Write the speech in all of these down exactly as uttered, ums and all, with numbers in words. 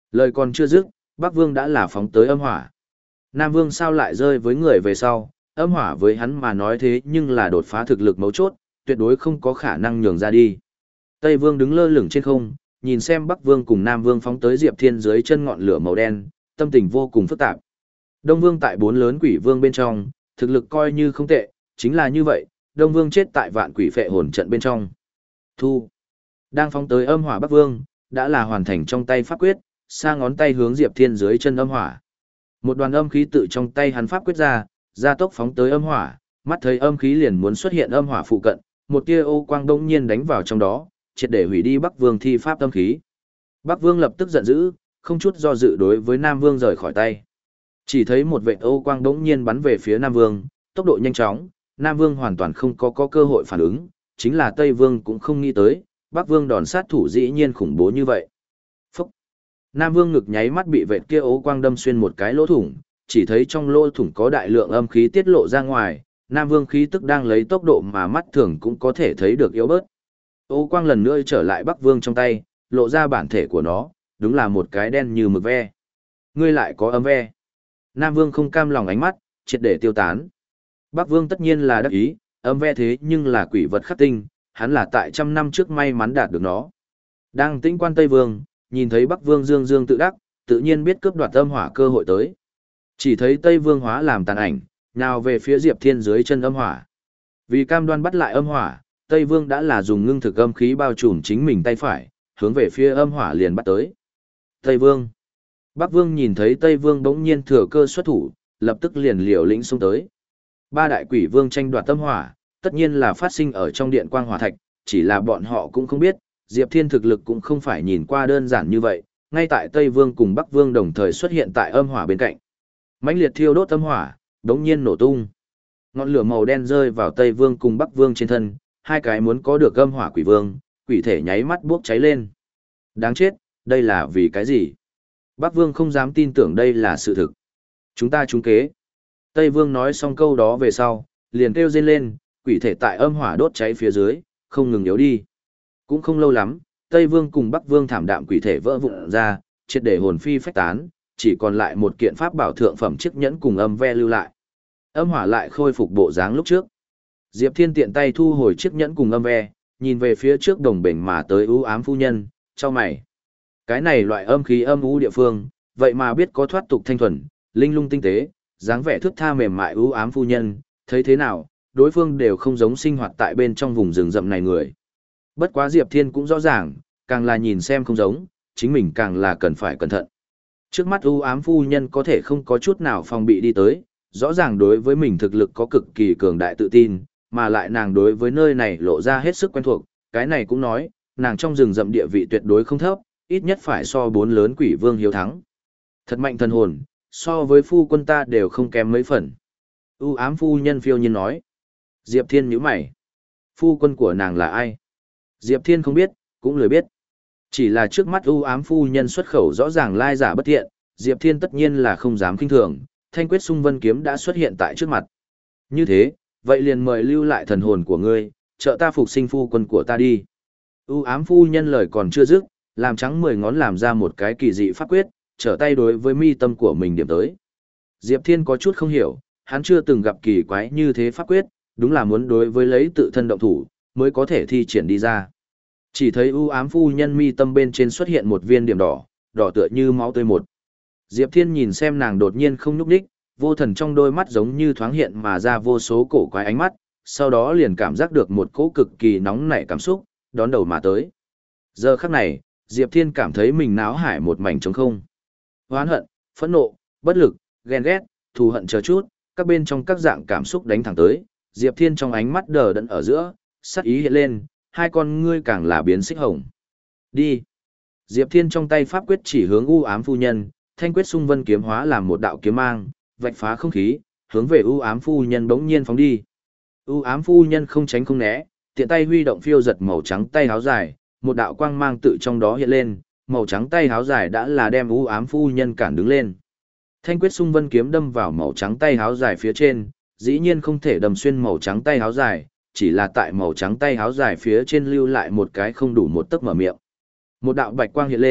Lời còn chưa dứt, Bắc Vương đã là phóng tới âm hỏa. Nam Vương sao lại rơi với người về sau, âm hỏa với hắn mà nói thế nhưng là đột phá thực lực mấu chốt, tuyệt đối không có khả năng nhường ra đi. Tây Vương đứng lơ lửng trên không, nhìn xem Bắc Vương cùng Nam Vương phóng tới Diệp Thiên dưới chân ngọn lửa màu đen, tâm tình vô cùng phức tạp. Đông Vương tại bốn lớn quỷ vương bên trong, thực lực coi như không tệ, chính là như vậy, Đông Vương chết tại vạn quỷ phệ hồn trận bên trong. Thu. Đang phóng tới âm hỏa Bắc Vương, đã là hoàn thành trong tay pháp quyết, sa ngón tay hướng Diệp Thiên dưới chân âm hỏa. Một đoàn âm khí tự trong tay hắn pháp quyết ra, gia tốc phóng tới âm hỏa, mắt thấy âm khí liền muốn xuất hiện âm hỏa phụ cận, một tia ô quang đông nhiên đánh vào trong đó, triệt để hủy đi Bắc Vương thi pháp âm khí. Bắc Vương lập tức giận dữ, không chút do dự đối với Nam Vương rời khỏi tay. Chỉ thấy một vệt ô quang đống nhiên bắn về phía Nam Vương, tốc độ nhanh chóng, Nam Vương hoàn toàn không có, có cơ hội phản ứng, chính là Tây Vương cũng không nghĩ tới, Bắc Vương đòn sát thủ dĩ nhiên khủng bố như vậy. Phúc! Nam Vương ngực nháy mắt bị vệt kia ô quang đâm xuyên một cái lỗ thủng, chỉ thấy trong lỗ thủng có đại lượng âm khí tiết lộ ra ngoài, Nam Vương khí tức đang lấy tốc độ mà mắt thường cũng có thể thấy được yếu bớt. Ô quang lần nữa trở lại Bắc Vương trong tay, lộ ra bản thể của nó, đúng là một cái đen như mực ve. Ngươi lại có âm ve. Nam Vương không cam lòng ánh mắt, triệt để tiêu tán. Bắc Vương tất nhiên là đắc ý, âm ve thế nhưng là quỷ vật khắc tinh, hắn là tại trăm năm trước may mắn đạt được nó. Đang tĩnh quan Tây Vương, nhìn thấy Bắc Vương dương dương tự đắc, tự nhiên biết cướp đoạt âm hỏa cơ hội tới. Chỉ thấy Tây Vương hóa làm tàn ảnh, nào về phía Diệp Thiên dưới chân âm hỏa. Vì cam đoan bắt lại âm hỏa, Tây Vương đã là dùng ngưng thực âm khí bao trùm chính mình tay phải, hướng về phía âm hỏa liền bắt tới. Tây Vương. Bắc Vương nhìn thấy Tây Vương bỗng nhiên thừa cơ xuất thủ, lập tức liền liều lĩnh xông tới. Ba đại quỷ vương tranh đoạt tâm hỏa, tất nhiên là phát sinh ở trong điện quang hỏa thạch, chỉ là bọn họ cũng không biết, Diệp Thiên thực lực cũng không phải nhìn qua đơn giản như vậy, ngay tại Tây Vương cùng Bắc Vương đồng thời xuất hiện tại âm hỏa bên cạnh. Mãnh liệt thiêu đốt âm hỏa, đống nhiên nổ tung. Ngọn lửa màu đen rơi vào Tây Vương cùng Bắc Vương trên thân, hai cái muốn có được âm hỏa quỷ vương, quỷ thể nháy mắt bốc cháy lên. Đáng chết, đây là vì cái gì? Bắc Vương không dám tin tưởng đây là sự thực. Chúng ta trúng kế. Tây Vương nói xong câu đó về sau, liền kêu rên lên, quỷ thể tại âm hỏa đốt cháy phía dưới, không ngừng yếu đi. Cũng không lâu lắm, Tây Vương cùng Bắc Vương thảm đạm quỷ thể vỡ vụn ra, triệt để hồn phi phách tán, chỉ còn lại một kiện pháp bảo thượng phẩm chiếc nhẫn cùng âm ve lưu lại. Âm hỏa lại khôi phục bộ dáng lúc trước. Diệp Thiên tiện tay thu hồi chiếc nhẫn cùng âm ve, nhìn về phía trước đồng bền mà tới ưu ám phu nhân, cho mày. Cái này loại âm khí âm u địa phương, vậy mà biết có thoát tục thanh thuần, linh lung tinh tế, dáng vẻ thước tha mềm mại ưu ám phu nhân, thấy thế nào, đối phương đều không giống sinh hoạt tại bên trong vùng rừng rậm này người. Bất quá Diệp Thiên cũng rõ ràng, càng là nhìn xem không giống, chính mình càng là cần phải cẩn thận. Trước mắt ưu ám phu nhân có thể không có chút nào phòng bị đi tới, rõ ràng đối với mình thực lực có cực kỳ cường đại tự tin, mà lại nàng đối với nơi này lộ ra hết sức quen thuộc, cái này cũng nói, nàng trong rừng rậm địa vị tuyệt đối không thấp, ít nhất phải so bốn lớn quỷ vương hiếu thắng. Thật mạnh thần hồn, so với phu quân ta đều không kém mấy phần. U ám phu nhân phiêu nhiên nói. Diệp Thiên nhíu mày. Phu quân của nàng là ai? Diệp Thiên không biết, cũng lười biết. Chỉ là trước mắt u ám phu nhân xuất khẩu rõ ràng lai giả bất thiện, Diệp Thiên tất nhiên là không dám kinh thường, thanh quyết sung vân kiếm đã xuất hiện tại trước mặt. Như thế, vậy liền mời lưu lại thần hồn của ngươi, trợ ta phục sinh phu quân của ta đi. U ám phu nhân lời còn chưa dứt, làm trắng mười ngón làm ra một cái kỳ dị pháp quyết, trở tay đối với mi tâm của mình điểm tới. Diệp Thiên có chút không hiểu, hắn chưa từng gặp kỳ quái như thế pháp quyết, đúng là muốn đối với lấy tự thân động thủ, mới có thể thi triển đi ra. Chỉ thấy u ám phu nhân mi tâm bên trên xuất hiện một viên điểm đỏ, đỏ tựa như máu tươi một. Diệp Thiên nhìn xem nàng đột nhiên không nhúc nhích, vô thần trong đôi mắt giống như thoáng hiện mà ra vô số cổ quái ánh mắt, sau đó liền cảm giác được một cỗ cực kỳ nóng nảy cảm xúc, đón đầu mà tới. Giờ khắc này, Diệp Thiên cảm thấy mình náo hải một mảnh trống không. Hoán hận, phẫn nộ, bất lực, ghen ghét, thù hận chờ chút, các bên trong các dạng cảm xúc đánh thẳng tới, Diệp Thiên trong ánh mắt đờ đẫn ở giữa, sắc ý hiện lên, hai con ngươi càng là biến xích hồng. Đi. Diệp Thiên trong tay pháp quyết chỉ hướng u ám phu nhân, thanh quyết sung vân kiếm hóa làm một đạo kiếm mang, vạch phá không khí, hướng về u ám phu nhân bỗng nhiên phóng đi. U ám phu nhân không tránh không né, tiện tay huy động phiêu giật màu trắng tay háo dài, một đạo quang mang tự trong đó hiện lên, màu trắng tay háo dài đã là đem u ám phu nhân cản đứng lên. Thanh quyết sung vân kiếm đâm vào màu trắng tay háo dài phía trên, dĩ nhiên không thể đâm xuyên màu trắng tay háo dài, chỉ là tại màu trắng tay háo dài phía trên lưu lại một cái không đủ một tấc mở miệng. Một đạo bạch quang hiện lên,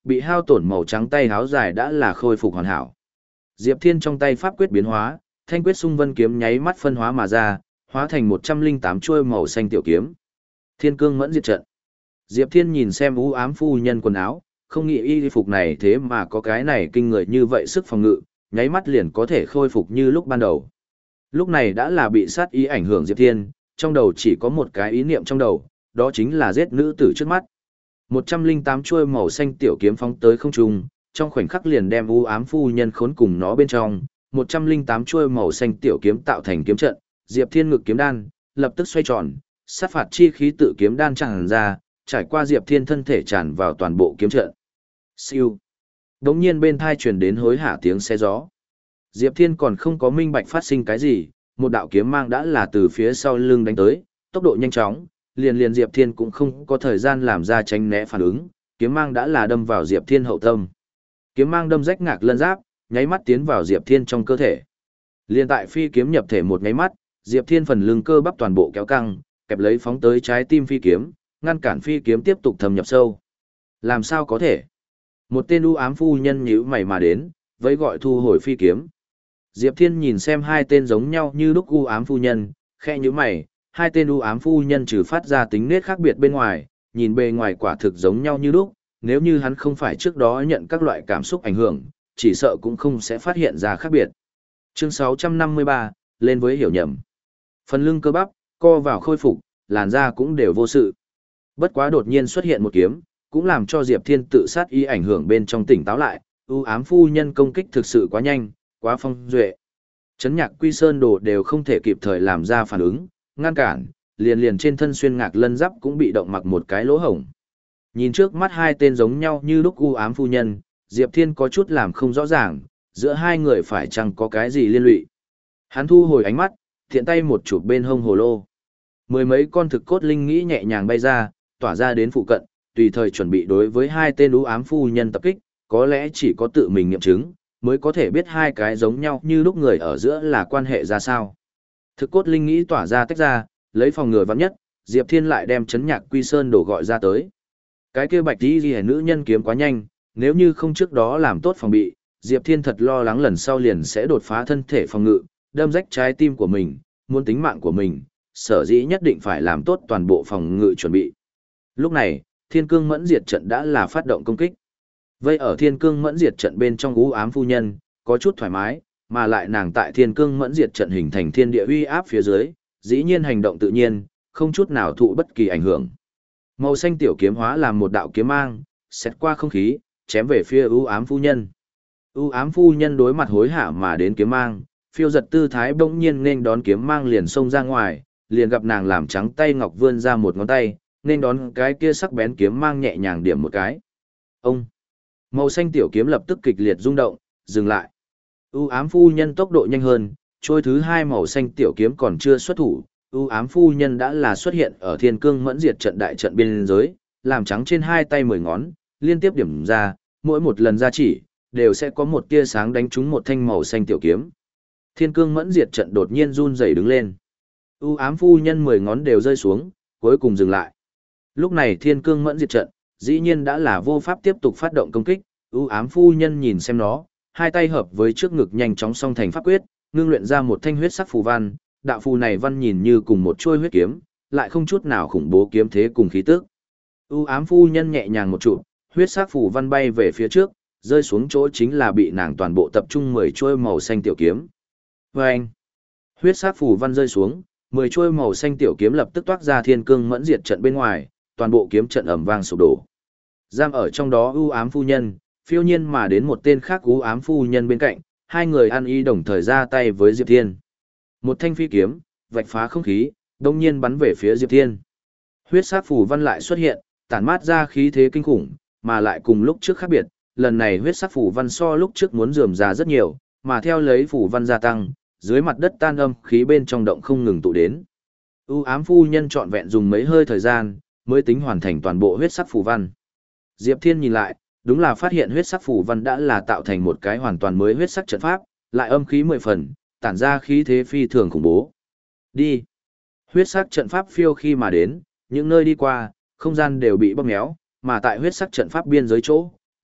bị hao tổn màu trắng tay háo dài đã là khôi phục hoàn hảo. Diệp Thiên trong tay pháp quyết biến hóa, thanh quyết xung vân kiếm nháy mắt phân hóa mà ra, hóa thành một trăm linh tám chuôi màu xanh tiểu kiếm. Thiên cương mẫn diệt trận. Diệp Thiên nhìn xem u ám phu nhân quần áo, không nghĩ y phục này thế mà có cái này kinh người như vậy sức phòng ngự, nháy mắt liền có thể khôi phục như lúc ban đầu. Lúc này đã là bị sát ý ảnh hưởng Diệp Thiên, trong đầu chỉ có một cái ý niệm trong đầu, đó chính là giết nữ tử trước mắt. một trăm linh tám chuôi màu xanh tiểu kiếm phóng tới không trung, trong khoảnh khắc liền đem u ám phu nhân khốn cùng nó bên trong, một trăm linh tám chuôi màu xanh tiểu kiếm tạo thành kiếm trận, Diệp Thiên ngực kiếm đan, lập tức xoay tròn, sát phạt chi khí tự kiếm đan tràn ra, trải qua Diệp Thiên thân thể tràn vào toàn bộ kiếm trận. Siêu. Đống nhiên bên thai truyền đến hối hả tiếng xe gió. Diệp Thiên còn không có minh bạch phát sinh cái gì, một đạo kiếm mang đã là từ phía sau lưng đánh tới, tốc độ nhanh chóng, liền liền Diệp Thiên cũng không có thời gian làm ra tránh né phản ứng, kiếm mang đã là đâm vào Diệp Thiên hậu tâm. Kiếm mang đâm rách ngạc lân giáp, nháy mắt tiến vào Diệp Thiên trong cơ thể. Liên tại phi kiếm nhập thể một nháy mắt, Diệp Thiên phần lưng cơ bắp toàn bộ kéo căng, kẹp lấy phóng tới trái tim phi kiếm, ngăn cản phi kiếm tiếp tục thâm nhập sâu. Làm sao có thể? Một tên u ám phu nhân nhíu mày mà đến, vẫy gọi thu hồi phi kiếm. Diệp Thiên nhìn xem hai tên giống nhau như lúc u ám phu nhân, khẽ nhíu mày, hai tên u ám phu nhân trừ phát ra tính nết khác biệt bên ngoài, nhìn bề ngoài quả thực giống nhau như lúc, nếu như hắn không phải trước đó nhận các loại cảm xúc ảnh hưởng, chỉ sợ cũng không sẽ phát hiện ra khác biệt. Chương sáu trăm năm mươi ba, lên với hiểu nhầm. Phần lưng cơ bắp, co vào khôi phục, làn da cũng đều vô sự. Bất quá đột nhiên xuất hiện một kiếm, cũng làm cho Diệp Thiên tự sát ý ảnh hưởng bên trong tỉnh táo lại, ưu ám phu nhân công kích thực sự quá nhanh, quá phong duệ. Chấn Nhạc Quy Sơn đồ đều không thể kịp thời làm ra phản ứng, ngăn cản, liền liền trên thân xuyên ngạc lân giáp cũng bị động mặc một cái lỗ hổng. Nhìn trước mắt hai tên giống nhau như lúc ưu ám phu nhân, Diệp Thiên có chút làm không rõ ràng, giữa hai người phải chăng có cái gì liên lụy. Hắn thu hồi ánh mắt, thiện tay một chụp bên hông hồ lô. Mười mấy con thực cốt linh nghĩ nhẹ nhàng bay ra, tỏa ra đến phụ cận, tùy thời chuẩn bị đối với hai tên ưu ám phu nhân tập kích, có lẽ chỉ có tự mình nghiệm chứng, mới có thể biết hai cái giống nhau như lúc người ở giữa là quan hệ ra sao. Thực cốt linh nghĩ tỏa ra tách ra, lấy phòng ngừa vắng nhất, Diệp Thiên lại đem Chấn Nhạc Quy Sơn đổ gọi ra tới. Cái kia bạch tí ghi nữ nhân kiếm quá nhanh, nếu như không trước đó làm tốt phòng bị, Diệp Thiên thật lo lắng lần sau liền sẽ đột phá thân thể phòng ngự, đâm rách trái tim của mình, muốn tính mạng của mình, sở dĩ nhất định phải làm tốt toàn bộ phòng ngự chuẩn bị. Lúc này, Thiên Cương Mẫn Diệt trận đã là phát động công kích. Vây ở Thiên Cương Mẫn Diệt trận bên trong u ám phu nhân, có chút thoải mái, mà lại nàng tại Thiên Cương Mẫn Diệt trận hình thành thiên địa uy áp phía dưới, dĩ nhiên hành động tự nhiên, không chút nào thụ bất kỳ ảnh hưởng. Màu xanh tiểu kiếm hóa làm một đạo kiếm mang, xét qua không khí, chém về phía u ám phu nhân. U ám phu nhân đối mặt hối hả mà đến kiếm mang, phiêu giật tư thái bỗng nhiên nên đón kiếm mang liền xông ra ngoài, liền gặp nàng làm trắng tay ngọc vươn ra một ngón tay, nên đón cái kia sắc bén kiếm mang nhẹ nhàng điểm một cái. Ông! Màu xanh tiểu kiếm lập tức kịch liệt rung động, dừng lại. U ám phu nhân tốc độ nhanh hơn, trôi thứ hai màu xanh tiểu kiếm còn chưa xuất thủ, U ám phu nhân đã là xuất hiện ở Thiên Cương Mẫn Diệt trận đại trận biên giới, làm trắng trên hai tay mười ngón, liên tiếp điểm ra, mỗi một lần ra chỉ, đều sẽ có một tia sáng đánh trúng một thanh màu xanh tiểu kiếm. Thiên Cương Mẫn Diệt trận đột nhiên run rẩy đứng lên. U ám phu nhân mười ngón đều rơi xuống, cuối cùng dừng lại. Lúc này Thiên Cương Mẫn Diệt trận, dĩ nhiên đã là vô pháp tiếp tục phát động công kích, U ám phu nhân nhìn xem nó, hai tay hợp với trước ngực nhanh chóng song thành pháp quyết, ngưng luyện ra một thanh huyết sắc phù văn, đạo phù này văn nhìn như cùng một chuôi huyết kiếm, lại không chút nào khủng bố kiếm thế cùng khí tức. U ám phu nhân nhẹ nhàng một trụ, huyết sắc phù văn bay về phía trước, rơi xuống chỗ chính là bị nàng toàn bộ tập trung mười chuôi màu xanh tiểu kiếm. Vâng! Huyết sắc phù văn rơi xuống, mười chuôi màu xanh tiểu kiếm lập tức toát ra Thiên Cương Mẫn Diệt trận bên ngoài, toàn bộ kiếm trận ầm vang sụp đổ. Giam ở trong đó u ám phu nhân, phiêu nhiên mà đến một tên khác u ám phu nhân bên cạnh, hai người ăn ý đồng thời ra tay với Diệp Thiên. Một thanh phi kiếm, vạch phá không khí, đông nhiên bắn về phía Diệp Thiên. Huyết sắc phù văn lại xuất hiện, tản mát ra khí thế kinh khủng, mà lại cùng lúc trước khác biệt, lần này huyết sắc phù văn so lúc trước muốn rườm rà rất nhiều, mà theo lấy phù văn gia tăng, dưới mặt đất tan âm khí bên trong động không ngừng tụ đến. U ám phu nhân trọn vẹn dùng mấy hơi thời gian, mới tính hoàn thành toàn bộ huyết sắc phù văn. Diệp Thiên nhìn lại, đúng là phát hiện huyết sắc phù văn đã là tạo thành một cái hoàn toàn mới huyết sắc trận pháp, lại âm khí mười phần, tản ra khí thế phi thường khủng bố. Đi. Huyết sắc trận pháp phiêu khi mà đến, những nơi đi qua, không gian đều bị bóp méo, mà tại huyết sắc trận pháp biên giới chỗ,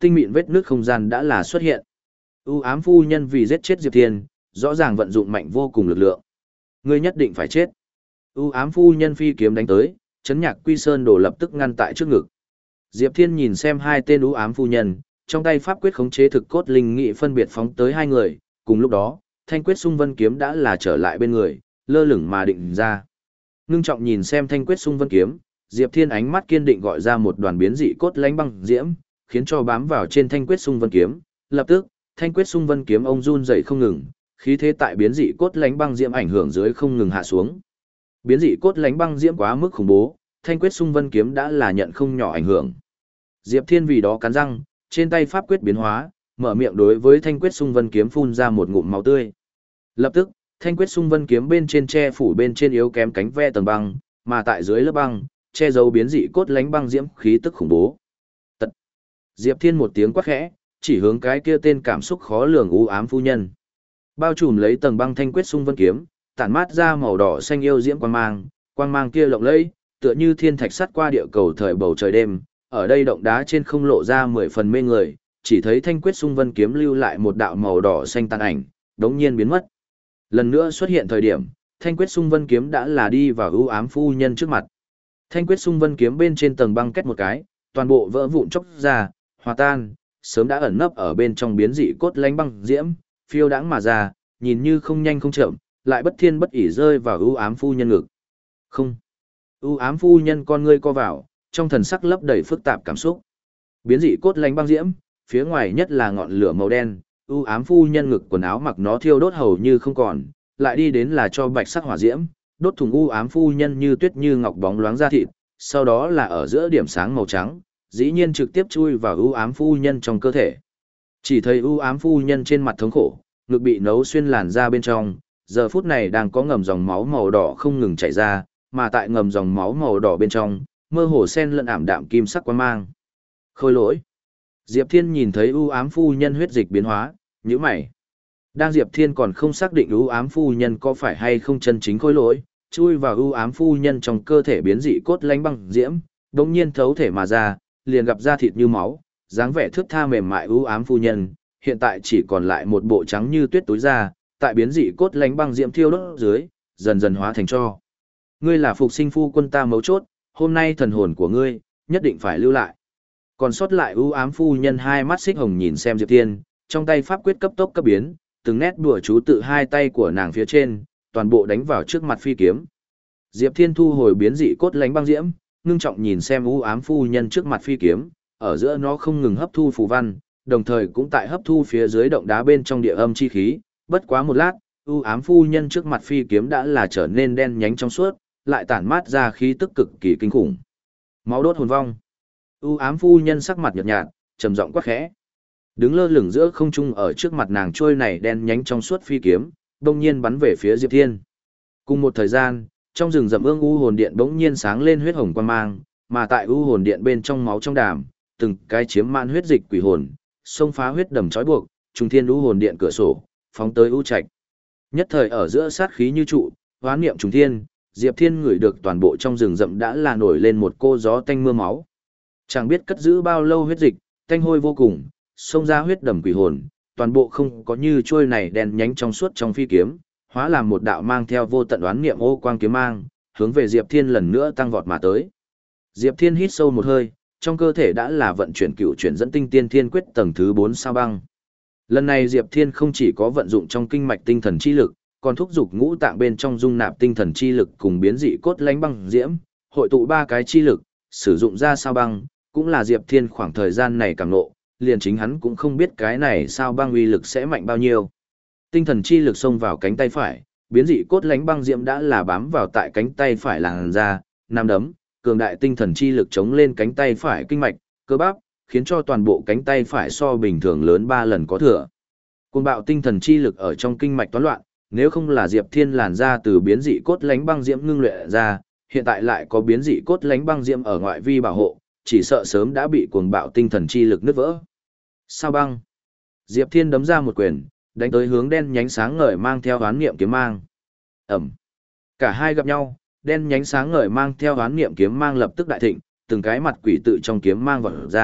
tinh mịn vết nước không gian đã là xuất hiện. U ám phu nhân vì giết chết Diệp Thiên, rõ ràng vận dụng mạnh vô cùng lực lượng. Ngươi nhất định phải chết. U ám phu nhân phi kiếm đánh tới, chấn nhạc quy sơn đổ lập tức ngăn tại trước ngực. Diệp Thiên nhìn xem hai tên u ám phu nhân, trong tay pháp quyết khống chế thực cốt linh nghị phân biệt phóng tới hai người, cùng lúc đó, thanh quyết xung vân kiếm đã là trở lại bên người, lơ lửng mà định ra. Ngưng trọng nhìn xem thanh quyết xung vân kiếm, Diệp Thiên ánh mắt kiên định gọi ra một đoàn biến dị cốt lánh băng diễm, khiến cho bám vào trên thanh quyết xung vân kiếm. Lập tức, thanh quyết xung vân kiếm ông run dậy không ngừng, khí thế tại biến dị cốt lánh băng diễm ảnh hưởng dưới không ngừng hạ xuống. Biến dị cốt lánh băng diễm quá mức khủng bố, thanh quyết xung vân kiếm đã là nhận không nhỏ ảnh hưởng. Diệp Thiên vì đó cắn răng, trên tay pháp quyết biến hóa, mở miệng đối với thanh quyết xung vân kiếm phun ra một ngụm máu tươi. Lập tức, thanh quyết xung vân kiếm bên trên che phủ bên trên yếu kém cánh ve tầng băng, mà tại dưới lớp băng, che giấu biến dị cốt lánh băng diễm khí tức khủng bố. Tật. Diệp Thiên một tiếng quát khẽ, chỉ hướng cái kia tên cảm xúc khó lường u ám phu nhân. Bao trùm lấy tầng băng thanh quyết xung vân kiếm, tản mát ra màu đỏ xanh yêu diễm quang mang, quang mang kia lộng lẫy, tựa như thiên thạch sắt qua địa cầu thời bầu trời đêm, ở đây động đá trên không lộ ra mười phần mê người, chỉ thấy thanh quyết xung vân kiếm lưu lại một đạo màu đỏ xanh tàn ảnh, đống nhiên biến mất. Lần nữa xuất hiện thời điểm, thanh quyết xung vân kiếm đã là đi vào ưu ám phu nhân trước mặt. Thanh quyết xung vân kiếm bên trên tầng băng kết một cái, toàn bộ vỡ vụn chốc ra, hòa tan, sớm đã ẩn nấp ở bên trong biến dị cốt lánh băng diễm, phiêu đãng mà ra, nhìn như không nhanh không chậm, lại bất thiên bất ỷ rơi vào ưu ám phu nhân ngực. Không. ưu ám phu nhân con ngươi co vào, trong thần sắc lấp đầy phức tạp cảm xúc. Biến dị cốt lánh băng diễm, phía ngoài nhất là ngọn lửa màu đen, ưu ám phu nhân ngực quần áo mặc nó thiêu đốt hầu như không còn, lại đi đến là cho bạch sắc hỏa diễm, đốt thùng ưu ám phu nhân như tuyết như ngọc bóng loáng da thịt, sau đó là ở giữa điểm sáng màu trắng, dĩ nhiên trực tiếp chui vào ưu ám phu nhân trong cơ thể. Chỉ thấy ưu ám phu nhân trên mặt thống khổ, ngực bị nấu xuyên làn da bên trong, giờ phút này đang có ngầm dòng máu màu đỏ không ngừng chảy ra, mà tại ngầm dòng máu màu đỏ bên trong, mơ hồ xen lẫn ảm đạm kim sắc quang mang. Khôi lỗi. Diệp Thiên nhìn thấy ưu ám phu nhân huyết dịch biến hóa, nhíu mày. Đang Diệp Thiên còn không xác định ưu ám phu nhân có phải hay không chân chính khôi lỗi, chui vào ưu ám phu nhân trong cơ thể biến dị cốt lánh băng diễm, đống nhiên thấu thể mà ra, liền gặp da thịt như máu, dáng vẻ thướt tha mềm mại ưu ám phu nhân, hiện tại chỉ còn lại một bộ trắng như tuyết túi da, tại biến dị cốt lánh băng diễm thiêu đốt dưới, dần dần hóa thành tro. Ngươi là phục sinh phu quân ta mấu chốt, hôm nay thần hồn của ngươi nhất định phải lưu lại. Còn sót lại ưu ám phu nhân hai mắt xích hồng nhìn xem Diệp Thiên, trong tay pháp quyết cấp tốc cấp biến, từng nét đùa chú tự hai tay của nàng phía trên, toàn bộ đánh vào trước mặt phi kiếm. Diệp Thiên thu hồi biến dị cốt lánh băng diễm, ngưng trọng nhìn xem ưu ám phu nhân trước mặt phi kiếm, ở giữa nó không ngừng hấp thu phù văn, đồng thời cũng tại hấp thu phía dưới động đá bên trong địa âm chi khí. Bất quá một lát, ưu ám phu nhân trước mặt phi kiếm đã là trở nên đen nhánh trong suốt, lại tản mát ra khí tức cực kỳ kinh khủng. Máu đốt hồn vong. ưu ám phu nhân sắc mặt nhợt nhạt, trầm giọng quát khẽ. Đứng lơ lửng giữa không trung ở trước mặt nàng trôi này đen nhánh trong suốt phi kiếm, bỗng nhiên bắn về phía Diệp Thiên. Cùng một thời gian, trong rừng rậm ương u hồn điện bỗng nhiên sáng lên huyết hồng quang mang, mà tại u hồn điện bên trong máu trong đàm, từng cái chiếm mãn huyết dịch quỷ hồn, xông phá huyết đầm trói buộc, trùng thiên u hồn điện cửa sổ, phóng tới u trạch. Nhất thời ở giữa sát khí như trụ, hoán niệm trùng thiên, Diệp Thiên ngửi được toàn bộ trong rừng rậm đã là nổi lên một cô gió tanh mưa máu. Chẳng biết cất giữ bao lâu huyết dịch, tanh hôi vô cùng, xông ra huyết đầm quỷ hồn, toàn bộ không có như trôi này đen nhánh trong suốt trong phi kiếm, hóa làm một đạo mang theo vô tận oán niệm ô quang kiếm mang, hướng về Diệp Thiên lần nữa tăng vọt mà tới. Diệp Thiên hít sâu một hơi, trong cơ thể đã là vận chuyển cựu chuyển dẫn tinh tiên thiên quyết tầng thứ bốn sao băng. Lần này Diệp Thiên không chỉ có vận dụng trong kinh mạch tinh thần chi lực, còn thúc giục ngũ tạng bên trong dung nạp tinh thần chi lực cùng biến dị cốt lánh băng diễm, hội tụ ba cái chi lực, sử dụng ra sao băng, cũng là Diệp Thiên khoảng thời gian này càng nộ, liền chính hắn cũng không biết cái này sao băng uy lực sẽ mạnh bao nhiêu. Tinh thần chi lực xông vào cánh tay phải, biến dị cốt lánh băng diễm đã là bám vào tại cánh tay phải làn da, nắm đấm, cường đại tinh thần chi lực chống lên cánh tay phải kinh mạch, cơ bắp, khiến cho toàn bộ cánh tay phải so bình thường lớn ba lần có thừa. Cuồng bạo tinh thần chi lực ở trong kinh mạch toán loạn, nếu không là Diệp Thiên làn ra từ biến dị cốt lánh băng diễm ngưng luyện ra, hiện tại lại có biến dị cốt lánh băng diễm ở ngoại vi bảo hộ, chỉ sợ sớm đã bị cuồng bạo tinh thần chi lực nứt vỡ. Sao băng? Diệp Thiên đấm ra một quyền, đánh tới hướng đen nhánh sáng ngời mang theo hoán niệm kiếm mang. Ẩm. Cả hai gặp nhau, đen nhánh sáng ngời mang theo hoán niệm kiếm mang lập tức đại thịnh, từng cái mặt quỷ tự trong kiếm mang vọt ra,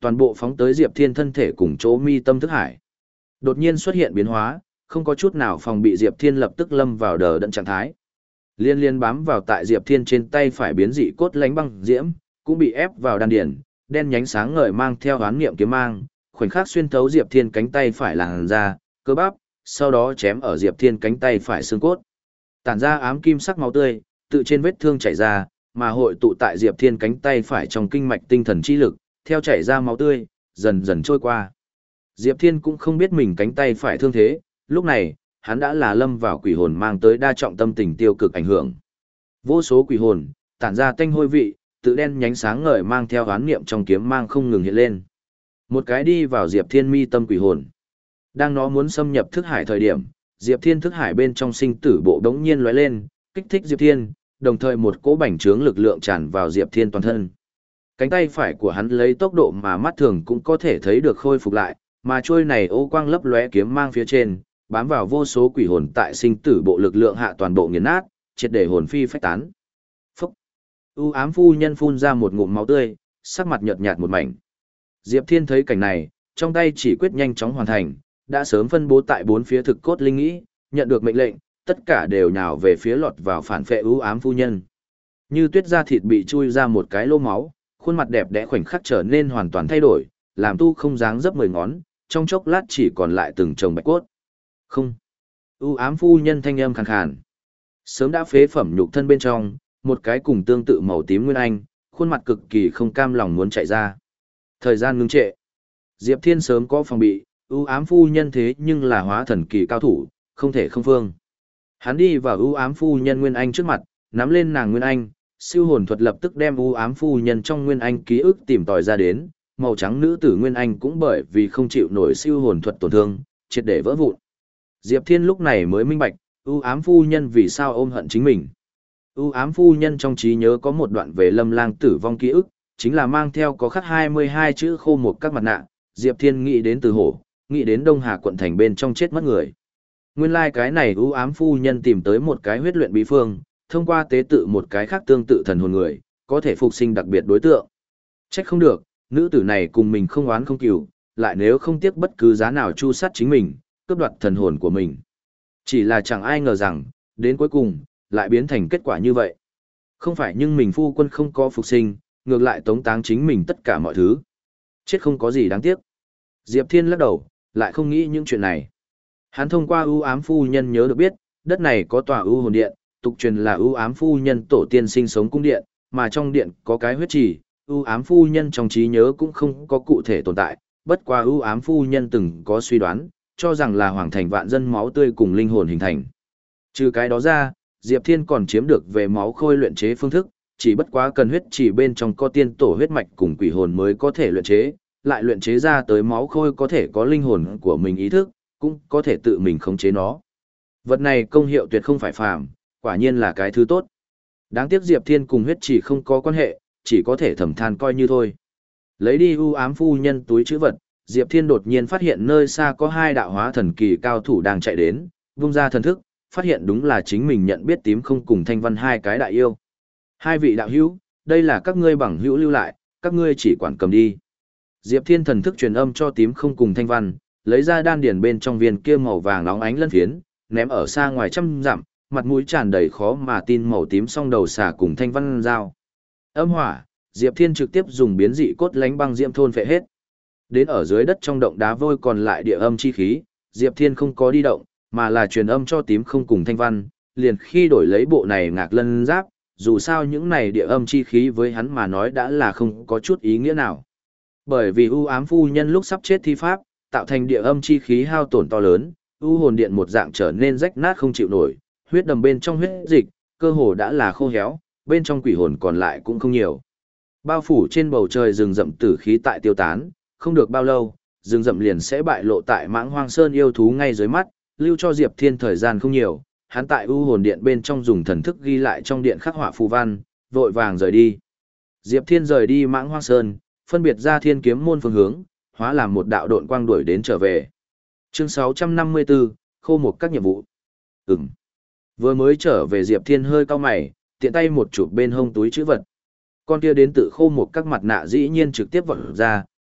toàn bộ phóng tới Diệp Thiên thân thể cùng chỗ mi tâm thức hải. Đột nhiên xuất hiện biến hóa, không có chút nào phòng bị Diệp Thiên lập tức lâm vào đờ đẫn trạng thái. Liên liên bám vào tại Diệp Thiên trên tay phải biến dị cốt lánh băng diễm, cũng bị ép vào đan điền, đen nhánh sáng ngời mang theo hoán niệm kiếm mang, khoảnh khắc xuyên thấu Diệp Thiên cánh tay phải làn ra, cơ bắp, sau đó chém ở Diệp Thiên cánh tay phải xương cốt. Tản ra ám kim sắc máu tươi, tự trên vết thương chảy ra, mà hội tụ tại Diệp Thiên cánh tay phải trong kinh mạch tinh thần chi lực, theo chảy ra máu tươi, dần dần trôi qua. Diệp Thiên cũng không biết mình cánh tay phải thương thế, lúc này, hắn đã là lâm vào quỷ hồn mang tới đa trọng tâm tình tiêu cực ảnh hưởng. Vô số quỷ hồn, tản ra tanh hôi vị, tự đen nhánh sáng ngời mang theo oán niệm trong kiếm mang không ngừng hiện lên. Một cái đi vào Diệp Thiên mi tâm quỷ hồn. Đang nó muốn xâm nhập thức hải thời điểm, Diệp Thiên thức hải bên trong sinh tử bộ đống nhiên lóe lên, kích thích Diệp Thiên, đồng thời một cỗ bành trướng lực lượng tràn vào Diệp Thiên toàn thân. Cánh tay phải của hắn lấy tốc độ mà mắt thường cũng có thể thấy được khôi phục lại, mà trôi này ô quang lấp lóe kiếm mang phía trên, bám vào vô số quỷ hồn tại sinh tử bộ lực lượng hạ toàn bộ nghiền nát, triệt để hồn phi phách tán. Phúc! U ám phu nhân phun ra một ngụm máu tươi, sắc mặt nhợt nhạt một mảnh. Diệp Thiên thấy cảnh này, trong tay chỉ quyết nhanh chóng hoàn thành, đã sớm phân bố tại bốn phía thực cốt linh nghĩ, nhận được mệnh lệnh, tất cả đều nhào về phía lọt vào phản phệ u ám phu nhân. Như tuyết da thịt bị chui ra một cái lỗ máu, khuôn mặt đẹp đẽ khoảnh khắc trở nên hoàn toàn thay đổi, làm tu không dáng dấp mười ngón, trong chốc lát chỉ còn lại từng chồng bạch cốt. Không. U ám phu nhân thanh âm khàn khàn. Sớm đã phế phẩm nhục thân bên trong, một cái cùng tương tự màu tím nguyên anh, khuôn mặt cực kỳ không cam lòng muốn chạy ra. Thời gian ngưng trệ. Diệp Thiên sớm có phòng bị, u ám phu nhân thế nhưng là hóa thần kỳ cao thủ, không thể không phương. Hắn đi vào u ám phu nhân nguyên anh trước mặt, nắm lên nàng nguyên anh, siêu hồn thuật lập tức đem u ám phu nhân trong nguyên anh ký ức tìm tòi ra đến, màu trắng nữ tử nguyên anh cũng bởi vì không chịu nổi siêu hồn thuật tổn thương, triệt để vỡ vụn. Diệp Thiên lúc này mới minh bạch, u ám phu nhân vì sao ôm hận chính mình. U ám phu nhân trong trí nhớ có một đoạn về Lâm Lang tử vong ký ức, chính là mang theo có khắc hai mươi hai chữ khô một các mặt nạ, Diệp Thiên nghĩ đến Từ Hổ, nghĩ đến Đông Hà quận thành bên trong chết mất người. Nguyên lai like cái này u ám phu nhân tìm tới một cái huyết luyện bí phương, thông qua tế tự một cái khác tương tự thần hồn người, có thể phục sinh đặc biệt đối tượng. Trách không được, nữ tử này cùng mình không oán không cừu, lại nếu không tiếc bất cứ giá nào chu sát chính mình, cướp đoạt thần hồn của mình. Chỉ là chẳng ai ngờ rằng, đến cuối cùng, lại biến thành kết quả như vậy. Không phải nhưng mình phu quân không có phục sinh, ngược lại tống táng chính mình tất cả mọi thứ. Chết không có gì đáng tiếc. Diệp Thiên lắc đầu, lại không nghĩ những chuyện này. Hắn thông qua ưu ám phu nhân nhớ được biết, đất này có tòa ưu hồn điện, tục truyền là ưu ám phu nhân tổ tiên sinh sống cung điện, mà trong điện có cái huyết trì, ưu ám phu nhân trong trí nhớ cũng không có cụ thể tồn tại, bất qua ưu ám phu nhân từng có suy đoán, cho rằng là hoàng thành vạn dân máu tươi cùng linh hồn hình thành. Trừ cái đó ra, Diệp Thiên còn chiếm được về máu khôi luyện chế phương thức, chỉ bất quá cần huyết chỉ bên trong có tiên tổ huyết mạch cùng quỷ hồn mới có thể luyện chế, lại luyện chế ra tới máu khôi có thể có linh hồn của mình ý thức, cũng có thể tự mình khống chế nó. Vật này công hiệu tuyệt không phải phàm, quả nhiên là cái thứ tốt. Đáng tiếc Diệp Thiên cùng huyết chỉ không có quan hệ, chỉ có thể thầm than coi như thôi. Lấy đi u ám phu nhân túi chữ vật, Diệp Thiên đột nhiên phát hiện nơi xa có hai đạo hóa thần kỳ cao thủ đang chạy đến, vung ra thần thức, phát hiện đúng là chính mình nhận biết tím không cùng thanh văn hai cái đại yêu. Hai vị đạo hữu, đây là các ngươi bằng hữu lưu lại, các ngươi chỉ quản cầm đi. Diệp Thiên thần thức truyền âm cho tím không cùng thanh văn, lấy ra đan điển bên trong viên kia màu vàng nóng ánh lân phiến, ném ở xa ngoài trăm dặm, mặt mũi tràn đầy khó mà tin màu tím song đầu xà cùng thanh văn dao. Âm hỏa, Diệp Thiên trực tiếp dùng biến dị cốt lánh băng diễm thôn phệ hết. Đến ở dưới đất trong động đá vôi còn lại địa âm chi khí, Diệp Thiên không có đi động, mà là truyền âm cho tím không cùng thanh văn, liền khi đổi lấy bộ này ngạc lân giáp, dù sao những này địa âm chi khí với hắn mà nói đã là không có chút ý nghĩa nào. Bởi vì u ám phu nhân lúc sắp chết thi pháp, tạo thành địa âm chi khí hao tổn to lớn, u hồn điện một dạng trở nên rách nát không chịu nổi, huyết đầm bên trong huyết dịch, cơ hồ đã là khô héo, bên trong quỷ hồn còn lại cũng không nhiều. Bao phủ trên bầu trời rừng rậm tử khí tại tiêu tán, không được bao lâu, rừng rậm liền sẽ bại lộ tại Mãng Hoang Sơn yêu thú ngay dưới mắt, lưu cho Diệp Thiên thời gian không nhiều, hắn tại u hồn điện bên trong dùng thần thức ghi lại trong điện khắc họa phù văn, vội vàng rời đi. Diệp Thiên rời đi Mãng Hoang Sơn, phân biệt ra Thiên Kiếm môn phương hướng, hóa làm một đạo độn quang đuổi đến trở về. Chương sáu trăm năm mươi tư, khô một các nhiệm vụ. Ừm. Vừa mới trở về Diệp Thiên hơi cau mày, tiện tay một chụp bên hông túi chữ vật. Con kia đến tự khô một các mặt nạ dĩ nhiên trực tiếp vọt ra,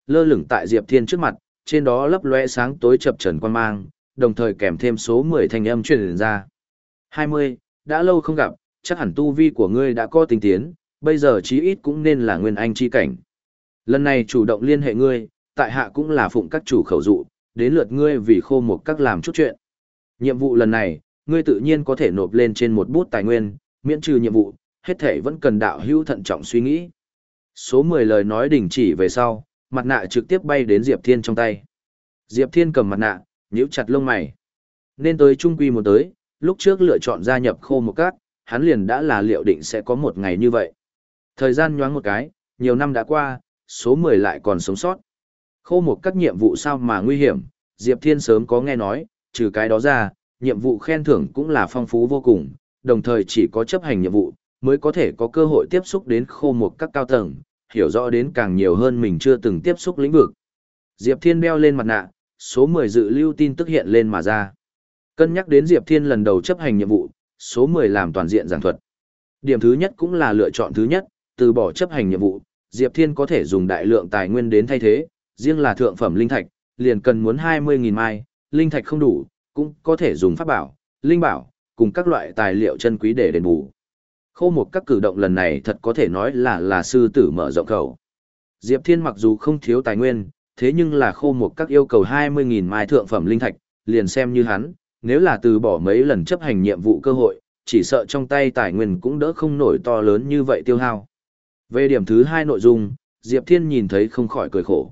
lơ lửng tại Diệp Thiên trước mặt, trên đó lấp lóe sáng tối chập chờn quan mang, đồng thời kèm thêm số mười thanh âm truyền ra. hai mươi, đã lâu không gặp, chắc hẳn tu vi của ngươi đã có tinh tiến, bây giờ chí ít cũng nên là nguyên anh chi cảnh. Lần này chủ động liên hệ ngươi, tại hạ cũng là phụng các chủ khẩu dụ, đến lượt ngươi vì khô một các làm chút chuyện. Nhiệm vụ lần này, ngươi tự nhiên có thể nộp lên trên một bút tài nguyên, miễn trừ nhiệm vụ, hết thể vẫn cần đạo hữu thận trọng suy nghĩ. Số mười lời nói đình chỉ về sau, mặt nạ trực tiếp bay đến Diệp Thiên trong tay. Diệp Thiên cầm mặt nạ, nhíu chặt lông mày. Nên tới trung quy một tới, lúc trước lựa chọn gia nhập khô một các, hắn liền đã là liệu định sẽ có một ngày như vậy. Thời gian nhoáng một cái, nhiều năm đã qua, số mười lại còn sống sót. Khô một các nhiệm vụ sao mà nguy hiểm, Diệp Thiên sớm có nghe nói, trừ cái đó ra, nhiệm vụ khen thưởng cũng là phong phú vô cùng, đồng thời chỉ có chấp hành nhiệm vụ, mới có thể có cơ hội tiếp xúc đến khô một các cao tầng, hiểu rõ đến càng nhiều hơn mình chưa từng tiếp xúc lĩnh vực. Diệp Thiên đeo lên mặt nạ, số mười dự lưu tin tức hiện lên mà ra. Cân nhắc đến Diệp Thiên lần đầu chấp hành nhiệm vụ, số mười làm toàn diện giảng thuật. Điểm thứ nhất cũng là lựa chọn thứ nhất, từ bỏ chấp hành nhiệm vụ, Diệp Thiên có thể dùng đại lượng tài nguyên đến thay thế, riêng là thượng phẩm linh thạch, liền cần muốn hai mươi nghìn mai, linh thạch không đủ, cũng có thể dùng pháp bảo, linh bảo, cùng các loại tài liệu chân quý để đền bù. Khô một các cử động lần này thật có thể nói là là sư tử mở rộng khẩu. Diệp Thiên mặc dù không thiếu tài nguyên, thế nhưng là khô một các yêu cầu hai mươi nghìn mai thượng phẩm linh thạch, liền xem như hắn, nếu là từ bỏ mấy lần chấp hành nhiệm vụ cơ hội, chỉ sợ trong tay tài nguyên cũng đỡ không nổi to lớn như vậy tiêu hao. Về điểm thứ hai nội dung, Diệp Thiên nhìn thấy không khỏi cười khổ.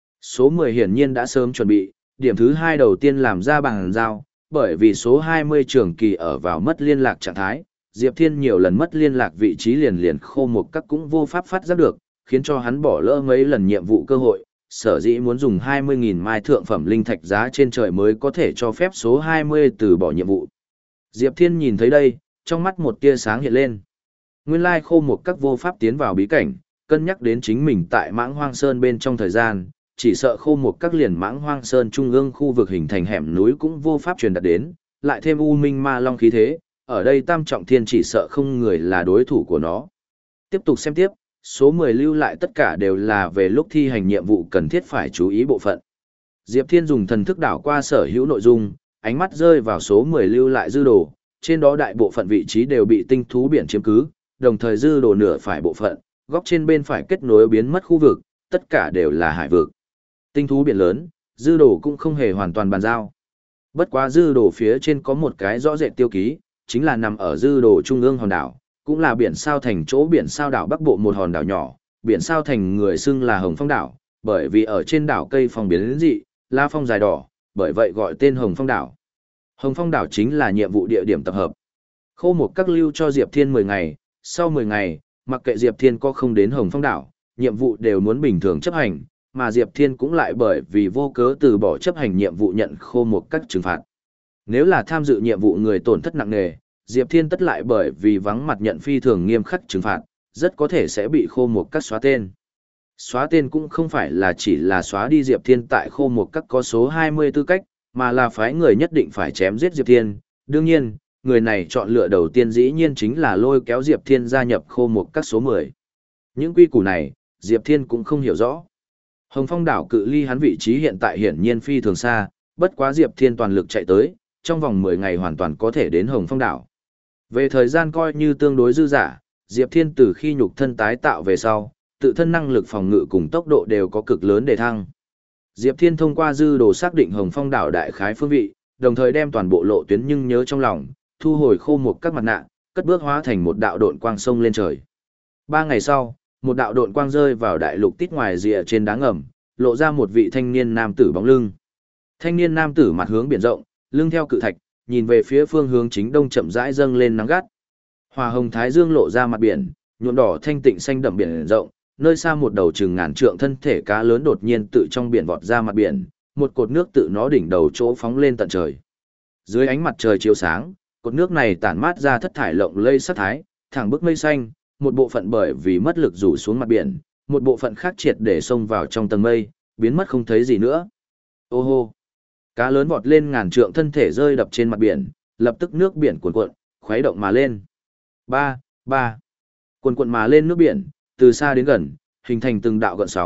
Số mười hiển nhiên đã sớm chuẩn bị, điểm thứ hai đầu tiên làm ra bằng giao, bởi vì số hai mươi trường kỳ ở vào mất liên lạc trạng thái, Diệp Thiên nhiều lần mất liên lạc vị trí liền liền khô một các cũng vô pháp phát giác được, khiến cho hắn bỏ lỡ mấy lần nhiệm vụ cơ hội, sở dĩ muốn dùng hai mươi nghìn mai thượng phẩm linh thạch giá trên trời mới có thể cho phép số hai mươi từ bỏ nhiệm vụ. Diệp Thiên nhìn thấy đây, trong mắt một tia sáng hiện lên. Nguyên lai khô một các vô pháp tiến vào bí cảnh, cân nhắc đến chính mình tại Mãng Hoang Sơn bên trong thời gian, chỉ sợ khô một các liền Mãng Hoang Sơn trung ương khu vực hình thành hẻm núi cũng vô pháp truyền đạt đến, lại thêm U Minh Ma Long khí thế, ở đây Tam Trọng Thiên chỉ sợ không người là đối thủ của nó. Tiếp tục xem tiếp, số mười lưu lại tất cả đều là về lúc thi hành nhiệm vụ cần thiết phải chú ý bộ phận. Diệp Thiên dùng thần thức đảo qua sở hữu nội dung, ánh mắt rơi vào số mười lưu lại dư đồ, trên đó đại bộ phận vị trí đều bị tinh thú biển chiếm cứ, đồng thời dư đồ nửa phải bộ phận, góc trên bên phải kết nối biến mất khu vực, tất cả đều là hải vực. Tinh thú biển lớn, dư đồ cũng không hề hoàn toàn bàn giao. Bất quá dư đồ phía trên có một cái rõ rệt tiêu ký, chính là nằm ở dư đồ trung ương hòn đảo, cũng là biển sao thành chỗ biển sao đảo bắc bộ một hòn đảo nhỏ, biển sao thành người xưng là Hồng Phong đảo, bởi vì ở trên đảo cây phong biến dị, lá phong dài đỏ, bởi vậy gọi tên Hồng Phong đảo. Hồng Phong đảo chính là nhiệm vụ địa điểm tập hợp. Khô một các lưu cho Diệp Thiên mười ngày, sau mười ngày, mặc kệ Diệp Thiên có không đến Hồng Phong đảo, nhiệm vụ đều muốn bình thường chấp hành, mà Diệp Thiên cũng lại bởi vì vô cớ từ bỏ chấp hành nhiệm vụ nhận khô một các trừng phạt. Nếu là tham dự nhiệm vụ người tổn thất nặng nề, Diệp Thiên tất lại bởi vì vắng mặt nhận phi thường nghiêm khắc trừng phạt, rất có thể sẽ bị khô một các xóa tên. Xóa tên cũng không phải là chỉ là xóa đi Diệp Thiên tại khô một các có số hai mươi tư cách, mà là phái người nhất định phải chém giết Diệp Thiên. Đương nhiên, người này chọn lựa đầu tiên dĩ nhiên chính là lôi kéo Diệp Thiên gia nhập khô một các số mười. Những quy củ này, Diệp Thiên cũng không hiểu rõ. Hồng Phong đảo cự ly hắn vị trí hiện tại hiển nhiên phi thường xa, bất quá Diệp Thiên toàn lực chạy tới, trong vòng mười ngày hoàn toàn có thể đến Hồng Phong đảo. Về thời gian coi như tương đối dư dả, Diệp Thiên từ khi nhục thân tái tạo về sau, tự thân năng lực phòng ngự cùng tốc độ đều có cực lớn đề thăng. Diệp Thiên thông qua dư đồ xác định Hồng Phong đảo đại khái phương vị, đồng thời đem toàn bộ lộ tuyến nhưng nhớ trong lòng, thu hồi khô một các mặt nạ, cất bước hóa thành một đạo độn quang sông lên trời. Ba ngày sau, một đạo độn quang rơi vào đại lục tít ngoài rìa trên đá ngầm, lộ ra một vị thanh niên nam tử bóng lưng. Thanh niên nam tử mặt hướng biển rộng, lưng theo cự thạch, nhìn về phía phương hướng chính đông chậm rãi dâng lên nắng gắt. Hòa hồng thái dương lộ ra mặt biển, nhuộm đỏ thanh tịnh xanh đậm biển rộng, nơi xa một đầu chừng ngàn trượng thân thể cá lớn đột nhiên tự trong biển vọt ra mặt biển, một cột nước tự nó đỉnh đầu chỗ phóng lên tận trời. Dưới ánh mặt trời chiếu sáng, cột nước này tản mát ra thất thải lộng lây sắc thái, thẳng bức mây xanh, một bộ phận bởi vì mất lực rủ xuống mặt biển, một bộ phận khác triệt để xông vào trong tầng mây, biến mất không thấy gì nữa. Ô hô! Cá lớn vọt lên ngàn trượng thân thể rơi đập trên mặt biển, lập tức nước biển cuồn cuộn, khuấy động mà lên. Ba, ba. Cuồn cuộn mà lên nước biển, từ xa đến gần, hình thành từng đạo gợn sóng,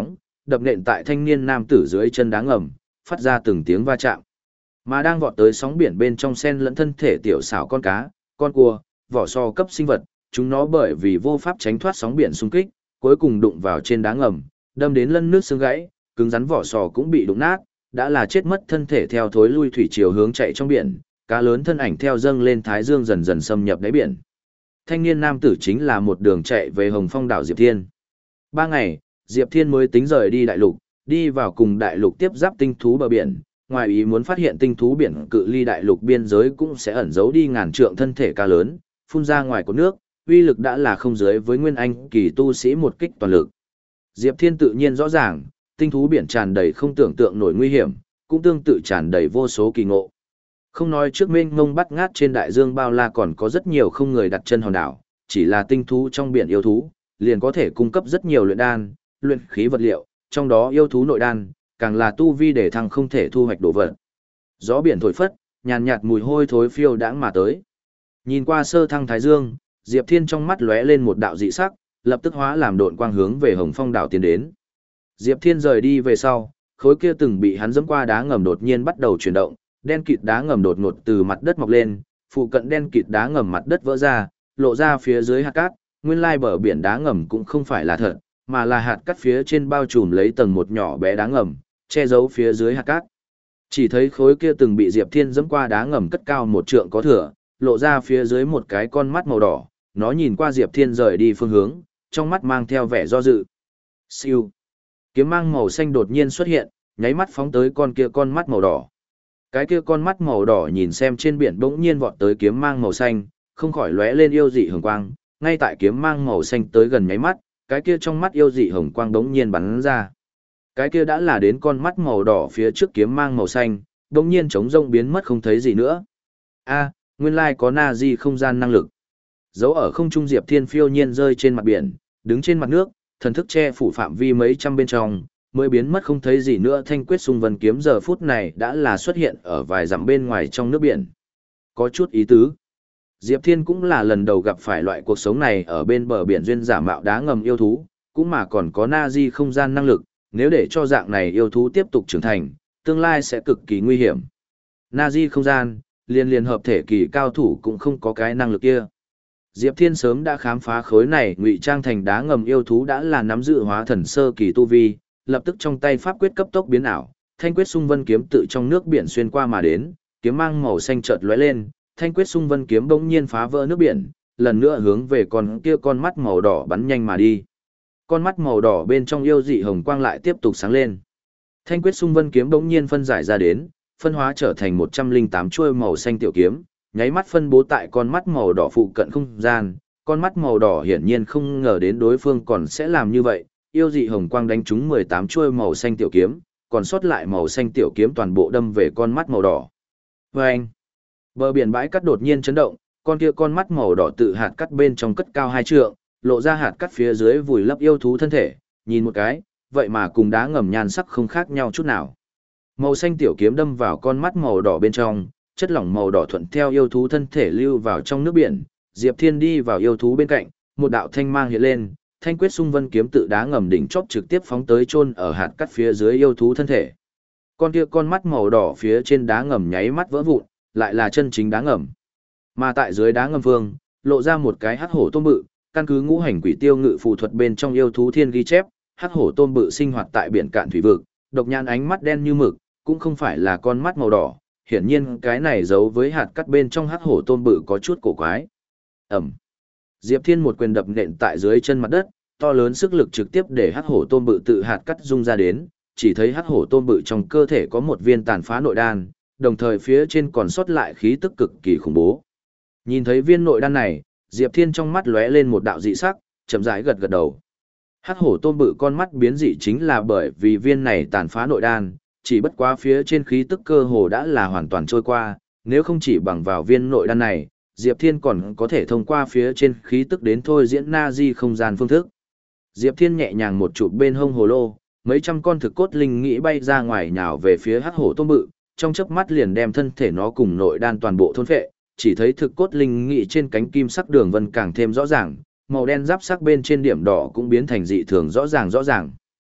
đập nện tại thanh niên nam tử dưới chân đá ngầm, phát ra từng tiếng va chạm. Mà đang vọt tới sóng biển bên trong sen lẫn thân thể tiểu xảo con cá, con cua, vỏ sò cấp sinh vật, chúng nó bởi vì vô pháp tránh thoát sóng biển xung kích, cuối cùng đụng vào trên đá ngầm, đâm đến lân nước xương gãy, cứng rắn vỏ sò cũng bị đụng nát, đã là chết mất thân thể theo thối lui thủy chiều hướng chạy trong biển, cá lớn thân ảnh theo dâng lên thái dương dần dần xâm nhập đáy biển. Thanh niên nam tử chính là một đường chạy về Hồng Phong đảo Diệp Thiên. Ba ngày, Diệp Thiên mới tính rời đi đại lục, đi vào cùng đại lục tiếp giáp tinh thú bờ biển, ngoài ý muốn phát hiện tinh thú biển cự ly đại lục biên giới cũng sẽ ẩn giấu đi ngàn trượng thân thể cá lớn, phun ra ngoài của nước, uy lực đã là không dưới với nguyên anh kỳ tu sĩ một kích toàn lực. Diệp Thiên tự nhiên rõ ràng, tinh thú biển tràn đầy không tưởng tượng nổi nguy hiểm, cũng tương tự tràn đầy vô số kỳ ngộ. Không nói trước mênh mông bắt ngát trên đại dương bao la còn có rất nhiều không người đặt chân hòn đảo, chỉ là tinh thú trong biển yêu thú, liền có thể cung cấp rất nhiều luyện đan, luyện khí vật liệu, trong đó yêu thú nội đan, càng là tu vi để thăng không thể thu hoạch đồ vật. Gió biển thổi phất, nhàn nhạt mùi hôi thối phiêu đãng mà tới. Nhìn qua sơ thăng thái dương, Diệp Thiên trong mắt lóe lên một đạo dị sắc, lập tức hóa làm độn quang hướng về Hồng Phong đảo tiến đến. Diệp Thiên rời đi về sau, khối kia từng bị hắn dẫm qua đá ngầm đột nhiên bắt đầu chuyển động, đen kịt đá ngầm đột ngột từ mặt đất mọc lên, phụ cận đen kịt đá ngầm mặt đất vỡ ra, lộ ra phía dưới hạt cát, nguyên lai bờ biển đá ngầm cũng không phải là thật, mà là hạt cát phía trên bao trùm lấy tầng một nhỏ bé đá ngầm, che giấu phía dưới hạt cát. Chỉ thấy khối kia từng bị Diệp Thiên dẫm qua đá ngầm cất cao một trượng có thừa, lộ ra phía dưới một cái con mắt màu đỏ, nó nhìn qua Diệp Thiên rời đi phương hướng, trong mắt mang theo vẻ do dự. Siêu. Kiếm mang màu xanh đột nhiên xuất hiện, nháy mắt phóng tới con kia con mắt màu đỏ. Cái kia con mắt màu đỏ nhìn xem trên biển bỗng nhiên vọt tới kiếm mang màu xanh, không khỏi lóe lên yêu dị hồng quang, ngay tại kiếm mang màu xanh tới gần nháy mắt, cái kia trong mắt yêu dị hồng quang bỗng nhiên bắn ra. Cái kia đã là đến con mắt màu đỏ phía trước kiếm mang màu xanh, bỗng nhiên trống rông biến mất không thấy gì nữa. A, nguyên lai có na di không gian năng lực. Dấu ở không trung Diệp Thiên phiêu nhiên rơi trên mặt biển, đứng trên mặt nước, thần thức che phủ phạm vi mấy trăm bên trong, mới biến mất không thấy gì nữa. Thanh quyết xung vân kiếm giờ phút này đã là xuất hiện ở vài dặm bên ngoài trong nước biển. Có chút ý tứ. Diệp Thiên cũng là lần đầu gặp phải loại cuộc sống này ở bên bờ biển duyên giả mạo đá ngầm yêu thú, cũng mà còn có na di không gian năng lực, nếu để cho dạng này yêu thú tiếp tục trưởng thành, tương lai sẽ cực kỳ nguy hiểm. Na di không gian, liên liên hợp thể kỳ cao thủ cũng không có cái năng lực kia. Diệp Thiên sớm đã khám phá khối này ngụy trang thành đá ngầm yêu thú đã là nắm giữ hóa thần sơ kỳ tu vi, lập tức trong tay pháp quyết cấp tốc biến ảo, thanh quyết xung vân kiếm tự trong nước biển xuyên qua mà đến, kiếm mang màu xanh chợt lóe lên, thanh quyết xung vân kiếm bỗng nhiên phá vỡ nước biển, lần nữa hướng về con kia con mắt màu đỏ bắn nhanh mà đi. Con mắt màu đỏ bên trong yêu dị hồng quang lại tiếp tục sáng lên. Thanh quyết xung vân kiếm bỗng nhiên phân giải ra đến, phân hóa trở thành một trăm lẻ tám chuôi màu xanh tiểu kiếm, nháy mắt phân bố tại con mắt màu đỏ phụ cận không gian, con mắt màu đỏ hiển nhiên không ngờ đến đối phương còn sẽ làm như vậy, yêu dị hồng quang đánh trúng mười tám chuôi màu xanh tiểu kiếm, còn sót lại màu xanh tiểu kiếm toàn bộ đâm về con mắt màu đỏ. Vâng! Bờ biển bãi cát đột nhiên chấn động, con kia con mắt màu đỏ tự hạt cắt bên trong cất cao hai trượng, lộ ra hạt cắt phía dưới vùi lấp yêu thú thân thể, nhìn một cái, vậy mà cùng đá ngầm nhan sắc không khác nhau chút nào. Màu xanh tiểu kiếm đâm vào con mắt màu đỏ bên trong, chất lỏng màu đỏ thuận theo yêu thú thân thể lưu vào trong nước biển, Diệp Thiên đi vào yêu thú bên cạnh, một đạo thanh mang hiện lên, thanh quyết xung vân kiếm tự đá ngầm đỉnh chóp trực tiếp phóng tới chôn ở hạt cắt phía dưới yêu thú thân thể. Con kia con mắt màu đỏ phía trên đá ngầm nháy mắt vỡ vụn, lại là chân chính đá ngầm. Mà tại dưới đá ngầm vương, lộ ra một cái hắc hổ tôm bự, căn cứ ngũ hành quỷ tiêu ngự phù thuật bên trong yêu thú thiên ghi chép, hắc hổ tôm bự sinh hoạt tại biển cạn thủy vực, độc nhãn ánh mắt đen như mực, cũng không phải là con mắt màu đỏ, hiển nhiên cái này giấu với hạt cắt bên trong hắc hổ tôm bự có chút cổ quái. Ẩm. Diệp Thiên một quyền đập nện tại dưới chân mặt đất, to lớn sức lực trực tiếp để hắc hổ tôm bự tự hạt cắt rung ra đến, chỉ thấy hắc hổ tôm bự trong cơ thể có một viên tàn phá nội đan, đồng thời phía trên còn sót lại khí tức cực kỳ khủng bố. Nhìn thấy viên nội đan này, Diệp Thiên trong mắt lóe lên một đạo dị sắc, chậm rãi gật gật đầu. Hắc hổ tôm bự con mắt biến dị chính là bởi vì viên này tàn phá nội đan, chỉ bất quá phía trên khí tức cơ hồ đã là hoàn toàn trôi qua, nếu không chỉ bằng vào viên nội đan này, Diệp Thiên còn có thể thông qua phía trên khí tức đến thôi diễn na di không gian phương thức. Diệp Thiên nhẹ nhàng một chụp bên hông hồ lô, mấy trăm con thực cốt linh nghĩ bay ra ngoài nhào về phía hắc hổ tôm bự, trong chớp mắt liền đem thân thể nó cùng nội đan toàn bộ thôn phệ, chỉ thấy thực cốt linh nghĩ trên cánh kim sắc đường vân càng thêm rõ ràng, màu đen giáp sắc bên trên điểm đỏ cũng biến thành dị thường rõ ràng rõ ràng.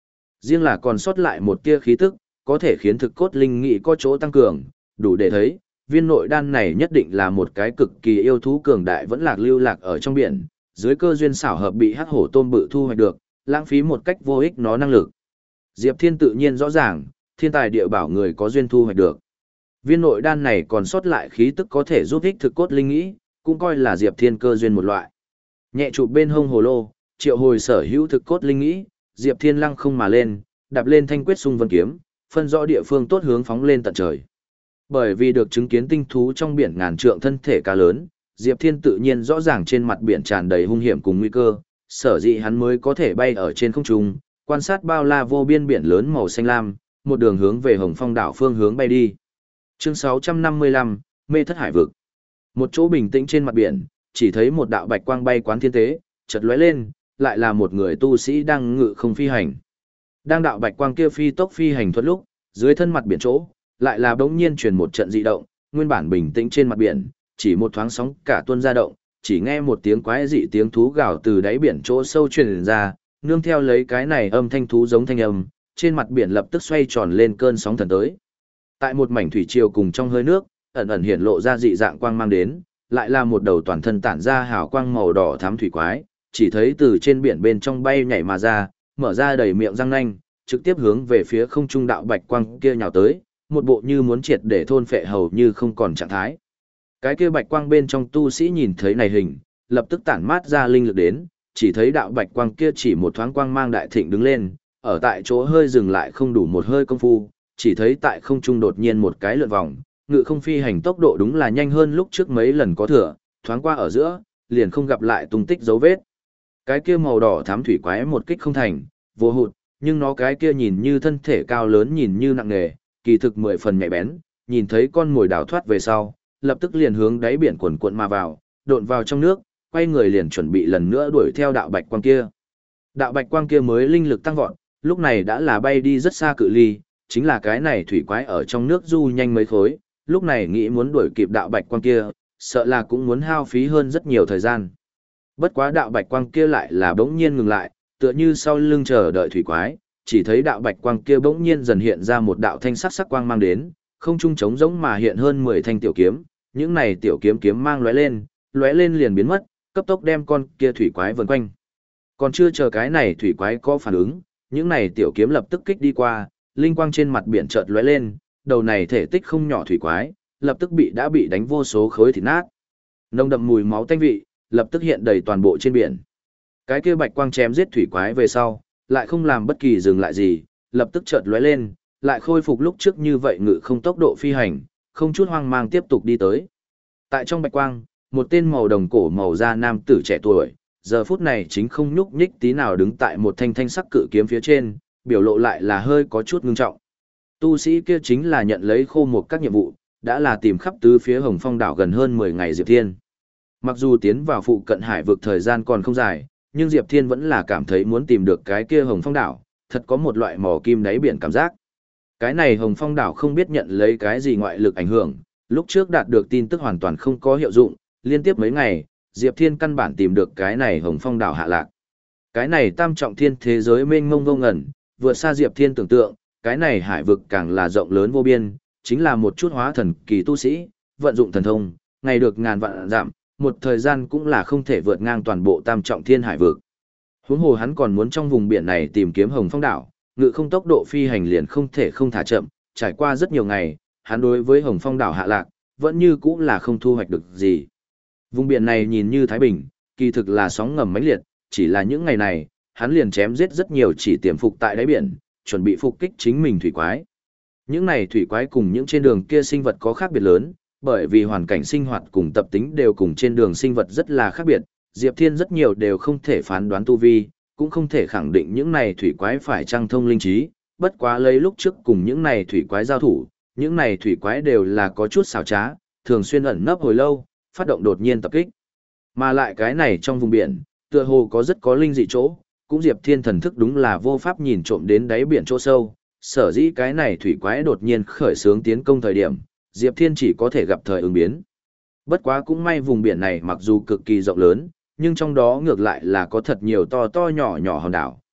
Riêng là còn sót lại một tia khí tức, có thể khiến thực cốt linh nghị có chỗ tăng cường, đủ để thấy, viên nội đan này nhất định là một cái cực kỳ yêu thú cường đại vẫn lạc lưu lạc ở trong biển, dưới cơ duyên xảo hợp bị hắc hổ tôm bự thu hoạch được, lãng phí một cách vô ích nó năng lực. Diệp Thiên tự nhiên rõ ràng, thiên tài địa bảo người có duyên thu hoạch được. Viên nội đan này còn sót lại khí tức có thể giúp ích thực cốt linh nghĩ, cũng coi là Diệp Thiên cơ duyên một loại. Nhẹ chụp bên hông hồ lô, triệu hồi sở hữu thực cốt linh nghĩ, Diệp Thiên lăng không mà lên, đạp lên thanh quyết xung vân kiếm, phân rõ địa phương tốt hướng phóng lên tận trời. Bởi vì được chứng kiến tinh thú trong biển ngàn trượng thân thể cá lớn, Diệp Thiên tự nhiên rõ ràng trên mặt biển tràn đầy hung hiểm cùng nguy cơ, sở dĩ hắn mới có thể bay ở trên không trung, quan sát bao la vô biên biển lớn màu xanh lam, một đường hướng về Hồng Phong đảo phương hướng bay đi. Chương sáu trăm năm mươi lăm, Mê Thất Hải vực. Một chỗ bình tĩnh trên mặt biển, chỉ thấy một đạo bạch quang bay quán thiên tế, chợt lóe lên, lại là một người tu sĩ đang ngự không phi hành. Đang đạo bạch quang kia phi tốc phi hành thuật lúc, dưới thân mặt biển chỗ, lại là bỗng nhiên truyền một trận dị động, nguyên bản bình tĩnh trên mặt biển, chỉ một thoáng sóng cả tuôn ra động, chỉ nghe một tiếng quái dị tiếng thú gào từ đáy biển chỗ sâu truyền ra, nương theo lấy cái này âm thanh thú giống thanh âm, trên mặt biển lập tức xoay tròn lên cơn sóng thần tới. Tại một mảnh thủy triều cùng trong hơi nước, ẩn ẩn hiện lộ ra dị dạng quang mang đến, lại là một đầu toàn thân tản ra hào quang màu đỏ thắm thủy quái, chỉ thấy từ trên biển bên trong bay nhảy mà ra, mở ra đầy miệng răng nanh, trực tiếp hướng về phía không trung đạo bạch quang kia nhào tới, một bộ như muốn triệt để thôn phệ hầu như không còn trạng thái. Cái kia bạch quang bên trong tu sĩ nhìn thấy này hình, lập tức tản mát ra linh lực đến, chỉ thấy đạo bạch quang kia chỉ một thoáng quang mang đại thịnh đứng lên, ở tại chỗ hơi dừng lại không đủ một hơi công phu, chỉ thấy tại không trung đột nhiên một cái lượn vòng, ngự không phi hành tốc độ đúng là nhanh hơn lúc trước mấy lần có thừa, thoáng qua ở giữa, liền không gặp lại tung tích dấu vết. Cái kia màu đỏ thắm thủy quái một kích không thành, vô hụt, nhưng nó cái kia nhìn như thân thể cao lớn nhìn như nặng nề, kỳ thực mười phần nhạy bén, nhìn thấy con mồi đào thoát về sau, lập tức liền hướng đáy biển cuộn cuộn mà vào, độn vào trong nước, quay người liền chuẩn bị lần nữa đuổi theo đạo bạch quang kia. Đạo bạch quang kia mới linh lực tăng vọt, lúc này đã là bay đi rất xa cự ly, chính là cái này thủy quái ở trong nước du nhanh mấy khối, lúc này nghĩ muốn đuổi kịp đạo bạch quang kia, sợ là cũng muốn hao phí hơn rất nhiều thời gian. Bất quá đạo bạch quang kia lại là bỗng nhiên ngừng lại, tựa như sau lưng chờ đợi thủy quái, chỉ thấy đạo bạch quang kia bỗng nhiên dần hiện ra một đạo thanh sắc sắc quang mang đến, không trung trống rỗng mà hiện hơn mười thanh tiểu kiếm, những này tiểu kiếm kiếm mang lóe lên, lóe lên liền biến mất, cấp tốc đem con kia thủy quái vần quanh. Còn chưa chờ cái này thủy quái có phản ứng, những này tiểu kiếm lập tức kích đi qua, linh quang trên mặt biển chợt lóe lên, đầu này thể tích không nhỏ thủy quái, lập tức bị đã bị đánh vô số khối thịt nát. Nồng đậm mùi máu tanh vị, lập tức hiện đầy toàn bộ trên biển. Cái kia bạch quang chém giết thủy quái về sau, lại không làm bất kỳ dừng lại gì, lập tức chợt lóe lên, lại khôi phục lúc trước như vậy ngự không tốc độ phi hành, không chút hoang mang tiếp tục đi tới. Tại trong bạch quang, một tên màu đồng cổ màu da nam tử trẻ tuổi, giờ phút này chính không nhúc nhích tí nào đứng tại một thanh thanh sắc cự kiếm phía trên, biểu lộ lại là hơi có chút ngưng trọng. Tu sĩ kia chính là nhận lấy khô một các nhiệm vụ, đã là tìm khắp tứ phía Hồng Phong đảo gần hơn mười ngày Diệp Thiên. Mặc dù tiến vào phụ cận hải vực thời gian còn không dài, nhưng Diệp Thiên vẫn là cảm thấy muốn tìm được cái kia Hồng Phong đảo, thật có một loại mò kim đáy biển cảm giác. Cái này Hồng Phong đảo không biết nhận lấy cái gì ngoại lực ảnh hưởng, lúc trước đạt được tin tức hoàn toàn không có hiệu dụng, liên tiếp mấy ngày, Diệp Thiên căn bản tìm được cái này Hồng Phong đảo hạ lạc. Cái này tam trọng thiên thế giới mênh mông vô ngần, vượt xa Diệp Thiên tưởng tượng, cái này hải vực càng là rộng lớn vô biên, chính là một chút hóa thần kỳ tu sĩ, vận dụng thần thông, ngày được ngàn vạn giảm, một thời gian cũng là không thể vượt ngang toàn bộ tam trọng thiên hải vực. Huống hồ hắn còn muốn trong vùng biển này tìm kiếm Hồng Phong đảo, ngự không tốc độ phi hành liền không thể không thả chậm, trải qua rất nhiều ngày, hắn đối với Hồng Phong đảo hạ lạc, vẫn như cũng là không thu hoạch được gì. Vùng biển này nhìn như thái bình, kỳ thực là sóng ngầm mãnh liệt, chỉ là những ngày này, hắn liền chém giết rất nhiều chỉ tiềm phục tại đáy biển, chuẩn bị phục kích chính mình thủy quái. Những này thủy quái cùng những trên đường kia sinh vật có khác biệt lớn, bởi vì hoàn cảnh sinh hoạt cùng tập tính đều cùng trên đường sinh vật rất là khác biệt, Diệp Thiên rất nhiều đều không thể phán đoán tu vi, cũng không thể khẳng định những này thủy quái phải trang thông linh trí, bất quá lấy lúc trước cùng những này thủy quái giao thủ, những này thủy quái đều là có chút xảo trá, thường xuyên ẩn nấp hồi lâu, phát động đột nhiên tập kích. Mà lại cái này trong vùng biển, tựa hồ có rất có linh dị chỗ, cũng Diệp Thiên thần thức đúng là vô pháp nhìn trộm đến đáy biển chỗ sâu, sở dĩ cái này thủy quái đột nhiên khởi xướng tiến công thời điểm, Diệp Thiên chỉ có thể gặp thời ứng biến. Bất quá cũng may vùng biển này mặc dù cực kỳ rộng lớn, nhưng trong đó ngược lại là có thật nhiều to to nhỏ nhỏ hòn đảo,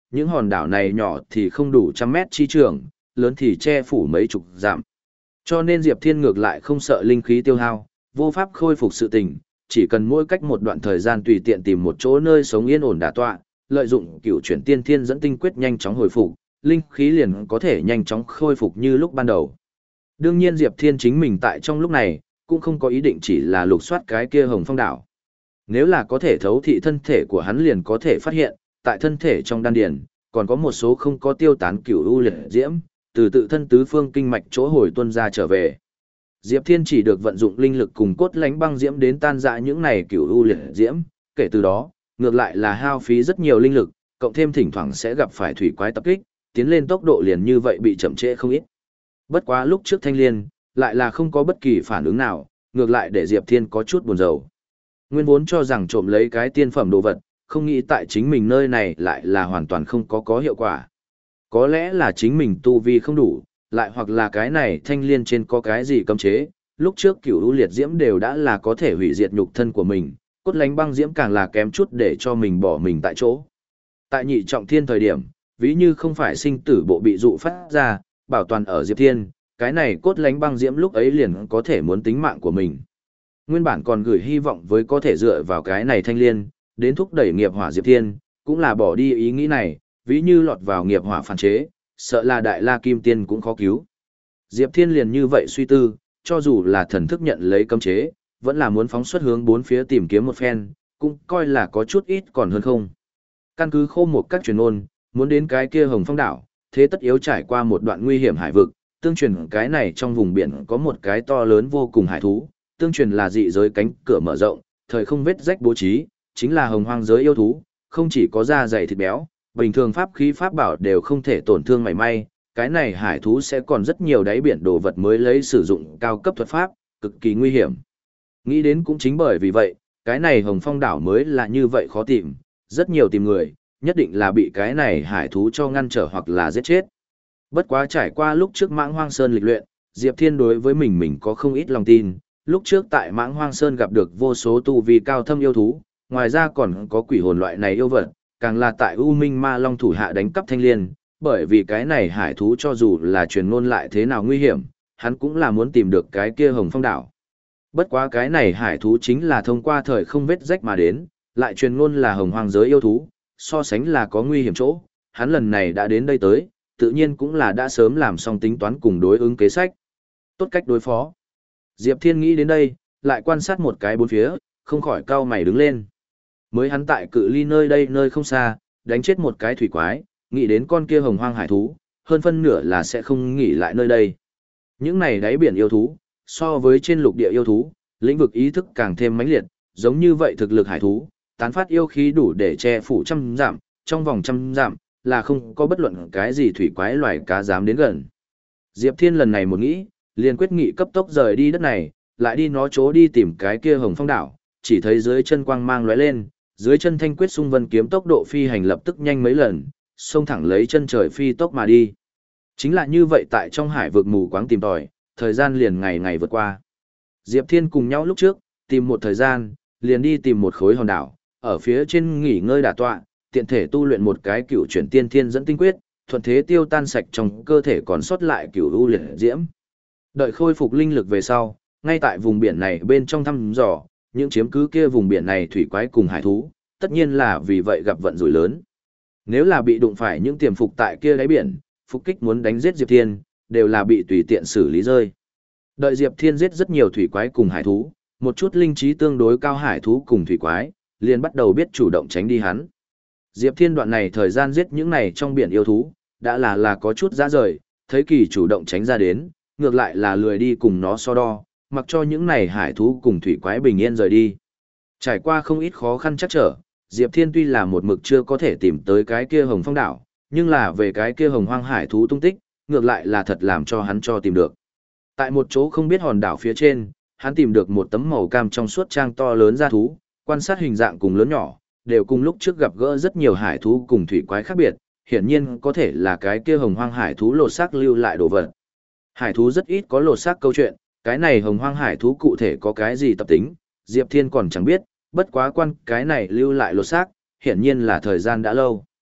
những hòn đảo này nhỏ thì không đủ trăm mét chi trường, lớn thì che phủ mấy chục dặm. Cho nên Diệp Thiên ngược lại không sợ linh khí tiêu hao, vô pháp khôi phục sự tình, chỉ cần mỗi cách một đoạn thời gian tùy tiện tìm một chỗ nơi sống yên ổn đả tọa, lợi dụng cửu chuyển tiên thiên dẫn tinh quyết nhanh chóng hồi phục, linh khí liền có thể nhanh chóng khôi phục như lúc ban đầu. Đương nhiên Diệp Thiên chính mình tại trong lúc này, cũng không có ý định chỉ là lục soát cái kia Hồng Phong đảo. Nếu là có thể thấu thị thân thể của hắn liền có thể phát hiện, tại thân thể trong đan điền, còn có một số không có tiêu tán cửu u liệt diễm, từ tự thân tứ phương kinh mạch chỗ hồi tuân ra trở về. Diệp Thiên chỉ được vận dụng linh lực cùng cốt lãnh băng diễm đến tan rã những này cửu u liệt diễm, kể từ đó, ngược lại là hao phí rất nhiều linh lực, cộng thêm thỉnh thoảng sẽ gặp phải thủy quái tập kích, tiến lên tốc độ liền như vậy bị chậm trễ không ít. Bất quá lúc trước Thanh Liên, lại là không có bất kỳ phản ứng nào, ngược lại để Diệp Thiên có chút buồn rầu. Nguyên vốn cho rằng trộm lấy cái tiên phẩm đồ vật, không nghĩ tại chính mình nơi này lại là hoàn toàn không có có hiệu quả. Có lẽ là chính mình tu vi không đủ, lại hoặc là cái này Thanh Liên trên có cái gì cấm chế, lúc trước cửu u liệt diễm đều đã là có thể hủy diệt nhục thân của mình, cốt lánh băng diễm càng là kém chút để cho mình bỏ mình tại chỗ. Tại nhị trọng thiên thời điểm, ví như không phải sinh tử bộ bị dụ phát ra, bảo toàn ở Diệp Thiên, cái này cốt lánh băng diễm lúc ấy liền có thể muốn tính mạng của mình. Nguyên bản còn gửi hy vọng với có thể dựa vào cái này Thanh Liên, đến thúc đẩy nghiệp hỏa Diệp Thiên, cũng là bỏ đi ý nghĩ này, ví như lọt vào nghiệp hỏa phản chế, sợ là đại la kim tiên cũng khó cứu. Diệp Thiên liền như vậy suy tư, cho dù là thần thức nhận lấy cấm chế, vẫn là muốn phóng xuất hướng bốn phía tìm kiếm một phen, cũng coi là có chút ít còn hơn không. Căn cứ khô một các truyền ôn, muốn đến cái kia Hồng Phong đảo, thế tất yếu trải qua một đoạn nguy hiểm hải vực, tương truyền cái này trong vùng biển có một cái to lớn vô cùng hải thú, tương truyền là dị giới cánh cửa mở rộng, thời không vết rách bố trí, chính là hồng hoang giới yêu thú, không chỉ có da dày thịt béo, bình thường pháp khí pháp bảo đều không thể tổn thương mảy may, cái này hải thú sẽ còn rất nhiều đáy biển đồ vật mới lấy sử dụng cao cấp thuật pháp, cực kỳ nguy hiểm. Nghĩ đến cũng chính bởi vì vậy, cái này Hồng Phong đảo mới là như vậy khó tìm, rất nhiều tìm người, nhất định là bị cái này hải thú cho ngăn trở hoặc là giết chết. Bất quá trải qua lúc trước Mãng Hoang Sơn lịch luyện, Diệp Thiên đối với mình mình có không ít lòng tin, lúc trước tại Mãng Hoang Sơn gặp được vô số tu vi cao thâm yêu thú, ngoài ra còn có quỷ hồn loại này yêu vật, càng là tại U Minh Ma Long thủ hạ đánh cắp Thanh Liên, bởi vì cái này hải thú cho dù là truyền ngôn lại thế nào nguy hiểm, hắn cũng là muốn tìm được cái kia Hồng Phong đảo. Bất quá cái này hải thú chính là thông qua thời không vết rách mà đến, lại truyền ngôn là hồng hoang giới yêu thú, so sánh là có nguy hiểm chỗ, hắn lần này đã đến đây tới, tự nhiên cũng là đã sớm làm xong tính toán cùng đối ứng kế sách. Tốt cách đối phó. Diệp Thiên nghĩ đến đây, lại quan sát một cái bốn phía, không khỏi cau mày đứng lên. Mới hắn tại cự ly nơi đây nơi không xa, đánh chết một cái thủy quái, nghĩ đến con kia hồng hoang hải thú, hơn phân nửa là sẽ không nghỉ lại nơi đây. Những này đáy biển yêu thú, so với trên lục địa yêu thú, lĩnh vực ý thức càng thêm mãnh liệt, giống như vậy thực lực hải thú, tán phát yêu khí đủ để che phủ trăm dặm, trong vòng trăm dặm là không có bất luận cái gì thủy quái loài cá dám đến gần. Diệp Thiên lần này một nghĩ, liền quyết nghị cấp tốc rời đi đất này, lại đi nó chỗ đi tìm cái kia Hồng Phong đảo, chỉ thấy dưới chân quang mang lóe lên, dưới chân thanh quyết xung vân kiếm tốc độ phi hành lập tức nhanh mấy lần, xông thẳng lấy chân trời phi tốc mà đi. Chính là như vậy tại trong hải vực mù quáng tìm tòi, thời gian liền ngày ngày vượt qua. Diệp Thiên cùng nhau lúc trước, tìm một thời gian, liền đi tìm một khối hòn đảo, ở phía trên nghỉ ngơi đả tọa, tiện thể tu luyện một cái cựu chuyển tiên thiên dẫn tinh quyết, thuận thế tiêu tan sạch trong cơ thể còn sót lại cựu u liệt diễm. Đợi khôi phục linh lực về sau, ngay tại vùng biển này bên trong thăm dò, những chiếm cứ kia vùng biển này thủy quái cùng hải thú, tất nhiên là vì vậy gặp vận rủi lớn. Nếu là bị đụng phải những tiềm phục tại kia đáy biển, phục kích muốn đánh giết Diệp Thiên, đều là bị tùy tiện xử lý rơi. Đợi Diệp Thiên giết rất nhiều thủy quái cùng hải thú, một chút linh trí tương đối cao hải thú cùng thủy quái, liền bắt đầu biết chủ động tránh đi hắn. Diệp Thiên đoạn này thời gian giết những này trong biển yêu thú, đã là là có chút dã rời, thấy kỳ chủ động tránh ra đến, ngược lại là lười đi cùng nó so đo, mặc cho những này hải thú cùng thủy quái bình yên rời đi. Trải qua không ít khó khăn chắc trở, Diệp Thiên tuy là một mực chưa có thể tìm tới cái kia Hồng Phong đảo, nhưng là về cái kia hồng hoang hải thú tung tích, ngược lại là thật làm cho hắn cho tìm được. Tại một chỗ không biết hòn đảo phía trên, hắn tìm được một tấm màu cam trong suốt trang to lớn ra thú, quan sát hình dạng cùng lớn nhỏ, đều cùng lúc trước gặp gỡ rất nhiều hải thú cùng thủy quái khác biệt, hiển nhiên có thể là cái kia hồng hoang hải thú lột xác lưu lại đồ vật. Hải thú rất ít có lột xác câu chuyện, cái này hồng hoang hải thú cụ thể có cái gì tập tính, Diệp Thiên còn chẳng biết, bất quá quan cái này lưu lại lột xác, hiển nhiên là thời gian đã lâu.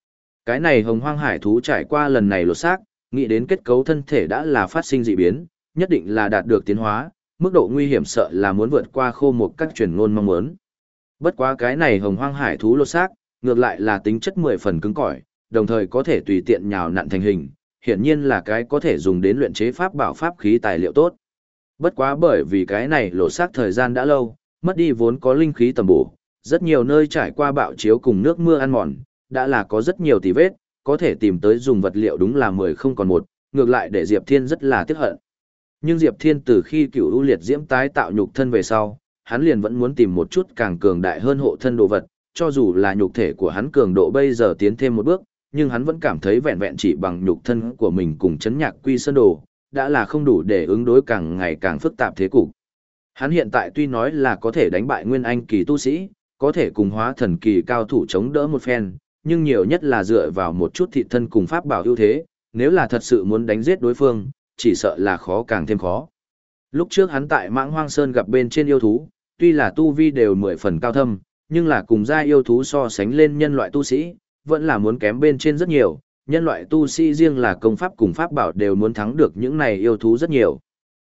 Cái này hồng hoang hải thú trải qua lần này lột xác, nghĩ đến kết cấu thân thể đã là phát sinh dị biến, nhất định là đạt được tiến hóa, mức độ nguy hiểm sợ là muốn vượt qua khô một các truyền ngôn mong muốn. Bất quá cái này hồng hoang hải thú lột xác, ngược lại là tính chất mười phần cứng cỏi, đồng thời có thể tùy tiện nhào nặn thành hình, hiển nhiên là cái có thể dùng đến luyện chế pháp bảo pháp khí tài liệu tốt. Bất quá bởi vì cái này lột xác thời gian đã lâu, mất đi vốn có linh khí tầm bổ, rất nhiều nơi trải qua bạo chiếu cùng nước mưa ăn mòn, đã là có rất nhiều tì vết, có thể tìm tới dùng vật liệu đúng là mười không còn một, ngược lại để Diệp Thiên rất là tiếc hận. Nhưng Diệp Thiên từ khi cửu u liệt diễm tái tạo nhục thân về sau, hắn liền vẫn muốn tìm một chút càng cường đại hơn hộ thân đồ vật, cho dù là nhục thể của hắn cường độ bây giờ tiến thêm một bước, nhưng hắn vẫn cảm thấy vẹn vẹn chỉ bằng nhục thân của mình cùng chấn nhạc quy sơn đồ, đã là không đủ để ứng đối càng ngày càng phức tạp thế cục. Hắn hiện tại tuy nói là có thể đánh bại nguyên anh kỳ tu sĩ, có thể cùng hóa thần kỳ cao thủ chống đỡ một phen, nhưng nhiều nhất là dựa vào một chút thị thân cùng pháp bảo ưu thế, nếu là thật sự muốn đánh giết đối phương, chỉ sợ là khó càng thêm khó. Lúc trước hắn tại Mãng Hoang Sơn gặp bên trên yêu thú, tuy là tu vi đều mười phần cao thâm, nhưng là cùng gia yêu thú so sánh lên nhân loại tu sĩ, vẫn là muốn kém bên trên rất nhiều, nhân loại tu sĩ riêng là công pháp cùng pháp bảo đều muốn thắng được những này yêu thú rất nhiều.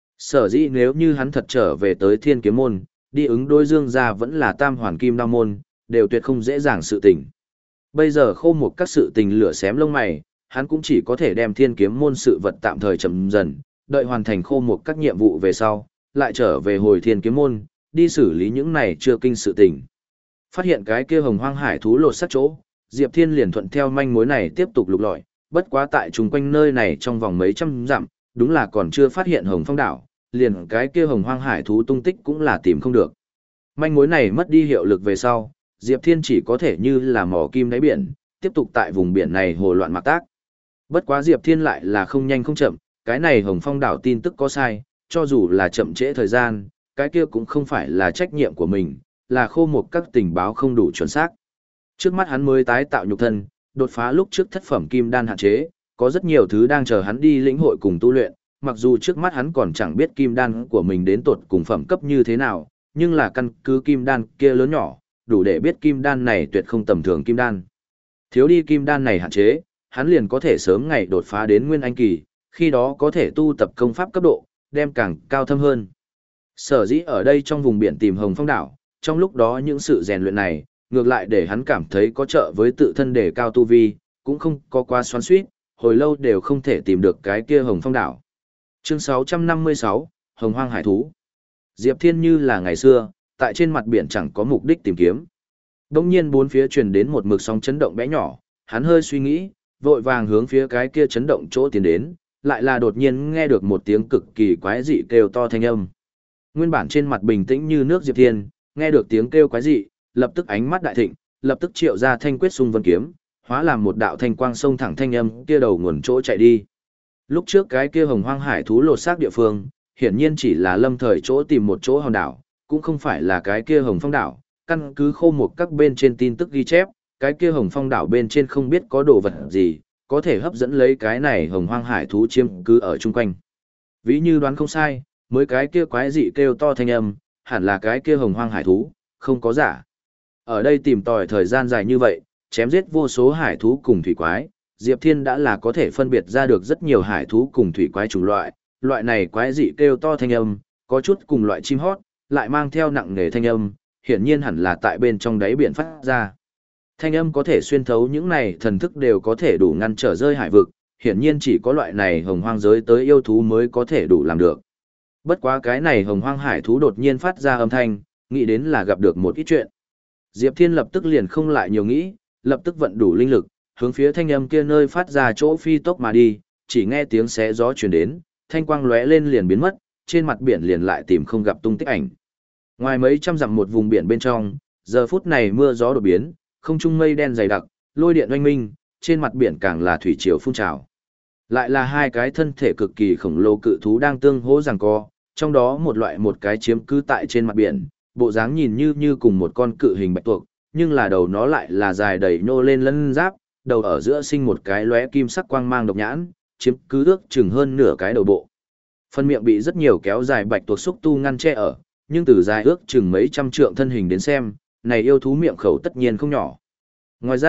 Sở dĩ nếu như hắn thật trở về tới Thiên Kiếm môn, đi ứng đối Dương gia vẫn là Tam Hoàn Kim Đao môn, đều tuyệt không dễ dàng sự tình. Bây giờ khô một các sự tình lửa xém lông mày, hắn cũng chỉ có thể đem Thiên Kiếm môn sự vật tạm thời chậm dần, đợi hoàn thành khô một các nhiệm vụ về sau, lại trở về hồi Thiên Kiếm môn, đi xử lý những này chưa kinh sự tình. Phát hiện cái kia hồng hoang hải thú lột xác chỗ, Diệp Thiên liền thuận theo manh mối này tiếp tục lục lọi, bất quá tại chung quanh nơi này trong vòng mấy trăm dặm, đúng là còn chưa phát hiện hồng phong đảo, liền cái kia hồng hoang hải thú tung tích cũng là tìm không được. Manh mối này mất đi hiệu lực về sau, Diệp Thiên chỉ có thể như là mò kim đáy biển, tiếp tục tại vùng biển này hồ loạn mạc tác. Bất quá Diệp Thiên lại là không nhanh không chậm, cái này hồng phong đảo tin tức có sai, cho dù là chậm trễ thời gian, cái kia cũng không phải là trách nhiệm của mình, là khô một các tình báo không đủ chuẩn xác. Trước mắt hắn mới tái tạo nhục thân, đột phá lúc trước thất phẩm kim đan hạn chế, có rất nhiều thứ đang chờ hắn đi lĩnh hội cùng tu luyện, mặc dù trước mắt hắn còn chẳng biết kim đan của mình đến tột cùng phẩm cấp như thế nào, nhưng là căn cứ kim đan kia lớn nhỏ, đủ để biết kim đan này tuyệt không tầm thường kim đan. Thiếu đi kim đan này hạn chế, hắn liền có thể sớm ngày đột phá đến nguyên anh kỳ, khi đó có thể tu tập công pháp cấp độ, đem càng cao thâm hơn. Sở dĩ ở đây trong vùng biển tìm Hồng Phong đảo, trong lúc đó những sự rèn luyện này, ngược lại để hắn cảm thấy có trợ với tự thân đề cao tu vi, cũng không có quá xoắn xuýt, hồi lâu đều không thể tìm được cái kia Hồng Phong đảo. Chương sáu trăm năm mươi sáu, Hồng Hoang Hải Thú. Diệp Thiên như là ngày xưa, tại trên mặt biển chẳng có mục đích tìm kiếm. Đông nhiên bốn phía truyền đến một mực sóng chấn động bé nhỏ, hắn hơi suy nghĩ, vội vàng hướng phía cái kia chấn động chỗ tiến đến, lại là đột nhiên nghe được một tiếng cực kỳ quái dị kêu to thanh âm. Nguyên bản trên mặt bình tĩnh như nước Diệp Thiên, nghe được tiếng kêu quái dị, lập tức ánh mắt đại thịnh, lập tức triệu ra thanh quyết xung vân kiếm, hóa làm một đạo thanh quang sông thẳng thanh âm kia đầu nguồn chỗ chạy đi. Lúc trước cái kia hồng hoang hải thú lột xác địa phương, hiển nhiên chỉ là lâm thời chỗ tìm một chỗ hòn đảo, cũng không phải là cái kia hồng phong đảo, căn cứ khô một các bên trên tin tức ghi chép, cái kia hồng phong đảo bên trên không biết có đồ vật gì, có thể hấp dẫn lấy cái này hồng hoang hải thú chiếm cứ ở chung quanh. Ví như đoán không sai, mới cái kia quái dị kêu to thanh âm, hẳn là cái kia hồng hoang hải thú, không có giả. Ở đây tìm tòi thời gian dài như vậy, chém giết vô số hải thú cùng thủy quái, Diệp Thiên đã là có thể phân biệt ra được rất nhiều hải thú cùng thủy quái chủng loại, loại này quái dị kêu to thanh âm, có chút cùng loại chim hót, lại mang theo nặng nề thanh âm, hiển nhiên hẳn là tại bên trong đáy biển phát ra. Thanh âm có thể xuyên thấu những này thần thức đều có thể đủ ngăn trở rơi hải vực, hiển nhiên chỉ có loại này hồng hoang giới tới yêu thú mới có thể đủ làm được. Bất quá cái này hồng hoang hải thú đột nhiên phát ra âm thanh, nghĩ đến là gặp được một ít chuyện. Diệp Thiên lập tức liền không lại nhiều nghĩ, lập tức vận đủ linh lực, hướng phía thanh âm kia nơi phát ra chỗ phi tốc mà đi, chỉ nghe tiếng xé gió truyền đến, thanh quang lóe lên liền biến mất, trên mặt biển liền lại tìm không gặp tung tích ảnh. Ngoài mấy trăm dặm một vùng biển bên trong, giờ phút này mưa gió đột biến, không trung mây đen dày đặc, lôi điện oanh minh, trên mặt biển càng là thủy triều phun trào. Lại là hai cái thân thể cực kỳ khổng lồ cự thú đang tương hỗ giằng co, trong đó một loại một cái chiếm cứ tại trên mặt biển, bộ dáng nhìn như như cùng một con cự hình bạch tuộc, nhưng là đầu nó lại là dài đầy nhô lên lân giáp, đầu ở giữa sinh một cái lóe kim sắc quang mang độc nhãn, chiếm cứ ước chừng hơn nửa cái đầu bộ. Phần miệng bị rất nhiều kéo dài bạch tuộc xúc tu ngăn che ở, nhưng từ dài ước chừng mấy trăm trượng thân hình đến xem, này yêu thú miệng khẩu tất nhiên không nhỏ. Ngoài ra,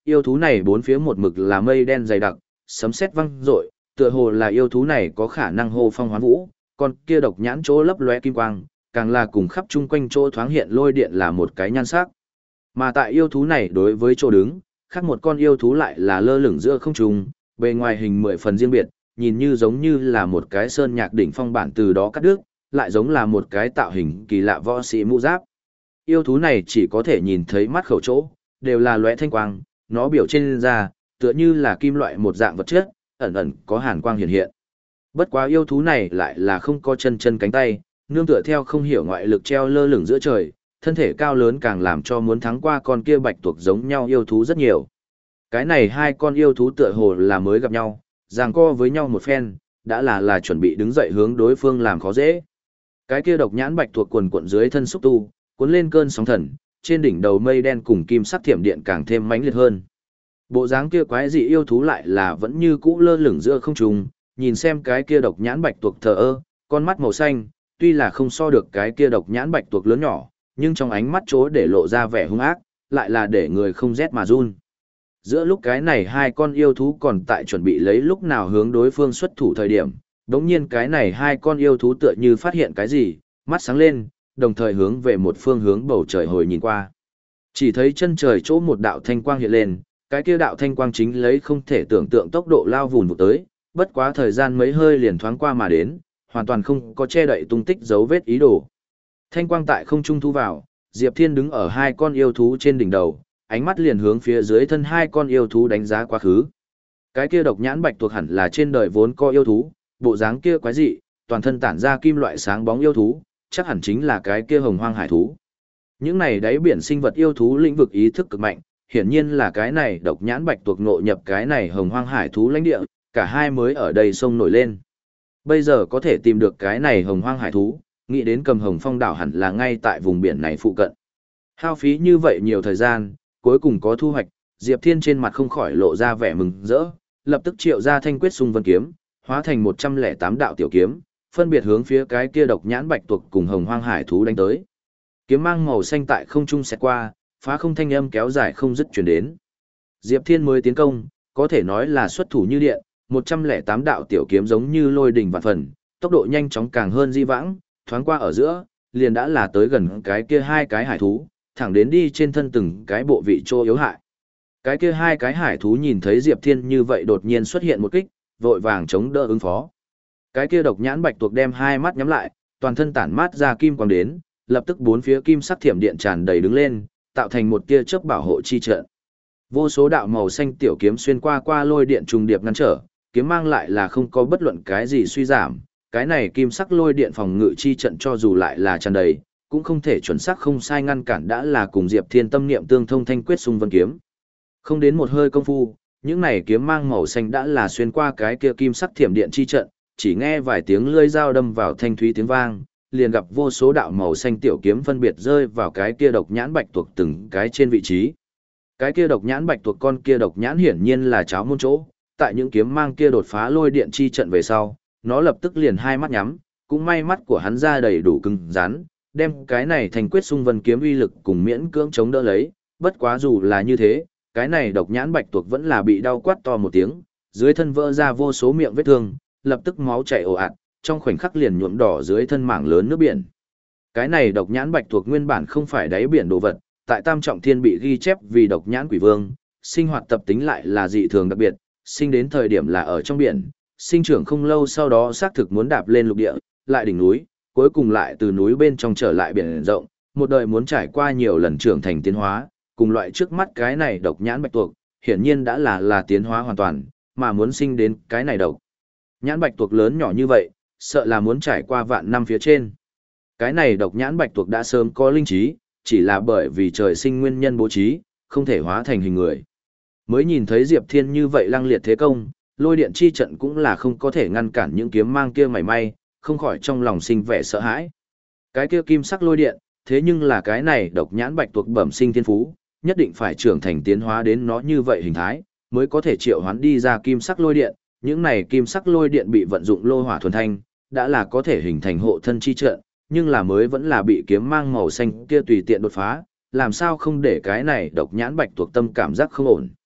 Yêu thú này bốn phía một mực là mây đen dày đặc, sấm sét vang rội, tựa hồ là yêu thú này có khả năng hô phong hoán vũ, còn kia độc nhãn chỗ lấp lóe kim quang, càng là cùng khắp chung quanh chỗ thoáng hiện lôi điện là một cái nhan sắc. Mà tại yêu thú này đối với chỗ đứng, khác một con yêu thú lại là lơ lửng giữa không trung, bề ngoài hình mười phần riêng biệt, nhìn như giống như là một cái sơn nhạc đỉnh phong bản từ đó cắt đứt, lại giống là một cái tạo hình kỳ lạ võ sĩ mũ giáp. Yêu thú này chỉ có thể nhìn thấy mắt khẩu chỗ, đều là lóe thanh quang, nó biểu trên da, tựa như là kim loại một dạng vật chất, ẩn ẩn có hàn quang hiện hiện. Bất quá yêu thú này lại là không có chân chân cánh tay, nương tựa theo không hiểu ngoại lực treo lơ lửng giữa trời, thân thể cao lớn càng làm cho muốn thắng qua con kia bạch tuộc giống nhau yêu thú rất nhiều. Cái này hai con yêu thú tựa hồ là mới gặp nhau, giằng co với nhau một phen, đã là là chuẩn bị đứng dậy hướng đối phương làm khó dễ. Cái kia độc nhãn bạch tuộc quần quận dưới thân xúc tu, cuốn lên cơn sóng thần, trên đỉnh đầu mây đen cùng kim sắc thiểm điện càng thêm mãnh liệt hơn. Bộ dáng kia quái dị yêu thú lại là vẫn như cũ lơ lửng giữa không trung, nhìn xem cái kia độc nhãn bạch tuộc thờ ơ, con mắt màu xanh, tuy là không so được cái kia độc nhãn bạch tuộc lớn nhỏ, nhưng trong ánh mắt chỗ để lộ ra vẻ hung ác, lại là để người không rét mà run. Giữa lúc cái này hai con yêu thú còn tại chuẩn bị lấy lúc nào hướng đối phương xuất thủ thời điểm, đống nhiên cái này hai con yêu thú tựa như phát hiện cái gì, mắt sáng lên, đồng thời hướng về một phương hướng bầu trời hồi nhìn qua. Chỉ thấy chân trời chỗ một đạo thanh quang hiện lên, cái kia đạo thanh quang chính lấy không thể tưởng tượng tốc độ lao vùn vụt tới, bất quá thời gian mấy hơi liền thoáng qua mà đến, hoàn toàn không có che đậy tung tích dấu vết ý đồ. Thanh quang tại không trung thu vào, Diệp Thiên đứng ở hai con yêu thú trên đỉnh đầu, ánh mắt liền hướng phía dưới thân hai con yêu thú đánh giá quá khứ. Cái kia độc nhãn bạch tuộc hẳn là trên đời vốn có yêu thú, bộ dáng kia quái dị, toàn thân tản ra kim loại sáng bóng yêu thú, chắc hẳn chính là cái kia hồng hoang hải thú. Những này đáy biển sinh vật yêu thú lĩnh vực ý thức cực mạnh, hiển nhiên là cái này độc nhãn bạch tuộc ngộ nhập cái này hồng hoang hải thú lãnh địa, cả hai mới ở đây sông nổi lên. Bây giờ có thể tìm được cái này hồng hoang hải thú, nghĩ đến Cầm Hồng Phong đảo hẳn là ngay tại vùng biển này phụ cận. Hao phí như vậy nhiều thời gian, cuối cùng có thu hoạch, Diệp Thiên trên mặt không khỏi lộ ra vẻ mừng rỡ, lập tức triệu ra thanh quyết xung vân kiếm, hóa thành một trăm lẻ tám đạo tiểu kiếm, phân biệt hướng phía cái kia độc nhãn bạch tuộc cùng hồng hoang hải thú đánh tới. Kiếm mang màu xanh tại không trung xẹt qua, phá không thanh âm kéo dài không dứt truyền đến. Diệp Thiên mới tiến công, có thể nói là xuất thủ như điện, một trăm lẻ tám đạo tiểu kiếm giống như lôi đỉnh vạn phần, tốc độ nhanh chóng càng hơn di vãng, thoáng qua ở giữa, liền đã là tới gần cái kia hai cái hải thú, thẳng đến đi trên thân từng cái bộ vị chỗ yếu hại. Cái kia hai cái hải thú nhìn thấy Diệp Thiên như vậy đột nhiên xuất hiện một kích, vội vàng chống đỡ ứng phó. Cái kia độc nhãn bạch tuộc đem hai mắt nhắm lại, toàn thân tản mát ra kim quang đến, lập tức bốn phía kim sắc thiểm điện tràn đầy đứng lên, tạo thành một tia chớp bảo hộ chi trận. Vô số đạo màu xanh tiểu kiếm xuyên qua qua lôi điện trùng điệp ngăn trở, kiếm mang lại là không có bất luận cái gì suy giảm, cái này kim sắc lôi điện phòng ngự chi trận cho dù lại là tràn đầy, cũng không thể chuẩn xác không sai ngăn cản đã là cùng Diệp Thiên tâm niệm tương thông thanh quyết xung vân kiếm. Không đến một hơi công phu, những này kiếm mang màu xanh đã là xuyên qua cái kia kim sắc thiểm điện chi trận, chỉ nghe vài tiếng lưỡi dao đâm vào thanh thúy tiếng vang, liền gặp vô số đạo màu xanh tiểu kiếm phân biệt rơi vào cái kia độc nhãn bạch tuộc từng cái trên vị trí. Cái kia độc nhãn bạch tuộc con kia độc nhãn hiển nhiên là cháo môn chỗ, tại những kiếm mang kia đột phá lôi điện chi trận về sau, nó lập tức liền hai mắt nhắm, cũng may mắt của hắn ra đầy đủ cứng rắn, đem cái này thành quyết xung vân kiếm uy lực cùng miễn cưỡng chống đỡ lấy, bất quá dù là như thế, cái này độc nhãn bạch tuộc vẫn là bị đau quát to một tiếng, dưới thân vỡ ra vô số miệng vết thương, lập tức máu chảy ồ ạt, trong khoảnh khắc liền nhuộm đỏ dưới thân mảng lớn nước biển. Cái này độc nhãn bạch tuộc nguyên bản không phải đáy biển đồ vật, tại Tam Trọng Thiên bị ghi chép vì độc nhãn quỷ vương, sinh hoạt tập tính lại là dị thường đặc biệt, sinh đến thời điểm là ở trong biển, sinh trưởng không lâu sau đó xác thực muốn đạp lên lục địa, lại đỉnh núi, cuối cùng lại từ núi bên trong trở lại biển rộng, một đời muốn trải qua nhiều lần trưởng thành tiến hóa, cùng loại trước mắt cái này độc nhãn bạch tuộc, hiển nhiên đã là là tiến hóa hoàn toàn, mà muốn sinh đến cái này độc nhãn bạch tuộc lớn nhỏ như vậy, sợ là muốn trải qua vạn năm phía trên. Cái này độc nhãn bạch tuộc đã sớm có linh trí, chỉ là bởi vì trời sinh nguyên nhân bố trí, không thể hóa thành hình người. Mới nhìn thấy Diệp Thiên như vậy lăng liệt thế công, lôi điện chi trận cũng là không có thể ngăn cản những kiếm mang kia mảy may, không khỏi trong lòng sinh vẻ sợ hãi. Cái kia kim sắc lôi điện, thế nhưng là cái này độc nhãn bạch tuộc bẩm sinh thiên phú, nhất định phải trưởng thành tiến hóa đến nó như vậy hình thái, mới có thể triệu hoán đi ra kim sắc lôi điện. Những này kim sắc lôi điện bị vận dụng lô hỏa thuần thanh, đã là có thể hình thành hộ thân chi trận, nhưng là mới vẫn là bị kiếm mang màu xanh kia tùy tiện đột phá, làm sao không để cái này độc nhãn bạch tuộc tâm cảm giác không ổn.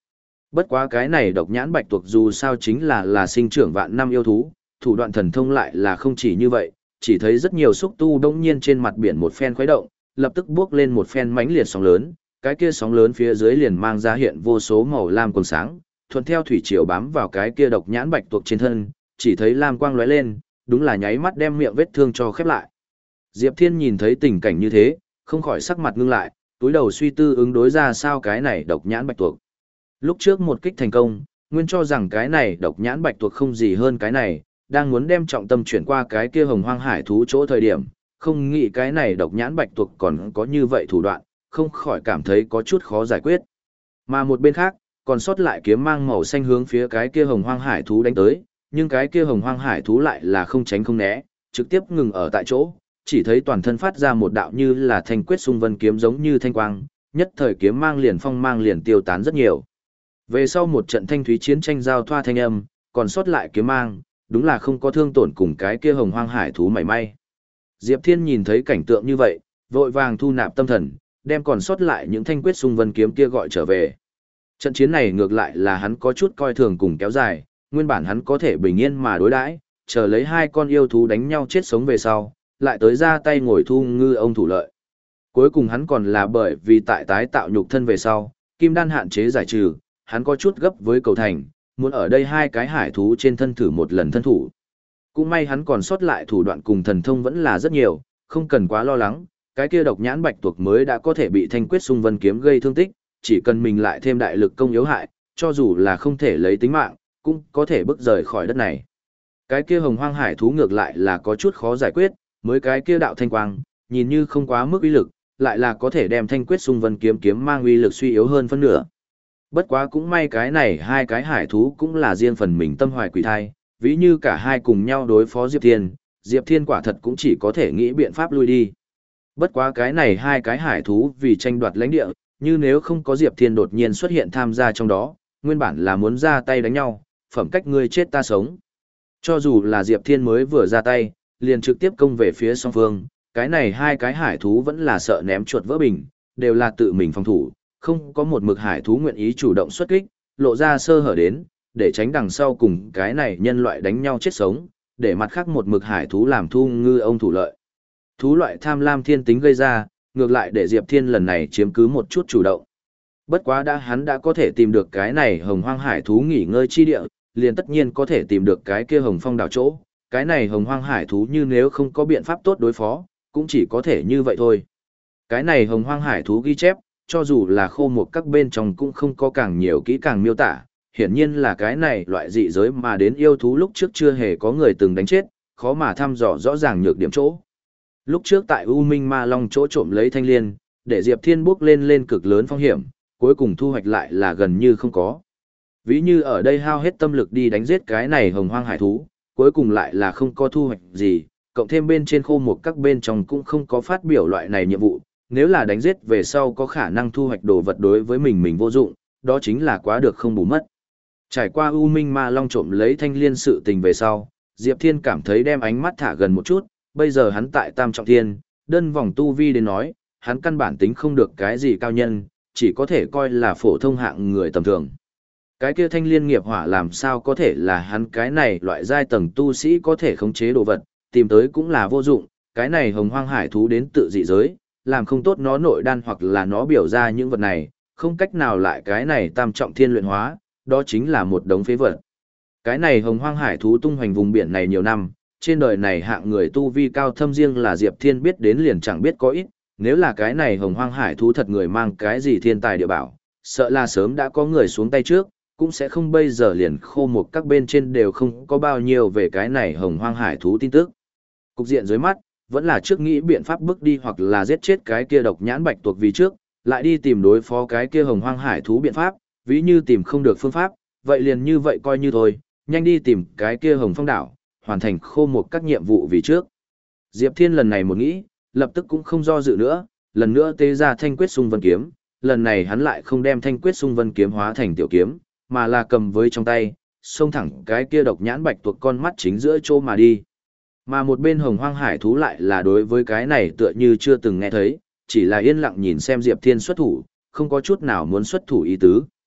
Bất quá cái này độc nhãn bạch tuộc dù sao chính là là sinh trưởng vạn năm yêu thú, thủ đoạn thần thông lại là không chỉ như vậy, chỉ thấy rất nhiều xúc tu đông nhiên trên mặt biển một phen khuấy động, lập tức bước lên một phen mãnh liệt sóng lớn, cái kia sóng lớn phía dưới liền mang ra hiện vô số màu lam quần sáng, thuận theo thủy triều bám vào cái kia độc nhãn bạch tuộc trên thân, chỉ thấy lam quang lóe lên, đúng là nháy mắt đem miệng vết thương cho khép lại. Diệp Thiên nhìn thấy tình cảnh như thế, không khỏi sắc mặt ngưng lại, túi đầu suy tư ứng đối ra sao cái này độc nhãn bạch tuộc. Lúc trước một kích thành công, nguyên cho rằng cái này độc nhãn bạch tuộc không gì hơn cái này, đang muốn đem trọng tâm chuyển qua cái kia hồng hoang hải thú chỗ thời điểm, không nghĩ cái này độc nhãn bạch tuộc còn có như vậy thủ đoạn, không khỏi cảm thấy có chút khó giải quyết. Mà một bên khác, còn sót lại kiếm mang màu xanh hướng phía cái kia hồng hoang hải thú đánh tới, nhưng cái kia hồng hoang hải thú lại là không tránh không né, trực tiếp ngừng ở tại chỗ, chỉ thấy toàn thân phát ra một đạo như là thanh quyết xung vân kiếm giống như thanh quang, nhất thời kiếm mang liền phong mang liền tiêu tán rất nhiều. Về sau một trận thanh thúy chiến tranh giao thoa thanh âm, còn sót lại kiếm mang, đúng là không có thương tổn cùng cái kia hồng hoang hải thú mảy may. Diệp Thiên nhìn thấy cảnh tượng như vậy, vội vàng thu nạp tâm thần, đem còn sót lại những thanh quyết xung vân kiếm kia gọi trở về. Trận chiến này ngược lại là hắn có chút coi thường cùng kéo dài, nguyên bản hắn có thể bình yên mà đối đãi, chờ lấy hai con yêu thú đánh nhau chết sống về sau, lại tới ra tay ngồi thu ngư ông thủ lợi. Cuối cùng hắn còn là bởi vì tại tái tạo nhục thân về sau, kim đan hạn chế giải trừ, hắn có chút gấp với cầu thành, muốn ở đây hai cái hải thú trên thân thử một lần thân thủ. Cũng may hắn còn sót lại thủ đoạn cùng thần thông vẫn là rất nhiều, không cần quá lo lắng, cái kia độc nhãn bạch tuộc mới đã có thể bị thanh quyết xung vân kiếm gây thương tích, chỉ cần mình lại thêm đại lực công yếu hại, cho dù là không thể lấy tính mạng, cũng có thể bước rời khỏi đất này. Cái kia hồng hoang hải thú ngược lại là có chút khó giải quyết, mới cái kia đạo thanh quang, nhìn như không quá mức uy lực, lại là có thể đem thanh quyết xung vân kiếm kiếm mang uy lực suy yếu hơn phân nửa. Bất quá cũng may cái này hai cái hải thú cũng là riêng phần mình tâm hoài quỷ thai, ví như cả hai cùng nhau đối phó Diệp Thiên, Diệp Thiên quả thật cũng chỉ có thể nghĩ biện pháp lui đi. Bất quá cái này hai cái hải thú vì tranh đoạt lãnh địa, như nếu không có Diệp Thiên đột nhiên xuất hiện tham gia trong đó, nguyên bản là muốn ra tay đánh nhau, phẩm cách ngươi chết ta sống. Cho dù là Diệp Thiên mới vừa ra tay, liền trực tiếp công về phía song phương, cái này hai cái hải thú vẫn là sợ ném chuột vỡ bình, đều là tự mình phòng thủ, không có một mực hải thú nguyện ý chủ động xuất kích, lộ ra sơ hở đến, để tránh đằng sau cùng cái này nhân loại đánh nhau chết sống, để mặt khác một mực hải thú làm thu ngư ông thủ lợi. Thú loại tham lam thiên tính gây ra, ngược lại để Diệp Thiên lần này chiếm cứ một chút chủ động. Bất quá đã hắn đã có thể tìm được cái này hồng hoang hải thú nghỉ ngơi chi địa, liền tất nhiên có thể tìm được cái kia hồng phong đảo chỗ. Cái này hồng hoang hải thú như nếu không có biện pháp tốt đối phó, cũng chỉ có thể như vậy thôi. Cái này hồng hoang hải thú ghi chép, cho dù là khô một các bên trong cũng không có càng nhiều kỹ càng miêu tả, hiển nhiên là cái này loại dị giới mà đến yêu thú lúc trước chưa hề có người từng đánh chết, khó mà thăm dò rõ ràng nhược điểm chỗ. Lúc trước tại U Minh Ma Long chỗ trộm lấy thanh liên, để Diệp Thiên bước lên lên cực lớn phong hiểm, cuối cùng thu hoạch lại là gần như không có. Ví như ở đây hao hết tâm lực đi đánh giết cái này hồng hoang hải thú, cuối cùng lại là không có thu hoạch gì, cộng thêm bên trên khô một các bên trong cũng không có phát biểu loại này nhiệm vụ, nếu là đánh giết về sau có khả năng thu hoạch đồ vật đối với mình mình vô dụng, đó chính là quá được không bù mất. Trải qua U Minh Ma Long trộm lấy thanh liên sự tình về sau, Diệp Thiên cảm thấy đem ánh mắt thả gần một chút, bây giờ hắn tại Tam Trọng Thiên, đơn vòng tu vi đến nói, hắn căn bản tính không được cái gì cao nhân, chỉ có thể coi là phổ thông hạng người tầm thường. Cái kia thanh liên nghiệp hỏa làm sao có thể là hắn cái này loại giai tầng tu sĩ có thể khống chế đồ vật, tìm tới cũng là vô dụng, cái này hồng hoang hải thú đến tự dị giới, làm không tốt nó nội đan hoặc là nó biểu ra những vật này, không cách nào lại cái này Tam Trọng Thiên luyện hóa, đó chính là một đống phế vật. Cái này hồng hoang hải thú tung hoành vùng biển này nhiều năm, trên đời này hạng người tu vi cao thâm riêng là Diệp Thiên biết đến liền chẳng biết có ít, nếu là cái này hồng hoang hải thú thật người mang cái gì thiên tài địa bảo, sợ là sớm đã có người xuống tay trước, cũng sẽ không bây giờ liền khô một các bên trên đều không có bao nhiêu về cái này hồng hoang hải thú tin tức. Cục diện dưới mắt, vẫn là trước nghĩ biện pháp bước đi hoặc là giết chết cái kia độc nhãn bạch tuộc vì trước, lại đi tìm đối phó cái kia hồng hoang hải thú biện pháp, ví như tìm không được phương pháp, vậy liền như vậy coi như thôi, nhanh đi tìm cái kia hồng phong đảo, hoàn thành khô một các nhiệm vụ vì trước. Diệp Thiên lần này một nghĩ, lập tức cũng không do dự nữa, lần nữa tế ra thanh quyết xung vân kiếm, lần này hắn lại không đem thanh quyết xung vân kiếm hóa thành tiểu kiếm, mà là cầm với trong tay, xông thẳng cái kia độc nhãn bạch tuộc con mắt chính giữa chỗ mà đi. Mà một bên hồng hoang hải thú lại là đối với cái này tựa như chưa từng nghe thấy, chỉ là yên lặng nhìn xem Diệp Thiên xuất thủ, không có chút nào muốn xuất thủ ý tứ.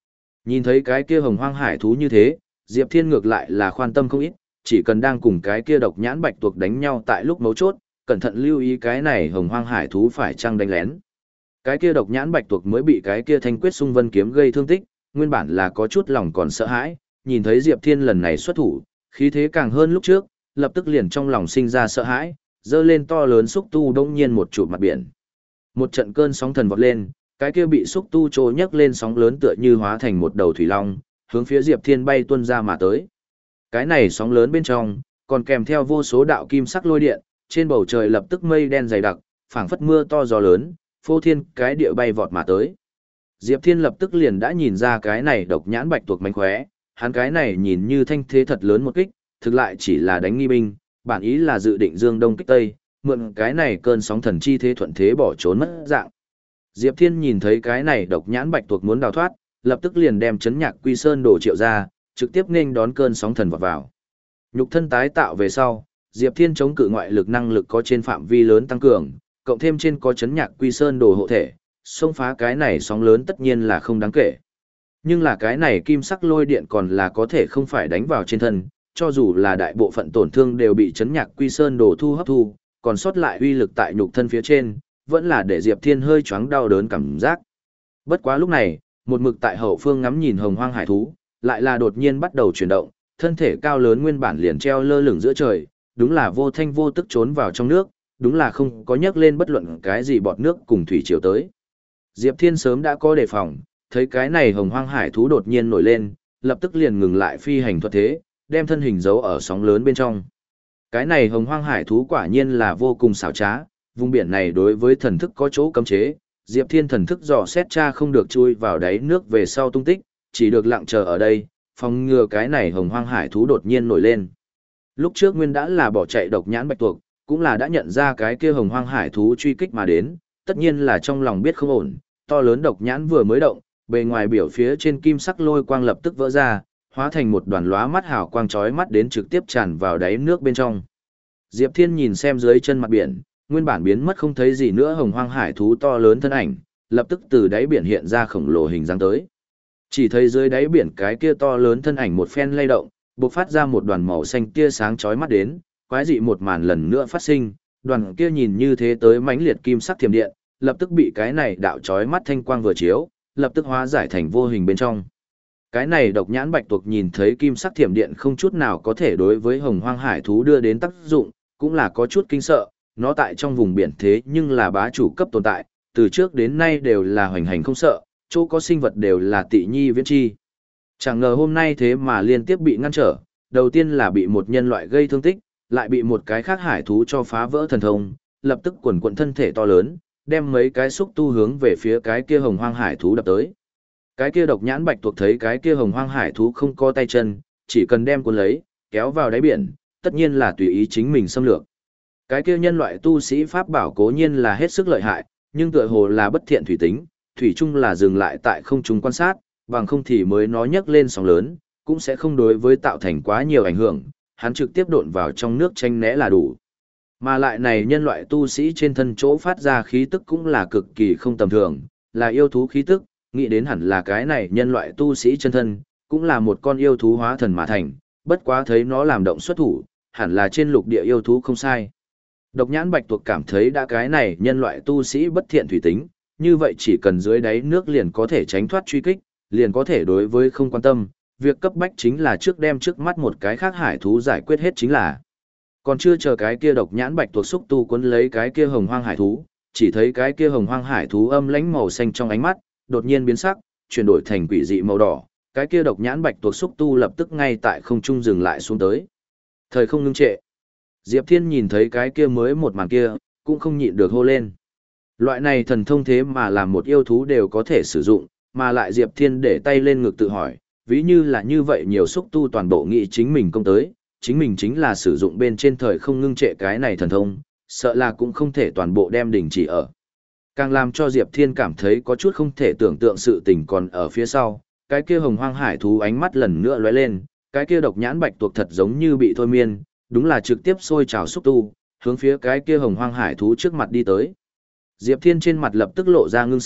Nhìn thấy cái kia hồng hoang hải thú như thế, Diệp Thiên ngược lại là khoan tâm không ít, chỉ cần đang cùng cái kia độc nhãn bạch tuộc đánh nhau tại lúc mấu chốt, cẩn thận lưu ý cái này hồng hoang hải thú phải chăng đánh lén. Cái kia độc nhãn bạch tuộc mới bị cái kia thanh quyết sung vân kiếm gây thương tích, nguyên bản là có chút lòng còn sợ hãi, nhìn thấy Diệp Thiên lần này xuất thủ, khí thế càng hơn lúc trước, lập tức liền trong lòng sinh ra sợ hãi, dơ lên to lớn xúc tu đông nhiên một trụ mặt biển. Một trận cơn sóng thần vọt lên, cái kia bị xúc tu trôi nhấc lên sóng lớn tựa như hóa thành một đầu thủy long, hướng phía Diệp Thiên bay tuôn ra mà tới. Cái này sóng lớn bên trong, còn kèm theo vô số đạo kim sắc lôi điện, trên bầu trời lập tức mây đen dày đặc, phảng phất mưa to gió lớn, phô thiên cái địa bay vọt mà tới. Diệp Thiên lập tức liền đã nhìn ra cái này độc nhãn bạch tuộc mánh khóe, hắn cái này nhìn như thanh thế thật lớn một kích, thực lại chỉ là đánh nghi binh, bản ý là dự định dương đông kích tây, mượn cái này cơn sóng thần chi thế thuận thế bỏ trốn mất dạng. Diệp Thiên nhìn thấy cái này độc nhãn bạch tuộc muốn đào thoát, lập tức liền đem chấn nhạc quy sơn đổ triệu ra, trực tiếp nên đón cơn sóng thần vọt vào. Nhục thân tái tạo về sau, Diệp Thiên chống cự ngoại lực năng lực có trên phạm vi lớn tăng cường, cộng thêm trên có chấn nhạc quy sơn đồ hộ thể, xông phá cái này sóng lớn tất nhiên là không đáng kể. Nhưng là cái này kim sắc lôi điện còn là có thể không phải đánh vào trên thân, cho dù là đại bộ phận tổn thương đều bị chấn nhạc quy sơn đồ thu hấp thu, còn sót lại uy lực tại nhục thân phía trên, vẫn là để Diệp Thiên hơi choáng đau đớn cảm giác. Bất quá lúc này, một mực tại hậu phương ngắm nhìn hồng hoang hải thú, lại là đột nhiên bắt đầu chuyển động, thân thể cao lớn nguyên bản liền treo lơ lửng giữa trời, đúng là vô thanh vô tức trốn vào trong nước, đúng là không có nhấc lên bất luận cái gì bọt nước cùng thủy triều tới. Diệp Thiên sớm đã có đề phòng, thấy cái này hồng hoang hải thú đột nhiên nổi lên, lập tức liền ngừng lại phi hành thuật thế, đem thân hình giấu ở sóng lớn bên trong. Cái này hồng hoang hải thú quả nhiên là vô cùng xảo trá, vùng biển này đối với thần thức có chỗ cấm chế, Diệp Thiên thần thức dò xét tra không được chui vào đáy nước về sau tung tích, chỉ được lặng chờ ở đây, phòng ngừa cái này hồng hoang hải thú đột nhiên nổi lên. Lúc trước nguyên đã là bỏ chạy độc nhãn bạch tuộc, cũng là đã nhận ra cái kia hồng hoang hải thú truy kích mà đến, tất nhiên là trong lòng biết không ổn, to lớn độc nhãn vừa mới động, bề ngoài biểu phía trên kim sắc lôi quang lập tức vỡ ra, hóa thành một đoàn lóa mắt hào quang chói mắt đến trực tiếp tràn vào đáy nước bên trong. Diệp Thiên nhìn xem dưới chân mặt biển, nguyên bản biến mất không thấy gì nữa hồng hoang hải thú to lớn thân ảnh, lập tức từ đáy biển hiện ra khổng lồ hình dáng tới. Chỉ thấy dưới đáy biển cái kia to lớn thân ảnh một phen lay động, bộc phát ra một đoàn màu xanh tia sáng chói mắt đến, quái dị một màn lần nữa phát sinh, đoàn kia nhìn như thế tới mãnh liệt kim sắc thiểm điện, lập tức bị cái này đạo chói mắt thanh quang vừa chiếu, lập tức hóa giải thành vô hình bên trong. Cái này độc nhãn bạch tuộc nhìn thấy kim sắc thiểm điện không chút nào có thể đối với hồng hoang hải thú đưa đến tác dụng, cũng là có chút kinh sợ, nó tại trong vùng biển thế nhưng là bá chủ cấp tồn tại, từ trước đến nay đều là hoành hành không sợ, chỗ có sinh vật đều là tị nhi viễn chi. Chẳng ngờ hôm nay thế mà liên tiếp bị ngăn trở, đầu tiên là bị một nhân loại gây thương tích, lại bị một cái khác hải thú cho phá vỡ thần thông, lập tức quần quận thân thể to lớn, đem mấy cái xúc tu hướng về phía cái kia hồng hoang hải thú đập tới. Cái kia độc nhãn bạch tuộc thấy cái kia hồng hoang hải thú không có tay chân, chỉ cần đem cuốn lấy, kéo vào đáy biển, tất nhiên là tùy ý chính mình xâm lược. Cái kia nhân loại tu sĩ pháp bảo cố nhiên là hết sức lợi hại, nhưng tựa hồ là bất thiện thủy tính, thủy chung là dừng lại tại không trung quan sát, bằng không thì mới nó nhấc lên sóng lớn, cũng sẽ không đối với tạo thành quá nhiều ảnh hưởng, hắn trực tiếp độn vào trong nước tranh né là đủ. Mà lại này nhân loại tu sĩ trên thân chỗ phát ra khí tức cũng là cực kỳ không tầm thường, là yêu thú khí tức, nghĩ đến hẳn là cái này nhân loại tu sĩ chân thân, cũng là một con yêu thú hóa thần mà thành, bất quá thấy nó làm động xuất thủ, hẳn là trên lục địa yêu thú không sai. Độc nhãn bạch tuộc cảm thấy đã cái này nhân loại tu sĩ bất thiện thủy tính, như vậy chỉ cần dưới đáy nước liền có thể tránh thoát truy kích, liền có thể đối với không quan tâm, việc cấp bách chính là trước đem trước mắt một cái khác hải thú giải quyết hết chính là. Còn chưa chờ cái kia độc nhãn bạch tuộc xúc tu cuốn lấy cái kia hồng hoang hải thú, chỉ thấy cái kia hồng hoang hải thú âm lãnh màu xanh trong ánh mắt, đột nhiên biến sắc, chuyển đổi thành quỷ dị màu đỏ, cái kia độc nhãn bạch tuộc xúc tu lập tức ngay tại không trung dừng lại xuống tới. Thời không ngưng trệ. Diệp Thiên nhìn thấy cái kia mới một màn kia, cũng không nhịn được hô lên. Loại này thần thông thế mà làm một yêu thú đều có thể sử dụng, mà lại Diệp Thiên để tay lên ngực tự hỏi, ví như là như vậy nhiều xúc tu toàn bộ nghị chính mình công tới, chính mình chính là sử dụng bên trên thời không ngưng trệ cái này thần thông, sợ là cũng không thể toàn bộ đem đình chỉ ở. Càng làm cho Diệp Thiên cảm thấy có chút không thể tưởng tượng sự tình còn ở phía sau, cái kia hồng hoang hải thú ánh mắt lần nữa lóe lên, cái kia độc nhãn bạch tuộc thật giống như bị thôi miên, đúng là trực tiếp sôi trào xúc tu, hướng phía cái kia hồng hoang hải thú trước mặt đi tới. Diệp Thiên trên mặt lập tức lộ ra ngưng sắc,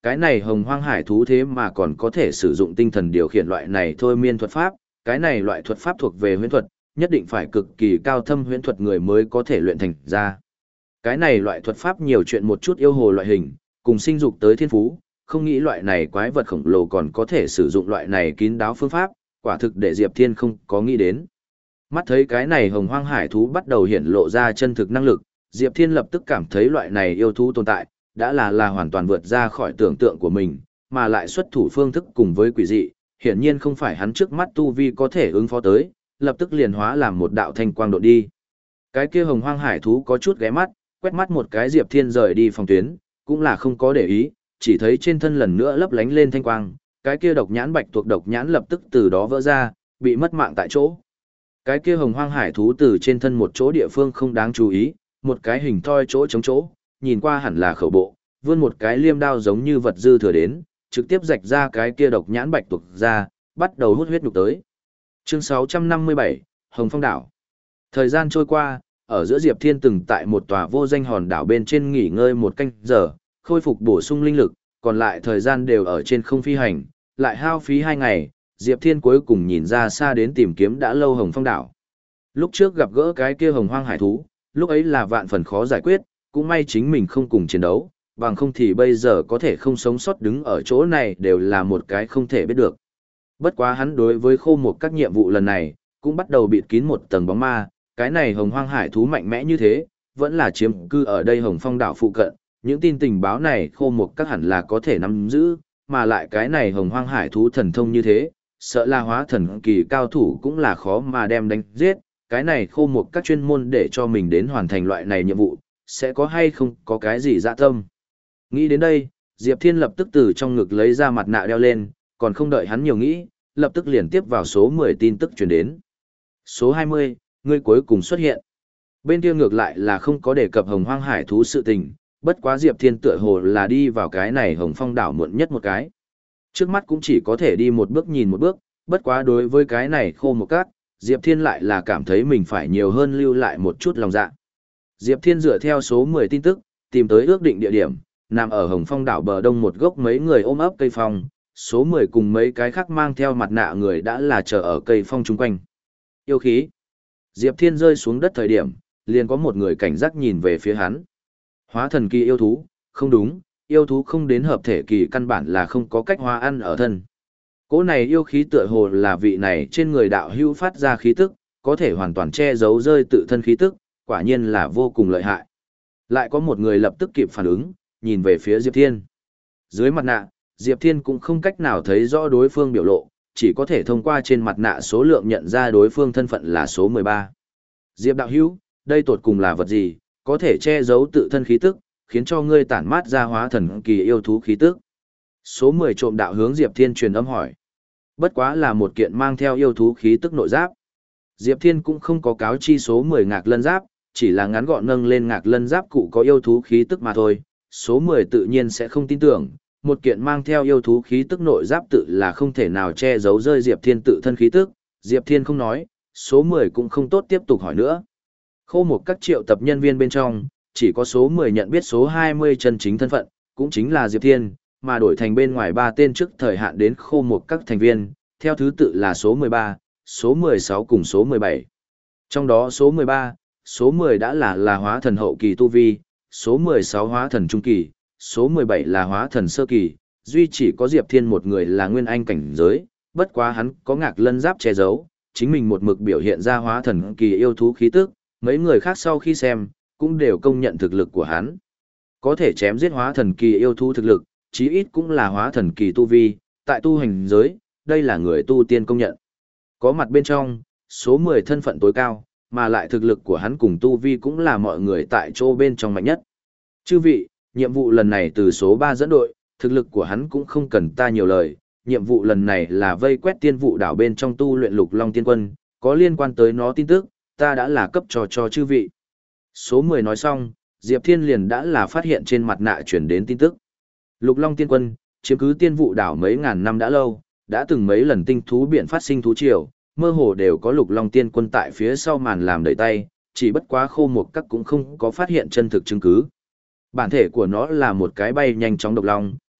Cái này hồng hoang hải thú thế mà còn có thể sử dụng tinh thần điều khiển loại này thôi miên thuật pháp, cái này loại thuật pháp thuộc về huyễn thuật, nhất định phải cực kỳ cao thâm huyễn thuật người mới có thể luyện thành ra. Cái này loại thuật pháp nhiều chuyện một chút yêu hồ loại hình, cùng sinh dục tới thiên phú, không nghĩ loại này quái vật khổng lồ còn có thể sử dụng loại này kín đáo phương pháp, quả thực để Diệp Thiên không có nghĩ đến. Mắt thấy cái này hồng hoang hải thú bắt đầu hiện lộ ra chân thực năng lực, Diệp Thiên lập tức cảm thấy loại này yêu thú tồn tại, đã là là hoàn toàn vượt ra khỏi tưởng tượng của mình, mà lại xuất thủ phương thức cùng với quỷ dị, hiển nhiên không phải hắn trước mắt tu vi có thể ứng phó tới, lập tức liền hóa làm một đạo thanh quang độ đi. Cái kia hồng hoang hải thú có chút ghé mắt, quét mắt một cái Diệp Thiên rời đi phòng tuyến, cũng là không có để ý, chỉ thấy trên thân lần nữa lấp lánh lên thanh quang, cái kia độc nhãn bạch tuộc độc nhãn lập tức từ đó vỡ ra, bị mất mạng tại chỗ. Cái kia hồng hoang hải thú từ trên thân một chỗ địa phương không đáng chú ý, một cái hình thoi chỗ chống chỗ, nhìn qua hẳn là khẩu bộ, vươn một cái liêm đao giống như vật dư thừa đến, trực tiếp rạch ra cái kia độc nhãn bạch tuộc ra, bắt đầu hút huyết nhục tới. Chương sáu trăm năm mươi bảy, Hồng Phong đảo. Thời gian trôi qua, ở giữa Diệp Thiên từng tại một tòa vô danh hòn đảo bên trên nghỉ ngơi một canh giờ, khôi phục bổ sung linh lực, còn lại thời gian đều ở trên không phi hành, lại hao phí hai ngày, Diệp Thiên cuối cùng nhìn ra xa đến tìm kiếm đã lâu Hồng Phong đảo. Lúc trước gặp gỡ cái kia hồng hoang hải thú, lúc ấy là vạn phần khó giải quyết, cũng may chính mình không cùng chiến đấu, bằng không thì bây giờ có thể không sống sót đứng ở chỗ này đều là một cái không thể biết được. Bất quá hắn đối với khô một các nhiệm vụ lần này, cũng bắt đầu bịt kín một tầng bóng ma, cái này hồng hoang hải thú mạnh mẽ như thế, vẫn là chiếm cư ở đây Hồng Phong đảo phụ cận, những tin tình báo này khô một các hẳn là có thể nắm giữ, mà lại cái này hồng hoang hải thú thần thông như thế, sợ là hóa thần kỳ cao thủ cũng là khó mà đem đánh giết, cái này khô một các chuyên môn để cho mình đến hoàn thành loại này nhiệm vụ, sẽ có hay không có cái gì dạ tâm. Nghĩ đến đây, Diệp Thiên lập tức từ trong ngực lấy ra mặt nạ đeo lên, còn không đợi hắn nhiều nghĩ, lập tức liền tiếp vào số mười tin tức truyền đến. Số hai mươi, ngươi cuối cùng xuất hiện. Bên kia ngược lại là không có đề cập hồng hoang hải thú sự tình, bất quá Diệp Thiên tựa hồ là đi vào cái này Hồng Phong đảo muộn nhất một cái. Trước mắt cũng chỉ có thể đi một bước nhìn một bước, bất quá đối với cái này khô một cát, Diệp Thiên lại là cảm thấy mình phải nhiều hơn lưu lại một chút lòng dạ. Diệp Thiên dựa theo số mười tin tức, tìm tới ước định địa điểm, nằm ở Hồng Phong đảo bờ đông một gốc mấy người ôm ấp cây phong, số mười cùng mấy cái khác mang theo mặt nạ người đã là chờ ở cây phong chung quanh. Yêu khí. Diệp Thiên rơi xuống đất thời điểm, liền có một người cảnh giác nhìn về phía hắn. Hóa thần kỳ yêu thú, không đúng, yêu thú không đến hợp thể kỳ căn bản là không có cách hóa ăn ở thân. Cỗ này yêu khí tựa hồ là vị này trên người đạo hữu phát ra khí tức, có thể hoàn toàn che giấu rơi tự thân khí tức, quả nhiên là vô cùng lợi hại. Lại có một người lập tức kịp phản ứng, nhìn về phía Diệp Thiên. Dưới mặt nạ, Diệp Thiên cũng không cách nào thấy rõ đối phương biểu lộ, chỉ có thể thông qua trên mặt nạ số lượng nhận ra đối phương thân phận là số mười ba. Diệp đạo hữu, đây tột cùng là vật gì, có thể che giấu tự thân khí tức, khiến cho ngươi tản mát ra hóa thần kỳ yêu thú khí tức. Số mười trộm đạo hướng Diệp Thiên truyền âm hỏi. Bất quá là một kiện mang theo yêu thú khí tức nội giáp. Diệp Thiên cũng không có cáo chi số mười ngạc lân giáp, chỉ là ngắn gọn nâng lên ngạc lân giáp cụ có yêu thú khí tức mà thôi. Số mười tự nhiên sẽ không tin tưởng, một kiện mang theo yêu thú khí tức nội giáp tự là không thể nào che giấu rơi Diệp Thiên tự thân khí tức. Diệp Thiên không nói, số mười cũng không tốt tiếp tục hỏi nữa. Khô một các triệu tập nhân viên bên trong, chỉ có số mười nhận biết số hai mươi chân chính thân phận, cũng chính là Diệp Thiên, mà đổi thành bên ngoài ba tên trước thời hạn đến khô một các thành viên, theo thứ tự là số mười ba, số mười sáu cùng số mười bảy. Trong đó số mười ba, số mười đã là là hóa thần hậu kỳ tu vi, số mười sáu hóa thần trung kỳ, số mười bảy là hóa thần sơ kỳ, duy chỉ có Diệp Thiên một người là nguyên anh cảnh giới, bất quá hắn có ngạc lân giáp che giấu, chính mình một mực biểu hiện ra hóa thần kỳ yêu thú khí tức, mấy người khác sau khi xem, cũng đều công nhận thực lực của hắn. Có thể chém giết hóa thần kỳ yêu thú thực lực, chí ít cũng là hóa thần kỳ tu vi, tại tu hành giới, đây là người tu tiên công nhận. Có mặt bên trong, số mười thân phận tối cao, mà lại thực lực của hắn cùng tu vi cũng là mọi người tại chỗ bên trong mạnh nhất. Chư vị, nhiệm vụ lần này từ số ba dẫn đội, thực lực của hắn cũng không cần ta nhiều lời, nhiệm vụ lần này là vây quét tiên vụ đảo bên trong tu luyện lục long tiên quân, có liên quan tới nó tin tức, ta đã là cấp trò cho chư vị. Số mười nói xong, Diệp Thiên liền đã là phát hiện trên mặt nạ chuyển đến tin tức. Lục long tiên quân, chiếm cứ tiên vụ đảo mấy ngàn năm đã lâu, đã từng mấy lần tinh thú biển phát sinh thú triều, mơ hồ đều có lục long tiên quân tại phía sau màn làm đẩy tay, chỉ bất quá khô một các cũng không có phát hiện chân thực chứng cứ. Bản thể của nó là một cái bay nhanh chóng độc long,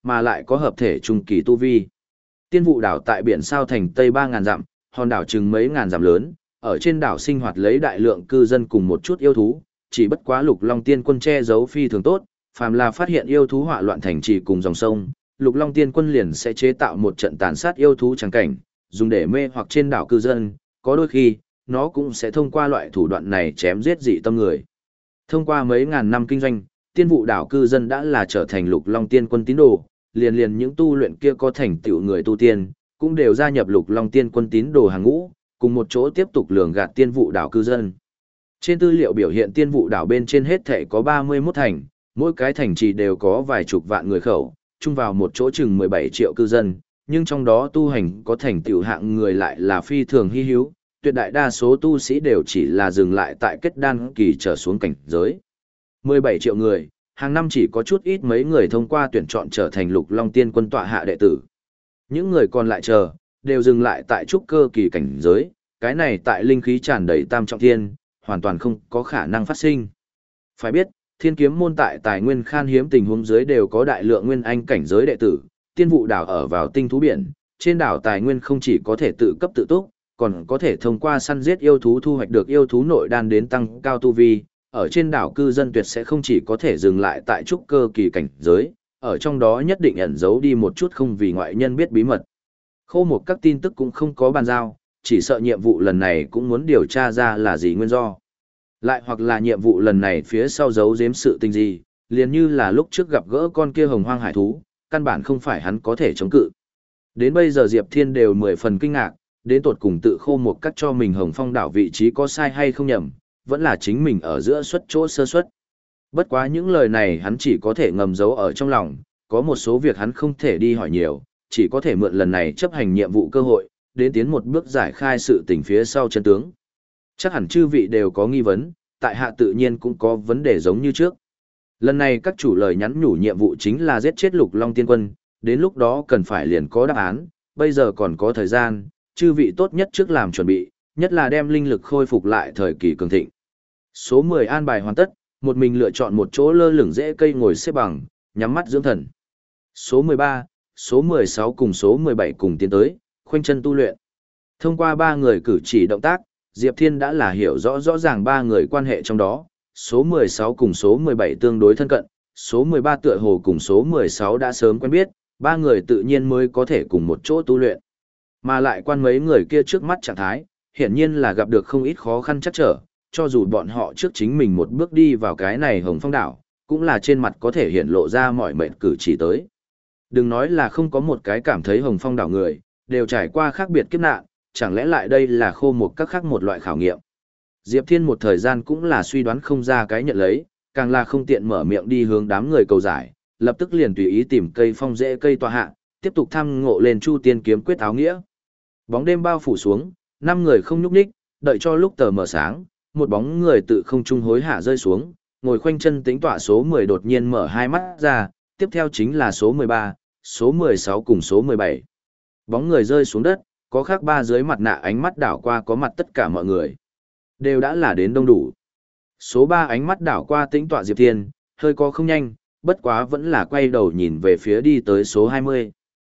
mà lại có hợp thể trung kỳ tu vi. Tiên vụ đảo tại biển sao thành tây ba ngàn dặm, hòn đảo chừng mấy ngàn dặm lớn, ở trên đảo sinh hoạt lấy đại lượng cư dân cùng một chút yêu thú, chỉ bất quá Lục Long Tiên Quân che giấu phi thường tốt, phàm là phát hiện yêu thú họa loạn thành trì cùng dòng sông, Lục Long Tiên Quân liền sẽ chế tạo một trận tàn sát yêu thú chẳng cảnh, dùng để mê hoặc trên đảo cư dân, có đôi khi, nó cũng sẽ thông qua loại thủ đoạn này chém giết dị tâm người. Thông qua mấy ngàn năm kinh doanh, tiên vụ đảo cư dân đã là trở thành Lục Long Tiên Quân tín đồ, liền liền những tu luyện kia có thành tựu người tu tiên, cũng đều gia nhập Lục Long Tiên Quân tín đồ hàng ngũ, cùng một chỗ tiếp tục lường gạt tiên vụ đảo cư dân. Trên tư liệu biểu hiện tiên vụ đảo bên trên hết thể có ba mươi mốt thành, mỗi cái thành trì đều có vài chục vạn người khẩu, chung vào một chỗ chừng mười bảy triệu cư dân, nhưng trong đó tu hành có thành tựu hạng người lại là phi thường hy hữu, tuyệt đại đa số tu sĩ đều chỉ là dừng lại tại kết đan kỳ trở xuống cảnh giới. mười bảy triệu người, hàng năm chỉ có chút ít mấy người thông qua tuyển chọn trở thành Lục Long Tiên Quân tọa hạ đệ tử. Những người còn lại chờ, đều dừng lại tại trúc cơ kỳ cảnh giới, cái này tại linh khí tràn đầy tam trọng thiên, hoàn toàn không có khả năng phát sinh. Phải biết, Thiên Kiếm môn tại tài nguyên khan hiếm tình huống dưới đều có đại lượng nguyên anh cảnh giới đệ tử, tiên vụ đảo ở vào tinh thú biển, trên đảo tài nguyên không chỉ có thể tự cấp tự túc, còn có thể thông qua săn giết yêu thú thu hoạch được yêu thú nội đan đến tăng cao tu vi. Ở trên đảo cư dân tuyệt sẽ không chỉ có thể dừng lại tại trúc cơ kỳ cảnh giới, ở trong đó nhất định ẩn giấu đi một chút không vì ngoại nhân biết bí mật. Khô một các tin tức cũng không có bàn giao, chỉ sợ nhiệm vụ lần này cũng muốn điều tra ra là gì nguyên do. Lại hoặc là nhiệm vụ lần này phía sau giấu giếm sự tình gì, liền như là lúc trước gặp gỡ con kia hồng hoang hải thú, căn bản không phải hắn có thể chống cự. Đến bây giờ Diệp Thiên đều mười phần kinh ngạc, đến tột cùng tự khô một cách cho mình Hồng Phong đảo vị trí có sai hay không nhầm, vẫn là chính mình ở giữa suất chỗ sơ suất. Bất quá những lời này hắn chỉ có thể ngầm giấu ở trong lòng, có một số việc hắn không thể đi hỏi nhiều, chỉ có thể mượn lần này chấp hành nhiệm vụ cơ hội, đến tiến một bước giải khai sự tình phía sau chân tướng. Chắc hẳn chư vị đều có nghi vấn, tại hạ tự nhiên cũng có vấn đề giống như trước. Lần này các chủ lời nhắn nhủ nhiệm vụ chính là giết chết Lục Long Tiên Quân, đến lúc đó cần phải liền có đáp án, bây giờ còn có thời gian, chư vị tốt nhất trước làm chuẩn bị, nhất là đem linh lực khôi phục lại thời kỳ cường thịnh. Số mười an bài hoàn tất, một mình lựa chọn một chỗ lơ lửng dễ cây ngồi xếp bằng, nhắm mắt dưỡng thần. Số mười ba, số mười sáu cùng số mười bảy cùng tiến tới, khoanh chân tu luyện. Thông qua ba người cử chỉ động tác, Diệp Thiên đã là hiểu rõ rõ ràng ba người quan hệ trong đó, số mười sáu cùng số mười bảy tương đối thân cận, số mười ba tựa hồ cùng số mười sáu đã sớm quen biết, ba người tự nhiên mới có thể cùng một chỗ tu luyện. Mà lại quan mấy người kia trước mắt trạng thái, hiển nhiên là gặp được không ít khó khăn chắc trở, cho dù bọn họ trước chính mình một bước đi vào cái này Hồng Phong đảo, cũng là trên mặt có thể hiện lộ ra mọi mệnh cử chỉ tới. Đừng nói là không có một cái cảm thấy Hồng Phong đảo người, đều trải qua khác biệt kiếp nạn, chẳng lẽ lại đây là khô một các khác một loại khảo nghiệm. Diệp Thiên một thời gian cũng là suy đoán không ra cái nhận lấy, càng là không tiện mở miệng đi hướng đám người cầu giải, lập tức liền tùy ý tìm cây phong rễ cây tọa hạ, tiếp tục thăm ngộ lên Chu Tiên kiếm quyết áo nghĩa. Bóng đêm bao phủ xuống, năm người không nhúc nhích, đợi cho lúc tờ mờ sáng, một bóng người tự không trung hối hạ rơi xuống, ngồi khoanh chân tính tọa số mười đột nhiên mở hai mắt ra, tiếp theo chính là số mười ba, số mười sáu cùng số mười bảy. Bóng người rơi xuống đất, có khác ba dưới mặt nạ ánh mắt đảo qua có mặt tất cả mọi người. Đều đã là đến đông đủ. Số ba ánh mắt đảo qua tĩnh tọa Diệp Thiên, hơi có không nhanh, bất quá vẫn là quay đầu nhìn về phía đi tới số hai mươi.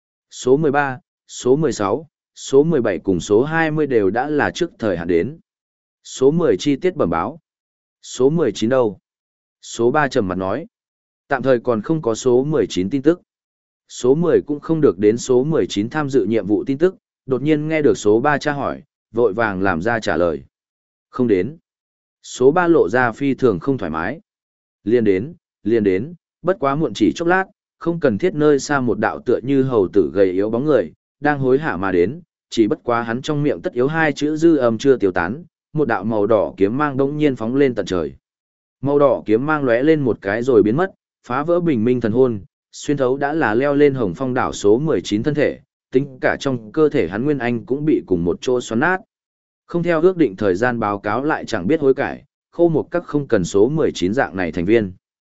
Số mười ba, số mười sáu, số mười bảy cùng số hai mươi đều đã là trước thời hạn đến. Số mười chi tiết bẩm báo. Số mười chín đâu? Số ba trầm mặt nói. Tạm thời còn không có số mười chín tin tức. Số mười cũng không được đến số mười chín tham dự nhiệm vụ tin tức, đột nhiên nghe được số ba tra hỏi, vội vàng làm ra trả lời. Không đến. Số ba lộ ra phi thường không thoải mái. Liên đến, liên đến, bất quá muộn chỉ chốc lát, không cần thiết nơi xa một đạo tựa như hầu tử gầy yếu bóng người, đang hối hả mà đến, chỉ bất quá hắn trong miệng tất yếu hai chữ dư âm chưa tiêu tán, một đạo màu đỏ kiếm mang đống nhiên phóng lên tận trời. Màu đỏ kiếm mang lóe lên một cái rồi biến mất, phá vỡ bình minh thần hồn, xuyên thấu đã là leo lên Hồng Phong đảo số mười chín thân thể, tính cả trong cơ thể hắn nguyên anh cũng bị cùng một chỗ xoắn nát. Không theo ước định thời gian báo cáo lại chẳng biết hối cải, khô một các không cần số mười chín dạng này thành viên.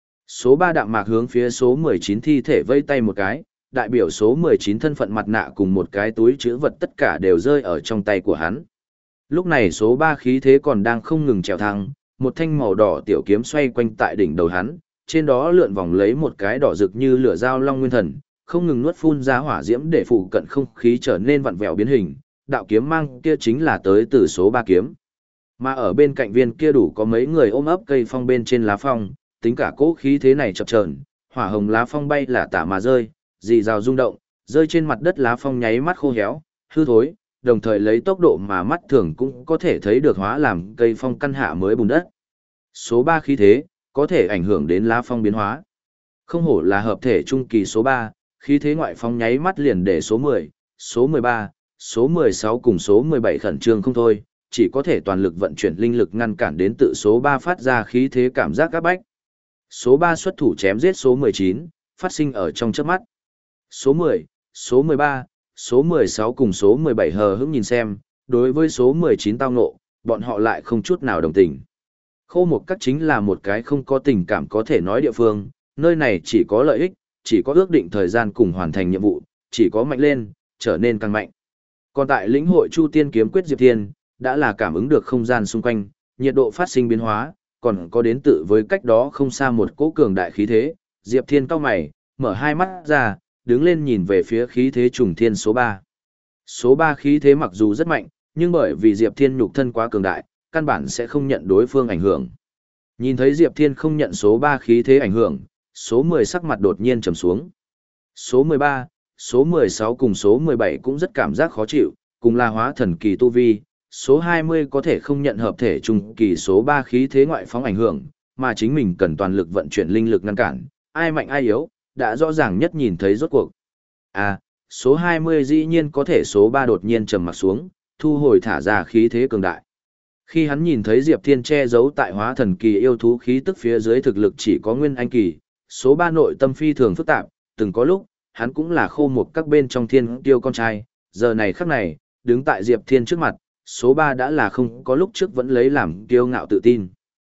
Số ba đạm mạc hướng phía số mười chín thi thể vây tay một cái, đại biểu số mười chín thân phận mặt nạ cùng một cái túi chữ vật tất cả đều rơi ở trong tay của hắn. Lúc này số ba khí thế còn đang không ngừng trèo thăng, một thanh màu đỏ tiểu kiếm xoay quanh tại đỉnh đầu hắn, trên đó lượn vòng lấy một cái đỏ rực như lửa dao long nguyên thần, không ngừng nuốt phun ra hỏa diễm để phụ cận không khí trở nên vặn vẹo biến hình, đạo kiếm mang kia chính là tới từ số ba kiếm. Mà ở bên cạnh viên kia đủ có mấy người ôm ấp cây phong bên trên lá phong, tính cả cỗ khí thế này chập chờn, hỏa hồng lá phong bay là tả mà rơi, rì rào rung động, rơi trên mặt đất lá phong nháy mắt khô héo, hư thối, đồng thời lấy tốc độ mà mắt thường cũng có thể thấy được hóa làm cây phong căn hạ mới bùn đất. Số ba khí thế, có thể ảnh hưởng đến lá phong biến hóa. Không hổ là hợp thể trung kỳ số ba, khí thế ngoại phong nháy mắt liền để số mười, số mười ba, số mười sáu cùng số mười bảy khẩn trương không thôi, chỉ có thể toàn lực vận chuyển linh lực ngăn cản đến tự số ba phát ra khí thế cảm giác áp bách. Số ba xuất thủ chém giết số mười chín, phát sinh ở trong chớp mắt. Số mười, số mười ba, số mười sáu cùng số mười bảy hờ hững nhìn xem, đối với số mười chín tao ngộ, bọn họ lại không chút nào đồng tình. Khô một các chính là một cái không có tình cảm có thể nói địa phương, nơi này chỉ có lợi ích, chỉ có ước định thời gian cùng hoàn thành nhiệm vụ, chỉ có mạnh lên, trở nên càng mạnh. Còn tại lĩnh hội Chu Tiên kiếm quyết Diệp Thiên, đã là cảm ứng được không gian xung quanh, nhiệt độ phát sinh biến hóa, còn có đến tự với cách đó không xa một cỗ cường đại khí thế, Diệp Thiên cau mày, mở hai mắt ra, đứng lên nhìn về phía khí thế trùng thiên số ba. Số ba khí thế mặc dù rất mạnh, nhưng bởi vì Diệp Thiên nhục thân quá cường đại, căn bản sẽ không nhận đối phương ảnh hưởng. Nhìn thấy Diệp Thiên không nhận số ba khí thế ảnh hưởng, số mười sắc mặt đột nhiên trầm xuống. Số mười ba, số mười sáu cùng số mười bảy cũng rất cảm giác khó chịu, cùng là hóa thần kỳ tu vi, số hai mươi có thể không nhận hợp thể trung kỳ số ba khí thế ngoại phóng ảnh hưởng, mà chính mình cần toàn lực vận chuyển linh lực ngăn cản, ai mạnh ai yếu, đã rõ ràng nhất nhìn thấy rốt cuộc. À, số hai mươi dĩ nhiên có thể số ba đột nhiên trầm mặt xuống, thu hồi thả ra khí thế cường đại. Khi hắn nhìn thấy Diệp Thiên che giấu tại hóa thần kỳ yêu thú khí tức phía dưới thực lực chỉ có nguyên anh kỳ, số ba nội tâm phi thường phức tạp, từng có lúc, hắn cũng là khô một các bên trong thiên tiêu con trai, giờ này khắc này, đứng tại Diệp Thiên trước mặt, số ba đã là không có lúc trước vẫn lấy làm kiêu ngạo tự tin.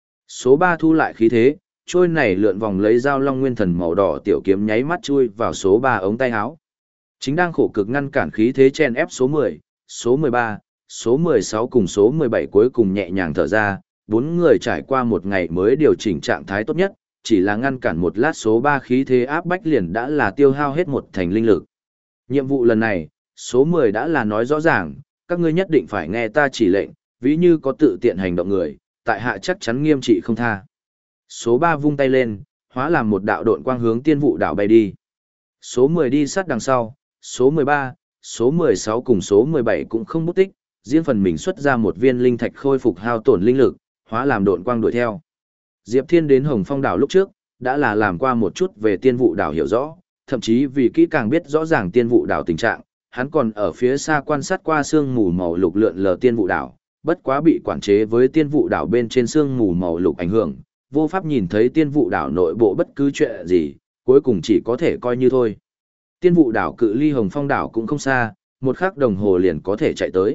Số ba thu lại khí thế, trôi này lượn vòng lấy dao long nguyên thần màu đỏ tiểu kiếm nháy mắt chui vào số ba ống tay áo. Chính đang khổ cực ngăn cản khí thế chen ép số mười, số mười ba, số mười sáu cùng số mười bảy cuối cùng nhẹ nhàng thở ra, bốn người trải qua một ngày mới điều chỉnh trạng thái tốt nhất, chỉ là ngăn cản một lát số ba khí thế áp bách liền đã là tiêu hao hết một thành linh lực. Nhiệm vụ lần này, số mười đã là nói rõ ràng, các ngươi nhất định phải nghe ta chỉ lệnh, ví như có tự tiện hành động người, tại hạ chắc chắn nghiêm trị không tha. Số ba vung tay lên, hóa làm một đạo độn quang hướng tiên vụ đảo bay đi. Số mười đi sát đằng sau, số mười ba, số mười sáu cùng số mười bảy cũng không bút tích, riêng phần mình xuất ra một viên linh thạch khôi phục hao tổn linh lực, hóa làm độn quang đuổi theo. Diệp Thiên đến Hồng Phong đảo lúc trước, đã là làm qua một chút về tiên vụ đảo hiểu rõ, thậm chí vì kỹ càng biết rõ ràng tiên vụ đảo tình trạng, hắn còn ở phía xa quan sát qua sương mù màu lục lượn lờ tiên vụ đảo, bất quá bị quản chế với tiên vụ đảo bên trên sương mù màu lục ảnh hưởng, vô pháp nhìn thấy tiên vụ đảo nội bộ bất cứ chuyện gì, cuối cùng chỉ có thể coi như thôi. Tiên vụ đảo cự ly Hồng Phong đảo cũng không xa, một khắc đồng hồ liền có thể chạy tới.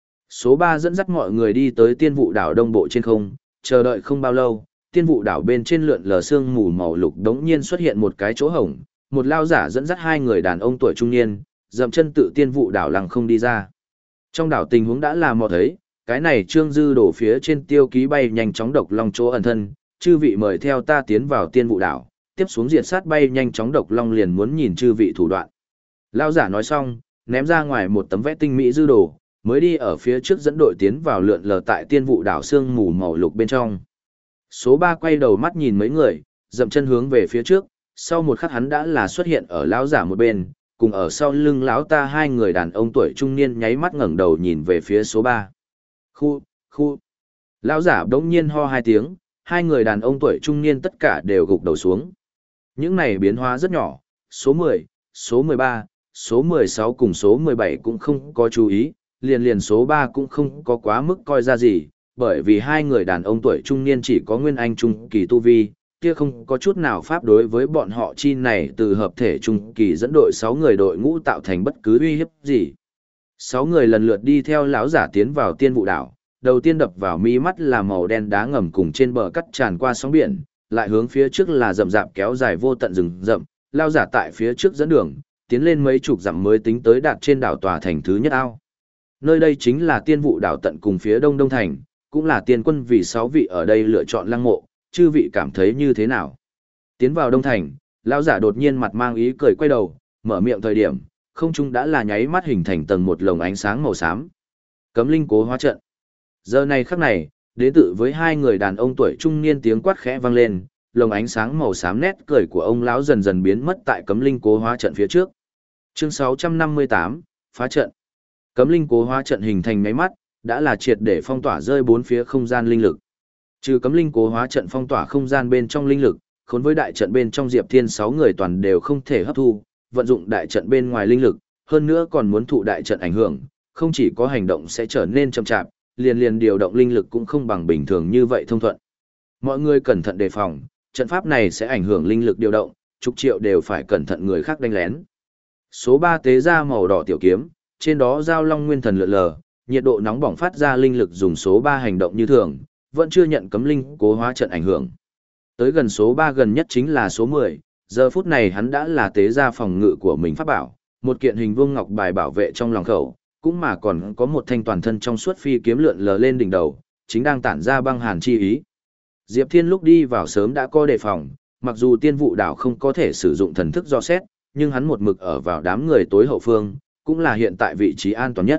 Số ba dẫn dắt mọi người đi tới tiên vụ đảo đông bộ trên không, chờ đợi không bao lâu, tiên vụ đảo bên trên lượn lờ sương mù màu lục đống nhiên xuất hiện một cái chỗ hổng, một lao giả dẫn dắt hai người đàn ông tuổi trung niên, dậm chân tự tiên vụ đảo lăng không đi ra. Trong đảo tình huống đã là mò thấy, cái này trương dư đổ phía trên tiêu ký bay nhanh chóng độc long chỗ ẩn thân, chư vị mời theo ta tiến vào tiên vụ đảo, tiếp xuống diệt sát bay nhanh chóng độc long liền muốn nhìn chư vị thủ đoạn. Lao giả nói xong, ném ra ngoài một tấm vẽ tinh mỹ dư đồ, mới đi ở phía trước dẫn đội tiến vào lượn lờ tại tiên vụ đảo sương mù màu lục bên trong. Số ba quay đầu mắt nhìn mấy người, dậm chân hướng về phía trước, sau một khắc hắn đã là xuất hiện ở lão giả một bên, cùng ở sau lưng lão ta hai người đàn ông tuổi trung niên nháy mắt ngẩng đầu nhìn về phía số ba. Khu, khu. Lão giả đống nhiên ho hai tiếng, hai người đàn ông tuổi trung niên tất cả đều gục đầu xuống. Những này biến hóa rất nhỏ, số mười, số mười ba, số mười sáu cùng số mười bảy cũng không có chú ý, liền liền số ba cũng không có quá mức coi ra gì, bởi vì hai người đàn ông tuổi trung niên chỉ có nguyên anh trung kỳ tu vi, kia không có chút nào pháp đối với bọn họ chi này từ hợp thể trung kỳ dẫn đội sáu người đội ngũ tạo thành bất cứ uy hiếp gì. Sáu người lần lượt đi theo lão giả tiến vào tiên vụ đảo, đầu tiên đập vào mi mắt là màu đen đá ngầm cùng trên bờ cắt tràn qua sóng biển, lại hướng phía trước là rậm rạp kéo dài vô tận rừng rậm, lão giả tại phía trước dẫn đường, tiến lên mấy chục dặm mới tính tới đạt trên đảo tòa thành thứ nhất ao. Nơi đây chính là tiên vụ đảo tận cùng phía đông đông thành, cũng là tiên quân vì sáu vị ở đây lựa chọn lăng mộ, chư vị cảm thấy như thế nào? Tiến vào đông thành, lão giả đột nhiên mặt mang ý cười quay đầu, mở miệng thời điểm, không trung đã là nháy mắt hình thành tầng một lồng ánh sáng màu xám. Cấm linh cố hóa trận. Giờ này khắc này, đến tự với hai người đàn ông tuổi trung niên tiếng quát khẽ vang lên, lồng ánh sáng màu xám nét cười của ông lão dần dần biến mất tại cấm linh cố hóa trận phía trước. Chương sáu trăm năm mươi tám, phá trận. Cấm linh cố hóa trận hình thành nháy mắt, đã là triệt để phong tỏa rơi bốn phía không gian linh lực. Trừ cấm linh cố hóa trận phong tỏa không gian bên trong linh lực, khốn với đại trận bên trong Diệp Thiên sáu người toàn đều không thể hấp thu, vận dụng đại trận bên ngoài linh lực, hơn nữa còn muốn thụ đại trận ảnh hưởng, không chỉ có hành động sẽ trở nên chậm chạp, liền liền điều động linh lực cũng không bằng bình thường như vậy thông thuận. Mọi người cẩn thận đề phòng, trận pháp này sẽ ảnh hưởng linh lực điều động, chục triệu đều phải cẩn thận người khác đánh lén. Số ba tế ra màu đỏ tiểu kiếm, trên đó giao long nguyên thần lượn lờ, nhiệt độ nóng bỏng phát ra linh lực dùng số ba hành động như thường, vẫn chưa nhận cấm linh cố hóa trận ảnh hưởng. Tới gần số ba gần nhất chính là số mười, giờ phút này hắn đã là tế ra phòng ngự của mình pháp bảo, một kiện hình vuông ngọc bài bảo vệ trong lòng khẩu, cũng mà còn có một thanh toàn thân trong suốt phi kiếm lượn lờ lên đỉnh đầu, chính đang tản ra băng hàn chi ý. Diệp Thiên lúc đi vào sớm đã có đề phòng, mặc dù tiên vụ đảo không có thể sử dụng thần thức do xét, nhưng hắn một mực ở vào đám người tối hậu phương, cũng là hiện tại vị trí an toàn nhất.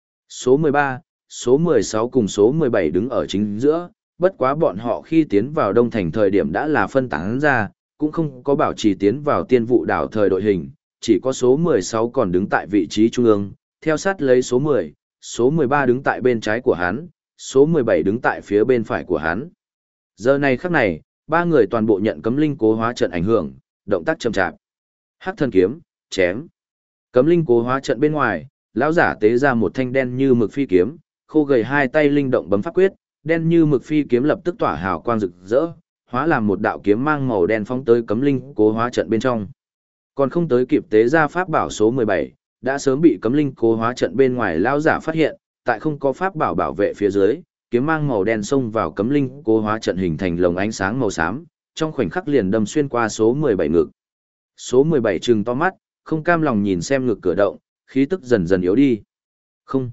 Số mười ba, số mười sáu cùng số mười bảy đứng ở chính giữa, bất quá bọn họ khi tiến vào Đông Thành thời điểm đã là phân tán ra, cũng không có bảo trì tiến vào tiên vụ đảo thời đội hình, chỉ có số mười sáu còn đứng tại vị trí trung ương, theo sát lấy số mười, số mười ba đứng tại bên trái của hắn, số mười bảy đứng tại phía bên phải của hắn. Giờ này khắc này, ba người toàn bộ nhận cấm linh cố hóa trận ảnh hưởng, động tác chậm chạp. Hắc thần kiếm, chém. Cấm linh cố hóa trận bên ngoài, lão giả tế ra một thanh đen như mực phi kiếm, khô gầy hai tay linh động bấm pháp quyết, đen như mực phi kiếm lập tức tỏa hào quang rực rỡ, hóa làm một đạo kiếm mang màu đen phóng tới cấm linh cố hóa trận bên trong. Còn không tới kịp tế ra pháp bảo số mười bảy, đã sớm bị cấm linh cố hóa trận bên ngoài lão giả phát hiện, tại không có pháp bảo bảo vệ phía dưới, kiếm mang màu đen xông vào cấm linh cố hóa trận hình thành lồng ánh sáng màu xám, trong khoảnh khắc liền đâm xuyên qua số mười bảy ngực. Số mười bảy trừng to mắt, không cam lòng nhìn xem ngực cửa động, khí tức dần dần yếu đi. Không.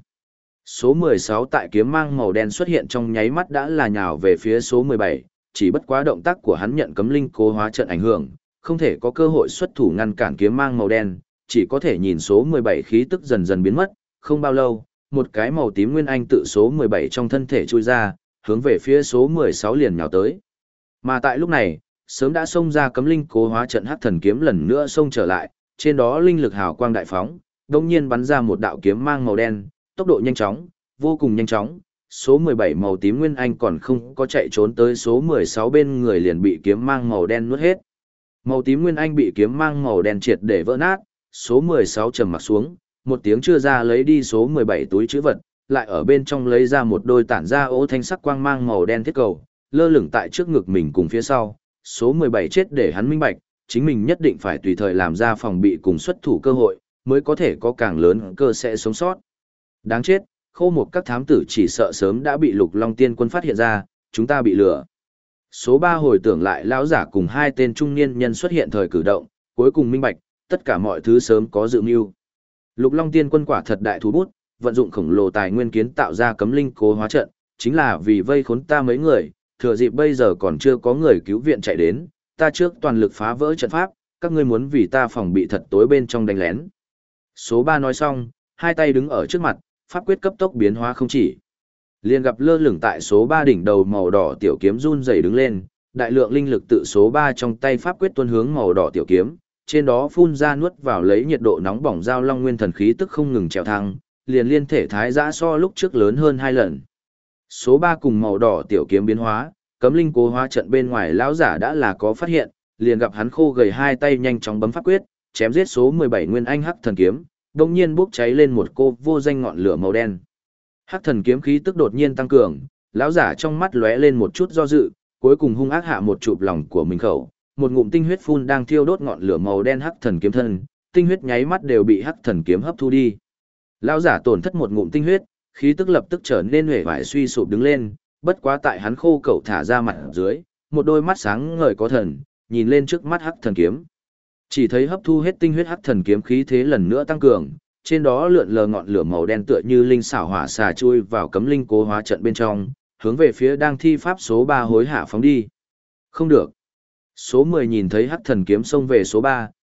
Số mười sáu tại kiếm mang màu đen xuất hiện trong nháy mắt đã là nhào về phía số mười bảy, chỉ bất quá động tác của hắn nhận cấm linh cố hóa trận ảnh hưởng, không thể có cơ hội xuất thủ ngăn cản kiếm mang màu đen, chỉ có thể nhìn số mười bảy khí tức dần dần biến mất, không bao lâu, một cái màu tím nguyên anh tự số mười bảy trong thân thể chui ra, hướng về phía số mười sáu liền nhào tới. Mà tại lúc này, sớm đã xông ra cấm linh cố hóa trận hắc thần kiếm lần nữa xông trở lại, trên đó linh lực hào quang đại phóng, đột nhiên bắn ra một đạo kiếm mang màu đen, tốc độ nhanh chóng, vô cùng nhanh chóng. Số mười bảy màu tím nguyên anh còn không có chạy trốn tới số mười sáu bên người liền bị kiếm mang màu đen nuốt hết. Màu tím nguyên anh bị kiếm mang màu đen triệt để vỡ nát, số mười sáu trầm mặt xuống, một tiếng chưa ra lấy đi số mười bảy túi trữ vật, lại ở bên trong lấy ra một đôi tản ra ố thanh sắc quang mang màu đen thiết cầu, lơ lửng tại trước ngực mình cùng phía sau. Số mười bảy chết để hắn minh bạch, chính mình nhất định phải tùy thời làm ra phòng bị cùng xuất thủ cơ hội, mới có thể có càng lớn cơ sẽ sống sót. Đáng chết, khô một các thám tử chỉ sợ sớm đã bị Lục Long Tiên Quân phát hiện ra, chúng ta bị lừa. Số ba hồi tưởng lại lão giả cùng hai tên trung niên nhân xuất hiện thời cử động, cuối cùng minh bạch, tất cả mọi thứ sớm có dự mưu. Lục Long Tiên Quân quả thật đại thú bút, vận dụng khổng lồ tài nguyên kiến tạo ra cấm linh cố hóa trận, chính là vì vây khốn ta mấy người, thừa dịp bây giờ còn chưa có người cứu viện chạy đến, ta trước toàn lực phá vỡ trận pháp, các ngươi muốn vì ta phòng bị thật tối bên trong đánh lén. Số ba nói xong, hai tay đứng ở trước mặt, pháp quyết cấp tốc biến hóa không chỉ. Liền gặp lơ lửng tại số ba đỉnh đầu màu đỏ tiểu kiếm run rẩy đứng lên, đại lượng linh lực tự số ba trong tay pháp quyết tuôn hướng màu đỏ tiểu kiếm, trên đó phun ra nuốt vào lấy nhiệt độ nóng bỏng giao long nguyên thần khí tức không ngừng trèo thăng, liền liên thể thái giã so lúc trước lớn hơn hai lần. Số ba cùng màu đỏ tiểu kiếm biến hóa, cấm linh cố hóa trận bên ngoài lão giả đã là có phát hiện, liền gặp hắn khô gầy hai tay nhanh chóng bấm pháp quyết, chém giết số mười bảy nguyên anh hắc thần kiếm, đột nhiên bốc cháy lên một cô vô danh ngọn lửa màu đen. Hắc thần kiếm khí tức đột nhiên tăng cường, lão giả trong mắt lóe lên một chút do dự, cuối cùng hung ác hạ một chụp lòng của mình khẩu, một ngụm tinh huyết phun đang thiêu đốt ngọn lửa màu đen hắc thần kiếm thân, tinh huyết nháy mắt đều bị hắc thần kiếm hấp thu đi. Lão giả tổn thất một ngụm tinh huyết, khí tức lập tức trở nên uể oải suy sụp đứng lên, bất quá tại hắn khô cẩu thả ra mặt dưới, một đôi mắt sáng ngời có thần, nhìn lên trước mắt hắc thần kiếm. Chỉ thấy hấp thu hết tinh huyết hắc thần kiếm khí thế lần nữa tăng cường, trên đó lượn lờ ngọn lửa màu đen tựa như linh xảo hỏa xà chui vào cấm linh cố hóa trận bên trong, hướng về phía đang thi pháp số ba hối hả phóng đi. Không được. Số mười nhìn thấy hắc thần kiếm xông về số ba,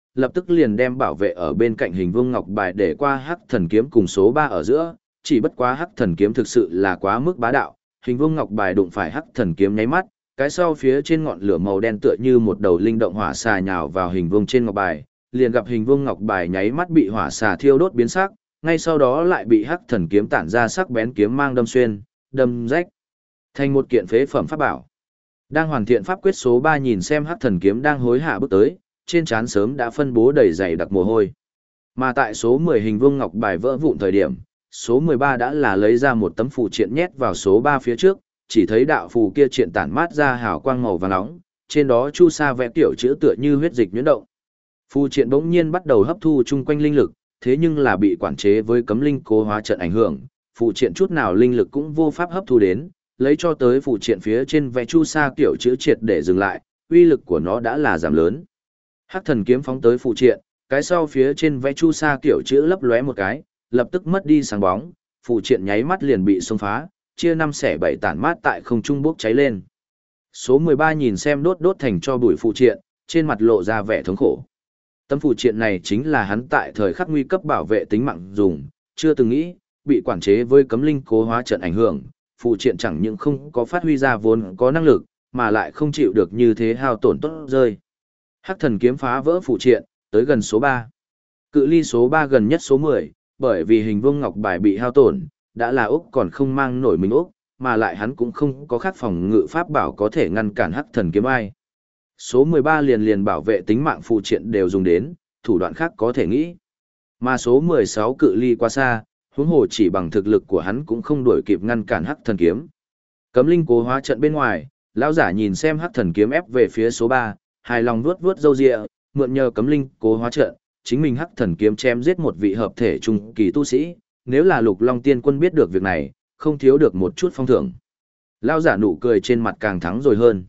lập tức liền đem bảo vệ ở bên cạnh hình vuông ngọc bài để qua hắc thần kiếm cùng số ba ở giữa, chỉ bất quá hắc thần kiếm thực sự là quá mức bá đạo, hình vuông ngọc bài đụng phải hắc thần kiếm nháy mắt, cái sau phía trên ngọn lửa màu đen tựa như một đầu linh động hỏa xà nhào vào hình vuông trên ngọc bài, liền gặp hình vuông ngọc bài nháy mắt bị hỏa xà thiêu đốt biến sắc, ngay sau đó lại bị hắc thần kiếm tản ra sắc bén kiếm mang đâm xuyên, đâm rách thành một kiện phế phẩm pháp bảo. Đang hoàn thiện pháp quyết số ba nhìn xem hắc thần kiếm đang hối hạ bước tới, trên trán sớm đã phân bố đầy dày đặc mồ hôi. Mà tại số mười hình vuông ngọc bài vỡ vụn thời điểm, số mười ba đã là lấy ra một tấm phù triện nhét vào số ba phía trước, chỉ thấy đạo phù kia triện tản mát ra hào quang màu vàng nóng, trên đó chu sa vẽ tiểu chữ tựa như huyết dịch nhuyễn động. Phù triện bỗng nhiên bắt đầu hấp thu chung quanh linh lực, thế nhưng là bị quản chế với cấm linh cố hóa trận ảnh hưởng, phù triện chút nào linh lực cũng vô pháp hấp thu đến, lấy cho tới phù triện phía trên vẽ chu sa tiểu chữ triệt để dừng lại, uy lực của nó đã là giảm lớn. Hắc thần kiếm phóng tới phù triện, cái sau phía trên vẽ chu sa kiểu chữ lấp lóe một cái, lập tức mất đi sáng bóng, phù triện nháy mắt liền bị xông phá, chia năm xẻ bảy tản mát tại không trung bốc cháy lên. Số mười ba nhìn xem đốt đốt thành cho bụi phù triện, trên mặt lộ ra vẻ thống khổ. Tấm phù triện này chính là hắn tại thời khắc nguy cấp bảo vệ tính mạng dùng, chưa từng nghĩ, bị quản chế với cấm linh cố hóa trận ảnh hưởng, phù triện chẳng những không có phát huy ra vốn có năng lực, mà lại không chịu được như thế hao tổn tốt rơi. Hắc thần kiếm phá vỡ phù triện, tới gần số ba. Cự ly số ba gần nhất số mười, bởi vì hình vuông ngọc bài bị hao tổn, đã là Úc còn không mang nổi mình Úc, mà lại hắn cũng không có khắc phòng ngự pháp bảo có thể ngăn cản hắc thần kiếm ai. Số mười ba liền liền bảo vệ tính mạng phù triện đều dùng đến, thủ đoạn khác có thể nghĩ. Mà số mười sáu cự ly quá xa, huống hồ chỉ bằng thực lực của hắn cũng không đuổi kịp ngăn cản hắc thần kiếm. Cấm linh cố hóa trận bên ngoài, lão giả nhìn xem hắc thần kiếm ép về phía số ba, hài lòng vuốt vuốt râu ria, mượn nhờ cấm linh cố hóa trận, chính mình hắc thần kiếm chém giết một vị hợp thể trung kỳ tu sĩ, nếu là Lục Long Tiên Quân biết được việc này, không thiếu được một chút phong thưởng. Lão giả nụ cười trên mặt càng thắng rồi hơn.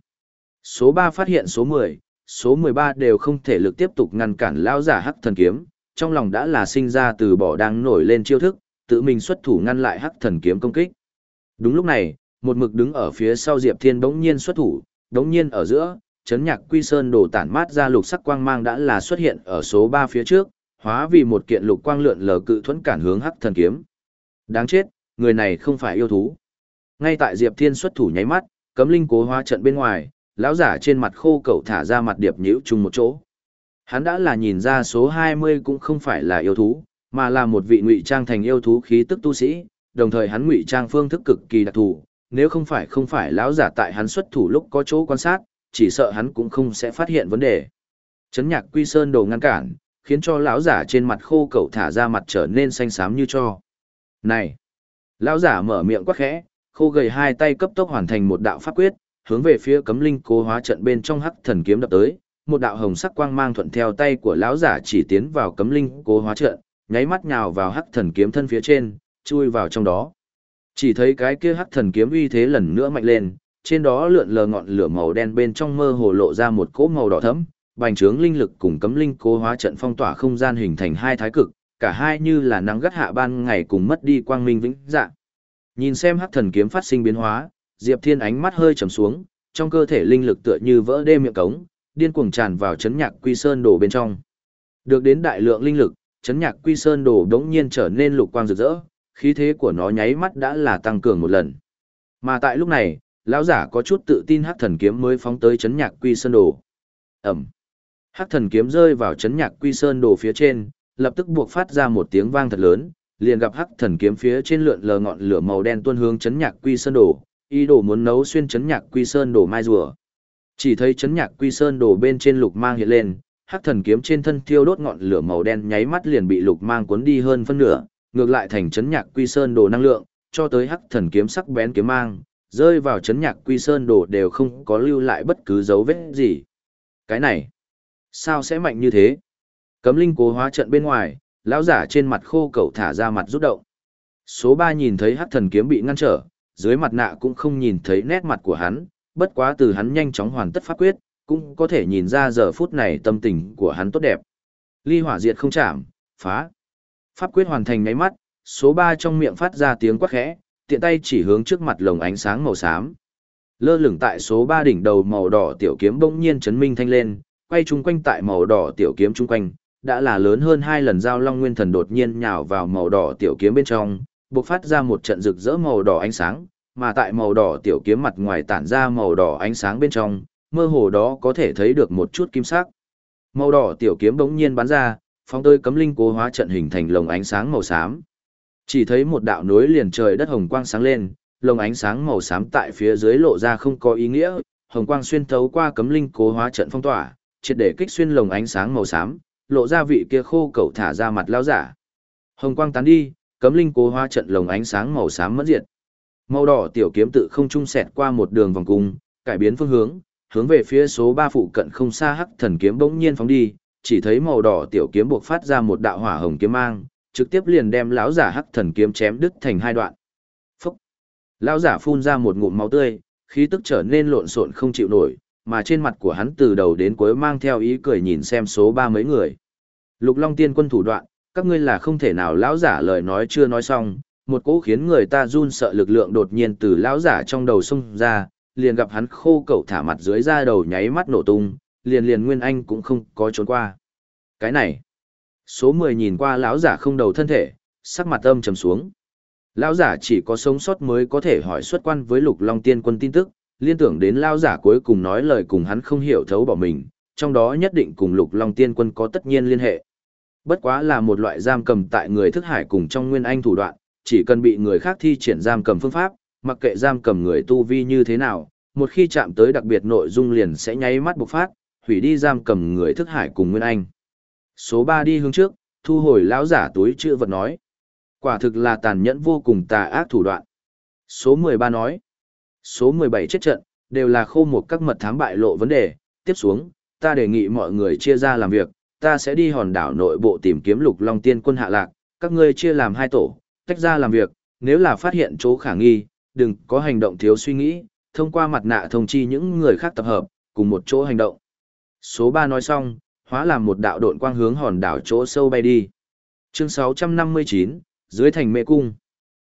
Số ba phát hiện số mười, số mười ba đều không thể lực tiếp tục ngăn cản lão giả hắc thần kiếm, trong lòng đã là sinh ra từ bỏ đang nổi lên chiêu thức, tự mình xuất thủ ngăn lại hắc thần kiếm công kích. Đúng lúc này, một mực đứng ở phía sau Diệp Thiên bỗng nhiên xuất thủ, bỗng nhiên ở giữa, chấn nhạc quy sơn đồ tản mát ra lục sắc quang mang đã là xuất hiện ở số ba phía trước, hóa vì một kiện lục quang lượn lờ cự thuẫn cản hướng hắc thần kiếm. Đáng chết, người này không phải yêu thú. Ngay tại Diệp Thiên xuất thủ nháy mắt, cấm linh cố hóa trận bên ngoài, lão giả trên mặt khô cậu thả ra mặt điệp nhíu chung một chỗ. Hắn đã là nhìn ra số hai mươi cũng không phải là yêu thú, mà là một vị ngụy trang thành yêu thú khí tức tu sĩ, đồng thời hắn ngụy trang phương thức cực kỳ đặc thù, nếu không phải không phải lão giả tại hắn xuất thủ lúc có chỗ quan sát, chỉ sợ hắn cũng không sẽ phát hiện vấn đề. Chấn nhạc quy sơn đồ ngăn cản, khiến cho lão giả trên mặt khô cậu thả ra mặt trở nên xanh xám như tro. Này! Lão giả mở miệng quát khẽ, khô gầy hai tay cấp tốc hoàn thành một đạo pháp quyết, hướng về phía cấm linh cố hóa trận bên trong hắc thần kiếm đập tới, một đạo hồng sắc quang mang thuận theo tay của lão giả chỉ tiến vào cấm linh cố hóa trận, nháy mắt nhào vào hắc thần kiếm thân phía trên, chui vào trong đó. Chỉ thấy cái kia hắc thần kiếm uy thế lần nữa mạnh lên, trên đó lượn lờ ngọn lửa màu đen bên trong mơ hồ lộ ra một cỗ màu đỏ thẫm, bành trướng linh lực cùng cấm linh cố hóa trận phong tỏa không gian hình thành hai thái cực, cả hai như là nắng gắt hạ ban ngày cùng mất đi quang minh vĩnh dạng. Nhìn xem hắc thần kiếm phát sinh biến hóa, Diệp Thiên ánh mắt hơi trầm xuống, trong cơ thể linh lực tựa như vỡ đê miệng cống, điên cuồng tràn vào chấn nhạc quy sơn đồ bên trong. Được đến đại lượng linh lực, chấn nhạc quy sơn đồ đống nhiên trở nên lục quang rực rỡ, khí thế của nó nháy mắt đã là tăng cường một lần. Mà tại lúc này, lão giả có chút tự tin hắc thần kiếm mới phóng tới chấn nhạc quy sơn đồ. Ẩm. Hắc thần kiếm rơi vào chấn nhạc quy sơn đồ phía trên, lập tức buộc phát ra một tiếng vang thật lớn, liền gặp hắc thần kiếm phía trên lượn lờ ngọn lửa màu đen tuôn hướng chấn nhạc quy sơn đồ, ý đồ muốn nấu xuyên chấn nhạc quy sơn đồ mai rùa. Chỉ thấy chấn nhạc quy sơn đồ bên trên lục mang hiện lên, hắc thần kiếm trên thân thiêu đốt ngọn lửa màu đen nháy mắt liền bị lục mang cuốn đi hơn phân nửa, ngược lại thành chấn nhạc quy sơn đồ năng lượng, cho tới hắc thần kiếm sắc bén kiếm mang, rơi vào chấn nhạc quy sơn đồ đều không có lưu lại bất cứ dấu vết gì. Cái này, sao sẽ mạnh như thế? Cấm linh cố hóa trận bên ngoài, lão giả trên mặt khô cậu thả ra mặt rút động. Số ba nhìn thấy hắc thần kiếm bị ngăn trở, dưới mặt nạ cũng không nhìn thấy nét mặt của hắn, bất quá từ hắn nhanh chóng hoàn tất pháp quyết, cũng có thể nhìn ra giờ phút này tâm tình của hắn tốt đẹp. Ly hỏa diệt không chạm, phá. Pháp quyết hoàn thành nháy mắt, số ba trong miệng phát ra tiếng quát khẽ, tiện tay chỉ hướng trước mặt lồng ánh sáng màu xám. Lơ lửng tại số ba đỉnh đầu màu đỏ tiểu kiếm bỗng nhiên chấn minh thanh lên, quay chung quanh tại màu đỏ tiểu kiếm chung quanh, đã là lớn hơn hai lần giao long nguyên thần đột nhiên nhào vào màu đỏ tiểu kiếm bên trong, bộc phát ra một trận rực rỡ màu đỏ ánh sáng, mà tại màu đỏ tiểu kiếm mặt ngoài tản ra màu đỏ ánh sáng bên trong, mơ hồ đó có thể thấy được một chút kim sắc. Màu đỏ tiểu kiếm bỗng nhiên bắn ra, phóng tới cấm linh cố hóa trận hình thành lồng ánh sáng màu xám. Chỉ thấy một đạo nối liền trời đất hồng quang sáng lên, lồng ánh sáng màu xám tại phía dưới lộ ra không có ý nghĩa, hồng quang xuyên thấu qua cấm linh cố hóa trận phong tỏa, triệt để kích xuyên lồng ánh sáng màu xám, lộ ra vị kia khô cẩu thả ra mặt lão giả. Hồng quang tán đi, cấm linh cố hóa trận lồng ánh sáng màu xám mất diệt. Màu đỏ tiểu kiếm tự không trung xẹt qua một đường vòng cung, cải biến phương hướng, hướng về phía số ba phụ cận không xa hắc thần kiếm bỗng nhiên phóng đi, chỉ thấy màu đỏ tiểu kiếm buộc phát ra một đạo hỏa hồng kiếm mang, trực tiếp liền đem lão giả hắc thần kiếm chém đứt thành hai đoạn. Phúc! Lão giả phun ra một ngụm máu tươi, khí tức trở nên lộn xộn không chịu nổi, mà trên mặt của hắn từ đầu đến cuối mang theo ý cười nhìn xem số ba mấy người. Lục Long Tiên Quân thủ đoạn, các ngươi là không thể nào. Lão giả lời nói chưa nói xong, một cỗ khiến người ta run sợ lực lượng đột nhiên từ lão giả trong đầu xông ra, liền gặp hắn khô cẩu thả mặt dưới da đầu nháy mắt nổ tung, liền liền Nguyên Anh cũng không có trốn qua. Cái này, số mười nhìn qua lão giả không đầu thân thể, sắc mặt âm trầm xuống. Lão giả chỉ có sống sót mới có thể hỏi xuất quan với Lục Long Tiên Quân tin tức, liên tưởng đến lão giả cuối cùng nói lời cùng hắn không hiểu thấu bỏ mình, trong đó nhất định cùng Lục Long Tiên Quân có tất nhiên liên hệ. Bất quá là một loại giam cầm tại người thức hải cùng trong Nguyên Anh thủ đoạn, chỉ cần bị người khác thi triển giam cầm phương pháp, mặc kệ giam cầm người tu vi như thế nào, một khi chạm tới đặc biệt nội dung liền sẽ nháy mắt bộc phát, hủy đi giam cầm người thức hải cùng Nguyên Anh. Số ba đi hướng trước, thu hồi lão giả túi chữ vật nói. Quả thực là tàn nhẫn vô cùng tà ác thủ đoạn. Số mười ba nói. Số mười bảy chết trận, đều là khô một các mật thám bại lộ vấn đề. Tiếp xuống, ta đề nghị mọi người chia ra làm việc, ta sẽ đi hòn đảo nội bộ tìm kiếm Lục Long Tiên Quân hạ lạc, các ngươi chia làm hai tổ, tách ra làm việc, nếu là phát hiện chỗ khả nghi, đừng có hành động thiếu suy nghĩ, thông qua mặt nạ thông chi những người khác tập hợp, cùng một chỗ hành động. Số ba nói xong, hóa làm một đạo độn quang hướng hòn đảo chỗ sâu bay đi. Chương sáu trăm năm mươi chín, dưới thành mê cung.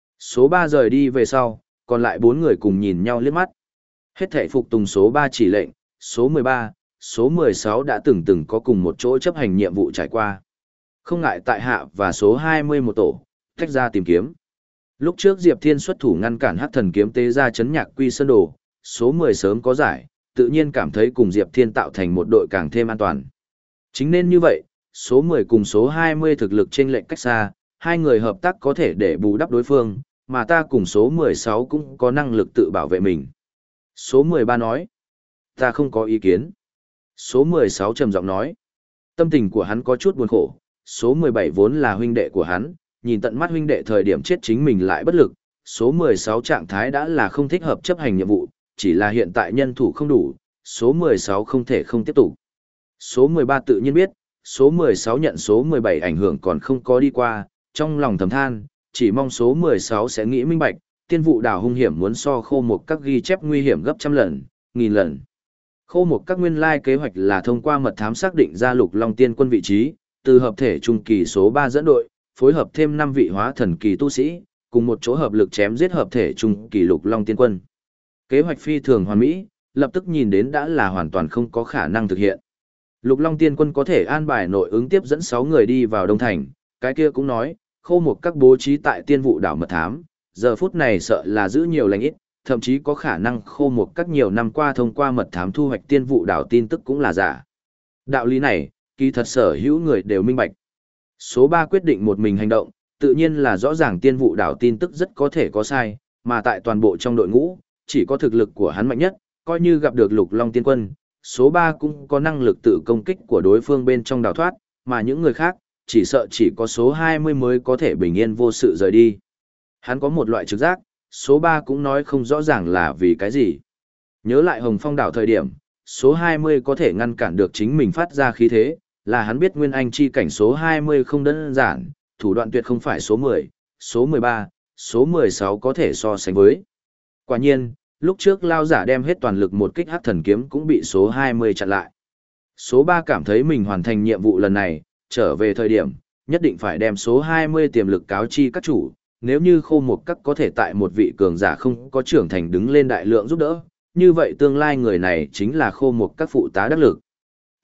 Số ba rời đi về sau, còn lại bốn người cùng nhìn nhau liếc mắt. Hết thảy phục tùng số ba chỉ lệnh, số mười ba, số mười sáu đã từng từng có cùng một chỗ chấp hành nhiệm vụ trải qua. Không ngại tại hạ và số hai mươi một tổ, tách ra tìm kiếm. Lúc trước Diệp Thiên xuất thủ ngăn cản Hắc Thần kiếm tế ra chấn nhạc Quy Sơn Đồ, số mười sớm có giải, tự nhiên cảm thấy cùng Diệp Thiên tạo thành một đội càng thêm an toàn. Chính nên như vậy, số mười cùng số hai mươi thực lực chênh lệch cách xa, hai người hợp tác có thể để bù đắp đối phương, mà ta cùng số mười sáu cũng có năng lực tự bảo vệ mình. Số mười ba nói, ta không có ý kiến. Số mười sáu trầm giọng nói, tâm tình của hắn có chút buồn khổ, số mười bảy vốn là huynh đệ của hắn, nhìn tận mắt huynh đệ thời điểm chết chính mình lại bất lực, số mười sáu trạng thái đã là không thích hợp chấp hành nhiệm vụ, chỉ là hiện tại nhân thủ không đủ, số mười sáu không thể không tiếp tục. Số mười ba tự nhiên biết, số mười sáu nhận số mười bảy ảnh hưởng còn không có đi qua, trong lòng thầm than, chỉ mong số mười sáu sẽ nghĩ minh bạch, tiên vụ đảo hung hiểm muốn so khô một các ghi chép nguy hiểm gấp trăm lần, nghìn lần. Khô một các nguyên lai kế hoạch là thông qua mật thám xác định ra Lục Long Tiên Quân vị trí, từ hợp thể trung kỳ số ba dẫn đội, phối hợp thêm năm vị hóa thần kỳ tu sĩ, cùng một chỗ hợp lực chém giết hợp thể trung kỳ Lục Long Tiên Quân. Kế hoạch phi thường hoàn mỹ, lập tức nhìn đến đã là hoàn toàn không có khả năng thực hiện. Lục Long Tiên Quân có thể an bài nội ứng tiếp dẫn sáu người đi vào Đông Thành, cái kia cũng nói, khô một các bố trí tại tiên vụ đảo mật thám, giờ phút này sợ là giữ nhiều lành ít, thậm chí có khả năng khô một các nhiều năm qua thông qua mật thám thu hoạch tiên vụ đảo tin tức cũng là giả. Đạo lý này, kỳ thật sở hữu người đều minh bạch. Số ba quyết định một mình hành động, tự nhiên là rõ ràng tiên vụ đảo tin tức rất có thể có sai, mà tại toàn bộ trong đội ngũ, chỉ có thực lực của hắn mạnh nhất, coi như gặp được Lục Long Tiên Quân, số ba cũng có năng lực tự công kích của đối phương bên trong đào thoát, mà những người khác, chỉ sợ chỉ có số hai mươi mới có thể bình yên vô sự rời đi. Hắn có một loại trực giác, số ba cũng nói không rõ ràng là vì cái gì. Nhớ lại Hồng Phong đảo thời điểm, số hai mươi có thể ngăn cản được chính mình phát ra khí thế, là hắn biết Nguyên Anh chi cảnh số hai mươi không đơn giản, thủ đoạn tuyệt không phải số mười, số mười ba, số mười sáu có thể so sánh với. Quả nhiên, lúc trước lao giả đem hết toàn lực một kích Hắc Thần kiếm cũng bị số hai mươi chặn lại. Số ba cảm thấy mình hoàn thành nhiệm vụ lần này, trở về thời điểm, nhất định phải đem số hai mươi tiềm lực cáo chi các chủ, nếu như khô một các có thể tại một vị cường giả không có trưởng thành đứng lên đại lượng giúp đỡ, như vậy tương lai người này chính là khô một các phụ tá đắc lực.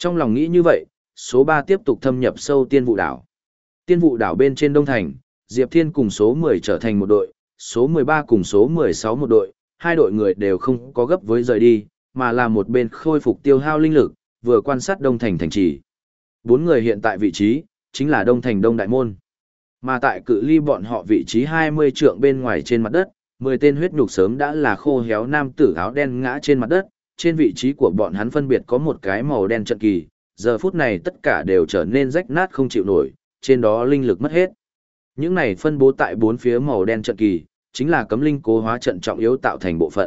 Trong lòng nghĩ như vậy, số ba tiếp tục thâm nhập sâu tiên vụ đảo. Tiên vụ đảo bên trên Đông Thành, Diệp Thiên cùng số mười trở thành một đội, số mười ba cùng số mười sáu một đội, hai đội người đều không có gấp với rời đi, mà là một bên khôi phục tiêu hao linh lực, vừa quan sát Đông Thành thành trì. Bốn người hiện tại vị trí, chính là Đông Thành Đông Đại Môn. Mà tại cự ly bọn họ vị trí hai mươi trượng bên ngoài trên mặt đất, mười tên huyết nhục sớm đã là khô héo nam tử áo đen ngã trên mặt đất, trên vị trí của bọn hắn phân biệt có một cái màu đen trận kỳ, giờ phút này tất cả đều trở nên rách nát không chịu nổi, trên đó linh lực mất hết. Những này phân bố tại bốn phía màu đen trận kỳ, chính là cấm linh cố hóa trận trọng yếu tạo thành bộ phận.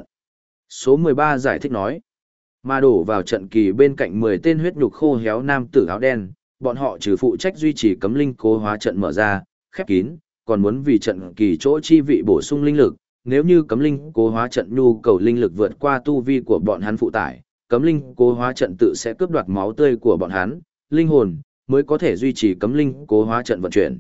Số mười ba giải thích nói, mà đổ vào trận kỳ bên cạnh mười tên huyết nhục khô héo nam tử áo đen, bọn họ trừ phụ trách duy trì cấm linh cố hóa trận mở ra, khép kín, còn muốn vì trận kỳ chỗ chi vị bổ sung linh lực, nếu như cấm linh cố hóa trận nhu cầu linh lực vượt qua tu vi của bọn hắn phụ tải, cấm linh cố hóa trận tự sẽ cướp đoạt máu tươi của bọn hắn, linh hồn mới có thể duy trì cấm linh cố hóa trận vận chuyển.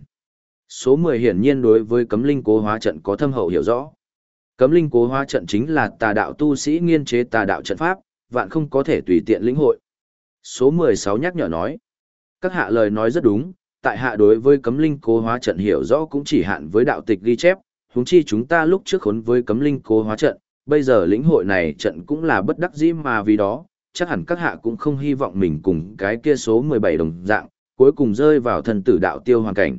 Số mười hiển nhiên đối với cấm linh cố hóa trận có thâm hậu hiểu rõ. Cấm linh cố hóa trận chính là tà đạo tu sĩ nghiên chế tà đạo trận pháp, vạn không có thể tùy tiện lĩnh hội. Số mười sáu nhắc nhở nói, các hạ lời nói rất đúng, tại hạ đối với cấm linh cố hóa trận hiểu rõ cũng chỉ hạn với đạo tịch ghi chép, huống chi chúng ta lúc trước khốn với cấm linh cố hóa trận, bây giờ lĩnh hội này trận cũng là bất đắc dĩ mà vì đó, chắc hẳn các hạ cũng không hy vọng mình cùng cái kia số mười bảy đồng dạng, cuối cùng rơi vào thần tử đạo tiêu hoàn cảnh.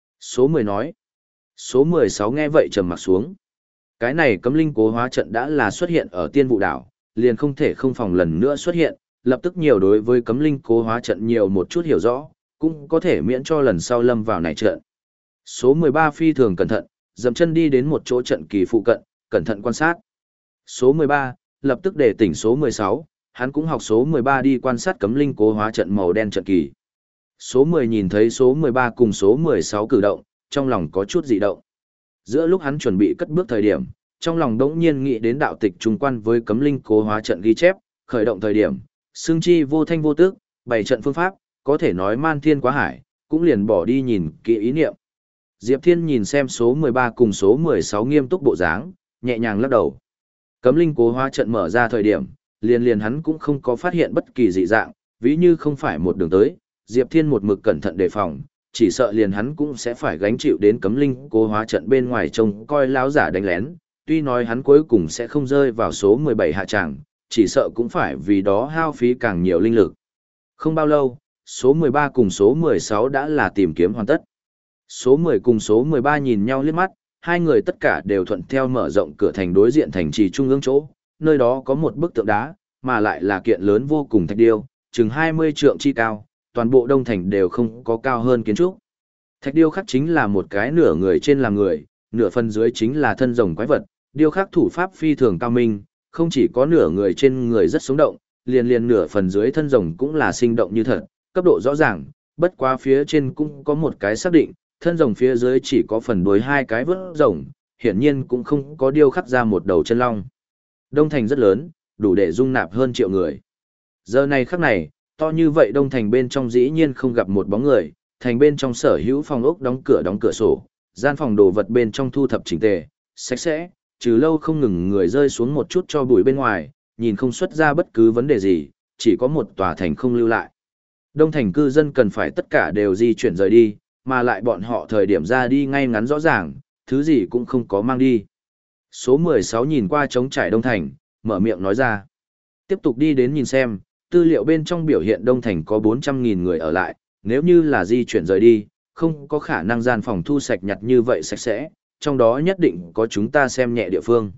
Số mười nói, số mười sáu nghe vậy trầm mặt xuống. Cái này cấm linh cố hóa trận đã là xuất hiện ở tiên vụ đảo, liền không thể không phòng lần nữa xuất hiện, lập tức nhiều đối với cấm linh cố hóa trận nhiều một chút hiểu rõ, cũng có thể miễn cho lần sau lâm vào này trận. Số mười ba phi thường cẩn thận, dậm chân đi đến một chỗ trận kỳ phụ cận, cẩn thận quan sát. Số mười ba, lập tức để tỉnh số mười sáu, hắn cũng học số mười ba đi quan sát cấm linh cố hóa trận màu đen trận kỳ. Số mười nhìn thấy số mười ba cùng số mười sáu cử động, trong lòng có chút dị động. Giữa lúc hắn chuẩn bị cất bước thời điểm, trong lòng đống nhiên nghĩ đến đạo tịch trung quan với cấm linh cố hóa trận ghi chép, khởi động thời điểm, xương chi vô thanh vô tức, bảy trận phương pháp, có thể nói man thiên quá hải, cũng liền bỏ đi nhìn kỹ ý niệm. Diệp Thiên nhìn xem số mười ba cùng số mười sáu nghiêm túc bộ dáng, nhẹ nhàng lắc đầu. Cấm linh cố hóa trận mở ra thời điểm, liền liền hắn cũng không có phát hiện bất kỳ dị dạng, ví như không phải một đường tới, Diệp Thiên một mực cẩn thận đề phòng, chỉ sợ liền hắn cũng sẽ phải gánh chịu đến cấm linh cố hóa trận bên ngoài trông coi lão giả đánh lén, tuy nói hắn cuối cùng sẽ không rơi vào số mười bảy hạ tràng, chỉ sợ cũng phải vì đó hao phí càng nhiều linh lực. Không bao lâu, số mười ba cùng số mười sáu đã là tìm kiếm hoàn tất. Số mười cùng số mười ba nhìn nhau liếc mắt, hai người tất cả đều thuận theo mở rộng cửa thành đối diện thành trì trung ương chỗ, nơi đó có một bức tượng đá, mà lại là kiện lớn vô cùng thạch điêu, chừng hai mươi trượng chi cao, toàn bộ đông thành đều không có cao hơn kiến trúc. Thạch điêu khắc chính là một cái nửa người trên là người, nửa phần dưới chính là thân rồng quái vật, điêu khắc thủ pháp phi thường cao minh, không chỉ có nửa người trên người rất sống động, liền liền nửa phần dưới thân rồng cũng là sinh động như thật, cấp độ rõ ràng, bất quá phía trên cũng có một cái xác định, thân rồng phía dưới chỉ có phần đuôi hai cái vớt rồng, hiển nhiên cũng không có điêu khắc ra một đầu chân long. Đông thành rất lớn, đủ để dung nạp hơn triệu người. Giờ này khắc này, to như vậy đông thành bên trong dĩ nhiên không gặp một bóng người, thành bên trong sở hữu phòng ốc đóng cửa đóng cửa sổ, gian phòng đồ vật bên trong thu thập chỉnh tề, sạch sẽ, trừ lâu không ngừng người rơi xuống một chút cho bụi bên ngoài, nhìn không xuất ra bất cứ vấn đề gì, chỉ có một tòa thành không lưu lại. Đông thành cư dân cần phải tất cả đều di chuyển rời đi, mà lại bọn họ thời điểm ra đi ngay ngắn rõ ràng, thứ gì cũng không có mang đi. Số mười sáu nhìn qua trống trải đông thành, mở miệng nói ra. Tiếp tục đi đến nhìn xem, tư liệu bên trong biểu hiện đông thành có bốn trăm nghìn người ở lại, nếu như là di chuyển rời đi, không có khả năng gian phòng thu sạch nhặt như vậy sạch sẽ, trong đó nhất định có chúng ta xem nhẹ địa phương.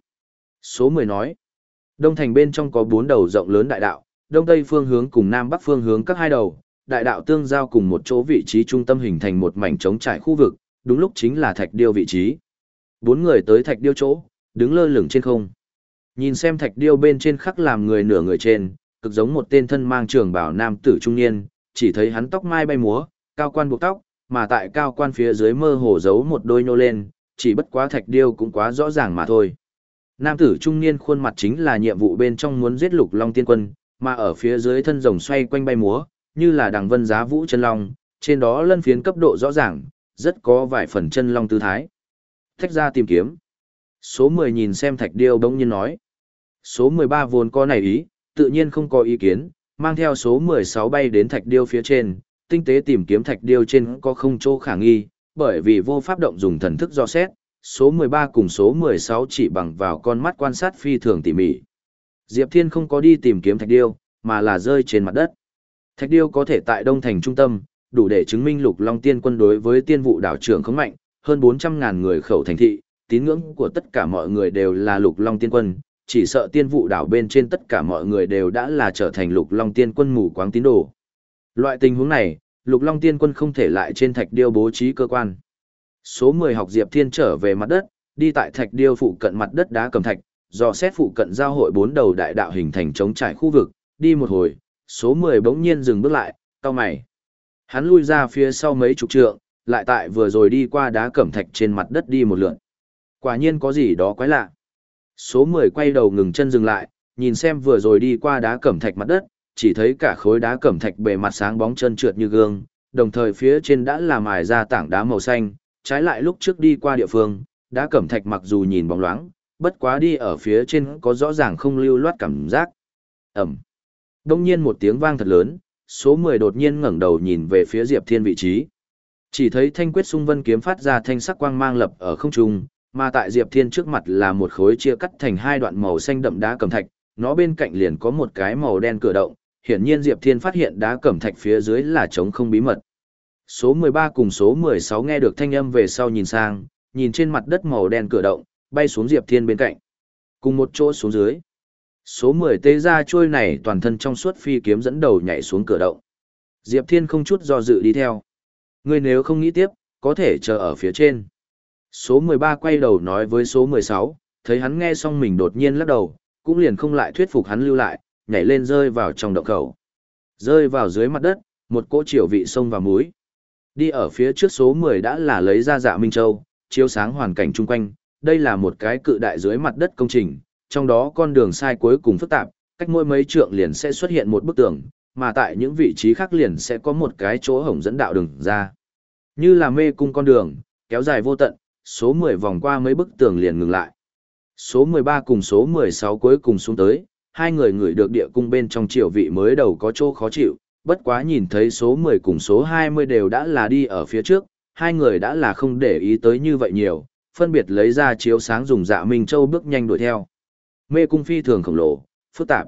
Số mười nói, đông thành bên trong có bốn đầu rộng lớn đại đạo, đông tây phương hướng cùng nam bắc phương hướng các hai đầu, đại đạo tương giao cùng một chỗ vị trí trung tâm hình thành một mảnh trống trải khu vực, đúng lúc chính là thạch điêu vị trí. Bốn người tới thạch điêu chỗ, đứng lơ lửng trên không. Nhìn xem thạch điêu bên trên khắc làm người nửa người trên, cực giống một tên thân mang trường bào nam tử trung niên, chỉ thấy hắn tóc mai bay múa, cao quan buộc tóc, mà tại cao quan phía dưới mơ hồ giấu một đôi nhô lên, chỉ bất quá thạch điêu cũng quá rõ ràng mà thôi. Nam tử trung niên khuôn mặt chính là nhiệm vụ bên trong muốn giết Lục Long Tiên Quân, mà ở phía dưới thân rồng xoay quanh bay múa, như là đằng vân giá vũ chân long, trên đó lân phiến cấp độ rõ ràng, rất có vài phần chân long tư thái. Thách ra tìm kiếm. Số mười nhìn xem thạch điêu bỗng nhiên nói. Số mười ba vốn có này ý, tự nhiên không có ý kiến, mang theo số mười sáu bay đến thạch điêu phía trên, tinh tế tìm kiếm thạch điêu trên có không chỗ khả nghi, bởi vì vô pháp động dùng thần thức dò xét, số mười ba cùng số mười sáu chỉ bằng vào con mắt quan sát phi thường tỉ mỉ. Diệp Thiên không có đi tìm kiếm thạch điêu, mà là rơi trên mặt đất. Thạch điêu có thể tại Đông Thành trung tâm, đủ để chứng minh Lục Long Tiên Quân đối với tiên vụ đảo trưởng không mạnh, hơn bốn trăm ngàn người khẩu thành thị, tín ngưỡng của tất cả mọi người đều là Lục Long Tiên Quân, chỉ sợ tiên vụ đảo bên trên tất cả mọi người đều đã là trở thành Lục Long Tiên Quân mù quáng tín đồ. Loại tình huống này, Lục Long Tiên Quân không thể lại trên thạch điêu bố trí cơ quan. Số mười học Diệp Thiên trở về mặt đất, đi tại thạch điêu phụ cận mặt đất đá cẩm thạch, dò xét phụ cận giao hội bốn đầu đại đạo hình thành trống trải khu vực, đi một hồi, số mười bỗng nhiên dừng bước lại, cau mày. Hắn lui ra phía sau mấy chục trượng, lại tại vừa rồi đi qua đá cẩm thạch trên mặt đất đi một lượt. Quả nhiên có gì đó quái lạ. Số mười quay đầu ngừng chân dừng lại, nhìn xem vừa rồi đi qua đá cẩm thạch mặt đất, chỉ thấy cả khối đá cẩm thạch bề mặt sáng bóng trơn trượt như gương, đồng thời phía trên đã là mài ra tảng đá màu xanh, trái lại lúc trước đi qua địa phương, đá cẩm thạch mặc dù nhìn bóng loáng, bất quá đi ở phía trên có rõ ràng không lưu loát cảm giác. Ẩm. Đông nhiên một tiếng vang thật lớn, số mười đột nhiên ngẩng đầu nhìn về phía Diệp Thiên vị trí. Chỉ thấy thanh quyết xung vân kiếm phát ra thanh sắc quang mang lập ở không trung, mà tại Diệp Thiên trước mặt là một khối chia cắt thành hai đoạn màu xanh đậm đá cẩm thạch, nó bên cạnh liền có một cái màu đen cửa động, hiển nhiên Diệp Thiên phát hiện đá cẩm thạch phía dưới là trống không bí mật. Số mười ba cùng số mười sáu nghe được thanh âm về sau nhìn sang, nhìn trên mặt đất màu đen cửa động, bay xuống Diệp Thiên bên cạnh. Cùng một chỗ xuống dưới. Số mười tế ra trôi này toàn thân trong suốt phi kiếm dẫn đầu nhảy xuống cửa động. Diệp Thiên không chút do dự đi theo. Ngươi nếu không nghĩ tiếp, có thể chờ ở phía trên. Số mười ba quay đầu nói với số mười sáu, thấy hắn nghe xong mình đột nhiên lắc đầu, cũng liền không lại thuyết phục hắn lưu lại, nhảy lên rơi vào trong động khẩu. Rơi vào dưới mặt đất, một cỗ chiều vị sông và muối. Đi ở phía trước số mười đã là lấy ra Dạ Minh Châu, chiếu sáng hoàn cảnh chung quanh, đây là một cái cự đại dưới mặt đất công trình, trong đó con đường sai cuối cùng phức tạp, cách mỗi mấy trượng liền sẽ xuất hiện một bức tường, mà tại những vị trí khác liền sẽ có một cái chỗ hổng dẫn đạo đường ra. Như là mê cung con đường, kéo dài vô tận, số mười vòng qua mấy bức tường liền ngừng lại. Số mười ba cùng số mười sáu cuối cùng xuống tới, hai người ngửi được địa cung bên trong chiều vị mới đầu có chỗ khó chịu, bất quá nhìn thấy số mười cùng số hai mươi đều đã là đi ở phía trước, hai người đã là không để ý tới như vậy nhiều, phân biệt lấy ra chiếu sáng dùng Dạ Minh Châu bước nhanh đuổi theo. Mê cung phi thường khổng lồ, phức tạp.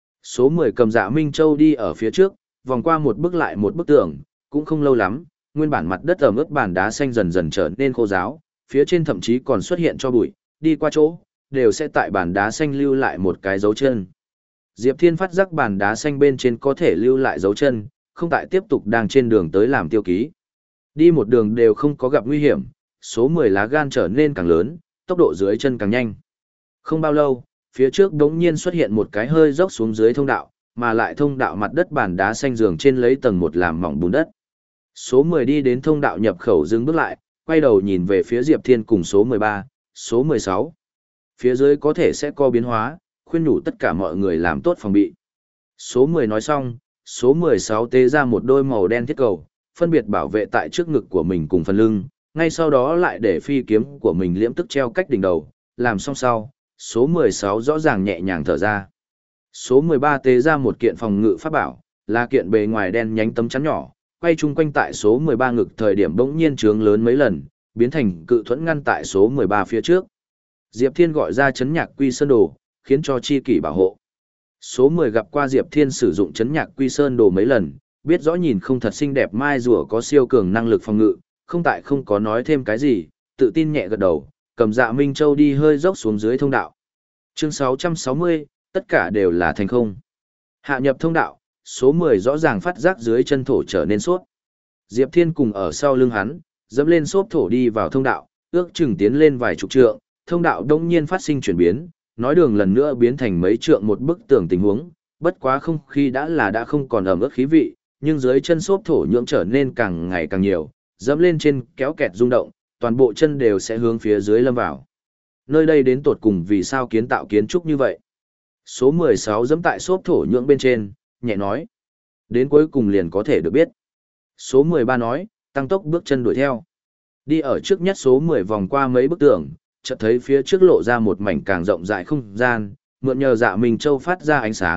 Số mười cầm Dạ Minh Châu đi ở phía trước, vòng qua một bước lại một bức tường, cũng không lâu lắm, nguyên bản mặt đất ẩm ướt bàn đá xanh dần dần trở nên khô ráo, phía trên thậm chí còn xuất hiện cho bụi, đi qua chỗ, đều sẽ tại bàn đá xanh lưu lại một cái dấu chân. Diệp Thiên phát giác bàn đá xanh bên trên có thể lưu lại dấu chân, không tại tiếp tục đang trên đường tới làm tiêu ký. Đi một đường đều không có gặp nguy hiểm, số mười lá gan trở nên càng lớn, tốc độ dưới chân càng nhanh. Không bao lâu, phía trước đống nhiên xuất hiện một cái hơi dốc xuống dưới thông đạo, mà lại thông đạo mặt đất bàn đá xanh giường trên lấy tầng một làm mỏng bùn đất. Số mười đi đến thông đạo nhập khẩu dừng bước lại, quay đầu nhìn về phía Diệp Thiên cùng số mười ba, số mười sáu. Phía dưới có thể sẽ có biến hóa, khuyên nhủ tất cả mọi người làm tốt phòng bị. Số mười nói xong, số mười sáu tế ra một đôi màu đen thiết cầu, phân biệt bảo vệ tại trước ngực của mình cùng phần lưng, ngay sau đó lại để phi kiếm của mình liễm tức treo cách đỉnh đầu, làm xong sau, số mười sáu rõ ràng nhẹ nhàng thở ra. Số mười ba tế ra một kiện phòng ngự pháp bảo, là kiện bề ngoài đen nhánh tấm chắn nhỏ, quay chung quanh tại số mười ba ngực thời điểm bỗng nhiên trướng lớn mấy lần, biến thành cự thuẫn ngăn tại số mười ba phía trước. Diệp Thiên gọi ra chấn nhạc quy sơn đồ, khiến cho chi kỷ bảo hộ. Số mười gặp qua Diệp Thiên sử dụng chấn nhạc quy sơn đồ mấy lần, biết rõ nhìn không thật xinh đẹp mai rùa có siêu cường năng lực phòng ngự, không tại không có nói thêm cái gì, tự tin nhẹ gật đầu, cầm Dạ Minh Châu đi hơi dốc xuống dưới thông đạo. Chương sáu trăm sáu mươi, tất cả đều là thành không. Hạ nhập thông đạo, số mười rõ ràng phát giác dưới chân thổ trở nên suốt. Diệp Thiên cùng ở sau lưng hắn, dẫm lên xốp thổ đi vào thông đạo, ước chừng tiến lên vài chục trượng, thông đạo đông nhiên phát sinh chuyển biến, nói đường lần nữa biến thành mấy trượng một bức tường tình huống, bất quá không khí đã là đã không còn ẩm ướt khí vị, nhưng dưới chân xốp thổ nhưỡng trở nên càng ngày càng nhiều, dẫm lên trên kéo kẹt rung động, toàn bộ chân đều sẽ hướng phía dưới lâm vào. Nơi đây đến tột cùng vì sao kiến tạo kiến trúc như vậy? Số mười sáu dẫm tại xốp thổ nhưỡng bên trên, nhẹ nói. Đến cuối cùng liền có thể được biết. Số mười ba nói, tăng tốc bước chân đuổi theo. Đi ở trước nhất số mười vòng qua mấy bức tường, chợt thấy phía trước lộ ra một mảnh càng rộng rãi không gian, mượn nhờ Dạ Minh Châu phát ra ánh sáng,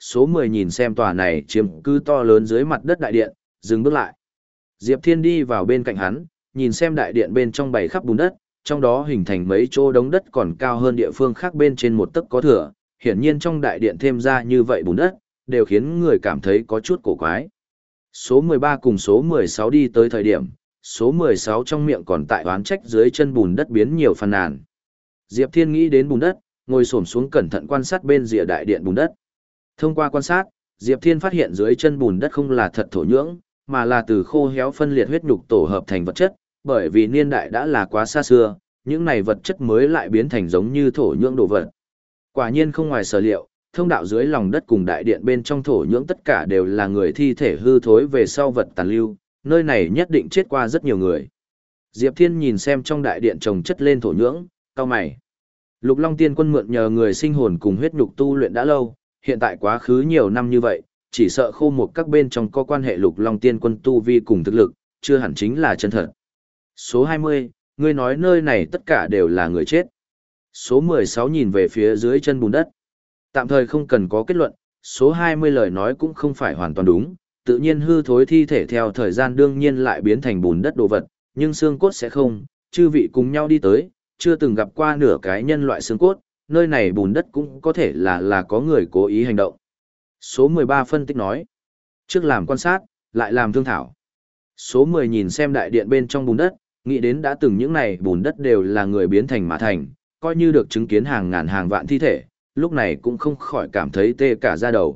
số mười nhìn xem tòa này chiếm cứ to lớn dưới mặt đất đại điện, dừng bước lại. Diệp Thiên đi vào bên cạnh hắn, nhìn xem đại điện bên trong bày khắp bùn đất, trong đó hình thành mấy chỗ đống đất còn cao hơn địa phương khác bên trên một tấc có thừa, hiển nhiên trong đại điện thêm ra như vậy bùn đất, đều khiến người cảm thấy có chút cổ quái. Số mười ba cùng số mười sáu đi tới thời điểm, số mười sáu trong miệng còn tại oán trách dưới chân bùn đất biến nhiều phàn nàn. Diệp Thiên nghĩ đến bùn đất, ngồi xổm xuống cẩn thận quan sát bên rìa đại điện bùn đất. Thông qua quan sát, Diệp Thiên phát hiện dưới chân bùn đất không là thật thổ nhưỡng, mà là từ khô héo phân liệt huyết nhục tổ hợp thành vật chất, bởi vì niên đại đã là quá xa xưa, những này vật chất mới lại biến thành giống như thổ nhưỡng đồ vật. Quả nhiên không ngoài sở liệu, thông đạo dưới lòng đất cùng đại điện bên trong thổ nhưỡng tất cả đều là người thi thể hư thối về sau vật tàn lưu, nơi này nhất định chết qua rất nhiều người. Diệp Thiên nhìn xem trong đại điện trồng chất lên thổ nhưỡng, cau mày. Lục Long Tiên Quân mượn nhờ người sinh hồn cùng huyết nhục tu luyện đã lâu, hiện tại quá khứ nhiều năm như vậy, chỉ sợ khô một các bên trong có quan hệ Lục Long Tiên Quân tu vi cùng thực lực, chưa hẳn chính là chân thật. Số hai mươi, ngươi nói nơi này tất cả đều là người chết. Số mười sáu nhìn về phía dưới chân bùn đất. Tạm thời không cần có kết luận, số hai mươi lời nói cũng không phải hoàn toàn đúng, tự nhiên hư thối thi thể theo thời gian đương nhiên lại biến thành bùn đất đồ vật, nhưng xương cốt sẽ không, chư vị cùng nhau đi tới, chưa từng gặp qua nửa cái nhân loại xương cốt, nơi này bùn đất cũng có thể là là có người cố ý hành động. Số mười ba phân tích nói, trước làm quan sát, lại làm thương thảo. Số mười nhìn xem đại điện bên trong bùn đất, nghĩ đến đã từng những này bùn đất đều là người biến thành mà thành, coi như được chứng kiến hàng ngàn hàng vạn thi thể, lúc này cũng không khỏi cảm thấy tê cả da đầu.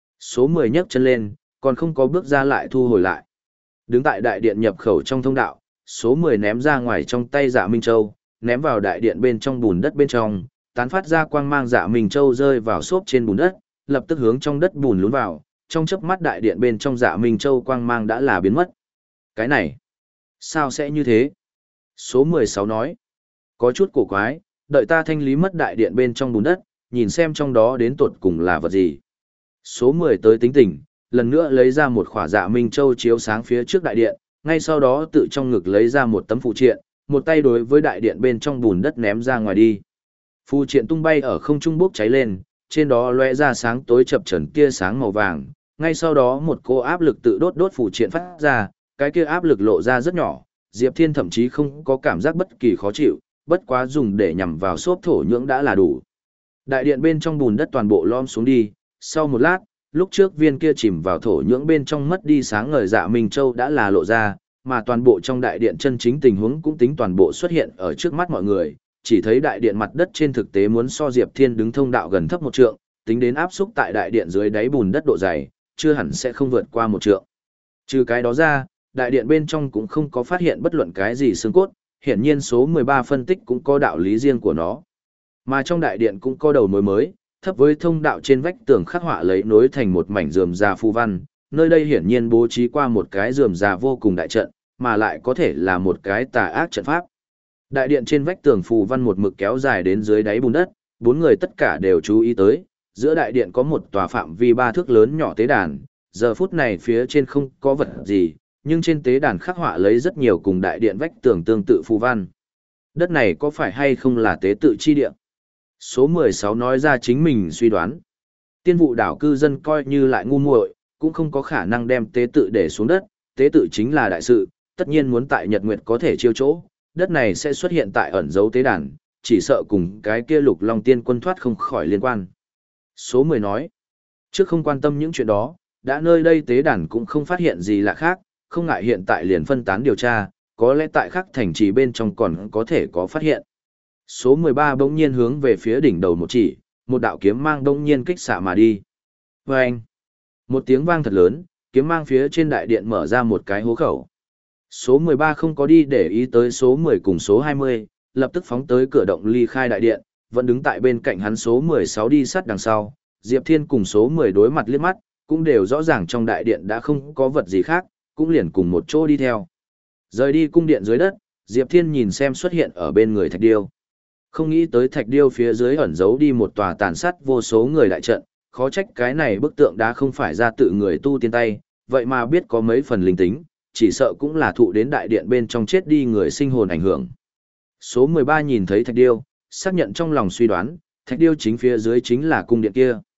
Số mười nhấc chân lên, còn không có bước ra lại thu hồi lại. Đứng tại đại điện nhập khẩu trong thông đạo, số mười ném ra ngoài trong tay Dạ Minh Châu, ném vào đại điện bên trong bùn đất bên trong, tán phát ra quang mang Dạ Minh Châu rơi vào xốp trên bùn đất, lập tức hướng trong đất bùn lún vào, trong chớp mắt đại điện bên trong Dạ Minh Châu quang mang đã là biến mất. Cái này, sao sẽ như thế? Số mười sáu nói, có chút cổ quái, đợi ta thanh lý mất đại điện bên trong bùn đất, nhìn xem trong đó đến tột cùng là vật gì. Số mười tới tính tình, lần nữa lấy ra một khỏa Dạ Minh Châu chiếu sáng phía trước đại điện, ngay sau đó tự trong ngực lấy ra một tấm phụ triện, một tay đối với đại điện bên trong bùn đất ném ra ngoài đi. Phụ triện tung bay ở không trung bốc cháy lên, trên đó lóe ra sáng tối chập chờn tia sáng màu vàng, ngay sau đó một cô áp lực tự đốt đốt phụ triện phát ra, cái kia áp lực lộ ra rất nhỏ, Diệp Thiên thậm chí không có cảm giác bất kỳ khó chịu, bất quá dùng để nhằm vào xốp thổ nhưỡng đã là đủ. Đại điện bên trong bùn đất toàn bộ lom xuống đi, sau một lát, lúc trước viên kia chìm vào thổ nhưỡng bên trong mất đi sáng ngời Dạ Minh Châu đã là lộ ra, mà toàn bộ trong đại điện chân chính tình huống cũng tính toàn bộ xuất hiện ở trước mắt mọi người, chỉ thấy đại điện mặt đất trên thực tế muốn so Diệp Thiên đứng thông đạo gần thấp một trượng, tính đến áp xúc tại đại điện dưới đáy bùn đất độ dày, chưa hẳn sẽ không vượt qua một trượng. Trừ cái đó ra, đại điện bên trong cũng không có phát hiện bất luận cái gì xương cốt, hiển nhiên số mười ba phân tích cũng có đạo lý riêng của nó. Mà trong đại điện cũng có đầu mối mới, thấp với thông đạo trên vách tường khắc họa lấy nối thành một mảnh rườm rà phù văn, nơi đây hiển nhiên bố trí qua một cái rườm rà vô cùng đại trận, mà lại có thể là một cái tà ác trận pháp. Đại điện trên vách tường phù văn một mực kéo dài đến dưới đáy bùn đất, bốn người tất cả đều chú ý tới, giữa đại điện có một tòa phạm vi ba thước lớn nhỏ tế đàn, giờ phút này phía trên không có vật gì, nhưng trên tế đàn khắc họa lấy rất nhiều cùng đại điện vách tường tương tự phù văn. Đất này có phải hay không là tế tự chi địa? Số mười sáu nói ra chính mình suy đoán. Tiên vụ đảo cư dân coi như lại ngu muội, cũng không có khả năng đem tế tự để xuống đất, tế tự chính là đại sự, tất nhiên muốn tại Nhật Nguyệt có thể chiêu chỗ, đất này sẽ xuất hiện tại ẩn dấu tế đàn, chỉ sợ cùng cái kia Lục Long Tiên Quân thoát không khỏi liên quan. Số mười nói, trước không quan tâm những chuyện đó, đã nơi đây tế đàn cũng không phát hiện gì lạ khác, không ngại hiện tại liền phân tán điều tra, có lẽ tại khắc thành trì bên trong còn có thể có phát hiện. Số mười ba bỗng nhiên hướng về phía đỉnh đầu một chỉ, một đạo kiếm mang bỗng nhiên kích xạ mà đi. Vâng! Một tiếng vang thật lớn, kiếm mang phía trên đại điện mở ra một cái hố khẩu. Số mười ba không có đi để ý tới số mười cùng số hai mươi, lập tức phóng tới cửa động ly khai đại điện, vẫn đứng tại bên cạnh hắn số mười sáu đi sát đằng sau. Diệp Thiên cùng số mười đối mặt liếc mắt, cũng đều rõ ràng trong đại điện đã không có vật gì khác, cũng liền cùng một chỗ đi theo. Rời đi cung điện dưới đất, Diệp Thiên nhìn xem xuất hiện ở bên người thạch điêu. Không nghĩ tới thạch điêu phía dưới ẩn giấu đi một tòa tàn sát vô số người đại trận, khó trách cái này bức tượng đá không phải ra tự người tu tiên tay, vậy mà biết có mấy phần linh tính, chỉ sợ cũng là thụ đến đại điện bên trong chết đi người sinh hồn ảnh hưởng. Số mười ba nhìn thấy thạch điêu, xác nhận trong lòng suy đoán, thạch điêu chính phía dưới chính là cung điện kia.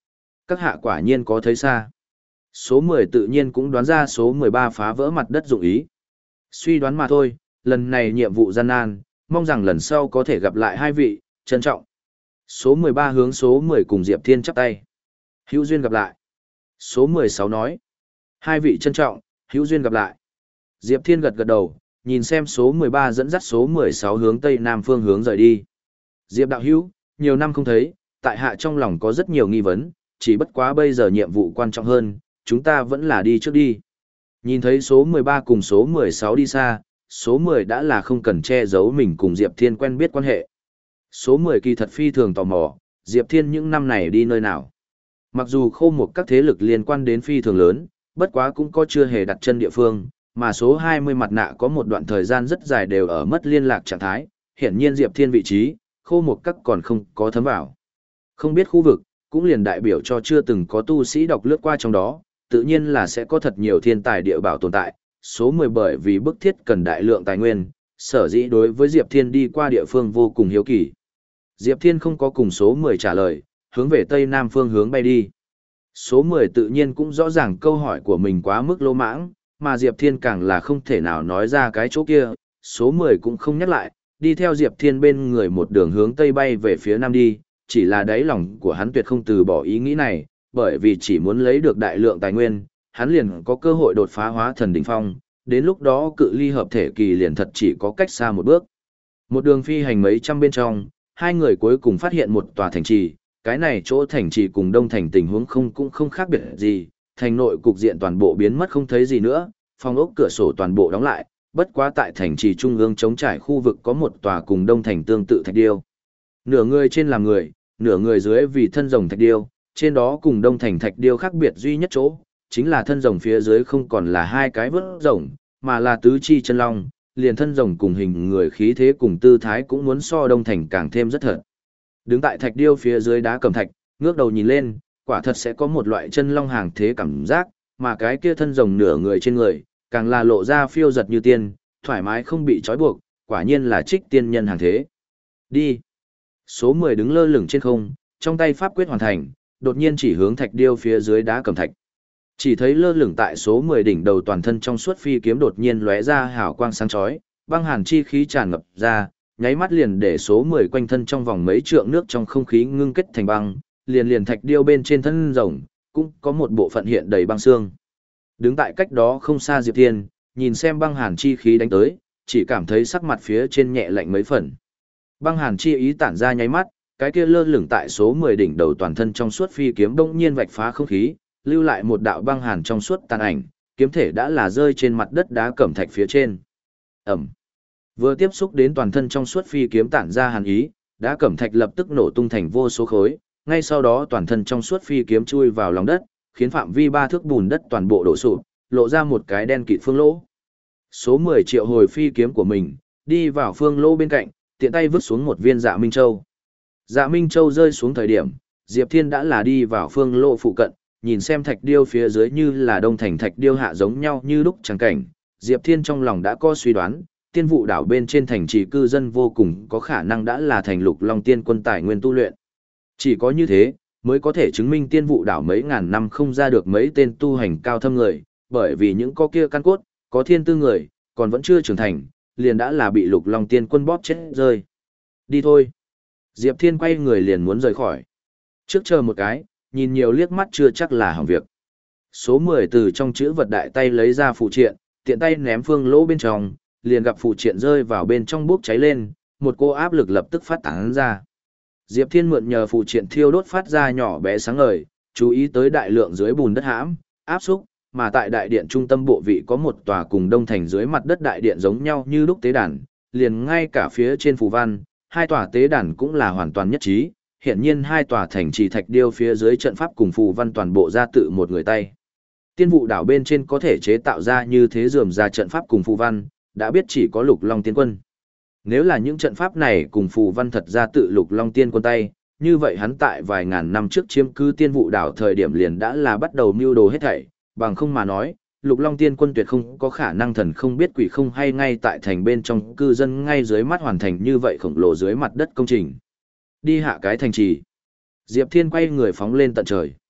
Các hạ quả nhiên có thấy xa. Số mười tự nhiên cũng đoán ra số mười ba phá vỡ mặt đất dụng ý. Suy đoán mà thôi, lần này nhiệm vụ gian nan, mong rằng lần sau có thể gặp lại hai vị, trân trọng. Số mười ba hướng số mười cùng Diệp Thiên chắp tay. Hữu duyên gặp lại. Số mười sáu nói. Hai vị trân trọng, hữu duyên gặp lại. Diệp Thiên gật gật đầu, nhìn xem số mười ba dẫn dắt số mười sáu hướng tây nam phương hướng rời đi. Diệp đạo hữu, nhiều năm không thấy, tại hạ trong lòng có rất nhiều nghi vấn, chỉ bất quá bây giờ nhiệm vụ quan trọng hơn, chúng ta vẫn là đi trước đi. Nhìn thấy số mười ba cùng số mười sáu đi xa, số mười đã là không cần che giấu mình cùng Diệp Thiên quen biết quan hệ. Số mười kỳ thật phi thường tò mò, Diệp Thiên những năm này đi nơi nào. Mặc dù khô một các thế lực liên quan đến phi thường lớn, bất quá cũng có chưa hề đặt chân địa phương, mà số hai mươi mặt nạ có một đoạn thời gian rất dài đều ở mất liên lạc trạng thái, hiển nhiên Diệp Thiên vị trí, khô một các còn không có thấm vào. Không biết khu vực, cũng liền đại biểu cho chưa từng có tu sĩ đọc lướt qua trong đó, tự nhiên là sẽ có thật nhiều thiên tài địa bảo tồn tại, số mười bởi vì bức thiết cần đại lượng tài nguyên, sở dĩ đối với Diệp Thiên đi qua địa phương vô cùng hiếu kỳ. Diệp Thiên không có cùng số mười trả lời, hướng về tây nam phương hướng bay đi. Số mười tự nhiên cũng rõ ràng câu hỏi của mình quá mức lô mãng, mà Diệp Thiên càng là không thể nào nói ra cái chỗ kia, số mười cũng không nhắc lại, đi theo Diệp Thiên bên người một đường hướng tây bay về phía nam đi, chỉ là đáy lòng của hắn tuyệt không từ bỏ ý nghĩ này, bởi vì chỉ muốn lấy được đại lượng tài nguyên, hắn liền có cơ hội đột phá hóa thần đỉnh phong, đến lúc đó cự ly hợp thể kỳ liền thật chỉ có cách xa một bước. Một đường phi hành mấy trăm bên trong, hai người cuối cùng phát hiện một tòa thành trì, cái này chỗ thành trì cùng đông thành tình huống không cũng không khác biệt gì, thành nội cục diện toàn bộ biến mất không thấy gì nữa, phòng ốc cửa sổ toàn bộ đóng lại, bất quá tại thành trì trung ương chống trải khu vực có một tòa cùng đông thành tương tự thạch điêu. Nửa người trên làm người, nửa người dưới vì thân rồng thạch điêu, trên đó cùng đông thành thạch điêu khác biệt duy nhất chỗ, chính là thân rồng phía dưới không còn là hai cái vớt rồng, mà là tứ chi chân long, liền thân rồng cùng hình người khí thế cùng tư thái cũng muốn so đông thành càng thêm rất thật. Đứng tại thạch điêu phía dưới đá cẩm thạch, ngước đầu nhìn lên, quả thật sẽ có một loại chân long hàng thế cảm giác, mà cái kia thân rồng nửa người trên người, càng là lộ ra phiêu giật như tiên, thoải mái không bị trói buộc, quả nhiên là trích tiên nhân hàng thế. Đi. Số mười đứng lơ lửng trên không, trong tay pháp quyết hoàn thành, đột nhiên chỉ hướng thạch điêu phía dưới đá cẩm thạch. Chỉ thấy lơ lửng tại số mười đỉnh đầu toàn thân trong suốt phi kiếm đột nhiên lóe ra hào quang sáng chói, băng hàn chi khí tràn ngập ra, nháy mắt liền để số mười quanh thân trong vòng mấy trượng nước trong không khí ngưng kết thành băng, liền liền thạch điêu bên trên thân rồng, cũng có một bộ phận hiện đầy băng xương. Đứng tại cách đó không xa Diệp Thiên, nhìn xem băng hàn chi khí đánh tới, chỉ cảm thấy sắc mặt phía trên nhẹ lạnh mấy phần. Băng hàn chi ý tản ra nháy mắt, cái kia lơ lửng tại số mười đỉnh đầu toàn thân trong suốt phi kiếm bỗng nhiên vạch phá không khí, lưu lại một đạo băng hàn trong suốt tàn ảnh, kiếm thể đã là rơi trên mặt đất đá cẩm thạch phía trên. Ẩm. Vừa tiếp xúc đến toàn thân trong suốt phi kiếm tản ra hàn ý, đá cẩm thạch lập tức nổ tung thành vô số khối, ngay sau đó toàn thân trong suốt phi kiếm chui vào lòng đất, khiến phạm vi ba thước bùn đất toàn bộ đổ sụp, lộ ra một cái đen kịt phương lỗ. Số mười triệu hồi phi kiếm của mình, đi vào phương lỗ bên cạnh, tiện tay vứt xuống một viên Dạ Minh Châu. Dạ Minh Châu rơi xuống thời điểm, Diệp Thiên đã là đi vào phương lỗ phụ cận, nhìn xem thạch điêu phía dưới như là đông thành thạch điêu hạ giống nhau như lúc chẳng cảnh, Diệp Thiên trong lòng đã có suy đoán, tiên vụ đảo bên trên thành trì cư dân vô cùng có khả năng đã là thành lục long tiên quân tài nguyên tu luyện. Chỉ có như thế, mới có thể chứng minh tiên vụ đảo mấy ngàn năm không ra được mấy tên tu hành cao thâm người, bởi vì những có kia căn cốt, có thiên tư người, còn vẫn chưa trưởng thành, liền đã là bị lục long tiên quân bóp chết rơi. Đi thôi. Diệp Thiên quay người liền muốn rời khỏi. Trước chờ một cái, nhìn nhiều liếc mắt chưa chắc là hỏng việc. Số mười từ trong chữ vật đại tay lấy ra phụ triện, tiện tay ném phương lỗ bên trong, liền gặp phụ triện rơi vào bên trong bốc cháy lên, một cô áp lực lập tức phát tán ra. Diệp Thiên mượn nhờ phụ triện thiêu đốt phát ra nhỏ bé sáng ngời, chú ý tới đại lượng dưới bùn đất hãm, áp xúc, mà tại đại điện trung tâm bộ vị có một tòa cùng đông thành dưới mặt đất đại điện giống nhau như lúc tế đàn, liền ngay cả phía trên phù văn, hai tòa tế đàn cũng là hoàn toàn nhất trí, hiện nhiên hai tòa thành trì thạch điêu phía dưới trận pháp cùng phù văn toàn bộ ra tự một người tay. Tiên vụ đảo bên trên có thể chế tạo ra như thế rườm ra trận pháp cùng phù văn, đã biết chỉ có Lục Long Tiên Quân. Nếu là những trận pháp này cùng phù văn thật ra tự Lục Long Tiên Quân tay, như vậy hắn tại vài ngàn năm trước chiếm cứ tiên vụ đảo thời điểm liền đã là bắt đầu mưu đồ hết thảy, bằng không mà nói, Lục Long Tiên Quân tuyệt không có khả năng thần không biết quỷ không hay ngay tại thành bên trong cư dân ngay dưới mắt hoàn thành như vậy khổng lồ dưới mặt đất công trình. Đi hạ cái thành trì. Diệp Thiên quay người phóng lên tận trời.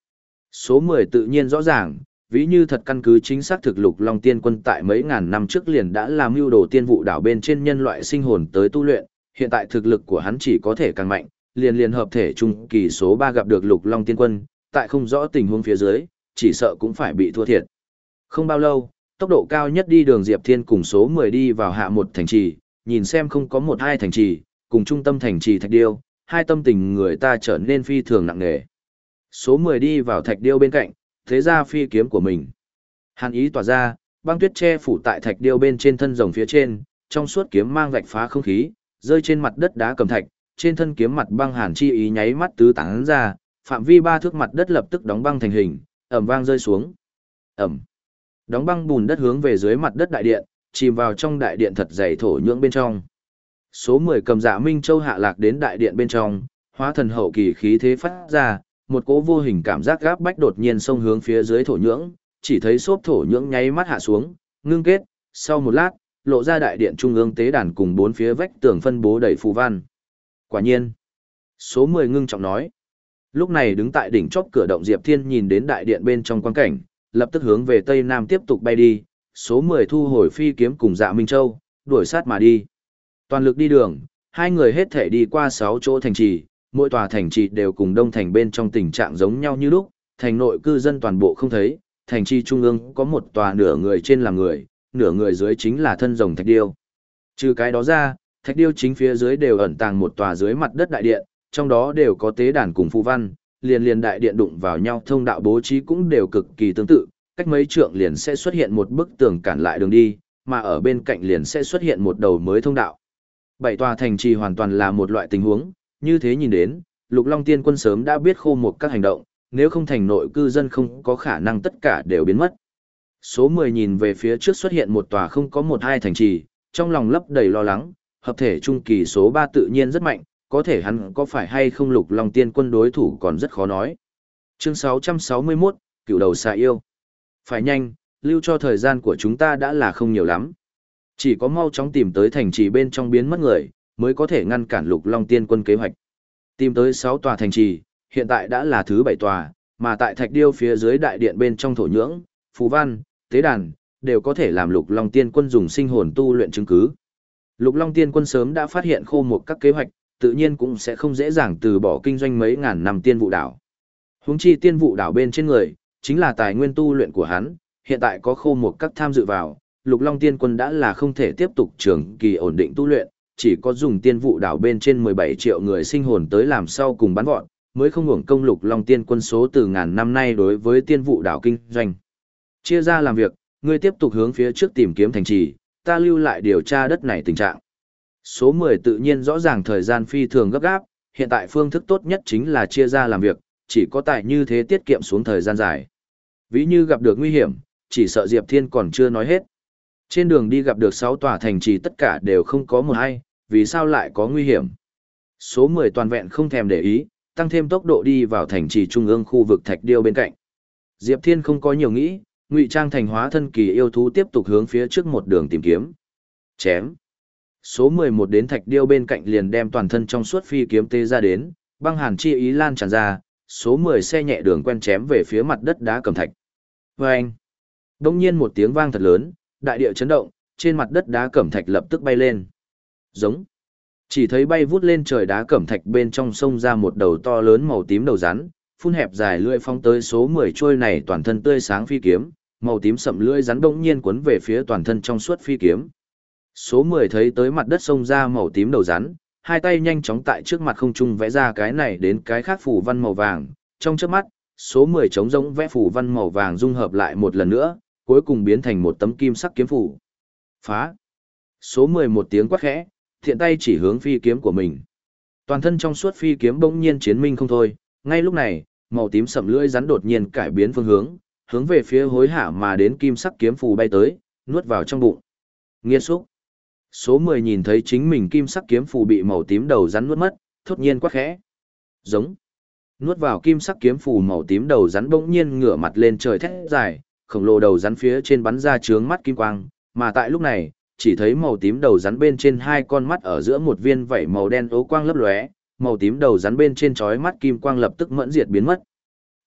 Số mười tự nhiên rõ ràng, ví như thật căn cứ chính xác thực Lục Long Tiên Quân tại mấy ngàn năm trước liền đã làm mưu đồ tiên vụ đảo bên trên nhân loại sinh hồn tới tu luyện, hiện tại thực lực của hắn chỉ có thể càng mạnh, liền liền hợp thể trung kỳ số ba gặp được Lục Long Tiên Quân, tại không rõ tình huống phía dưới, chỉ sợ cũng phải bị thua thiệt. Không bao lâu, tốc độ cao nhất đi đường Diệp Thiên cùng số mười đi vào hạ một thành trì, nhìn xem không có một hai thành trì, cùng trung tâm thành trì Thạch Điêu, hai tâm tình người ta trở nên phi thường nặng nề. Số mười đi vào Thạch Điêu bên cạnh, thế ra phi kiếm của mình. Hàn ý tỏa ra, băng tuyết che phủ tại Thạch Điêu bên trên thân rồng phía trên, trong suốt kiếm mang vạch phá không khí, rơi trên mặt đất đá cầm thạch, trên thân kiếm mặt băng hàn chi ý nháy mắt tứ tán ra, phạm vi ba thước mặt đất lập tức đóng băng thành hình, ầm vang rơi xuống. Ầm. Đóng băng bùn đất hướng về dưới mặt đất đại điện, chìm vào trong đại điện thật dày thổ nhưỡng bên trong. Số mười cầm Dạ Minh Châu hạ lạc đến đại điện bên trong, hóa thần hậu kỳ khí thế phát ra, một cỗ vô hình cảm giác gáp bách đột nhiên xông hướng phía dưới thổ nhưỡng, chỉ thấy xốp thổ nhưỡng nháy mắt hạ xuống, ngưng kết, sau một lát, lộ ra đại điện trung ương tế đàn cùng bốn phía vách tường phân bố đầy phù văn. Quả nhiên, số mười ngưng trọng nói. Lúc này đứng tại đỉnh chóp cửa động Diệp Thiên nhìn đến đại điện bên trong quang cảnh, lập tức hướng về tây nam tiếp tục bay đi, số mười thu hồi phi kiếm cùng Dạ Minh Châu, đuổi sát mà đi. Toàn lực đi đường, hai người hết thể đi qua sáu chỗ thành trì, mỗi tòa thành trì đều cùng đông thành bên trong tình trạng giống nhau như lúc, thành nội cư dân toàn bộ không thấy, thành trì trung ương có một tòa nửa người trên là người, nửa người dưới chính là thân rồng Thạch Điêu. Trừ cái đó ra, Thạch Điêu chính phía dưới đều ẩn tàng một tòa dưới mặt đất đại điện, trong đó đều có tế đàn cùng phù văn, liền liền đại điện đụng vào nhau thông đạo bố trí cũng đều cực kỳ tương tự, cách mấy trượng liền sẽ xuất hiện một bức tường cản lại đường đi, mà ở bên cạnh liền sẽ xuất hiện một đầu mới thông đạo. Bảy tòa thành trì hoàn toàn là một loại tình huống, như thế nhìn đến, Lục Long Tiên Quân sớm đã biết khô một các hành động, nếu không thành nội cư dân không có khả năng tất cả đều biến mất. Số mười nhìn về phía trước xuất hiện một tòa không có một hai thành trì, trong lòng lấp đầy lo lắng, hợp thể trung kỳ số ba tự nhiên rất mạnh, có thể hắn có phải hay không Lục Long Tiên Quân đối thủ còn rất khó nói. Chương sáu trăm sáu mươi mốt, Cựu đầu xà yêu. Phải nhanh, lưu cho thời gian của chúng ta đã là không nhiều lắm. Chỉ có mau chóng tìm tới thành trì bên trong biến mất người, mới có thể ngăn cản Lục Long Tiên Quân kế hoạch. Tìm tới sáu tòa thành trì, hiện tại đã là thứ bảy tòa, mà tại Thạch Điêu phía dưới đại điện bên trong thổ nhưỡng, phù văn, tế đàn, đều có thể làm Lục Long Tiên Quân dùng sinh hồn tu luyện chứng cứ. Lục Long Tiên Quân sớm đã phát hiện khô một các kế hoạch, tự nhiên cũng sẽ không dễ dàng từ bỏ kinh doanh mấy ngàn năm tiên vụ đảo. Huống chi tiên vụ đảo bên trên người, chính là tài nguyên tu luyện của hắn, hiện tại có khô một các tham dự vào, Lục Long Tiên Quân đã là không thể tiếp tục trường kỳ ổn định tu luyện, chỉ có dùng tiên vụ đảo bên trên mười bảy triệu người sinh hồn tới làm sau cùng bắn vọt, mới không hưởng công Lục Long Tiên Quân số từ ngàn năm nay đối với tiên vụ đảo kinh doanh. Chia ra làm việc, ngươi tiếp tục hướng phía trước tìm kiếm thành trì, ta lưu lại điều tra đất này tình trạng. Số mười tự nhiên rõ ràng thời gian phi thường gấp gáp, hiện tại phương thức tốt nhất chính là chia ra làm việc, chỉ có tại như thế tiết kiệm xuống thời gian dài. Ví như gặp được nguy hiểm, chỉ sợ Diệp Thiên còn chưa nói hết. Trên đường đi gặp được sáu tòa thành trì tất cả đều không có một ai, vì sao lại có nguy hiểm. Số mười toàn vẹn không thèm để ý, tăng thêm tốc độ đi vào thành trì trung ương khu vực Thạch Điêu bên cạnh. Diệp Thiên không có nhiều nghĩ, ngụy trang thành hóa thân kỳ yêu thú tiếp tục hướng phía trước một đường tìm kiếm. Chém. Số mười một đến Thạch Điêu bên cạnh liền đem toàn thân trong suốt phi kiếm tê ra đến, băng hàn chi ý lan tràn ra, số mười xe nhẹ đường quen chém về phía mặt đất đá cẩm thạch. Vâng! Đông nhiên một tiếng vang thật lớn, đại địa chấn động, trên mặt đất đá cẩm thạch lập tức bay lên. Giống! Chỉ thấy bay vút lên trời đá cẩm thạch bên trong sông ra một đầu to lớn màu tím đầu rắn, phun hẹp dài lưỡi phóng tới số mười trôi này toàn thân tươi sáng phi kiếm, màu tím sậm lưỡi rắn bỗng nhiên cuốn về phía toàn thân trong suốt phi kiếm. Số mười thấy tới mặt đất sông ra màu tím đầu rắn, hai tay nhanh chóng tại trước mặt không trung vẽ ra cái này đến cái khác phù văn màu vàng, trong chớp mắt, số mười trống rỗng vẽ phù văn màu vàng dung hợp lại một lần nữa, cuối cùng biến thành một tấm kim sắc kiếm phù. Phá! Số mười một tiếng quát khẽ, thiện tay chỉ hướng phi kiếm của mình. Toàn thân trong suốt phi kiếm bỗng nhiên chiến minh không thôi, ngay lúc này, màu tím sậm lưỡi rắn đột nhiên cải biến phương hướng, hướng về phía hối hả mà đến kim sắc kiếm phù bay tới, nuốt vào trong bụng. Nghiên xúc! Số mười nhìn thấy chính mình kim sắc kiếm phù bị màu tím đầu rắn nuốt mất, thốt nhiên quát khẽ. Giống. Nuốt vào kim sắc kiếm phù màu tím đầu rắn bỗng nhiên ngửa mặt lên trời thét dài, khổng lồ đầu rắn phía trên bắn ra chướng mắt kim quang, mà tại lúc này, chỉ thấy màu tím đầu rắn bên trên hai con mắt ở giữa một viên vảy màu đen ố quang lấp lóe, màu tím đầu rắn bên trên chói mắt kim quang lập tức mẫn diệt biến mất.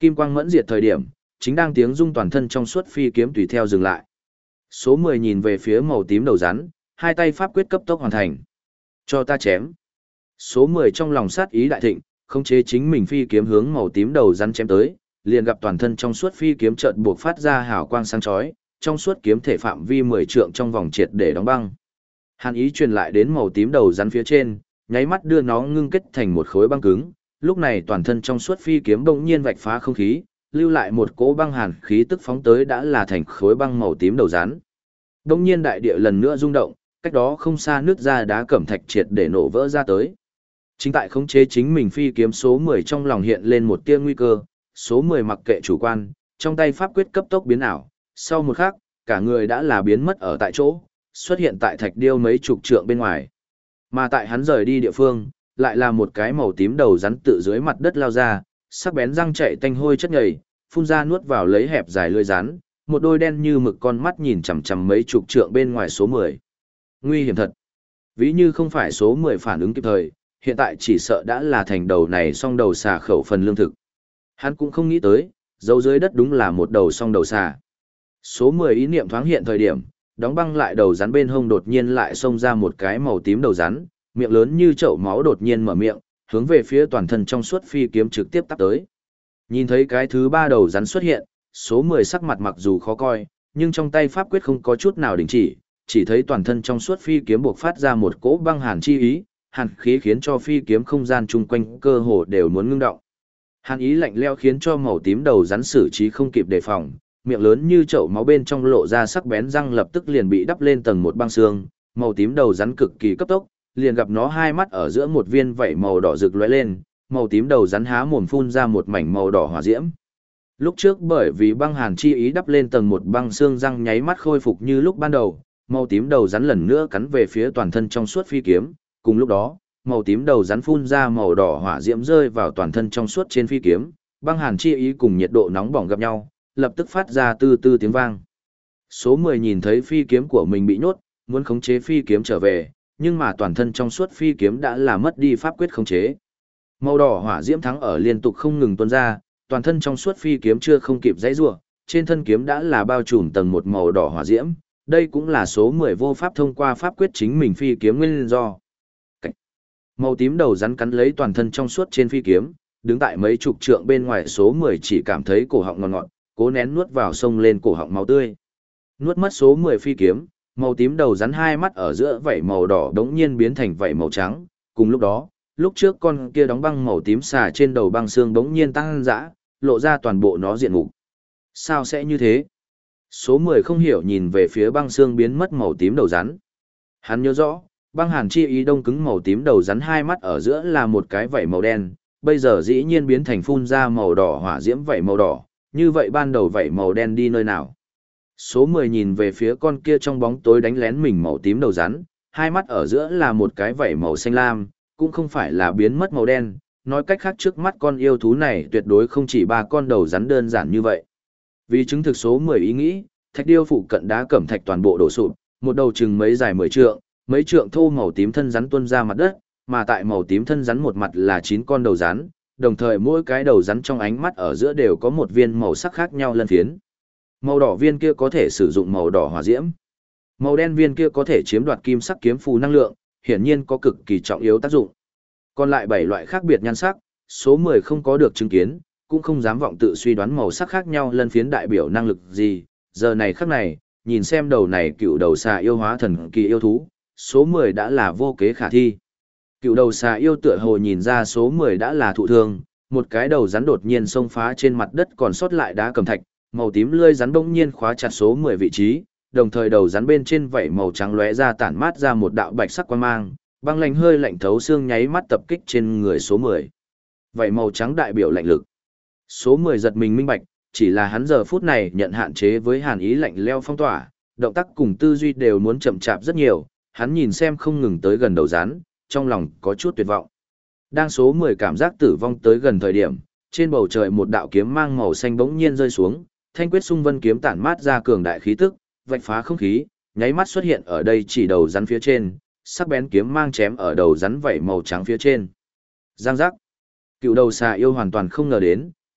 Kim quang mẫn diệt thời điểm, chính đang tiếng rung toàn thân trong suốt phi kiếm tùy theo dừng lại. Số mười nhìn về phía màu tím đầu rắn, hai tay pháp quyết cấp tốc hoàn thành. Cho ta chém. Số mười trong lòng sát ý đại thịnh, khống chế chính mình phi kiếm hướng màu tím đầu rắn chém tới, liền gặp toàn thân trong suốt phi kiếm chợt buộc phát ra hào quang sáng chói, trong suốt kiếm thể phạm vi mười trượng trong vòng triệt để đóng băng. Hàn ý truyền lại đến màu tím đầu rắn phía trên, nháy mắt đưa nó ngưng kết thành một khối băng cứng, lúc này toàn thân trong suốt phi kiếm bỗng nhiên vạch phá không khí, lưu lại một cỗ băng hàn khí tức phóng tới đã là thành khối băng màu tím đầu rắn. Bỗng nhiên đại địa lần nữa rung động, cách đó không xa nước ra đá cẩm thạch triệt để nổ vỡ ra tới. Chính tại khống chế chính mình phi kiếm số mười trong lòng hiện lên một tia nguy cơ, số mười mặc kệ chủ quan, trong tay pháp quyết cấp tốc biến ảo, sau một khắc, cả người đã là biến mất ở tại chỗ, xuất hiện tại thạch điêu mấy chục trượng bên ngoài. Mà tại hắn rời đi địa phương, lại là một cái màu tím đầu rắn tự dưới mặt đất lao ra, sắc bén răng chạy tanh hôi chất nhầy, phun ra nuốt vào lấy hẹp dài lưỡi rắn, một đôi đen như mực con mắt nhìn chằm chằm mấy chục trượng bên ngoài số mười. Nguy hiểm thật. Ví như không phải số mười phản ứng kịp thời, hiện tại chỉ sợ đã là thành đầu này song đầu xà khẩu phần lương thực. Hắn cũng không nghĩ tới, dấu dưới đất đúng là một đầu song đầu xà. Số mười ý niệm thoáng hiện thời điểm, đóng băng lại đầu rắn bên hông đột nhiên lại xông ra một cái màu tím đầu rắn, miệng lớn như chậu máu đột nhiên mở miệng, hướng về phía toàn thân trong suốt phi kiếm trực tiếp tắp tới. Nhìn thấy cái thứ ba đầu rắn xuất hiện, số mười sắc mặt mặc dù khó coi, nhưng trong tay pháp quyết không có chút nào đình chỉ, chỉ thấy toàn thân trong suốt phi kiếm buộc phát ra một cỗ băng hàn chi ý, hàn khí khiến cho phi kiếm không gian chung quanh cơ hồ đều muốn ngưng động. Hàn ý lạnh lẽo khiến cho màu tím đầu rắn xử trí không kịp đề phòng, miệng lớn như chậu máu bên trong lộ ra sắc bén răng lập tức liền bị đắp lên tầng một băng xương, màu tím đầu rắn cực kỳ cấp tốc, liền gặp nó hai mắt ở giữa một viên vảy màu đỏ rực lóe lên, màu tím đầu rắn há mồm phun ra một mảnh màu đỏ hỏa diễm. Lúc trước bởi vì băng hàn chi ý đắp lên tầng một băng xương răng nháy mắt khôi phục như lúc ban đầu, màu tím đầu rắn lần nữa cắn về phía toàn thân trong suốt phi kiếm, cùng lúc đó, màu tím đầu rắn phun ra màu đỏ hỏa diễm rơi vào toàn thân trong suốt trên phi kiếm, băng hàn chi ý cùng nhiệt độ nóng bỏng gặp nhau, lập tức phát ra tư tư tiếng vang. Số mười nhìn thấy phi kiếm của mình bị nhốt, muốn khống chế phi kiếm trở về, nhưng mà toàn thân trong suốt phi kiếm đã là mất đi pháp quyết khống chế. Màu đỏ hỏa diễm thắng ở liên tục không ngừng tuôn ra, toàn thân trong suốt phi kiếm chưa không kịp dãy rủa, trên thân kiếm đã là bao trùm tầng một màu đỏ hỏa diễm, đây cũng là số mười vô pháp thông qua pháp quyết chính mình phi kiếm nguyên do. Cảnh. Màu tím đầu rắn cắn lấy toàn thân trong suốt trên phi kiếm, đứng tại mấy chục trượng bên ngoài số mười chỉ cảm thấy cổ họng ngọt ngọt, cố nén nuốt vào sông lên cổ họng máu tươi. Nuốt mất số mười phi kiếm, màu tím đầu rắn hai mắt ở giữa vảy màu đỏ đống nhiên biến thành vảy màu trắng, cùng lúc đó, lúc trước con kia đóng băng màu tím xà trên đầu băng xương đống nhiên tăng dã, lộ ra toàn bộ nó diện mục. Sao sẽ như thế? Số mười không hiểu nhìn về phía băng xương biến mất màu tím đầu rắn. Hắn nhớ rõ, băng hàn chi ý đông cứng màu tím đầu rắn hai mắt ở giữa là một cái vảy màu đen, bây giờ dĩ nhiên biến thành phun ra màu đỏ hỏa diễm vảy màu đỏ, như vậy ban đầu vảy màu đen đi nơi nào? Số mười nhìn về phía con kia trong bóng tối đánh lén mình màu tím đầu rắn, hai mắt ở giữa là một cái vảy màu xanh lam, cũng không phải là biến mất màu đen, nói cách khác trước mắt con yêu thú này tuyệt đối không chỉ ba con đầu rắn đơn giản như vậy. Vì chứng thực số mười ý nghĩ, thạch điêu phụ cận đá cẩm thạch toàn bộ đổ sụp, một đầu chừng mấy dài mười trượng, mấy trượng thô màu tím thân rắn tuôn ra mặt đất, mà tại màu tím thân rắn một mặt là chín con đầu rắn, đồng thời mỗi cái đầu rắn trong ánh mắt ở giữa đều có một viên màu sắc khác nhau lân phiến. Màu đỏ viên kia có thể sử dụng màu đỏ hỏa diễm. Màu đen viên kia có thể chiếm đoạt kim sắc kiếm phù năng lượng, hiển nhiên có cực kỳ trọng yếu tác dụng. Còn lại bảy loại khác biệt nhan sắc, số mười không có được chứng kiến, cũng không dám vọng tự suy đoán màu sắc khác nhau lân phiến đại biểu năng lực gì. Giờ này khắc này, nhìn xem đầu này cựu đầu xà yêu hóa thần kỳ yêu thú, số mười đã là vô kế khả thi. Cựu đầu xà yêu tựa hồ nhìn ra số mười đã là thụ thương, một cái đầu rắn đột nhiên xông phá trên mặt đất còn sót lại đá cẩm thạch, màu tím lươi rắn bỗng nhiên khóa chặt số mười vị trí, đồng thời đầu rắn bên trên vảy màu trắng lóe ra tản mát ra một đạo bạch sắc quang mang, băng lạnh hơi lạnh thấu xương nháy mắt tập kích trên người số mười. Vảy màu trắng đại biểu lạnh lực. Số mười giật mình minh bạch, chỉ là hắn giờ phút này nhận hạn chế với hàn ý lạnh leo phong tỏa, động tác cùng tư duy đều muốn chậm chạp rất nhiều, hắn nhìn xem không ngừng tới gần đầu rắn, trong lòng có chút tuyệt vọng. Đang số mười cảm giác tử vong tới gần thời điểm, trên bầu trời một đạo kiếm mang màu xanh bỗng nhiên rơi xuống, thanh quyết xung vân kiếm tản mát ra cường đại khí tức, vạch phá không khí, nháy mắt xuất hiện ở đây chỉ đầu rắn phía trên, sắc bén kiếm mang chém ở đầu rắn vảy màu trắng phía trên. Giang giác. Cựu đầu xà yêu hoàn toàn không ngờ đến,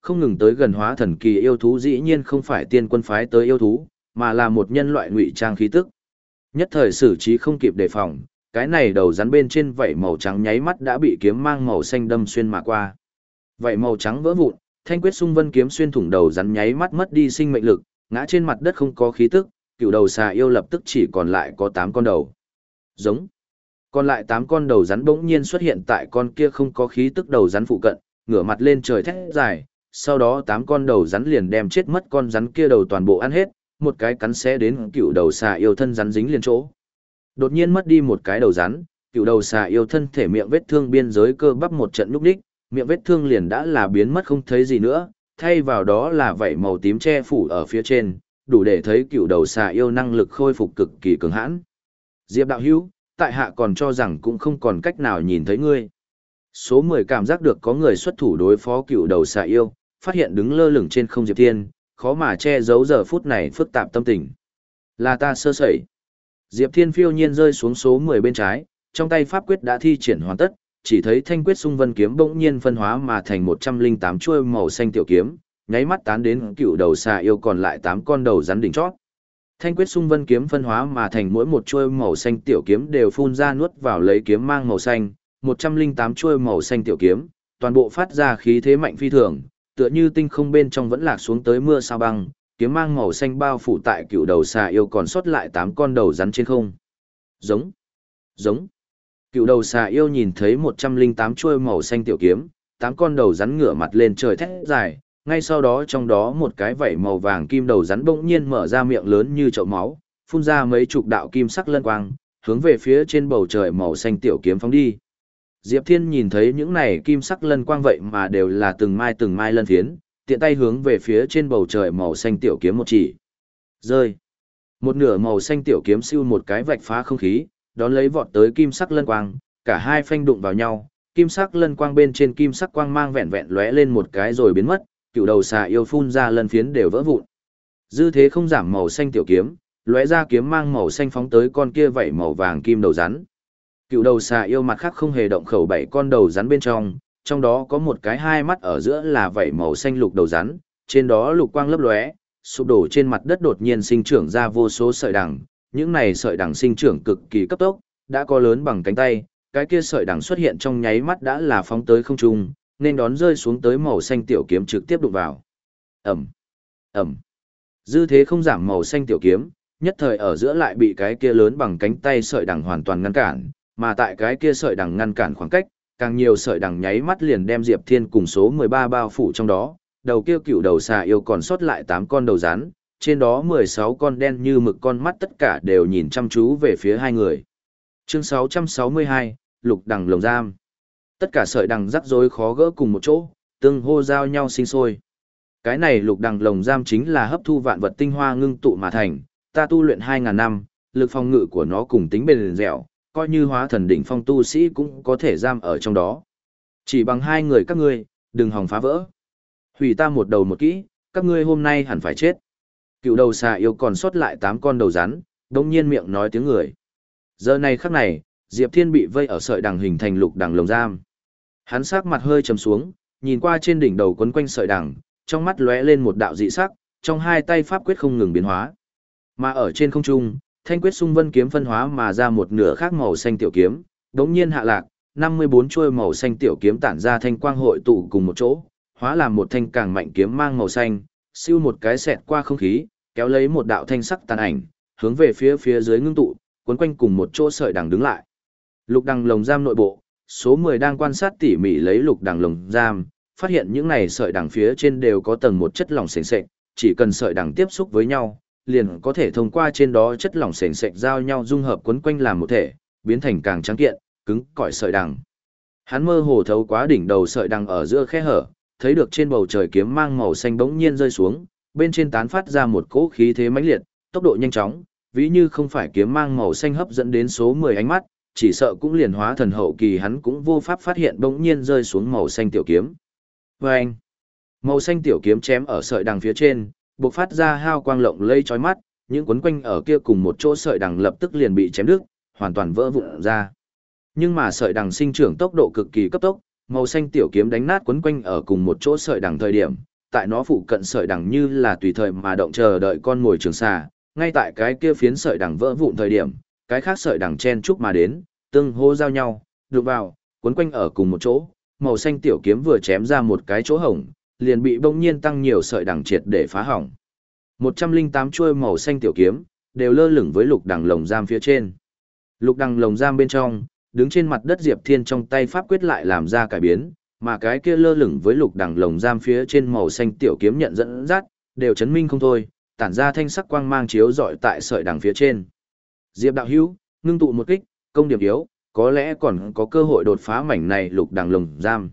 Không ngừng tới gần hóa thần kỳ yêu thú dĩ nhiên không phải tiên quân phái tới yêu thú, mà là một nhân loại ngụy trang khí tức. Nhất thời xử trí không kịp đề phòng, cái này đầu rắn bên trên vảy màu trắng nháy mắt đã bị kiếm mang màu xanh đâm xuyên mà qua. Vảy màu trắng vỡ vụn, Thanh Quyết Xung Vân kiếm xuyên thủng đầu rắn nháy mắt mất đi sinh mệnh lực, ngã trên mặt đất không có khí tức, cựu đầu xà yêu lập tức chỉ còn lại có tám con đầu. Giống. Còn lại tám con đầu rắn bỗng nhiên xuất hiện tại con kia không có khí tức đầu rắn phụ cận, ngửa mặt lên trời thét dài, sau đó tám con đầu rắn liền đem chết mất con rắn kia đầu toàn bộ ăn hết, một cái cắn xé đến cựu đầu xà yêu thân rắn dính liền chỗ. Đột nhiên mất đi một cái đầu rắn, cựu đầu xà yêu thân thể miệng vết thương biên giới cơ bắp một trận lúc đích, miệng vết thương liền đã là biến mất không thấy gì nữa, thay vào đó là vảy màu tím che phủ ở phía trên, đủ để thấy cựu đầu xà yêu năng lực khôi phục cực kỳ cường hãn. Diệp đạo hữu, tại hạ còn cho rằng cũng không còn cách nào nhìn thấy ngươi. Số mười cảm giác được có người xuất thủ đối phó cựu đầu xà yêu, phát hiện đứng lơ lửng trên không Diệp Thiên, khó mà che giấu giờ phút này phức tạp tâm tình. Là ta sơ sẩy. Diệp Thiên phiêu nhiên rơi xuống số mười bên trái, trong tay pháp quyết đã thi triển hoàn tất, chỉ thấy Thanh Quyết Xung Vân kiếm bỗng nhiên phân hóa mà thành một trăm linh tám chuôi màu xanh tiểu kiếm, nháy mắt tán đến cựu đầu xà yêu còn lại tám con đầu rắn đỉnh chót. Thanh Quyết Xung Vân kiếm phân hóa mà thành mỗi một chuôi màu xanh tiểu kiếm đều phun ra nuốt vào lấy kiếm mang màu xanh, một trăm linh tám chuôi màu xanh tiểu kiếm, toàn bộ phát ra khí thế mạnh phi thường, tựa như tinh không bên trong vẫn lạc xuống tới mưa sao băng, kiếm mang màu xanh bao phủ tại cựu đầu xà yêu còn sót lại tám con đầu rắn trên không. Giống, giống. Cựu đầu xà yêu nhìn thấy một trăm linh tám chuôi màu xanh tiểu kiếm, tám con đầu rắn ngửa mặt lên trời thét dài, ngay sau đó trong đó một cái vảy màu vàng kim đầu rắn bỗng nhiên mở ra miệng lớn như chậu máu, phun ra mấy chục đạo kim sắc lân quang, hướng về phía trên bầu trời màu xanh tiểu kiếm phóng đi. Diệp Thiên nhìn thấy những này kim sắc lân quang vậy mà đều là từng mai từng mai lân phiến, tiện tay hướng về phía trên bầu trời màu xanh tiểu kiếm một chỉ. Rơi. Một nửa màu xanh tiểu kiếm siêu một cái vạch phá không khí, đón lấy vọt tới kim sắc lân quang, cả hai phanh đụng vào nhau, kim sắc lân quang bên trên kim sắc quang mang vẹn vẹn lóe lên một cái rồi biến mất, cựu đầu xà yêu phun ra lân phiến đều vỡ vụn. Dư thế không giảm màu xanh tiểu kiếm, lóe ra kiếm mang màu xanh phóng tới con kia vảy màu vàng kim đầu rắn. Cựu đầu xà yêu mặt khác không hề động khẩu bảy con đầu rắn bên trong, trong đó có một cái hai mắt ở giữa là vảy màu xanh lục đầu rắn, trên đó lục quang lấp lóe, sụp đổ trên mặt đất đột nhiên sinh trưởng ra vô số sợi đằng, những này sợi đằng sinh trưởng cực kỳ cấp tốc, đã có lớn bằng cánh tay, cái kia sợi đằng xuất hiện trong nháy mắt đã là phóng tới không trung, nên đón rơi xuống tới màu xanh tiểu kiếm trực tiếp đụng vào. Ầm, ầm. Dư thế không giảm màu xanh tiểu kiếm, nhất thời ở giữa lại bị cái kia lớn bằng cánh tay sợi đằng hoàn toàn ngăn cản, mà tại cái kia sợi đằng ngăn cản khoảng cách, càng nhiều sợi đằng nháy mắt liền đem Diệp Thiên cùng số mười ba bao phủ trong đó, đầu kia cựu đầu xà yêu còn sót lại tám con đầu rắn, trên đó mười sáu con đen như mực con mắt tất cả đều nhìn chăm chú về phía hai người. Chương sáu trăm sáu mươi hai, Lục Đằng Lồng Giam. Tất cả sợi đằng rắc rối khó gỡ cùng một chỗ, tương hô giao nhau sinh sôi. Cái này Lục Đằng Lồng Giam chính là hấp thu vạn vật tinh hoa ngưng tụ mà thành, ta tu luyện hai ngàn năm, lực phòng ngự của nó cùng tính bền dẻo, coi như hóa thần đỉnh phong tu sĩ cũng có thể giam ở trong đó. Chỉ bằng hai người các ngươi, đừng hòng phá vỡ. Hủy ta một đầu một kỹ, các ngươi hôm nay hẳn phải chết. Cựu đầu xà yêu còn sót lại tám con đầu rắn, đông nhiên miệng nói tiếng người. Giờ này khắc này, Diệp Thiên bị vây ở sợi đằng hình thành lục đằng lồng giam. Hắn sắc mặt hơi trầm xuống, nhìn qua trên đỉnh đầu quấn quanh sợi đằng, trong mắt lóe lên một đạo dị sắc, trong hai tay pháp quyết không ngừng biến hóa. Mà ở trên không trung, Thanh Quyết Xung Vân kiếm phân hóa mà ra một nửa khác màu xanh tiểu kiếm, đống nhiên hạ lạc, năm mươi bốn chuôi màu xanh tiểu kiếm tản ra thanh quang hội tụ cùng một chỗ, hóa làm một thanh càng mạnh kiếm mang màu xanh, siêu một cái xẹt qua không khí, kéo lấy một đạo thanh sắc tàn ảnh, hướng về phía phía dưới ngưng tụ, cuốn quanh cùng một chỗ sợi đằng đứng lại. Lục đằng lồng giam nội bộ, số mười đang quan sát tỉ mỉ lấy lục đằng lồng giam, phát hiện những này sợi đằng phía trên đều có tầng một chất lỏng sền sệt, chỉ cần sợi đằng tiếp xúc với nhau, liền có thể thông qua trên đó chất lỏng sền sệt giao nhau dung hợp quấn quanh làm một thể, biến thành càng trắng kiện, cứng cỏi sợi đằng. Hắn mơ hồ thấu quá đỉnh đầu sợi đằng ở giữa khe hở, thấy được trên bầu trời kiếm mang màu xanh bỗng nhiên rơi xuống, bên trên tán phát ra một cỗ khí thế mãnh liệt, tốc độ nhanh chóng, ví như không phải kiếm mang màu xanh hấp dẫn đến số mười ánh mắt, chỉ sợ cũng liền hóa thần hậu kỳ hắn cũng vô pháp phát hiện bỗng nhiên rơi xuống màu xanh tiểu kiếm. Và anh, màu xanh tiểu kiếm chém ở sợi đằng phía trên, bộc phát ra hào quang lộng lẫy chói mắt, những quấn quanh ở kia cùng một chỗ sợi đằng lập tức liền bị chém đứt, hoàn toàn vỡ vụn ra. Nhưng mà sợi đằng sinh trưởng tốc độ cực kỳ cấp tốc, màu xanh tiểu kiếm đánh nát quấn quanh ở cùng một chỗ sợi đằng thời điểm, tại nó phụ cận sợi đằng như là tùy thời mà động chờ đợi con mồi trường xà, ngay tại cái kia phiến sợi đằng vỡ vụn thời điểm, cái khác sợi đằng chen chúc mà đến, tương hô giao nhau, đụng vào, cuốn quanh ở cùng một chỗ, màu xanh tiểu kiếm vừa chém ra một cái chỗ hổng, liền bị bỗng nhiên tăng nhiều sợi đằng triệt để phá hỏng. một trăm lẻ tám chuôi màu xanh tiểu kiếm, đều lơ lửng với lục đằng lồng giam phía trên. Lục đằng lồng giam bên trong, đứng trên mặt đất Diệp Thiên trong tay pháp quyết lại làm ra cải biến, mà cái kia lơ lửng với lục đằng lồng giam phía trên màu xanh tiểu kiếm nhận dẫn dắt, đều chấn minh không thôi, tản ra thanh sắc quang mang chiếu rọi tại sợi đằng phía trên. Diệp đạo hữu, ngưng tụ một kích, công điểm yếu, có lẽ còn có cơ hội đột phá mảnh này lục đằng lồng giam.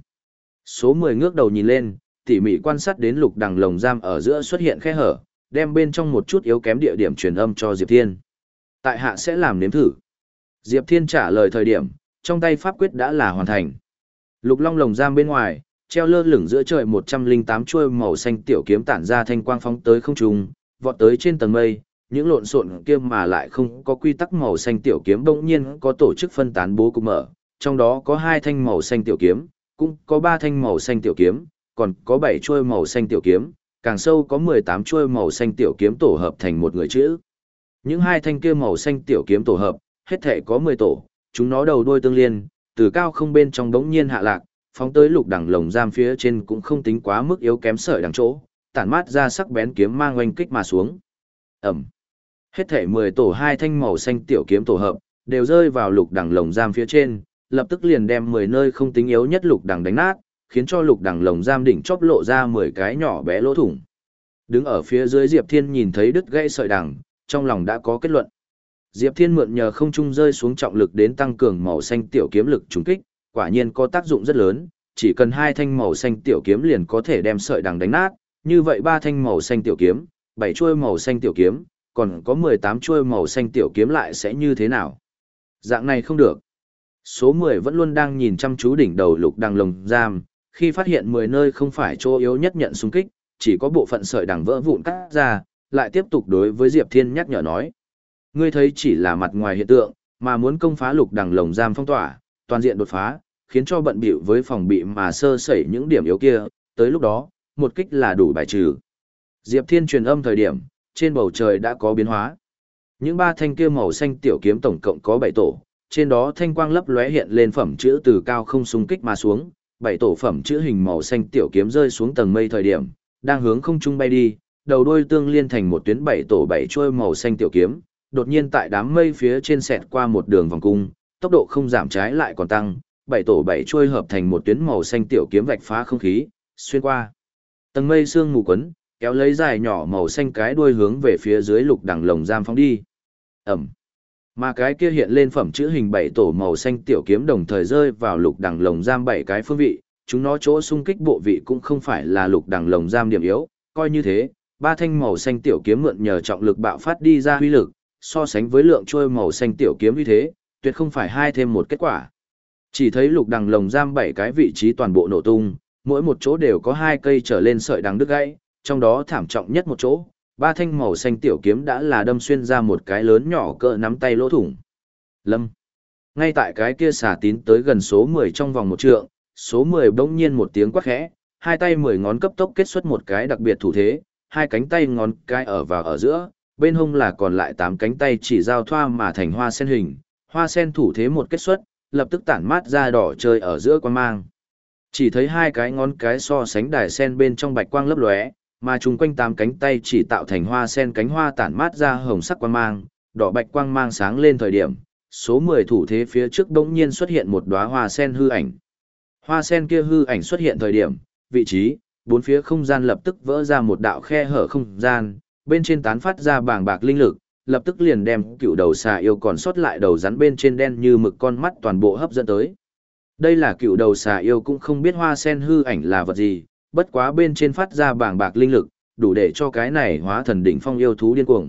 Số mười ngước đầu nhìn lên, tỉ mỉ quan sát đến lục đằng lồng giam ở giữa xuất hiện khe hở, đem bên trong một chút yếu kém địa điểm truyền âm cho Diệp Thiên. Tại hạ sẽ làm nếm thử. Diệp Thiên trả lời thời điểm, trong tay pháp quyết đã là hoàn thành. Lục long lồng giam bên ngoài, treo lơ lửng giữa trời một trăm lẻ tám chuôi màu xanh tiểu kiếm tản ra thanh quang phóng tới không trung, vọt tới trên tầng mây, những lộn xộn kia mà lại không có quy tắc màu xanh tiểu kiếm bỗng nhiên có tổ chức phân tán bố cục mở, trong đó có hai thanh màu xanh tiểu kiếm, cũng có ba thanh màu xanh tiểu kiếm, còn có bảy chuôi màu xanh tiểu kiếm, càng sâu có mười tám chuôi màu xanh tiểu kiếm tổ hợp thành một người chữ. Những hai thanh kia màu xanh tiểu kiếm tổ hợp, hết thể có mười tổ, chúng nó đầu đuôi tương liên, từ cao không bên trong bỗng nhiên hạ lạc, phóng tới lục đằng lồng giam phía trên cũng không tính quá mức yếu kém sợi đằng chỗ, tản mát ra sắc bén kiếm mang oanh kích mà xuống. Ẩm. Hết thể mười tổ hai thanh màu xanh tiểu kiếm tổ hợp, đều rơi vào lục đằng lồng giam phía trên, lập tức liền đem mười nơi không tính yếu nhất lục đằng đánh nát, khiến cho lục đằng lồng giam đỉnh chóp lộ ra mười cái nhỏ bé lỗ thủng. Đứng ở phía dưới Diệp Thiên nhìn thấy đứt gãy sợi đằng, trong lòng đã có kết luận. Diệp Thiên mượn nhờ không trung rơi xuống trọng lực đến tăng cường màu xanh tiểu kiếm lực trùng kích, quả nhiên có tác dụng rất lớn, chỉ cần hai thanh màu xanh tiểu kiếm liền có thể đem sợi đằng đánh nát, như vậy ba thanh màu xanh tiểu kiếm, bảy chuôi màu xanh tiểu kiếm, còn có mười tám chuôi màu xanh tiểu kiếm lại sẽ như thế nào? Dạng này không được. Số mười vẫn luôn đang nhìn chăm chú đỉnh đầu lục đằng lồng giam, khi phát hiện mười nơi không phải chỗ yếu nhất nhận xung kích, chỉ có bộ phận sợi đằng vỡ vụn cắt ra, lại tiếp tục đối với Diệp Thiên nhắc nhở nói. Ngươi thấy chỉ là mặt ngoài hiện tượng, mà muốn công phá lục đằng lồng giam phong tỏa, toàn diện đột phá, khiến cho bận bịu với phòng bị mà sơ sẩy những điểm yếu kia, tới lúc đó, một kích là đủ bài trừ. Diệp Thiên truyền âm thời điểm, trên bầu trời đã có biến hóa. Những ba thanh kia màu xanh tiểu kiếm tổng cộng có bảy tổ, trên đó thanh quang lấp lóe hiện lên phẩm chữ từ cao không xung kích mà xuống, bảy tổ phẩm chữ hình màu xanh tiểu kiếm rơi xuống tầng mây thời điểm, đang hướng không trung bay đi, đầu đuôi tương liên thành một tuyến bảy tổ bảy chuôi màu xanh tiểu kiếm, đột nhiên tại đám mây phía trên xẹt qua một đường vòng cung, tốc độ không giảm trái lại còn tăng, bảy tổ bảy chuôi hợp thành một tuyến màu xanh tiểu kiếm vạch phá không khí, xuyên qua tầng mây sương mù quấn, kéo lấy dài nhỏ màu xanh cái đuôi hướng về phía dưới lục đằng lồng giam phóng đi. Ẩm. Mà cái kia hiện lên phẩm chữ hình bảy tổ màu xanh tiểu kiếm đồng thời rơi vào lục đằng lồng giam bảy cái phương vị, chúng nó chỗ xung kích bộ vị cũng không phải là lục đằng lồng giam điểm yếu, coi như thế, ba thanh màu xanh tiểu kiếm mượn nhờ trọng lực bạo phát đi ra huy lực, so sánh với lượng trôi màu xanh tiểu kiếm như thế, tuyệt không phải hai thêm một kết quả. Chỉ thấy lục đằng lồng giam bảy cái vị trí toàn bộ nổ tung, mỗi một chỗ đều có hai cây trở lên sợi đằng đứt gãy, trong đó thảm trọng nhất một chỗ, ba thanh màu xanh tiểu kiếm đã là đâm xuyên ra một cái lớn nhỏ cỡ nắm tay lỗ thủng. Lâm. Ngay tại cái kia xà tín tới gần số mười trong vòng một trượng, số mười bỗng nhiên một tiếng quát khẽ, hai tay mười ngón cấp tốc kết xuất một cái đặc biệt thủ thế, hai cánh tay ngón cái ở vào ở giữa, bên hông là còn lại tám cánh tay chỉ giao thoa mà thành hoa sen hình, hoa sen thủ thế một kết xuất, lập tức tản mát ra đỏ chơi ở giữa quang mang. Chỉ thấy hai cái ngón cái so sánh đài sen bên trong bạch quang lấp lóe, mà chung quanh tám cánh tay chỉ tạo thành hoa sen cánh hoa tản mát ra hồng sắc quang mang, đỏ bạch quang mang sáng lên thời điểm, số mười thủ thế phía trước bỗng nhiên xuất hiện một đóa hoa sen hư ảnh. Hoa sen kia hư ảnh xuất hiện thời điểm, vị trí, bốn phía không gian lập tức vỡ ra một đạo khe hở không gian, bên trên tán phát ra bàng bạc linh lực, lập tức liền đem cựu đầu xà yêu còn sót lại đầu rắn bên trên đen như mực con mắt toàn bộ hấp dẫn tới. Đây là cựu đầu xà yêu cũng không biết hoa sen hư ảnh là vật gì, bất quá bên trên phát ra bàng bạc linh lực, đủ để cho cái này hóa thần đỉnh phong yêu thú điên cuồng.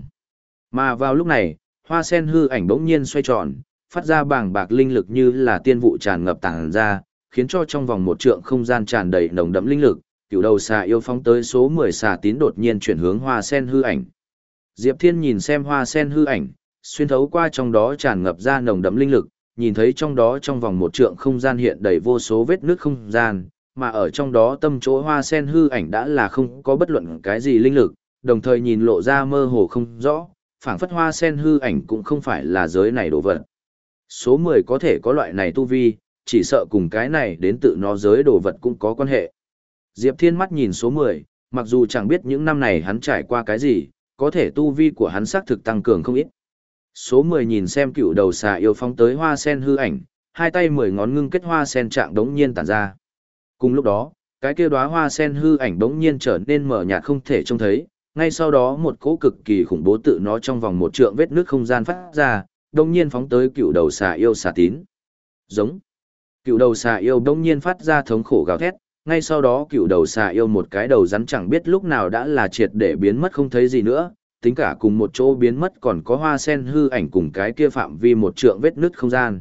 Mà vào lúc này, hoa sen hư ảnh bỗng nhiên xoay tròn, phát ra bàng bạc linh lực như là tiên vụ tràn ngập tàng ra, khiến cho trong vòng một trượng không gian tràn đầy nồng đậm linh lực, cựu đầu xà yêu phóng tới số mười xà tín đột nhiên chuyển hướng hoa sen hư ảnh. Diệp Thiên nhìn xem hoa sen hư ảnh, xuyên thấu qua trong đó tràn ngập ra nồng đậm linh lực, nhìn thấy trong đó trong vòng một trượng không gian hiện đầy vô số vết nước không gian, mà ở trong đó tâm chỗ hoa sen hư ảnh đã là không có bất luận cái gì linh lực, đồng thời nhìn lộ ra mơ hồ không rõ, phảng phất hoa sen hư ảnh cũng không phải là giới này đồ vật. Số mười có thể có loại này tu vi, chỉ sợ cùng cái này đến tự nó giới đồ vật cũng có quan hệ. Diệp Thiên mắt nhìn số mười, mặc dù chẳng biết những năm này hắn trải qua cái gì, có thể tu vi của hắn xác thực tăng cường không ít. Số mười nhìn xem cựu đầu xà yêu phóng tới hoa sen hư ảnh, hai tay mười ngón ngưng kết hoa sen trạng đống nhiên tản ra. Cùng lúc đó, cái kia đóa hoa sen hư ảnh đống nhiên trở nên mờ nhạt không thể trông thấy, ngay sau đó một cỗ cực kỳ khủng bố tự nó trong vòng một trượng vết nước không gian phát ra, đống nhiên phóng tới cựu đầu xà yêu xà tín. Giống. Cựu đầu xà yêu đống nhiên phát ra thống khổ gào thét, ngay sau đó cựu đầu xà yêu một cái đầu rắn chẳng biết lúc nào đã là triệt để biến mất không thấy gì nữa, tính cả cùng một chỗ biến mất còn có hoa sen hư ảnh cùng cái kia phạm vi một trượng vết nứt không gian.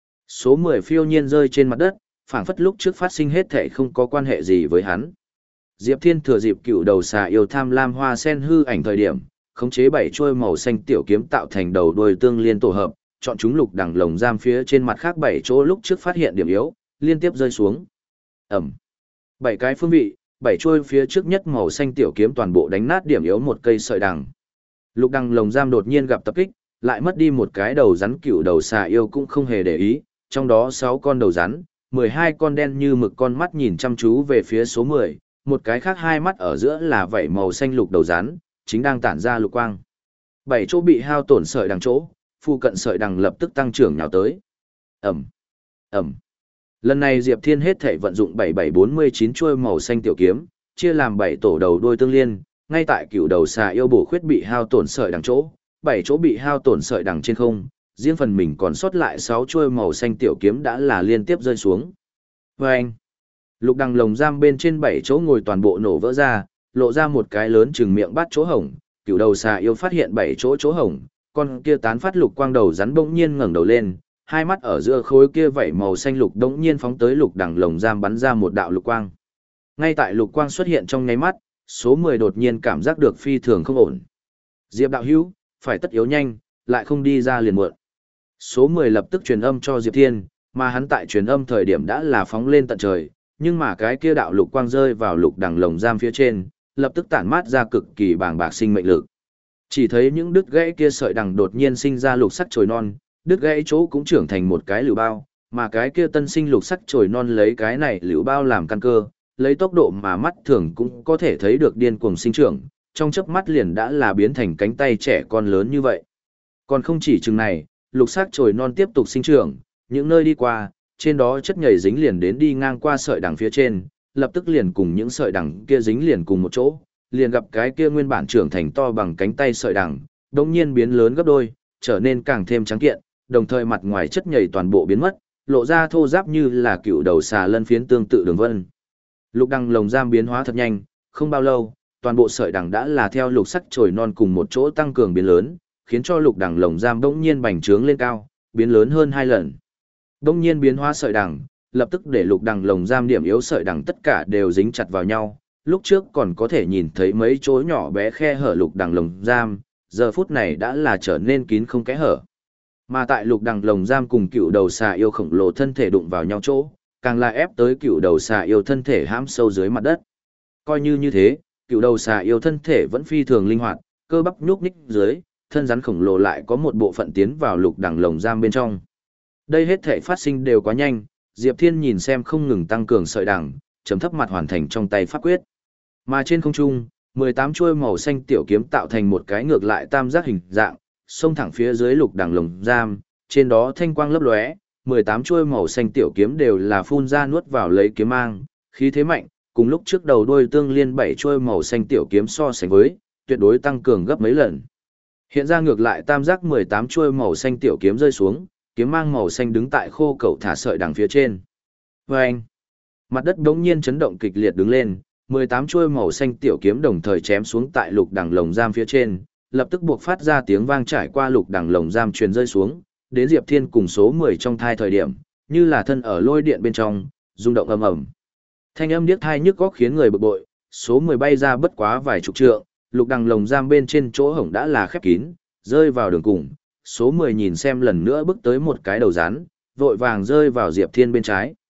Số mười phiêu nhiên rơi trên mặt đất, phảng phất lúc trước phát sinh hết thể không có quan hệ gì với hắn. Diệp Thiên thừa dịp cựu đầu xà yêu tham lam hoa sen hư ảnh thời điểm, khống chế bảy chuôi màu xanh tiểu kiếm tạo thành đầu đuôi tương liên tổ hợp, chọn chúng lục đằng lồng giam phía trên mặt khác bảy chỗ lúc trước phát hiện điểm yếu, liên tiếp rơi xuống. Ẩm. Bảy cái phương vị, bảy chuôi phía trước nhất màu xanh tiểu kiếm toàn bộ đánh nát điểm yếu một cây sợi đằng. Lục đằng lồng giam đột nhiên gặp tập kích, lại mất đi một cái đầu rắn, cựu đầu xà yêu cũng không hề để ý, trong đó sáu con đầu rắn, mười hai con đen như mực con mắt nhìn chăm chú về phía số mười, một cái khác hai mắt ở giữa là vảy màu xanh lục đầu rắn, chính đang tản ra lục quang. Bảy chỗ bị hao tổn sợi đằng chỗ, phụ cận sợi đằng lập tức tăng trưởng nhào tới. Ẩm, Ẩm. Lần này Diệp Thiên hết thể vận dụng bảy bảy bốn mươi chín chuôi màu xanh tiểu kiếm, chia làm bảy tổ đầu đuôi tương liên, ngay tại cựu đầu xà yêu bổ khuyết bị hao tổn sợi đằng chỗ, bảy chỗ bị hao tổn sợi đằng trên không, riêng phần mình còn sót lại sáu chuôi màu xanh tiểu kiếm đã là liên tiếp rơi xuống. Vâng! Lục đằng lồng giam bên trên bảy chỗ ngồi toàn bộ nổ vỡ ra, lộ ra một cái lớn chừng miệng bắt chỗ hổng, cựu đầu xà yêu phát hiện bảy chỗ chỗ hổng, con kia tán phát lục quang đầu rắn bỗng nhiên ngẩng đầu lên, hai mắt ở giữa khối kia vảy màu xanh lục đống nhiên phóng tới lục đằng lồng giam bắn ra một đạo lục quang. Ngay tại lục quang xuất hiện trong nháy mắt, số mười đột nhiên cảm giác được phi thường không ổn. Diệp đạo hữu, phải tất yếu nhanh, lại không đi ra liền muộn. Số mười lập tức truyền âm cho Diệp Thiên, mà hắn tại truyền âm thời điểm đã là phóng lên tận trời, nhưng mà cái kia đạo lục quang rơi vào lục đằng lồng giam phía trên, lập tức tản mát ra cực kỳ bàng bạc sinh mệnh lực. Chỉ thấy những đứt gãy kia sợi đằng đột nhiên sinh ra lục sắc chồi non, đứt gãy chỗ cũng trưởng thành một cái lựu bao, mà cái kia tân sinh lục sắc chồi non lấy cái này lựu bao làm căn cơ, lấy tốc độ mà mắt thường cũng có thể thấy được điên cuồng sinh trưởng, trong chớp mắt liền đã là biến thành cánh tay trẻ con lớn như vậy. Còn không chỉ chừng này, lục sắc chồi non tiếp tục sinh trưởng, những nơi đi qua, trên đó chất nhầy dính liền đến đi ngang qua sợi đằng phía trên, lập tức liền cùng những sợi đằng kia dính liền cùng một chỗ, liền gặp cái kia nguyên bản trưởng thành to bằng cánh tay sợi đằng, đột nhiên biến lớn gấp đôi, trở nên càng thêm trắng kiện, đồng thời mặt ngoài chất nhầy toàn bộ biến mất, lộ ra thô ráp như là cựu đầu xà lân phiến tương tự đường vân. Lục đằng lồng giam biến hóa thật nhanh, không bao lâu, toàn bộ sợi đằng đã là theo lục sắc chồi non cùng một chỗ tăng cường biến lớn, khiến cho lục đằng lồng giam bỗng nhiên bành trướng lên cao, biến lớn hơn hai lần. Bỗng nhiên biến hóa sợi đằng, lập tức để lục đằng lồng giam điểm yếu sợi đằng tất cả đều dính chặt vào nhau. Lúc trước còn có thể nhìn thấy mấy chỗ nhỏ bé khe hở lục đằng lồng giam, giờ phút này đã là trở nên kín không kẽ hở. Mà tại lục đằng lồng giam cùng cựu đầu xà yêu khổng lồ thân thể đụng vào nhau chỗ, càng là ép tới cựu đầu xà yêu thân thể hãm sâu dưới mặt đất. Coi như như thế, cựu đầu xà yêu thân thể vẫn phi thường linh hoạt, cơ bắp nhúc nhích dưới, thân rắn khổng lồ lại có một bộ phận tiến vào lục đằng lồng giam bên trong. Đây hết thể phát sinh đều quá nhanh, Diệp Thiên nhìn xem không ngừng tăng cường sợi đằng, chấm thấp mặt hoàn thành trong tay pháp quyết. Mà trên không trung, mười tám chuôi màu xanh tiểu kiếm tạo thành một cái ngược lại tam giác hình dạng, xông thẳng phía dưới lục đằng lồng giam, trên đó thanh quang lấp lóe, mười tám chuôi màu xanh tiểu kiếm đều là phun ra nuốt vào lấy kiếm mang, khí thế mạnh, cùng lúc trước đầu đuôi tương liên bảy chuôi màu xanh tiểu kiếm so sánh với, tuyệt đối tăng cường gấp mấy lần. Hiện ra ngược lại tam giác mười tám chuôi màu xanh tiểu kiếm rơi xuống, kiếm mang màu xanh đứng tại khô cẩu thả sợi đằng phía trên. Vâng! Mặt đất đống nhiên chấn động kịch liệt đứng lên, mười tám chuôi màu xanh tiểu kiếm đồng thời chém xuống tại lục đằng lồng giam phía trên, lập tức buộc phát ra tiếng vang trải qua lục đằng lồng giam truyền rơi xuống, đến Diệp Thiên cùng số mười trong thai thời điểm, như là thân ở lôi điện bên trong, rung động ầm ầm. Thanh âm điếc tai nhức óc khiến người bực bội, số mười bay ra bất quá vài chục trượng, lục đằng lồng giam bên trên chỗ hổng đã là khép kín, rơi vào đường cùng, số mười nhìn xem lần nữa bước tới một cái đầu rắn, vội vàng rơi vào Diệp Thiên bên trái.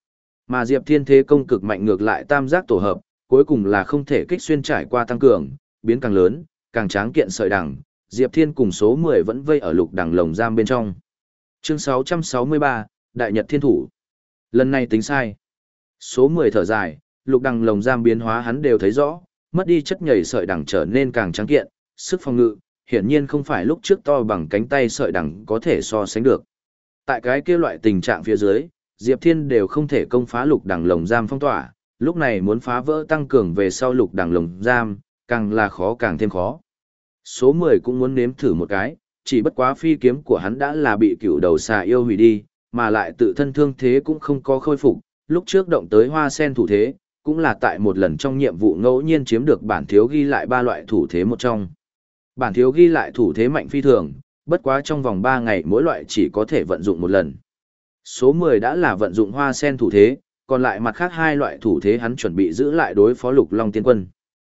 Mà Diệp Thiên thế công cực mạnh ngược lại tam giác tổ hợp, cuối cùng là không thể kích xuyên trải qua tăng cường, biến càng lớn, càng tráng kiện sợi đằng, Diệp Thiên cùng số mười vẫn vây ở lục đằng lồng giam bên trong. Chương sáu trăm sáu mươi ba, Đại Nhật Thiên Thủ. Lần này tính sai. Số mười thở dài, lục đằng lồng giam biến hóa hắn đều thấy rõ, mất đi chất nhầy sợi đằng trở nên càng trắng kiện, sức phòng ngự, hiển nhiên không phải lúc trước to bằng cánh tay sợi đằng có thể so sánh được. Tại cái kia loại tình trạng phía dưới, Diệp Thiên đều không thể công phá lục đằng lồng giam phong tỏa, lúc này muốn phá vỡ tăng cường về sau lục đằng lồng giam, càng là khó càng thêm khó. Số mười cũng muốn nếm thử một cái, chỉ bất quá phi kiếm của hắn đã là bị cựu đầu xà yêu hủy đi, mà lại tự thân thương thế cũng không có khôi phục, lúc trước động tới hoa sen thủ thế, cũng là tại một lần trong nhiệm vụ ngẫu nhiên chiếm được bản thiếu ghi lại ba loại thủ thế một trong. Bản thiếu ghi lại thủ thế mạnh phi thường, bất quá trong vòng ba ngày mỗi loại chỉ có thể vận dụng một lần. Số mười đã là vận dụng hoa sen thủ thế, còn lại mặt khác hai loại thủ thế hắn chuẩn bị giữ lại đối phó Lục Long Tiên Quân.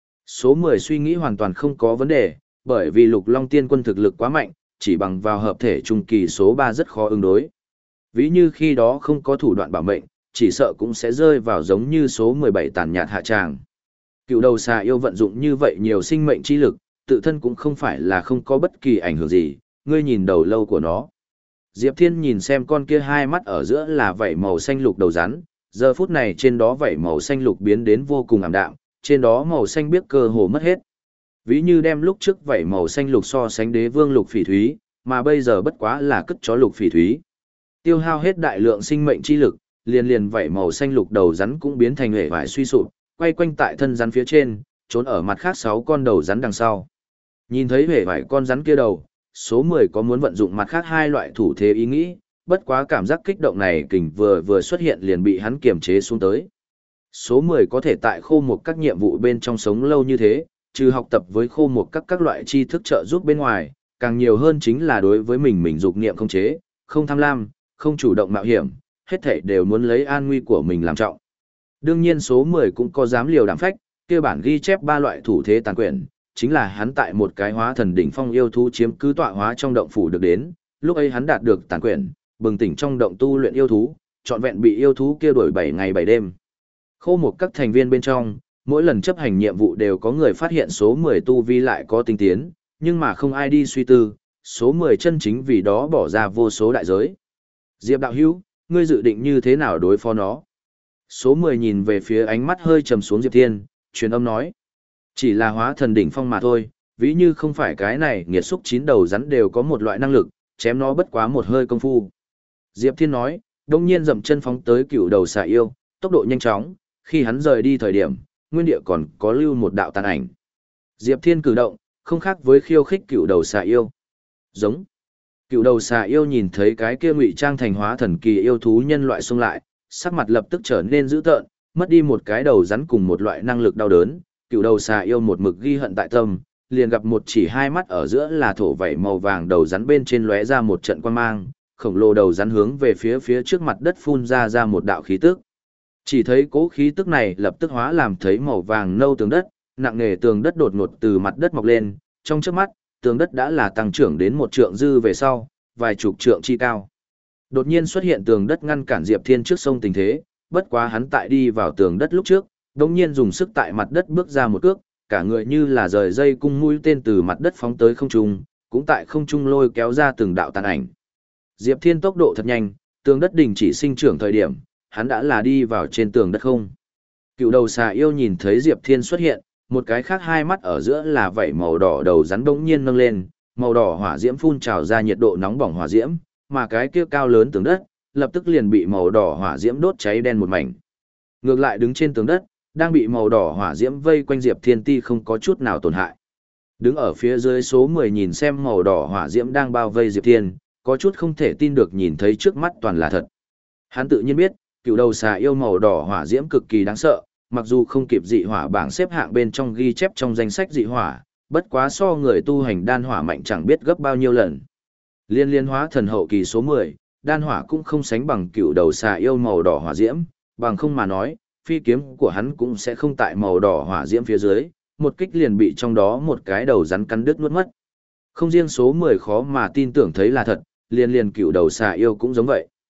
Số mười suy nghĩ hoàn toàn không có vấn đề, bởi vì Lục Long Tiên Quân thực lực quá mạnh, chỉ bằng vào hợp thể trung kỳ số ba rất khó ứng đối. Ví như khi đó không có thủ đoạn bảo mệnh, chỉ sợ cũng sẽ rơi vào giống như số mười bảy tàn nhạt hạ tràng. Cựu đầu xà yêu vận dụng như vậy nhiều sinh mệnh chi lực, tự thân cũng không phải là không có bất kỳ ảnh hưởng gì, ngươi nhìn đầu lâu của nó. Diệp Thiên nhìn xem con kia hai mắt ở giữa là vảy màu xanh lục đầu rắn, giờ phút này trên đó vảy màu xanh lục biến đến vô cùng ảm đạm, trên đó màu xanh biếc cơ hồ mất hết. Ví như đem lúc trước vảy màu xanh lục so sánh đế vương lục phỉ thúy, mà bây giờ bất quá là cất chó lục phỉ thúy. Tiêu hao hết đại lượng sinh mệnh chi lực, liền liền vảy màu xanh lục đầu rắn cũng biến thành hể vải suy sụp, quay quanh tại thân rắn phía trên, trốn ở mặt khác sáu con đầu rắn đằng sau. Nhìn thấy hể vải con rắn kia đầu, số mười có muốn vận dụng mặt khác hai loại thủ thế ý nghĩ, bất quá cảm giác kích động này kình vừa vừa xuất hiện liền bị hắn kiềm chế xuống tới. Số mười có thể tại khô một các nhiệm vụ bên trong sống lâu như thế, trừ học tập với khô một các các loại tri thức trợ giúp bên ngoài, càng nhiều hơn chính là đối với mình mình dục niệm không chế, không tham lam, không chủ động mạo hiểm, hết thảy đều muốn lấy an nguy của mình làm trọng. Đương nhiên số mười cũng có dám liều đảm phách, kia bản ghi chép ba loại thủ thế tàn quyển, chính là hắn tại một cái hóa thần đỉnh phong yêu thú chiếm cứ tọa hóa trong động phủ được đến, lúc ấy hắn đạt được tàn quyển, bừng tỉnh trong động tu luyện yêu thú, trọn vẹn bị yêu thú kia đuổi bảy ngày bảy đêm. Khô một các thành viên bên trong, mỗi lần chấp hành nhiệm vụ đều có người phát hiện số mười tu vi lại có tinh tiến, nhưng mà không ai đi suy tư, số mười chân chính vì đó bỏ ra vô số đại giới. Diệp đạo hữu, ngươi dự định như thế nào đối phó nó? Số mười nhìn về phía ánh mắt hơi trầm xuống Diệp Thiên, truyền âm nói. Chỉ là hóa thần đỉnh phong mà thôi, ví như không phải cái này nghiệt xúc chín đầu rắn đều có một loại năng lực, chém nó bất quá một hơi công phu. Diệp Thiên nói, đông nhiên dậm chân phóng tới cựu đầu xà yêu, tốc độ nhanh chóng, khi hắn rời đi thời điểm, nguyên địa còn có lưu một đạo tàn ảnh. Diệp Thiên cử động, không khác với khiêu khích cựu đầu xà yêu. Giống. Cựu đầu xà yêu nhìn thấy cái kia ngụy trang thành hóa thần kỳ yêu thú nhân loại xông lại, sắc mặt lập tức trở nên dữ tợn, mất đi một cái đầu rắn cùng một loại năng lực đau đớn. Cựu đầu xà yêu một mực ghi hận tại tâm, liền gặp một chỉ hai mắt ở giữa là thổ vảy màu vàng đầu rắn bên trên lóe ra một trận quang mang, khổng lồ đầu rắn hướng về phía phía trước mặt đất phun ra ra một đạo khí tức. Chỉ thấy cố khí tức này lập tức hóa làm thấy màu vàng nâu tường đất, nặng nề tường đất đột ngột từ mặt đất mọc lên, trong chớp mắt, tường đất đã là tăng trưởng đến một trượng dư về sau, vài chục trượng chi cao. Đột nhiên xuất hiện tường đất ngăn cản Diệp Thiên trước sông tình thế, bất quá hắn tại đi vào tường đất lúc trước, đống nhiên dùng sức tại mặt đất bước ra một cước, cả người như là rời dây cung mũi tên từ mặt đất phóng tới không trung, cũng tại không trung lôi kéo ra từng đạo tàn ảnh. Diệp Thiên tốc độ thật nhanh, tường đất đình chỉ sinh trưởng thời điểm, hắn đã là đi vào trên tường đất không. Cựu đầu xà yêu nhìn thấy Diệp Thiên xuất hiện, một cái khác hai mắt ở giữa là vảy màu đỏ đầu rắn bỗng nhiên nâng lên, màu đỏ hỏa diễm phun trào ra nhiệt độ nóng bỏng hỏa diễm, mà cái kia cao lớn tường đất, lập tức liền bị màu đỏ hỏa diễm đốt cháy đen một mảnh. Ngược lại đứng trên tường đất, đang bị màu đỏ hỏa diễm vây quanh Diệp Thiên Ti không có chút nào tổn hại. Đứng ở phía dưới số mười nhìn xem màu đỏ hỏa diễm đang bao vây Diệp Thiên, có chút không thể tin được nhìn thấy trước mắt toàn là thật. Hắn tự nhiên biết, cựu đầu xà yêu màu đỏ hỏa diễm cực kỳ đáng sợ, mặc dù không kịp dị hỏa bảng xếp hạng bên trong ghi chép trong danh sách dị hỏa, bất quá so người tu hành đan hỏa mạnh chẳng biết gấp bao nhiêu lần. Liên liên hóa thần hậu kỳ số mười, đan hỏa cũng không sánh bằng cựu đầu xà yêu màu đỏ hỏa diễm, bằng không mà nói, phi kiếm của hắn cũng sẽ không tại màu đỏ hỏa diễm phía dưới, một kích liền bị trong đó một cái đầu rắn cắn đứt nuốt mất. Không riêng số mười khó mà tin tưởng thấy là thật, liên liên cựu đầu xà yêu cũng giống vậy.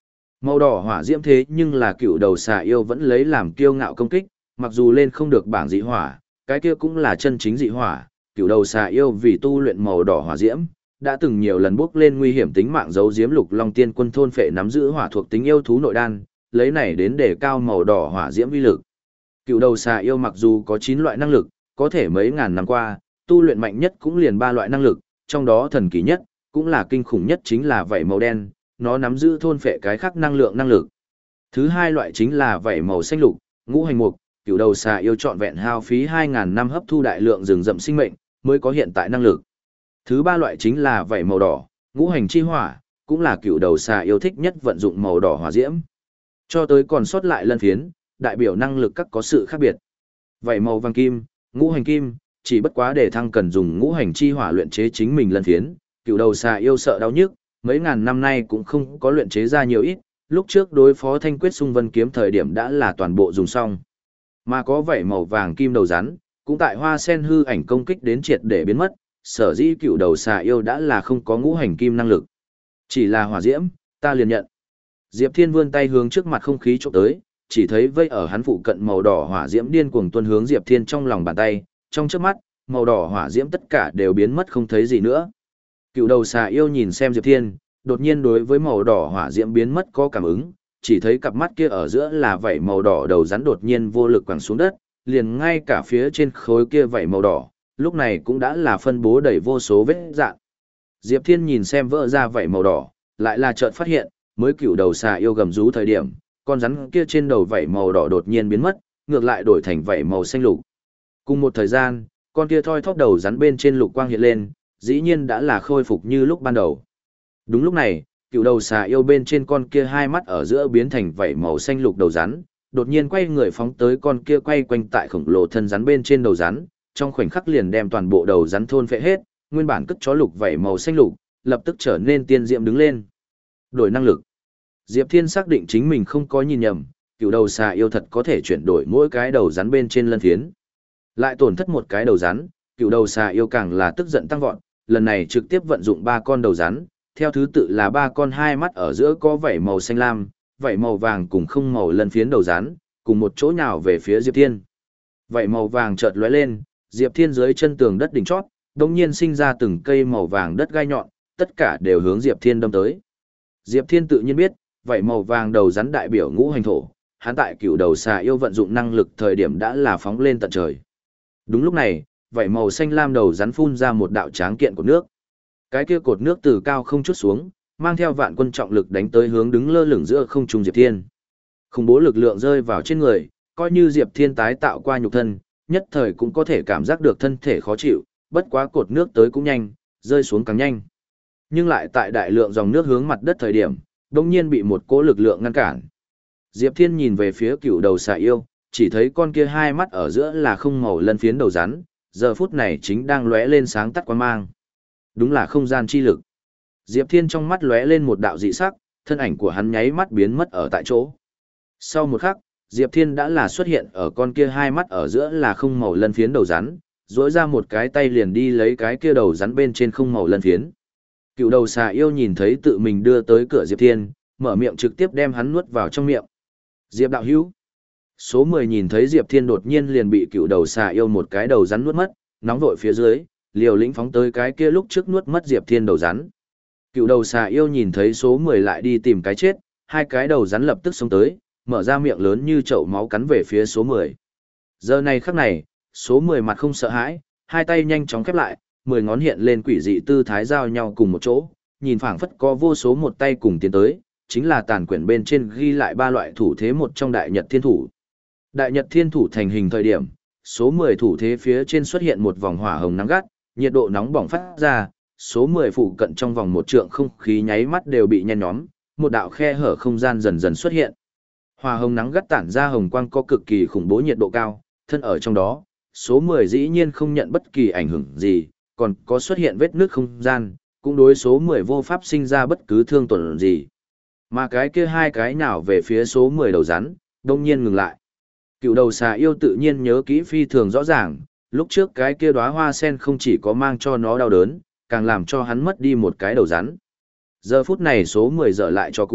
Màu đỏ hỏa diễm thế nhưng là cựu đầu xà yêu vẫn lấy làm kiêu ngạo công kích, mặc dù lên không được bảng dị hỏa, cái kia cũng là chân chính dị hỏa, cựu đầu xà yêu vì tu luyện màu đỏ hỏa diễm, đã từng nhiều lần bước lên nguy hiểm tính mạng giấu giếm Lục Long Tiên Quân thôn phệ nắm giữ hỏa thuộc tính yêu thú nội đan, lấy này đến để cao màu đỏ hỏa diễm uy lực. Cựu đầu xà yêu mặc dù có chín loại năng lực, có thể mấy ngàn năm qua, tu luyện mạnh nhất cũng liền ba loại năng lực, trong đó thần kỳ nhất, cũng là kinh khủng nhất chính là vảy màu đen, nó nắm giữ thôn phệ cái khác năng lượng năng lực. Thứ hai loại chính là vảy màu xanh lục, ngũ hành mục, cựu đầu xà yêu trọn vẹn hao phí hai ngàn năm hấp thu đại lượng rừng rậm sinh mệnh, mới có hiện tại năng lực. Thứ ba loại chính là vảy màu đỏ, ngũ hành chi hỏa, cũng là cựu đầu xà yêu thích nhất vận dụng màu đỏ hỏa diễm. Cho tới còn sót lại lân phiến, đại biểu năng lực các có sự khác biệt. Vảy màu vàng kim, ngũ hành kim, chỉ bất quá để thăng cần dùng ngũ hành chi hỏa luyện chế chính mình lân phiến, cựu đầu xà yêu sợ đau nhức, mấy ngàn năm nay cũng không có luyện chế ra nhiều ít, lúc trước đối phó thanh quyết xung vân kiếm thời điểm đã là toàn bộ dùng xong. Mà có vảy màu vàng kim đầu rắn, cũng tại hoa sen hư ảnh công kích đến triệt để biến mất, sở dĩ cựu đầu xà yêu đã là không có ngũ hành kim năng lực. Chỉ là hỏa diễm, ta liền nhận. Diệp Thiên vươn tay hướng trước mặt không khí chụp tới, chỉ thấy vây ở hắn phụ cận màu đỏ hỏa diễm điên cuồng tuôn hướng Diệp Thiên trong lòng bàn tay, trong chớp mắt, màu đỏ hỏa diễm tất cả đều biến mất không thấy gì nữa. Cựu đầu xà yêu nhìn xem Diệp Thiên, đột nhiên đối với màu đỏ hỏa diễm biến mất có cảm ứng, chỉ thấy cặp mắt kia ở giữa là vảy màu đỏ đầu rắn đột nhiên vô lực quẳng xuống đất, liền ngay cả phía trên khối kia vảy màu đỏ, lúc này cũng đã là phân bố đầy vô số vết dạn. Diệp Thiên nhìn xem vỡ ra vảy màu đỏ, lại là chợt phát hiện, mới cựu đầu xà yêu gầm rú thời điểm, con rắn kia trên đầu vảy màu đỏ đột nhiên biến mất, ngược lại đổi thành vảy màu xanh lục. Cùng một thời gian, con kia thoi thóp đầu rắn bên trên lục quang hiện lên, dĩ nhiên đã là khôi phục như lúc ban đầu. Đúng lúc này, cựu đầu xà yêu bên trên con kia hai mắt ở giữa biến thành vảy màu xanh lục đầu rắn, đột nhiên quay người phóng tới con kia quay quanh tại khổng lồ thân rắn bên trên đầu rắn, trong khoảnh khắc liền đem toàn bộ đầu rắn thôn phệ hết, nguyên bản cất chó lục vảy màu xanh lục, lập tức trở nên tiên diệm đứng lên. Đổi năng lực. Diệp Thiên xác định chính mình không có nhìn nhầm, cựu đầu xà yêu thật có thể chuyển đổi mỗi cái đầu rắn bên trên lân phiến. Lại tổn thất một cái đầu rắn, cựu đầu xà yêu càng là tức giận tăng vọt, lần này trực tiếp vận dụng ba con đầu rắn, theo thứ tự là ba con hai mắt ở giữa có vảy màu xanh lam, vảy màu vàng cùng không màu lân phiến đầu rắn, cùng một chỗ nhào về phía Diệp Thiên. Vảy màu vàng chợt lóe lên, Diệp Thiên dưới chân tường đất đỉnh chót, đột nhiên sinh ra từng cây màu vàng đất gai nhọn, tất cả đều hướng Diệp Thiên đâm tới. Diệp Thiên tự nhiên biết, vảy màu vàng đầu rắn đại biểu ngũ hành thổ, hắn tại cựu đầu xà yêu vận dụng năng lực thời điểm đã là phóng lên tận trời. Đúng lúc này, vảy màu xanh lam đầu rắn phun ra một đạo tráng kiện của nước. Cái kia cột nước từ cao không chút xuống, mang theo vạn quân trọng lực đánh tới hướng đứng lơ lửng giữa không trung Diệp Thiên. Khủng bố lực lượng rơi vào trên người, coi như Diệp Thiên tái tạo qua nhục thân, nhất thời cũng có thể cảm giác được thân thể khó chịu, bất quá cột nước tới cũng nhanh, rơi xuống càng nhanh. Nhưng lại tại đại lượng dòng nước hướng mặt đất thời điểm, đột nhiên bị một cỗ lực lượng ngăn cản. Diệp Thiên nhìn về phía cựu đầu xà yêu, chỉ thấy con kia hai mắt ở giữa là không màu lân phiến đầu rắn, giờ phút này chính đang lóe lên sáng tắt quang mang. Đúng là không gian chi lực. Diệp Thiên trong mắt lóe lên một đạo dị sắc, thân ảnh của hắn nháy mắt biến mất ở tại chỗ. Sau một khắc, Diệp Thiên đã là xuất hiện ở con kia hai mắt ở giữa là không màu lân phiến đầu rắn, duỗi ra một cái tay liền đi lấy cái kia đầu rắn bên trên không màu lân phiến. Cựu đầu xà yêu nhìn thấy tự mình đưa tới cửa Diệp Thiên, mở miệng trực tiếp đem hắn nuốt vào trong miệng. Diệp đạo hữu. Số mười nhìn thấy Diệp Thiên đột nhiên liền bị cựu đầu xà yêu một cái đầu rắn nuốt mất, nóng vội phía dưới, liều lĩnh phóng tới cái kia lúc trước nuốt mất Diệp Thiên đầu rắn. Cựu đầu xà yêu nhìn thấy số mười lại đi tìm cái chết, hai cái đầu rắn lập tức xông tới, mở ra miệng lớn như chậu máu cắn về phía số mười. Giờ này khắc này, số mười mặt không sợ hãi, hai tay nhanh chóng khép lại, mười ngón hiện lên quỷ dị tư thái giao nhau cùng một chỗ, nhìn phảng phất có vô số một tay cùng tiến tới, chính là tàn quyển bên trên ghi lại ba loại thủ thế một trong Đại Nhật Thiên Thủ. Đại Nhật Thiên Thủ thành hình thời điểm, số mười thủ thế phía trên xuất hiện một vòng hỏa hồng nắng gắt, nhiệt độ nóng bỏng phát ra, số mười phụ cận trong vòng một trượng không khí nháy mắt đều bị nhen nhóm, một đạo khe hở không gian dần dần xuất hiện. Hỏa hồng nắng gắt tản ra hồng quang có cực kỳ khủng bố nhiệt độ cao, thân ở trong đó, số mười dĩ nhiên không nhận bất kỳ ảnh hưởng gì, còn có xuất hiện vết nước không gian, cũng đối số mười vô pháp sinh ra bất cứ thương tổn gì. Mà cái kia hai cái nào về phía số mười đầu rắn, đông nhiên ngừng lại. Cựu đầu xà yêu tự nhiên nhớ kỹ phi thường rõ ràng, lúc trước cái kia đóa hoa sen không chỉ có mang cho nó đau đớn, càng làm cho hắn mất đi một cái đầu rắn. Giờ phút này số mười dở lại cho cũ,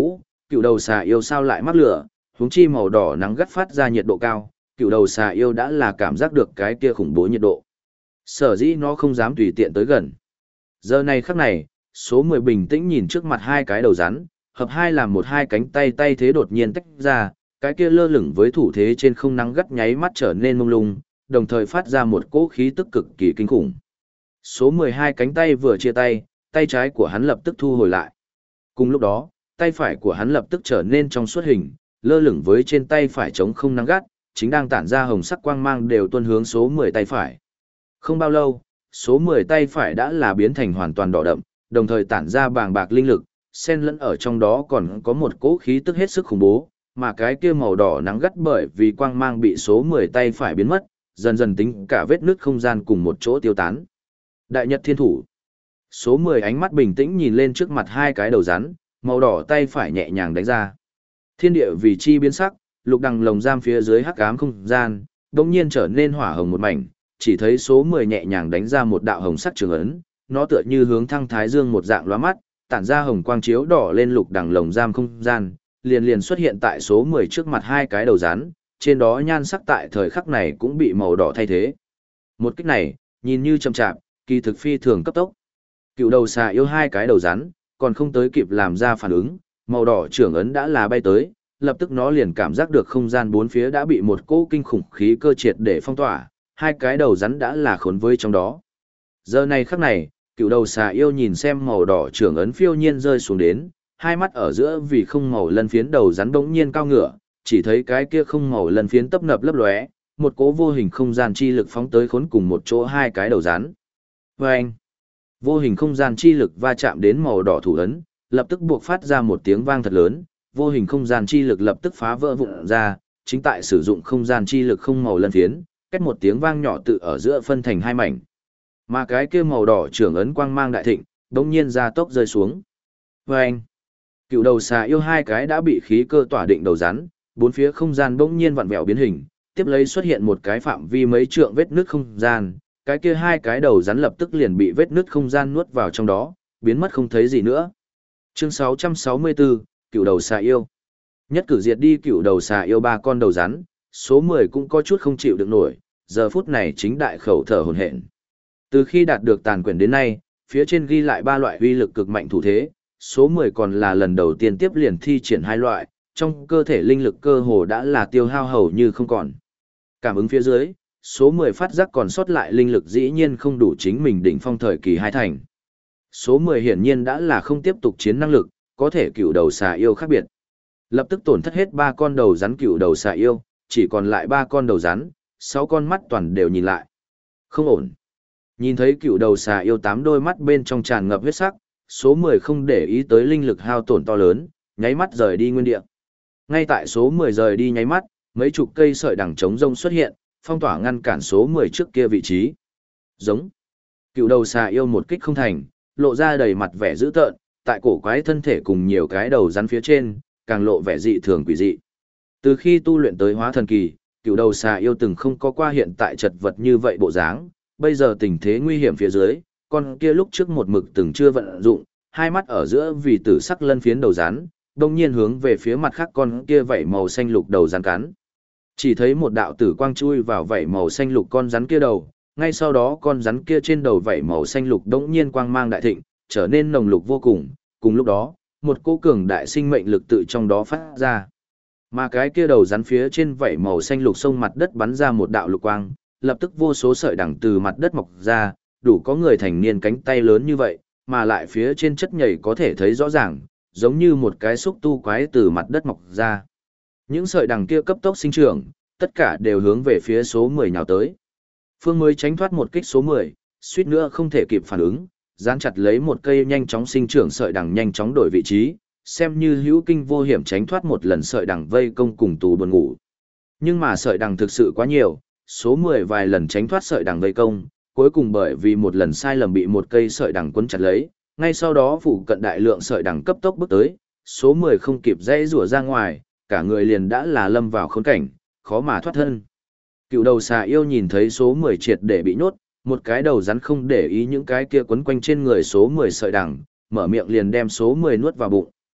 cựu đầu xà yêu sao lại mắc lửa, huống chi màu đỏ nắng gắt phát ra nhiệt độ cao, cựu đầu xà yêu đã là cảm giác được cái kia khủng bố nhiệt độ. Sở dĩ nó không dám tùy tiện tới gần. Giờ này khắc này, số mười bình tĩnh nhìn trước mặt hai cái đầu rắn, hợp hai làm một hai cánh tay tay thế đột nhiên tách ra, cái kia lơ lửng với thủ thế trên không nắng gắt nháy mắt trở nên mông lung, đồng thời phát ra một cỗ khí tức cực kỳ kinh khủng. Số mười hai cánh tay vừa chia tay, tay trái của hắn lập tức thu hồi lại. Cùng lúc đó, tay phải của hắn lập tức trở nên trong suốt hình, lơ lửng với trên tay phải trống không nắng gắt, chính đang tản ra hồng sắc quang mang đều tuôn hướng số mười tay phải. Không bao lâu, số mười tay phải đã là biến thành hoàn toàn đỏ đậm, đồng thời tản ra bàng bạc linh lực, xen lẫn ở trong đó còn có một cỗ khí tức hết sức khủng bố, mà cái kia màu đỏ nắng gắt bởi vì quang mang bị số mười tay phải biến mất, dần dần tính cả vết nứt không gian cùng một chỗ tiêu tán. Đại Nhật Thiên Thủ. Số mười ánh mắt bình tĩnh nhìn lên trước mặt hai cái đầu rắn, màu đỏ tay phải nhẹ nhàng đánh ra. Thiên địa vì chi biến sắc, lục đằng lồng giam phía dưới hắc ám không gian, đột nhiên trở nên hỏa hồng một mảnh, chỉ thấy số mười nhẹ nhàng đánh ra một đạo hồng sắc trường ấn, nó tựa như hướng thăng thái dương một dạng lóa mắt, tản ra hồng quang chiếu đỏ lên lục đằng lồng giam không gian, liền liền xuất hiện tại số mười trước mặt hai cái đầu rắn, trên đó nhan sắc tại thời khắc này cũng bị màu đỏ thay thế. Một kích này, nhìn như chậm chạp, kỳ thực phi thường cấp tốc. Cựu đầu xà yêu hai cái đầu rắn, còn không tới kịp làm ra phản ứng, màu đỏ trưởng ấn đã là bay tới, lập tức nó liền cảm giác được không gian bốn phía đã bị một cỗ kinh khủng khí cơ triệt để phong tỏa, hai cái đầu rắn đã là khốn với trong đó. Giờ này khắc này, cựu đầu xà yêu nhìn xem màu đỏ trưởng ấn phiêu nhiên rơi xuống đến, hai mắt ở giữa vì không màu lân phiến đầu rắn bỗng nhiên cao ngửa, chỉ thấy cái kia không màu lân phiến tấp nập lấp lóe, một cỗ vô hình không gian chi lực phóng tới khốn cùng một chỗ hai cái đầu rắn. Vâng! Vô hình không gian chi lực va chạm đến màu đỏ thủ ấn, lập tức buộc phát ra một tiếng vang thật lớn, vô hình không gian chi lực lập tức phá vỡ vụn ra, chính tại sử dụng không gian chi lực không màu lân phiến, cách một tiếng vang nhỏ tự ở giữa phân thành hai mảnh. Mà cái kia màu đỏ trưởng ấn quang mang đại thịnh, đống nhiên ra tốc rơi xuống. Vâng! Cựu đầu xà yêu hai cái đã bị khí cơ tỏa định đầu rắn, bốn phía không gian bỗng nhiên vặn vẹo biến hình, tiếp lấy xuất hiện một cái phạm vi mấy trượng vết nứt không gian, cái kia hai cái đầu rắn lập tức liền bị vết nứt không gian nuốt vào trong đó, biến mất không thấy gì nữa. Chương sáu trăm sáu mươi bốn, Cựu đầu xà yêu. Nhất cử diệt đi cựu đầu xà yêu ba con đầu rắn, số mười cũng có chút không chịu được nổi, giờ phút này chính đại khẩu thở hổn hển. Từ khi đạt được tàn quyền đến nay, phía trên ghi lại ba loại uy lực cực mạnh thủ thế, số mười còn là lần đầu tiên tiếp liền thi triển hai loại, trong cơ thể linh lực cơ hồ đã là tiêu hao hầu như không còn. Cảm ứng phía dưới, số mười phát giác còn sót lại linh lực dĩ nhiên không đủ chính mình đỉnh phong thời kỳ hai thành. Số mười hiển nhiên đã là không tiếp tục chiến năng lực, có thể cựu đầu xà yêu khác biệt. Lập tức tổn thất hết ba con đầu rắn cựu đầu xà yêu, chỉ còn lại ba con đầu rắn, sáu con mắt toàn đều nhìn lại. Không ổn. Nhìn thấy cựu đầu xà yêu tám đôi mắt bên trong tràn ngập huyết sắc, số mười không để ý tới linh lực hao tổn to lớn, nháy mắt rời đi nguyên địa. Ngay tại số mười rời đi nháy mắt, mấy chục cây sợi đằng trống rông xuất hiện, phong tỏa ngăn cản số mười trước kia vị trí. Giống. Cựu đầu xà yêu một kích không thành, lộ ra đầy mặt vẻ dữ tợn, tại cổ quái thân thể cùng nhiều cái đầu rắn phía trên, càng lộ vẻ dị thường quỷ dị. Từ khi tu luyện tới hóa thần kỳ, cựu đầu xà yêu từng không có qua hiện tại chật vật như vậy bộ dáng, bây giờ tình thế nguy hiểm phía dưới, con kia lúc trước một mực từng chưa vận dụng, hai mắt ở giữa vì tử sắc lân phiến đầu rắn, đồng nhiên hướng về phía mặt khác con kia vảy màu xanh lục đầu rắn cắn. Chỉ thấy một đạo tử quang chui vào vảy màu xanh lục con rắn kia đầu, ngay sau đó con rắn kia trên đầu vảy màu xanh lục đống nhiên quang mang đại thịnh, trở nên nồng lục vô cùng, cùng lúc đó, một cỗ cường đại sinh mệnh lực tự trong đó phát ra. Mà cái kia đầu rắn phía trên vảy màu xanh lục sông mặt đất bắn ra một đạo lục quang, lập tức vô số sợi đằng từ mặt đất mọc ra, đủ có người thành niên cánh tay lớn như vậy, mà lại phía trên chất nhầy có thể thấy rõ ràng, giống như một cái xúc tu quái từ mặt đất mọc ra. Những sợi đằng kia cấp tốc sinh trưởng, tất cả đều hướng về phía số mười nhào tới. Phương mới tránh thoát một kích số mười, suýt nữa không thể kịp phản ứng, dán chặt lấy một cây nhanh chóng sinh trưởng sợi đằng nhanh chóng đổi vị trí, xem như hữu kinh vô hiểm tránh thoát một lần sợi đằng vây công cùng tù buồn ngủ. Nhưng mà sợi đằng thực sự quá nhiều, số mười vài lần tránh thoát sợi đằng vây công, cuối cùng bởi vì một lần sai lầm bị một cây sợi đằng quấn chặt lấy, ngay sau đó phụ cận đại lượng sợi đằng cấp tốc bước tới, số mười không kịp dãy rủa ra ngoài, cả người liền đã là lâm vào khốn cảnh, khó mà thoát thân. Cựu đầu xà yêu nhìn thấy số mười triệt để bị nhốt, một cái đầu rắn không để ý những cái kia quấn quanh trên người số mười sợi đằng, mở miệng liền đem số mười nuốt vào bụng.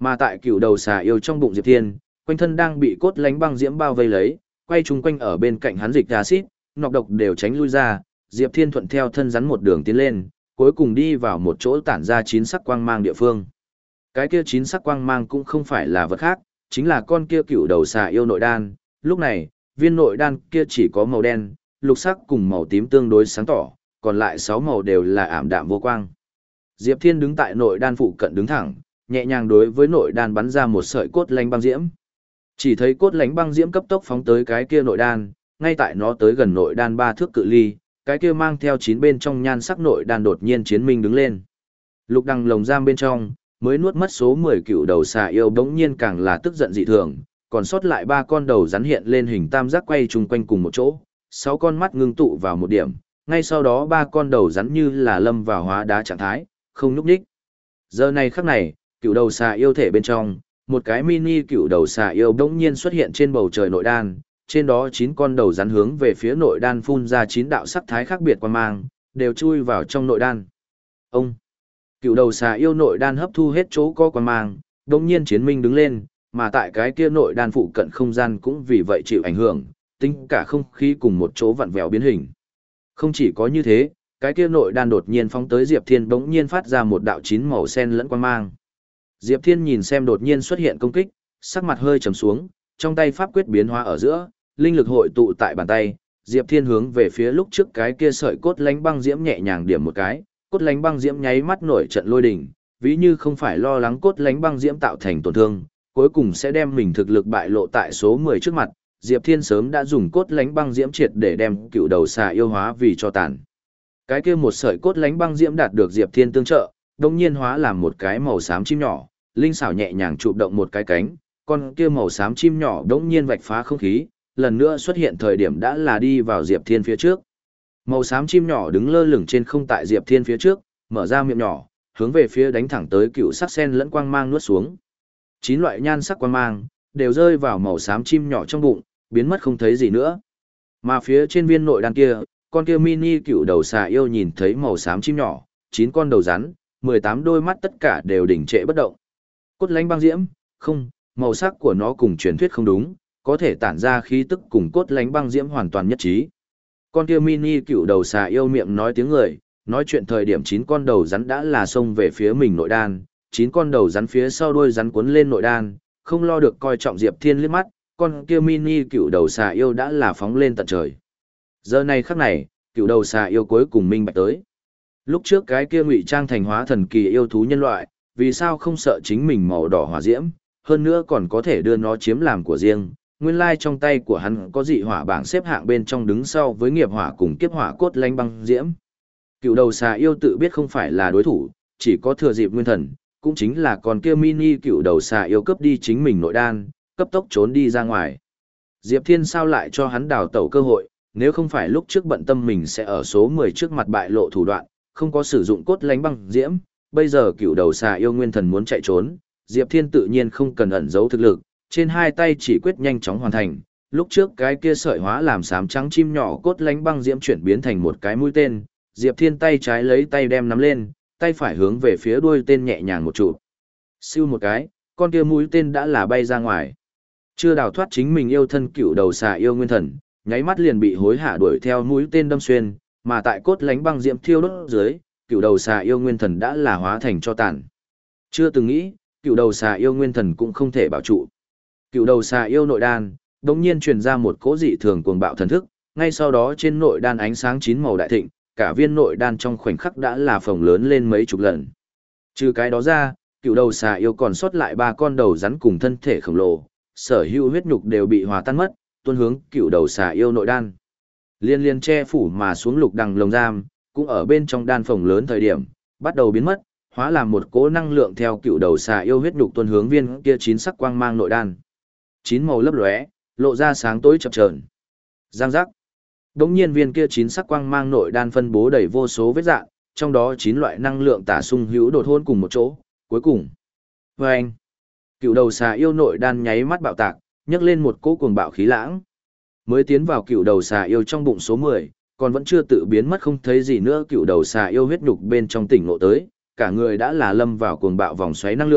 Mà tại cựu đầu xà yêu trong bụng Diệp Thiên, quanh thân đang bị cốt lánh băng diễm bao vây lấy, quay chung quanh ở bên cạnh hắn dịch acid, nọc độc đều tránh lui ra, Diệp Thiên thuận theo thân rắn một đường tiến lên, cuối cùng đi vào một chỗ tản ra chín sắc quang mang địa phương. Cái kia chín sắc quang mang cũng không phải là vật khác, chính là con kia cựu đầu xà yêu nội đan. Lúc này, viên nội đan kia chỉ có màu đen, lục sắc cùng màu tím tương đối sáng tỏ, còn lại sáu màu đều là ảm đạm vô quang. Diệp Thiên đứng tại nội đan phụ cận đứng thẳng, nhẹ nhàng đối với nội đan bắn ra một sợi cốt lánh băng diễm. Chỉ thấy cốt lánh băng diễm cấp tốc phóng tới cái kia nội đan, ngay tại nó tới gần nội đan ba thước cự ly, cái kia mang theo chín bên trong nhan sắc nội đan đột nhiên chiến minh đứng lên. Lục đằng lồng giam bên trong, mới nuốt mất số mười cựu đầu xà yêu bỗng nhiên càng là tức giận dị thường, còn sót lại ba con đầu rắn hiện lên hình tam giác quay chung quanh cùng một chỗ, sáu con mắt ngưng tụ vào một điểm, ngay sau đó ba con đầu rắn như là lâm vào hóa đá trạng thái, không nhúc nhích. Giờ này khắc này, cựu đầu xà yêu thể bên trong, một cái mini cựu đầu xà yêu bỗng nhiên xuất hiện trên bầu trời nội đan, trên đó chín con đầu rắn hướng về phía nội đan phun ra chín đạo sắc thái khác biệt quan mang, đều chui vào trong nội đan. Ông, cựu đầu xà yêu nội đan hấp thu hết chỗ có quan mang, bỗng nhiên chiến minh đứng lên, mà tại cái kia nội đan phụ cận không gian cũng vì vậy chịu ảnh hưởng, tính cả không khí cùng một chỗ vặn vẹo biến hình. Không chỉ có như thế, cái kia nội đan đột nhiên phóng tới Diệp Thiên bỗng nhiên phát ra một đạo chín màu sen lẫn quang mang. Diệp Thiên nhìn xem đột nhiên xuất hiện công kích, sắc mặt hơi trầm xuống, trong tay pháp quyết biến hóa ở giữa, linh lực hội tụ tại bàn tay, Diệp Thiên hướng về phía lúc trước cái kia sợi cốt lánh băng diễm nhẹ nhàng điểm một cái, cốt lánh băng diễm nháy mắt nổi trận lôi đình, ví như không phải lo lắng cốt lánh băng diễm tạo thành tổn thương, cuối cùng sẽ đem mình thực lực bại lộ tại số mười trước mặt. Diệp Thiên sớm đã dùng cốt lánh băng diễm triệt để đem cựu đầu xà yêu hóa vì cho tàn. Cái kia một sợi cốt lánh băng diễm đạt được Diệp Thiên tương trợ, đồng nhiên hóa làm một cái màu xám chim nhỏ, linh xảo nhẹ nhàng chụp động một cái cánh, con kia màu xám chim nhỏ đống nhiên vạch phá không khí, lần nữa xuất hiện thời điểm đã là đi vào Diệp Thiên phía trước. Màu xám chim nhỏ đứng lơ lửng trên không tại Diệp Thiên phía trước, mở ra miệng nhỏ, hướng về phía đánh thẳng tới cựu sắc sen lẫn quang mang nuốt xuống. Chín loại nhan sắc quang mang đều rơi vào màu xám chim nhỏ trong bụng, biến mất không thấy gì nữa. Mà phía trên viên nội đan kia, con kia mini cựu đầu xà yêu nhìn thấy màu xám chim nhỏ, chín con đầu rắn, mười tám đôi mắt tất cả đều đỉnh trệ bất động. Cốt lánh băng diễm, không, màu sắc của nó cùng truyền thuyết không đúng, có thể tản ra khí tức cùng cốt lánh băng diễm hoàn toàn nhất trí. Con kia mini cựu đầu xà yêu miệng nói tiếng người, nói chuyện thời điểm chín con đầu rắn đã là xông về phía mình nội đan, chín con đầu rắn phía sau đuôi rắn cuốn lên nội đan, không lo được coi trọng Diệp Thiên liếc mắt, con kia mini cựu đầu xà yêu đã là phóng lên tận trời. Giờ này khắc này, cựu đầu xà yêu cuối cùng minh bạch tới. Lúc trước cái kia ngụy trang thành hóa thần kỳ yêu thú nhân loại, vì sao không sợ chính mình màu đỏ hỏa diễm, hơn nữa còn có thể đưa nó chiếm làm của riêng. Nguyên lai trong tay của hắn có dị hỏa bảng xếp hạng bên trong đứng sau với nghiệp hỏa cùng kiếp hỏa cốt lánh băng diễm. Cựu đầu xà yêu tự biết không phải là đối thủ, chỉ có thừa dịp nguyên thần, cũng chính là con kia mini cựu đầu xà yêu cướp đi chính mình nội đan, cấp tốc trốn đi ra ngoài. Diệp Thiên sao lại cho hắn đào tẩu cơ hội, nếu không phải lúc trước bận tâm mình sẽ ở số mười trước mặt bại lộ thủ đoạn, không có sử dụng cốt lánh băng diễm, bây giờ cựu đầu xà yêu nguyên thần muốn chạy trốn, Diệp Thiên tự nhiên không cần ẩn giấu thực lực, trên hai tay chỉ quyết nhanh chóng hoàn thành. Lúc trước cái kia sợi hóa làm xám trắng chim nhỏ cốt lánh băng diễm chuyển biến thành một cái mũi tên, Diệp Thiên tay trái lấy tay đem nắm lên, tay phải hướng về phía đuôi tên nhẹ nhàng một chụp. Siêu một cái, con kia mũi tên đã là bay ra ngoài. Chưa đào thoát chính mình yêu thân cựu đầu xà yêu nguyên thần, nháy mắt liền bị hối hả đuổi theo mũi tên đâm xuyên, mà tại cốt lánh băng diễm thiêu đốt dưới, cựu đầu xà yêu nguyên thần đã là hóa thành cho tàn. Chưa từng nghĩ, cựu đầu xà yêu nguyên thần cũng không thể bảo trụ. Cựu đầu xà yêu nội đan, đột nhiên truyền ra một cỗ dị thường cuồng bạo thần thức, ngay sau đó trên nội đan ánh sáng chín màu đại thịnh, cả viên nội đan trong khoảnh khắc đã là phồng lớn lên mấy chục lần. Trừ cái đó ra, cựu đầu xà yêu còn sót lại ba con đầu rắn cùng thân thể khổng lồ, sở hữu huyết nhục đều bị hòa tan mất, tuôn hướng cựu đầu xà yêu nội đan. Liên liên che phủ mà xuống lục đằng lồng giam, cũng ở bên trong đan phồng lớn thời điểm, bắt đầu biến mất, hóa làm một cỗ năng lượng theo cựu đầu xà yêu huyết nhục tuôn hướng viên kia chín sắc quang mang nội đan. Chín màu lấp lóe, lộ ra sáng tối chập chờn. Giang giác. Đống nhiên viên kia chín sắc quang mang nội đan phân bố đầy vô số vết dạng, trong đó chín loại năng lượng tả xung hữu đột hôn cùng một chỗ, cuối cùng. Vâng. Cựu đầu xà yêu nội đan nháy mắt bạo tạc, nhấc lên một cỗ cuồng bạo khí lãng. Mới tiến vào cựu đầu xà yêu trong bụng số mười, còn vẫn chưa tự biến mất không thấy gì nữa, cựu đầu xà yêu huyết nhục bên trong tỉnh ngộ tới, cả người đã là lâm vào cuồng bạo vòng xoáy năng lượng,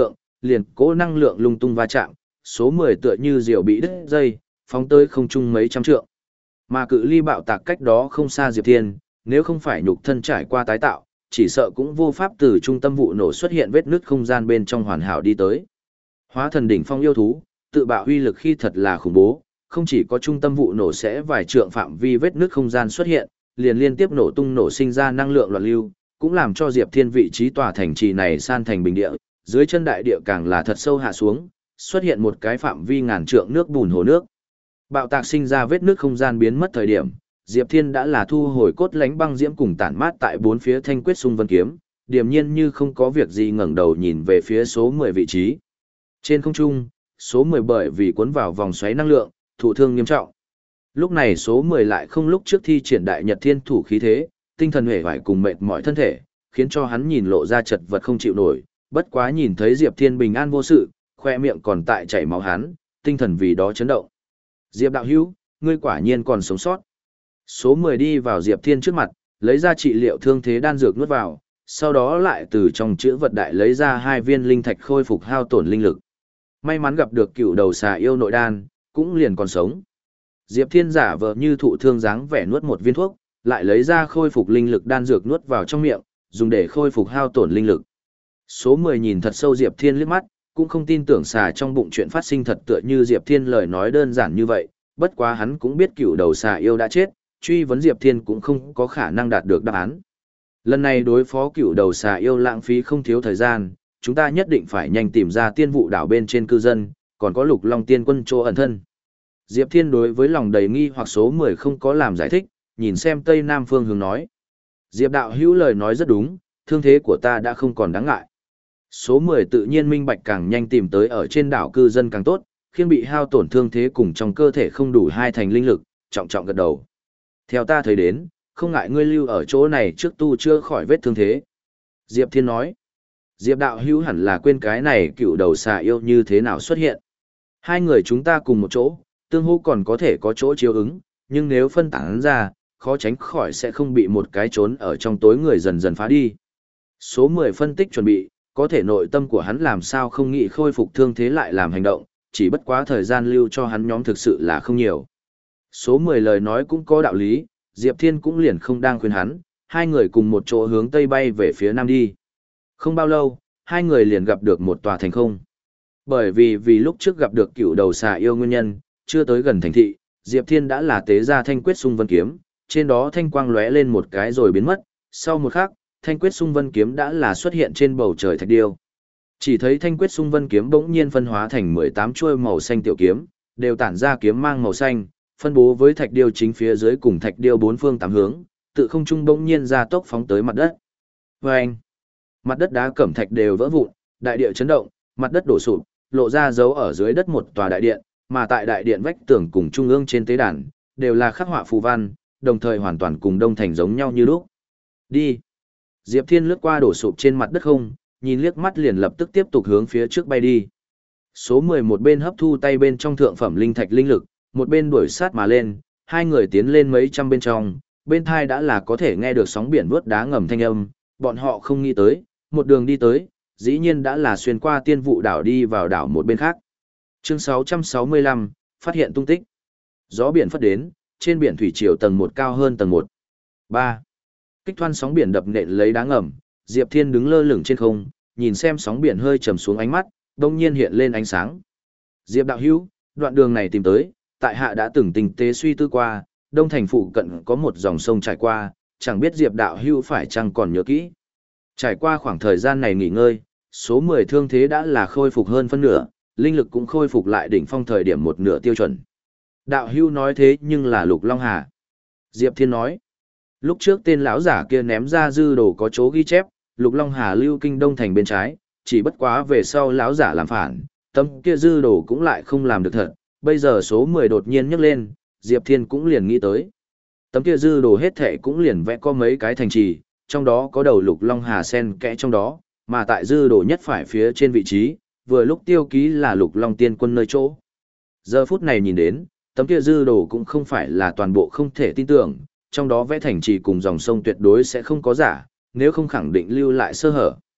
liền cỗ năng lượng lung tung va chạm, số mười tựa như diều bị đứt dây, phóng tới không trung mấy trăm trượng. Mà cự ly bạo tạc cách đó không xa Diệp Thiên, nếu không phải nhục thân trải qua tái tạo, chỉ sợ cũng vô pháp từ trung tâm vụ nổ xuất hiện vết nứt không gian bên trong hoàn hảo đi tới. Hóa thần đỉnh phong yêu thú, tự bạo uy lực khi thật là khủng bố, không chỉ có trung tâm vụ nổ sẽ vài trượng phạm vi vết nứt không gian xuất hiện, liền liên tiếp nổ tung nổ sinh ra năng lượng loạn lưu, cũng làm cho Diệp Thiên vị trí tòa thành trì này san thành bình địa, dưới chân đại địa càng là thật sâu hạ xuống, xuất hiện một cái phạm vi ngàn trượng nước bùn hồ nước. Bạo tạc sinh ra vết nứt không gian biến mất thời điểm, Diệp Thiên đã là thu hồi cốt lánh băng diễm cùng tản mát tại bốn phía thanh quyết xung vân kiếm, điềm nhiên như không có việc gì ngẩng đầu nhìn về phía số mười vị trí. Trên không trung, số mười bởi vì cuốn vào vòng xoáy năng lượng, thụ thương nghiêm trọng. Lúc này số mười lại không lúc trước thi triển đại nhật thiên thủ khí thế, tinh thần hề vải cùng mệt mỏi thân thể, khiến cho hắn nhìn lộ ra chật vật không chịu nổi, bất quá nhìn thấy Diệp Thiên bình an vô sự, khoe miệng còn tại chảy máu hắn, tinh thần vì đó chấn động. Diệp đạo hữu, ngươi quả nhiên còn sống sót. Số mười đi vào Diệp Thiên trước mặt, lấy ra trị liệu thương thế đan dược nuốt vào, sau đó lại từ trong chữ vật đại lấy ra hai viên linh thạch khôi phục hao tổn linh lực. May mắn gặp được cựu đầu xà yêu nội đan, cũng liền còn sống. Diệp Thiên giả vờ như thụ thương dáng vẻ nuốt một viên thuốc, lại lấy ra khôi phục linh lực đan dược nuốt vào trong miệng, dùng để khôi phục hao tổn linh lực. Số mười nhìn thật sâu Diệp Thiên liếc mắt, cũng không tin tưởng xà trong bụng chuyện phát sinh thật tựa như Diệp Thiên lời nói đơn giản như vậy, bất quá hắn cũng biết cựu đầu xà yêu đã chết, truy vấn Diệp Thiên cũng không có khả năng đạt được đáp án. Lần này đối phó cựu đầu xà yêu lãng phí không thiếu thời gian, chúng ta nhất định phải nhanh tìm ra tiên vụ đảo bên trên cư dân, còn có lục long tiên quân chỗ ẩn thân. Diệp Thiên đối với lòng đầy nghi hoặc số mười không có làm giải thích, nhìn xem tây nam phương hướng nói. Diệp đạo hữu lời nói rất đúng, thương thế của ta đã không còn đáng ngại. Số mười tự nhiên minh bạch càng nhanh tìm tới ở trên đảo cư dân càng tốt, khiêng bị hao tổn thương thế cùng trong cơ thể không đủ hai thành linh lực, trọng trọng gật đầu. Theo ta thấy đến, không ngại ngươi lưu ở chỗ này trước tu chưa khỏi vết thương thế. Diệp Thiên nói. Diệp đạo hữu hẳn là quên cái này cựu đầu xà yêu như thế nào xuất hiện. Hai người chúng ta cùng một chỗ, tương hỗ còn có thể có chỗ chiếu ứng, nhưng nếu phân tán ra, khó tránh khỏi sẽ không bị một cái trốn ở trong tối người dần dần phá đi. Số mười phân tích chuẩn bị, có thể nội tâm của hắn làm sao không nghĩ khôi phục thương thế lại làm hành động, chỉ bất quá thời gian lưu cho hắn nhóm thực sự là không nhiều. Số mười lời nói cũng có đạo lý, Diệp Thiên cũng liền không đang khuyên hắn, hai người cùng một chỗ hướng tây bay về phía nam đi. Không bao lâu, hai người liền gặp được một tòa thành không. Bởi vì vì lúc trước gặp được cựu đầu xà yêu nguyên nhân, chưa tới gần thành thị, Diệp Thiên đã là tế ra thanh quyết xung vân kiếm, trên đó thanh quang lóe lên một cái rồi biến mất, sau một khắc, thanh quyết xung vân kiếm đã là xuất hiện trên bầu trời thạch điêu. Chỉ thấy thanh quyết xung vân kiếm bỗng nhiên phân hóa thành mười tám chuôi màu xanh tiểu kiếm, đều tản ra kiếm mang màu xanh, phân bố với thạch điêu chính phía dưới cùng thạch điêu bốn phương tám hướng, tự không trung bỗng nhiên ra tốc phóng tới mặt đất. Vâng! Mặt đất đá cẩm thạch đều vỡ vụn, đại địa chấn động, mặt đất đổ sụp, lộ ra dấu ở dưới đất một tòa đại điện, mà tại đại điện vách tường cùng trung ương trên tế đàn, đều là khắc họa phù văn, đồng thời hoàn toàn cùng Đông Thành giống nhau như lúc. Đi! Diệp Thiên lướt qua đổ sụp trên mặt đất không, nhìn liếc mắt liền lập tức tiếp tục hướng phía trước bay đi. Số mười một bên hấp thu tay bên trong thượng phẩm linh thạch linh lực, một bên đuổi sát mà lên, hai người tiến lên mấy trăm bên trong, bên thai đã là có thể nghe được sóng biển vớt đá ngầm thanh âm, bọn họ không nghĩ tới, một đường đi tới, dĩ nhiên đã là xuyên qua tiên vụ đảo đi vào đảo một bên khác. Chương sáu trăm sáu mươi lăm, phát hiện tung tích. Gió biển phất đến, trên biển thủy triều tầng một cao hơn tầng một. ba. Kích thoăn sóng biển đập nện lấy đá ngầm, Diệp Thiên đứng lơ lửng trên không, nhìn xem sóng biển hơi trầm xuống ánh mắt, đông nhiên hiện lên ánh sáng. Diệp đạo hữu, đoạn đường này tìm tới, tại hạ đã từng tình tế suy tư qua, Đông Thành phụ cận có một dòng sông trải qua, chẳng biết Diệp đạo hữu phải chăng còn nhớ kỹ. Trải qua khoảng thời gian này nghỉ ngơi, số mười thương thế đã là khôi phục hơn phân nửa, linh lực cũng khôi phục lại đỉnh phong thời điểm một nửa tiêu chuẩn. Đạo hữu nói thế nhưng là Lục Long Hà. Diệp Thiên nói, lúc trước tên lão giả kia ném ra dư đồ có chỗ ghi chép, Lục Long Hà lưu kinh Đông Thành bên trái, chỉ bất quá về sau lão giả làm phản, tấm kia dư đồ cũng lại không làm được thật, bây giờ số mười đột nhiên nhấc lên, Diệp Thiên cũng liền nghĩ tới. Tấm kia dư đồ hết thệ cũng liền vẽ có mấy cái thành trì, trong đó có đầu Lục Long Hà sen kẽ trong đó, mà tại dư đồ nhất phải phía trên vị trí, vừa lúc tiêu ký là Lục Long Tiên Quân nơi chỗ. Giờ phút này nhìn đến, tấm kia dư đồ cũng không phải là toàn bộ không thể tin tưởng, trong đó vẽ thành trì cùng dòng sông tuyệt đối sẽ không có giả, nếu không khẳng định lưu lại sơ hở.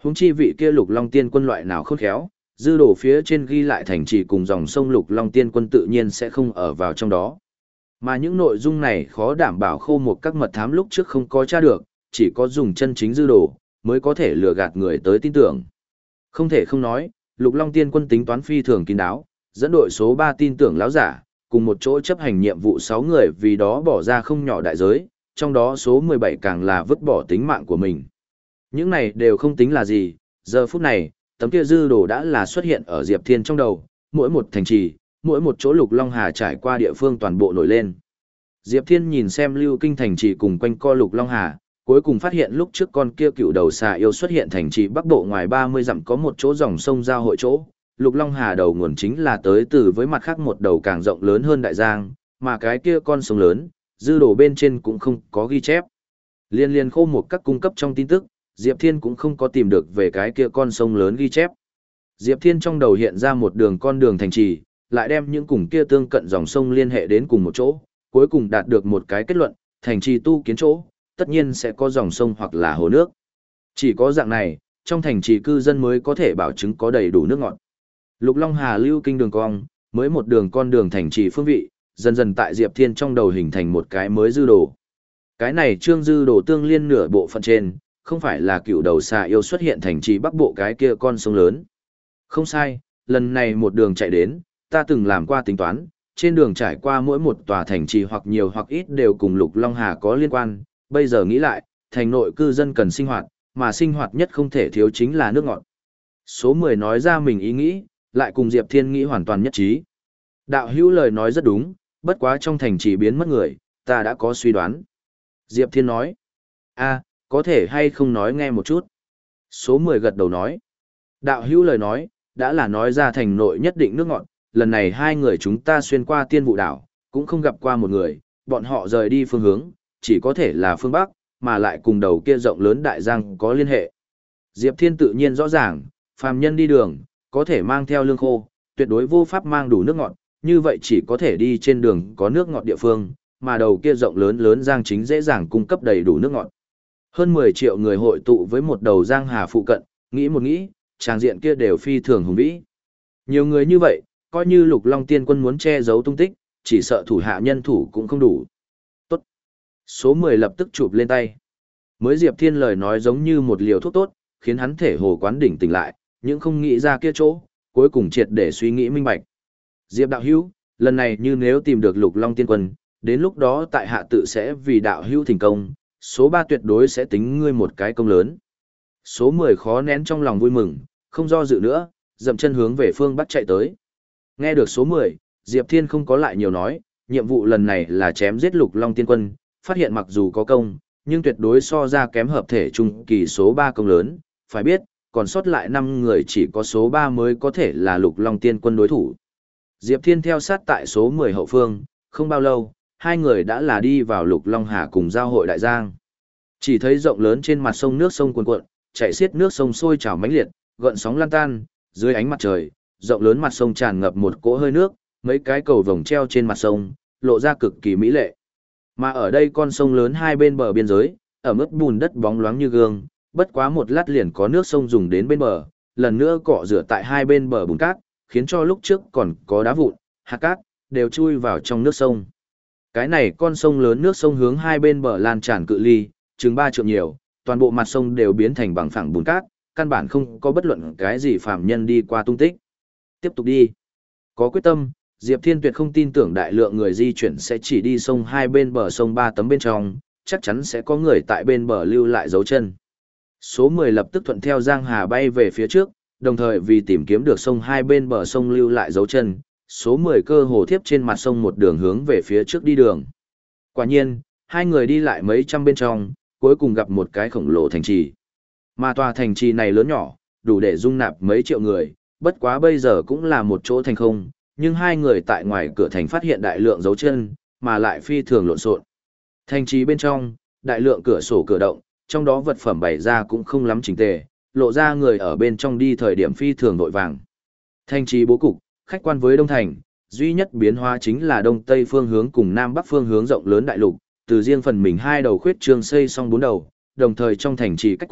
Huống chi vị kia Lục Long Tiên Quân loại nào khôn khéo, dư đồ phía trên ghi lại thành trì cùng dòng sông Lục Long Tiên Quân tự nhiên sẽ không ở vào trong đó. Mà những nội dung này khó đảm bảo khô một các mật thám lúc trước không có tra được, chỉ có dùng chân chính dư đồ, mới có thể lừa gạt người tới tin tưởng. Không thể không nói, Lục Long Tiên Quân tính toán phi thường kín đáo, dẫn đội số ba tin tưởng láo giả, cùng một chỗ chấp hành nhiệm vụ sáu người vì đó bỏ ra không nhỏ đại giới, trong đó số mười bảy càng là vứt bỏ tính mạng của mình. Những này đều không tính là gì, giờ phút này, tấm kia dư đồ đã là xuất hiện ở Diệp Thiên trong đầu, mỗi một thành trì, mỗi một chỗ Lục Long Hà trải qua địa phương toàn bộ nổi lên. Diệp Thiên nhìn xem Lưu Kinh thành trì cùng quanh co Lục Long Hà, cuối cùng phát hiện lúc trước con kia cựu đầu xà yêu xuất hiện thành trì Bắc Bộ ngoài ba mươi dặm có một chỗ dòng sông giao hội chỗ. Lục Long Hà đầu nguồn chính là tới từ với mặt khác một đầu càng rộng lớn hơn đại giang, mà cái kia con sông lớn, dư đồ bên trên cũng không có ghi chép. Liên liên khô một các cung cấp trong tin tức, Diệp Thiên cũng không có tìm được về cái kia con sông lớn ghi chép. Diệp Thiên trong đầu hiện ra một đường con đường thành trì, lại đem những cùng kia tương cận dòng sông liên hệ đến cùng một chỗ, cuối cùng đạt được một cái kết luận, thành trì tu kiến chỗ, tất nhiên sẽ có dòng sông hoặc là hồ nước. Chỉ có dạng này, trong thành trì cư dân mới có thể bảo chứng có đầy đủ nước ngọt. Lục Long Hà lưu kinh đường cong, mới một đường con đường thành trì phương vị, dần dần tại Diệp Thiên trong đầu hình thành một cái mới dư đồ. Cái này trương dư đồ tương liên nửa bộ phận trên, không phải là cựu đầu xà yêu xuất hiện thành trì Bắc Bộ cái kia con sông lớn. Không sai, lần này một đường chạy đến, ta từng làm qua tính toán, trên đường trải qua mỗi một tòa thành trì hoặc nhiều hoặc ít đều cùng Lục Long Hà có liên quan, bây giờ nghĩ lại, thành nội cư dân cần sinh hoạt, mà sinh hoạt nhất không thể thiếu chính là nước ngọt. Số mười nói ra mình ý nghĩ, lại cùng Diệp Thiên nghĩ hoàn toàn nhất trí. Đạo hữu lời nói rất đúng, bất quá trong thành trì biến mất người, ta đã có suy đoán. Diệp Thiên nói, a, có thể hay không nói nghe một chút. Số mười gật đầu nói, đạo hữu lời nói, đã là nói ra thành nội nhất định nước ngọt, lần này hai người chúng ta xuyên qua tiên vụ đảo, cũng không gặp qua một người, bọn họ rời đi phương hướng, chỉ có thể là phương Bắc, mà lại cùng đầu kia rộng lớn đại giang có liên hệ. Diệp Thiên tự nhiên rõ ràng, phàm nhân đi đường, có thể mang theo lương khô, tuyệt đối vô pháp mang đủ nước ngọt, như vậy chỉ có thể đi trên đường có nước ngọt địa phương, mà đầu kia rộng lớn lớn giang chính dễ dàng cung cấp đầy đủ nước ngọt. Hơn mười triệu người hội tụ với một đầu giang hà phụ cận, nghĩ một nghĩ, tràng diện kia đều phi thường hùng vĩ. Nhiều người như vậy, coi như Lục Long Tiên Quân muốn che giấu tung tích, chỉ sợ thủ hạ nhân thủ cũng không đủ. Tốt. Số mười lập tức chụp lên tay. Mới Diệp Thiên lời nói giống như một liều thuốc tốt, khiến hắn thể hồ quán đỉnh tỉnh lại, nhưng không nghĩ ra kia chỗ, cuối cùng triệt để suy nghĩ minh bạch. Diệp đạo hữu, lần này như nếu tìm được Lục Long Tiên Quân, đến lúc đó tại hạ tự sẽ vì đạo hữu thành công, số ba tuyệt đối sẽ tính ngươi một cái công lớn. Số mười khó nén trong lòng vui mừng, không do dự nữa, dậm chân hướng về phương Bắc chạy tới. Nghe được số mười, Diệp Thiên không có lại nhiều nói, nhiệm vụ lần này là chém giết Lục Long Tiên Quân, phát hiện mặc dù có công, nhưng tuyệt đối so ra kém hợp thể trung kỳ số ba công lớn, phải biết, còn sót lại năm người chỉ có số ba mới có thể là Lục Long Tiên Quân đối thủ. Diệp Thiên theo sát tại số mười hậu phương, không bao lâu, hai người đã là đi vào Lục Long Hà cùng giao hội đại giang. Chỉ thấy rộng lớn trên mặt sông nước sông cuồn cuộn, chảy xiết nước sông sôi trào mãnh liệt, gợn sóng lan tan, dưới ánh mặt trời, rộng lớn mặt sông tràn ngập một cỗ hơi nước, mấy cái cầu vồng treo trên mặt sông, lộ ra cực kỳ mỹ lệ. Mà ở đây con sông lớn hai bên bờ biên giới, ở mức bùn đất bóng loáng như gương, bất quá một lát liền có nước sông dùng đến bên bờ, lần nữa cọ rửa tại hai bên bờ bùn cát, khiến cho lúc trước còn có đá vụn, hạt cát, đều chui vào trong nước sông. Cái này con sông lớn nước sông hướng hai bên bờ lan tràn cự ly, chừng ba trượng nhiều, toàn bộ mặt sông đều biến thành bằng phẳng bùn cát, căn bản không có bất luận cái gì phạm nhân đi qua tung tích. Tiếp tục đi. Có quyết tâm, Diệp Thiên tuyệt không tin tưởng đại lượng người di chuyển sẽ chỉ đi sông hai bên bờ sông ba tấm bên trong, chắc chắn sẽ có người tại bên bờ lưu lại dấu chân. Số mười lập tức thuận theo Giang Hà bay về phía trước, đồng thời vì tìm kiếm được sông hai bên bờ sông lưu lại dấu chân, số mười cơ hồ thiếp trên mặt sông một đường hướng về phía trước đi đường. Quả nhiên, hai người đi lại mấy trăm bên trong, cuối cùng gặp một cái khổng lồ thành trì. Mà tòa thành trì này lớn nhỏ, đủ để dung nạp mấy triệu người, bất quá bây giờ cũng là một chỗ thành không, nhưng hai người tại ngoài cửa thành phát hiện đại lượng dấu chân, mà lại phi thường lộn xộn. Thành trì bên trong, đại lượng cửa sổ cửa động, trong đó vật phẩm bày ra cũng không lắm chỉnh tề, lộ ra người ở bên trong đi thời điểm phi thường vội vàng. Thành trì bố cục, khách quan với Đông Thành, duy nhất biến hóa chính là Đông Tây phương hướng cùng Nam Bắc phương hướng rộng lớn đại lục, từ riêng phần mình hai đầu khuyết trương xây xong bốn đầu, đồng thời trong thành trì cách cục,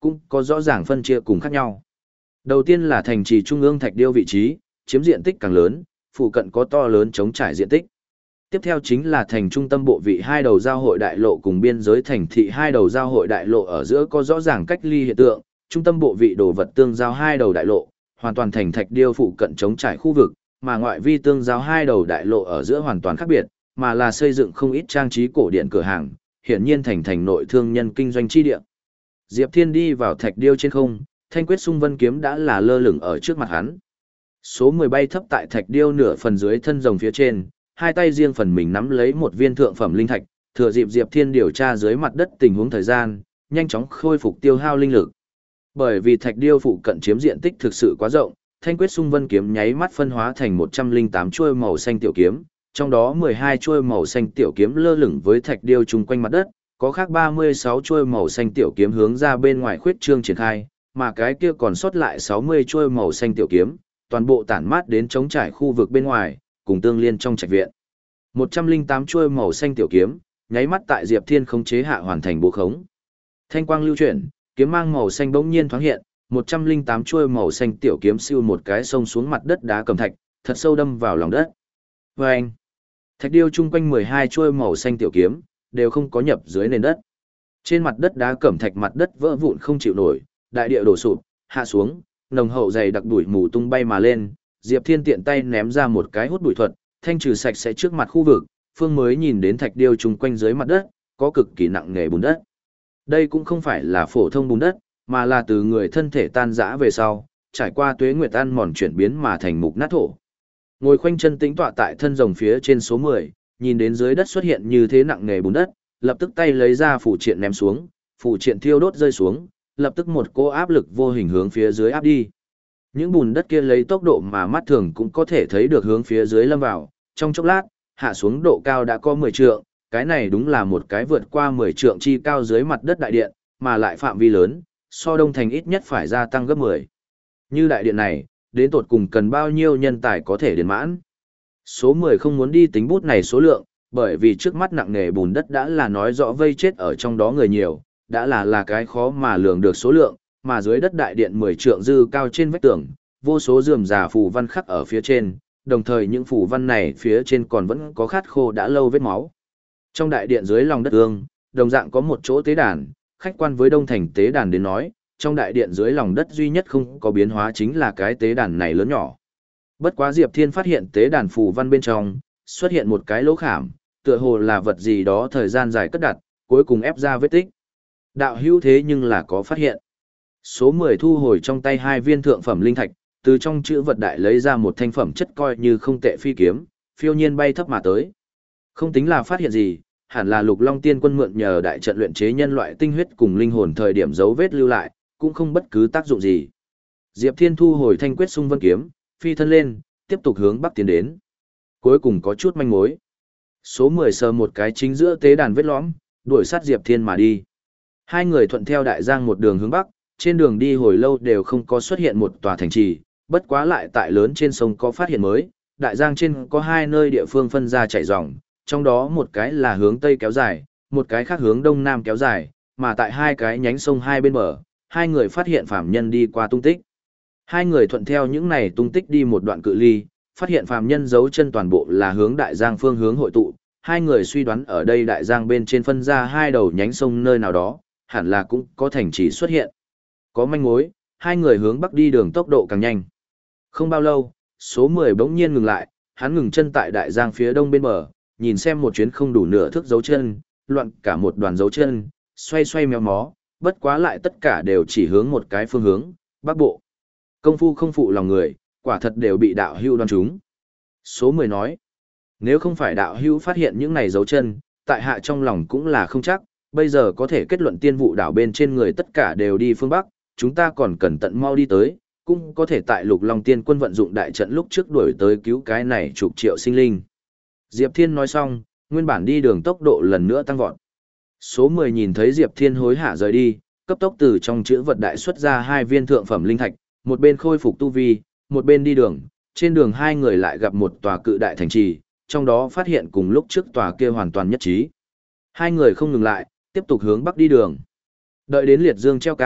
cũng có rõ ràng phân chia cùng khác nhau. Đầu tiên là thành trì trung ương thạch điêu vị trí, chiếm diện tích càng lớn, phụ cận có to lớn chống trải diện tích. Tiếp theo chính là thành trung tâm bộ vị hai đầu giao hội đại lộ cùng biên giới thành thị hai đầu giao hội đại lộ ở giữa có rõ ràng cách ly hiện tượng, trung tâm bộ vị đồ vật tương giao hai đầu đại lộ, hoàn toàn thành thạch điêu phụ cận chống trải khu vực, mà ngoại vi tương giao hai đầu đại lộ ở giữa hoàn toàn khác biệt, mà là xây dựng không ít trang trí cổ điển cửa hàng, hiển nhiên thành thành nội thương nhân kinh doanh chi địa. Diệp Thiên đi vào thạch điêu trên không, thanh quyết xung vân kiếm đã là lơ lửng ở trước mặt hắn. Số mười bay thấp tại thạch điêu nửa phần dưới thân rồng phía trên, hai tay riêng phần mình nắm lấy một viên thượng phẩm linh thạch, thừa dịp Diệp Thiên điều tra dưới mặt đất tình huống thời gian, nhanh chóng khôi phục tiêu hao linh lực. Bởi vì thạch điêu phụ cận chiếm diện tích thực sự quá rộng, thanh quyết xung vân kiếm nháy mắt phân hóa thành một trăm lẻ tám chuôi màu xanh tiểu kiếm, trong đó mười hai chuôi màu xanh tiểu kiếm lơ lửng với thạch điêu chung quanh mặt đất, có khác ba mươi sáu chuôi màu xanh tiểu kiếm hướng ra bên ngoài khuyết trương triển khai, mà cái kia còn sót lại sáu mươi chuôi màu xanh tiểu kiếm, toàn bộ tản mát đến chống trải khu vực bên ngoài, cùng tương liên trong trạch viện. một trăm lẻ tám chuôi màu xanh tiểu kiếm, nháy mắt tại Diệp Thiên khống chế hạ hoàn thành bố khống. Thanh quang lưu chuyển, kiếm mang màu xanh bỗng nhiên thoáng hiện, một trăm lẻ tám chuôi màu xanh tiểu kiếm siêu một cái xông xuống mặt đất đá cẩm thạch, thật sâu đâm vào lòng đất. Vâng! Thạch điêu chung quanh mười hai chuôi màu xanh tiểu kiếm, đều không có nhập dưới nền đất. Trên mặt đất đá cẩm thạch mặt đất vỡ vụn không chịu nổi, đại địa đổ sụp, hạ xuống, nồng hậu dày đặc bụi mù tung bay mà lên, Diệp Thiên tiện tay ném ra một cái hút bụi thuật, thanh trừ sạch sẽ trước mặt khu vực, phương mới nhìn đến thạch điêu chung quanh dưới mặt đất, có cực kỳ nặng nề bùn đất. Đây cũng không phải là phổ thông bùn đất, mà là từ người thân thể tan rã về sau, trải qua tuế nguyệt ăn mòn chuyển biến mà thành mục nát thổ. Ngồi khoanh chân tĩnh tọa tại thân rồng phía trên số mười, nhìn đến dưới đất xuất hiện như thế nặng nề bùn đất, lập tức tay lấy ra phủ triện ném xuống, phủ triện thiêu đốt rơi xuống, lập tức một cỗ áp lực vô hình hướng phía dưới áp đi. Những bùn đất kia lấy tốc độ mà mắt thường cũng có thể thấy được hướng phía dưới lâm vào, trong chốc lát, hạ xuống độ cao đã có mười trượng, cái này đúng là một cái vượt qua mười trượng chi cao dưới mặt đất đại điện, mà lại phạm vi lớn, so Đông Thành ít nhất phải gia tăng gấp mười. Như đại điện này, đến tột cùng cần bao nhiêu nhân tài có thể điền mãn. Số mười không muốn đi tính bút này số lượng, bởi vì trước mắt nặng nề bùn đất đã là nói rõ vây chết ở trong đó người nhiều, đã là là cái khó mà lường được số lượng, mà dưới đất đại điện mười trượng dư cao trên vách tường, vô số rườm rà phù văn khắc ở phía trên, đồng thời những phù văn này phía trên còn vẫn có khát khô đã lâu vết máu. Trong đại điện dưới lòng đất ương, đồng dạng có một chỗ tế đàn, khách quan với Đông Thành tế đàn đến nói, trong đại điện dưới lòng đất duy nhất không có biến hóa chính là cái tế đàn này lớn nhỏ. Bất quá Diệp Thiên phát hiện tế đàn phù văn bên trong, xuất hiện một cái lỗ khảm, tựa hồ là vật gì đó thời gian dài cất đặt, cuối cùng ép ra vết tích. Đạo hữu thế nhưng là có phát hiện. Số mười thu hồi trong tay hai viên thượng phẩm linh thạch, từ trong chữ vật đại lấy ra một thanh phẩm chất coi như không tệ phi kiếm, phiêu nhiên bay thấp mà tới. Không tính là phát hiện gì, hẳn là Lục Long Tiên Quân mượn nhờ đại trận luyện chế nhân loại tinh huyết cùng linh hồn thời điểm dấu vết lưu lại, cũng không bất cứ tác dụng gì. Diệp Thiên thu hồi thanh quyết xung vân kiếm, phi thân lên, tiếp tục hướng bắc tiến đến. Cuối cùng có chút manh mối. Số mười sờ một cái chính giữa tế đàn vết lõm, đuổi sát Diệp Thiên mà đi. Hai người thuận theo đại giang một đường hướng bắc, trên đường đi hồi lâu đều không có xuất hiện một tòa thành trì, bất quá lại tại lớn trên sông có phát hiện mới, đại giang trên có hai nơi địa phương phân ra chảy ròng, trong đó một cái là hướng tây kéo dài, một cái khác hướng đông nam kéo dài, mà tại hai cái nhánh sông hai bên bờ, hai người phát hiện phàm nhân đi qua tung tích. Hai người thuận theo những này tung tích đi một đoạn cự ly, phát hiện phàm nhân dấu chân toàn bộ là hướng đại giang phương hướng hội tụ, hai người suy đoán ở đây đại giang bên trên phân ra hai đầu nhánh sông nơi nào đó, hẳn là cũng có thành trì xuất hiện. Có manh mối, hai người hướng bắc đi đường tốc độ càng nhanh. Không bao lâu, số mười bỗng nhiên ngừng lại, hắn ngừng chân tại đại giang phía đông bên bờ, nhìn xem một chuyến không đủ nửa thước dấu chân, loạn cả một đoàn dấu chân, xoay xoay méo mó, bất quá lại tất cả đều chỉ hướng một cái phương hướng, bắc bộ. Công phu không phụ lòng người, quả thật đều bị đạo hưu đoán trúng. Số mười nói, nếu không phải đạo hưu phát hiện những này dấu chân, tại hạ trong lòng cũng là không chắc, bây giờ có thể kết luận tiên vụ đảo bên trên người tất cả đều đi phương Bắc, chúng ta còn cần tận mau đi tới, cũng có thể tại Lục Long Tiên Quân vận dụng đại trận lúc trước đuổi tới cứu cái này chục triệu sinh linh. Diệp Thiên nói xong, nguyên bản đi đường tốc độ lần nữa tăng vọt. Số mười nhìn thấy Diệp Thiên hối hả rời đi, cấp tốc từ trong chữ vật đại xuất ra hai viên thượng phẩm linh thạch, một bên khôi phục tu vi, một bên đi đường, trên đường hai người lại gặp một tòa cự đại thành trì, trong đó phát hiện cùng lúc trước tòa kia hoàn toàn nhất trí. Hai người không ngừng lại, tiếp tục hướng bắc đi đường. Đợi đến liệt dương treo cao,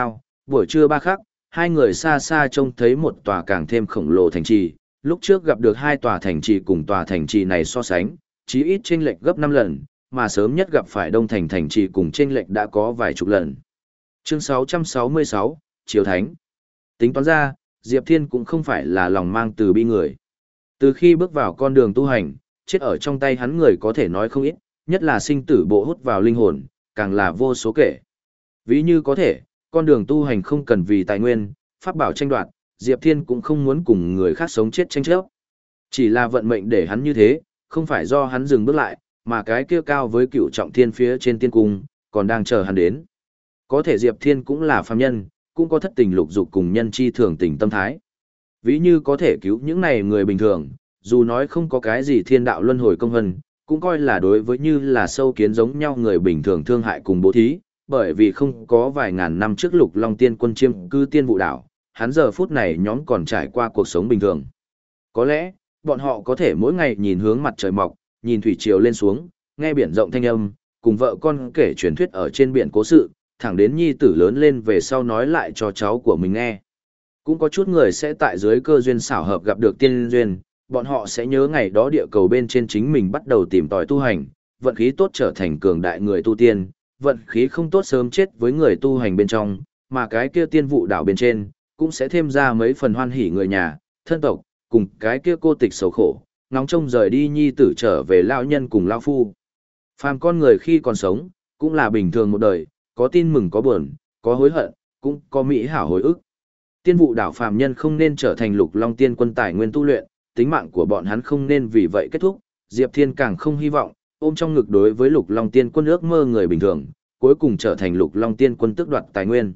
Buổi trưa ba khắc, hai người xa xa trông thấy một tòa càng thêm khổng lồ thành trì, lúc trước gặp được hai tòa thành trì cùng tòa thành trì này so sánh, chí ít chênh lệch gấp năm lần, mà sớm nhất gặp phải Đông Thành thành trì cùng chênh lệch đã có vài chục lần. Chương sáu trăm sáu mươi sáu, Triều Thánh. Tính toán ra, Diệp Thiên cũng không phải là lòng mang từ bi người. Từ khi bước vào con đường tu hành, chết ở trong tay hắn người có thể nói không ít, nhất là sinh tử bộ hút vào linh hồn, càng là vô số kể. Ví như có thể, con đường tu hành không cần vì tài nguyên, pháp bảo tranh đoạt, Diệp Thiên cũng không muốn cùng người khác sống chết tranh chấp. Chỉ là vận mệnh để hắn như thế, không phải do hắn dừng bước lại, mà cái kia cao với cựu trọng thiên phía trên tiên cung, còn đang chờ hắn đến. Có thể Diệp Thiên cũng là phàm nhân, cũng có thất tình lục dục cùng nhân chi thường tình tâm thái. Ví như có thể cứu những này người bình thường, dù nói không có cái gì thiên đạo luân hồi công hân, cũng coi là đối với như là sâu kiến giống nhau người bình thường thương hại cùng bố thí, bởi vì không có vài ngàn năm trước Lục Long Tiên Quân chiêm cư tiên vụ đảo, hắn giờ phút này nhóm còn trải qua cuộc sống bình thường. Có lẽ, bọn họ có thể mỗi ngày nhìn hướng mặt trời mọc, nhìn thủy triều lên xuống, nghe biển rộng thanh âm, cùng vợ con kể truyền thuyết ở trên biển cố sự, thẳng đến nhi tử lớn lên về sau nói lại cho cháu của mình nghe. Cũng có chút người sẽ tại dưới cơ duyên xảo hợp gặp được tiên duyên, bọn họ sẽ nhớ ngày đó địa cầu bên trên chính mình bắt đầu tìm tòi tu hành, vận khí tốt trở thành cường đại người tu tiên, vận khí không tốt sớm chết với người tu hành bên trong, mà cái kia tiên vụ đảo bên trên, cũng sẽ thêm ra mấy phần hoan hỉ người nhà, thân tộc, cùng cái kia cô tịch sầu khổ, ngóng trông rời đi nhi tử trở về lão nhân cùng lão phu. Phàm con người khi còn sống, cũng là bình thường một đời, có tin mừng có buồn, có hối hận, cũng có mỹ hảo hồi ức. Tiên vụ đảo phàm nhân không nên trở thành Lục Long Tiên Quân tài nguyên tu luyện, tính mạng của bọn hắn không nên vì vậy kết thúc, Diệp Thiên càng không hy vọng, ôm trong ngực đối với Lục Long Tiên Quân ước mơ người bình thường, cuối cùng trở thành Lục Long Tiên Quân tước đoạt tài nguyên.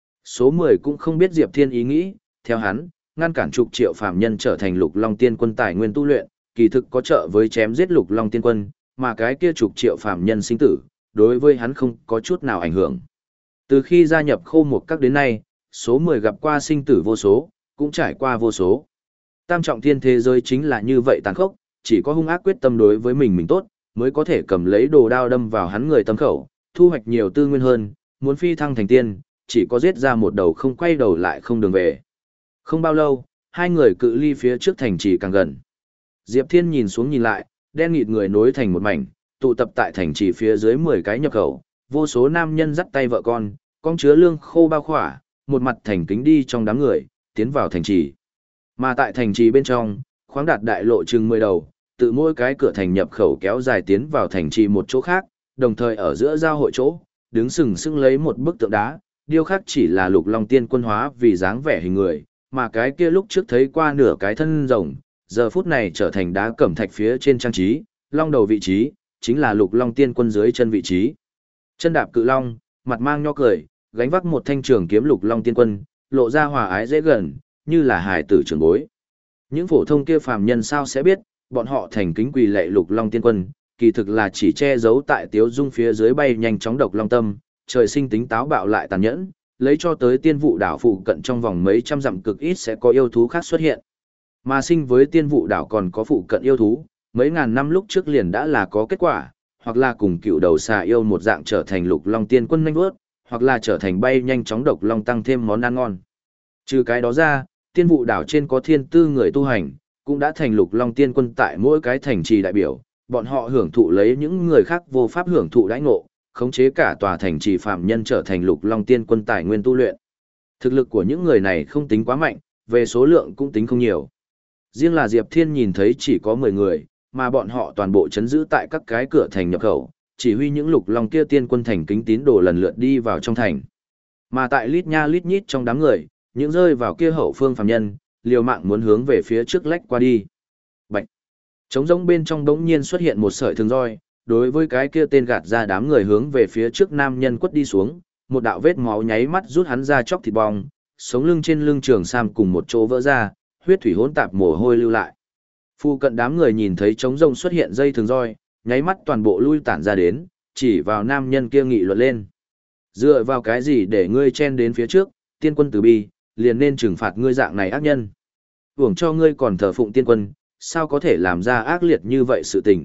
Số mười cũng không biết Diệp Thiên ý nghĩ, theo hắn, ngăn cản chục triệu phàm nhân trở thành Lục Long Tiên Quân tài nguyên tu luyện, kỳ thực có trợ với chém giết Lục Long Tiên Quân, mà cái kia chục triệu phàm nhân sinh tử, đối với hắn không có chút nào ảnh hưởng. Từ khi gia nhập Khô Mục Các đến nay, số mười gặp qua sinh tử vô số, cũng trải qua vô số. Tam trọng thiên thế giới chính là như vậy tàn khốc, chỉ có hung ác quyết tâm đối với mình mình tốt, mới có thể cầm lấy đồ đao đâm vào hắn người tâm khẩu, thu hoạch nhiều tư nguyên hơn, muốn phi thăng thành tiên, chỉ có giết ra một đầu không quay đầu lại không đường về. Không bao lâu, hai người cự ly phía trước thành trì càng gần. Diệp Thiên nhìn xuống nhìn lại, đen nghịt người nối thành một mảnh, tụ tập tại thành trì phía dưới mười cái nhập khẩu, vô số nam nhân dắt tay vợ con, con chứa lương khô bao khỏa, một mặt thành kính đi trong đám người, tiến vào thành trì. Mà tại thành trì bên trong, khoáng đạt đại lộ chừng mười đầu, tự mỗi cái cửa thành nhập khẩu kéo dài tiến vào thành trì một chỗ khác, đồng thời ở giữa giao hội chỗ, đứng sừng sững lấy một bức tượng đá, điêu khắc chỉ là Lục Long Tiên Quân hóa vì dáng vẻ hình người, mà cái kia lúc trước thấy qua nửa cái thân rồng, giờ phút này trở thành đá cẩm thạch phía trên trang trí, long đầu vị trí, chính là Lục Long Tiên Quân dưới chân vị trí. Chân đạp cự long, mặt mang nho cười, gánh vác một thanh trường kiếm Lục Long Tiên Quân, lộ ra hòa ái dễ gần, như là hài tử trưởng bối. Những phổ thông kia phàm nhân sao sẽ biết, bọn họ thành kính quỳ lạy Lục Long Tiên Quân, kỳ thực là chỉ che giấu tại tiếu dung phía dưới bay nhanh chóng độc long tâm, trời sinh tính táo bạo lại tàn nhẫn, lấy cho tới tiên vụ đảo phụ cận trong vòng mấy trăm dặm cực ít sẽ có yêu thú khác xuất hiện. Mà sinh với tiên vụ đảo còn có phụ cận yêu thú, mấy ngàn năm lúc trước liền đã là có kết quả, hoặc là cùng cựu đầu xà yêu một dạng trở thành Lục Long Tiên Quân nhanh vớt, hoặc là trở thành bay nhanh chóng độc long tăng thêm món ăn ngon. Trừ cái đó ra, tiên vụ đảo trên có thiên tư người tu hành, cũng đã thành Lục Long Tiên Quân tại mỗi cái thành trì đại biểu, bọn họ hưởng thụ lấy những người khác vô pháp hưởng thụ đãi ngộ, khống chế cả tòa thành trì phạm nhân trở thành Lục Long Tiên Quân tài nguyên tu luyện. Thực lực của những người này không tính quá mạnh, về số lượng cũng tính không nhiều. Riêng là Diệp Thiên nhìn thấy chỉ có mười người, mà bọn họ toàn bộ chấn giữ tại các cái cửa thành nhập khẩu, chỉ huy những Lục Long kia tiên quân thành kính tín đồ lần lượt đi vào trong thành. Mà tại lít nha lít nhít trong đám người, những rơi vào kia hậu phương phàm nhân, liều mạng muốn hướng về phía trước lách qua đi. Bạch. Trống rỗng bên trong đống nhiên xuất hiện một sợi thường roi, đối với cái kia tên gạt ra đám người hướng về phía trước nam nhân quất đi xuống, một đạo vết máu nháy mắt rút hắn ra chóc thịt bong, sống lưng trên lưng trường sam cùng một chỗ vỡ ra, huyết thủy hỗn tạp mồ hôi lưu lại. Phu cận đám người nhìn thấy trống rỗng xuất hiện dây thường roi, nháy mắt toàn bộ lui tản ra đến, chỉ vào nam nhân kia nghị luận lên. Dựa vào cái gì để ngươi chen đến phía trước, tiên quân từ bi, liền nên trừng phạt ngươi dạng này ác nhân. Uổng cho ngươi còn thờ phụng tiên quân, sao có thể làm ra ác liệt như vậy sự tình.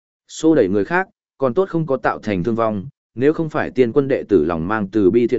Xô đẩy người khác, còn tốt không có tạo thành thương vong, nếu không phải tiên quân đệ tử lòng mang từ bi thiện nghiệm,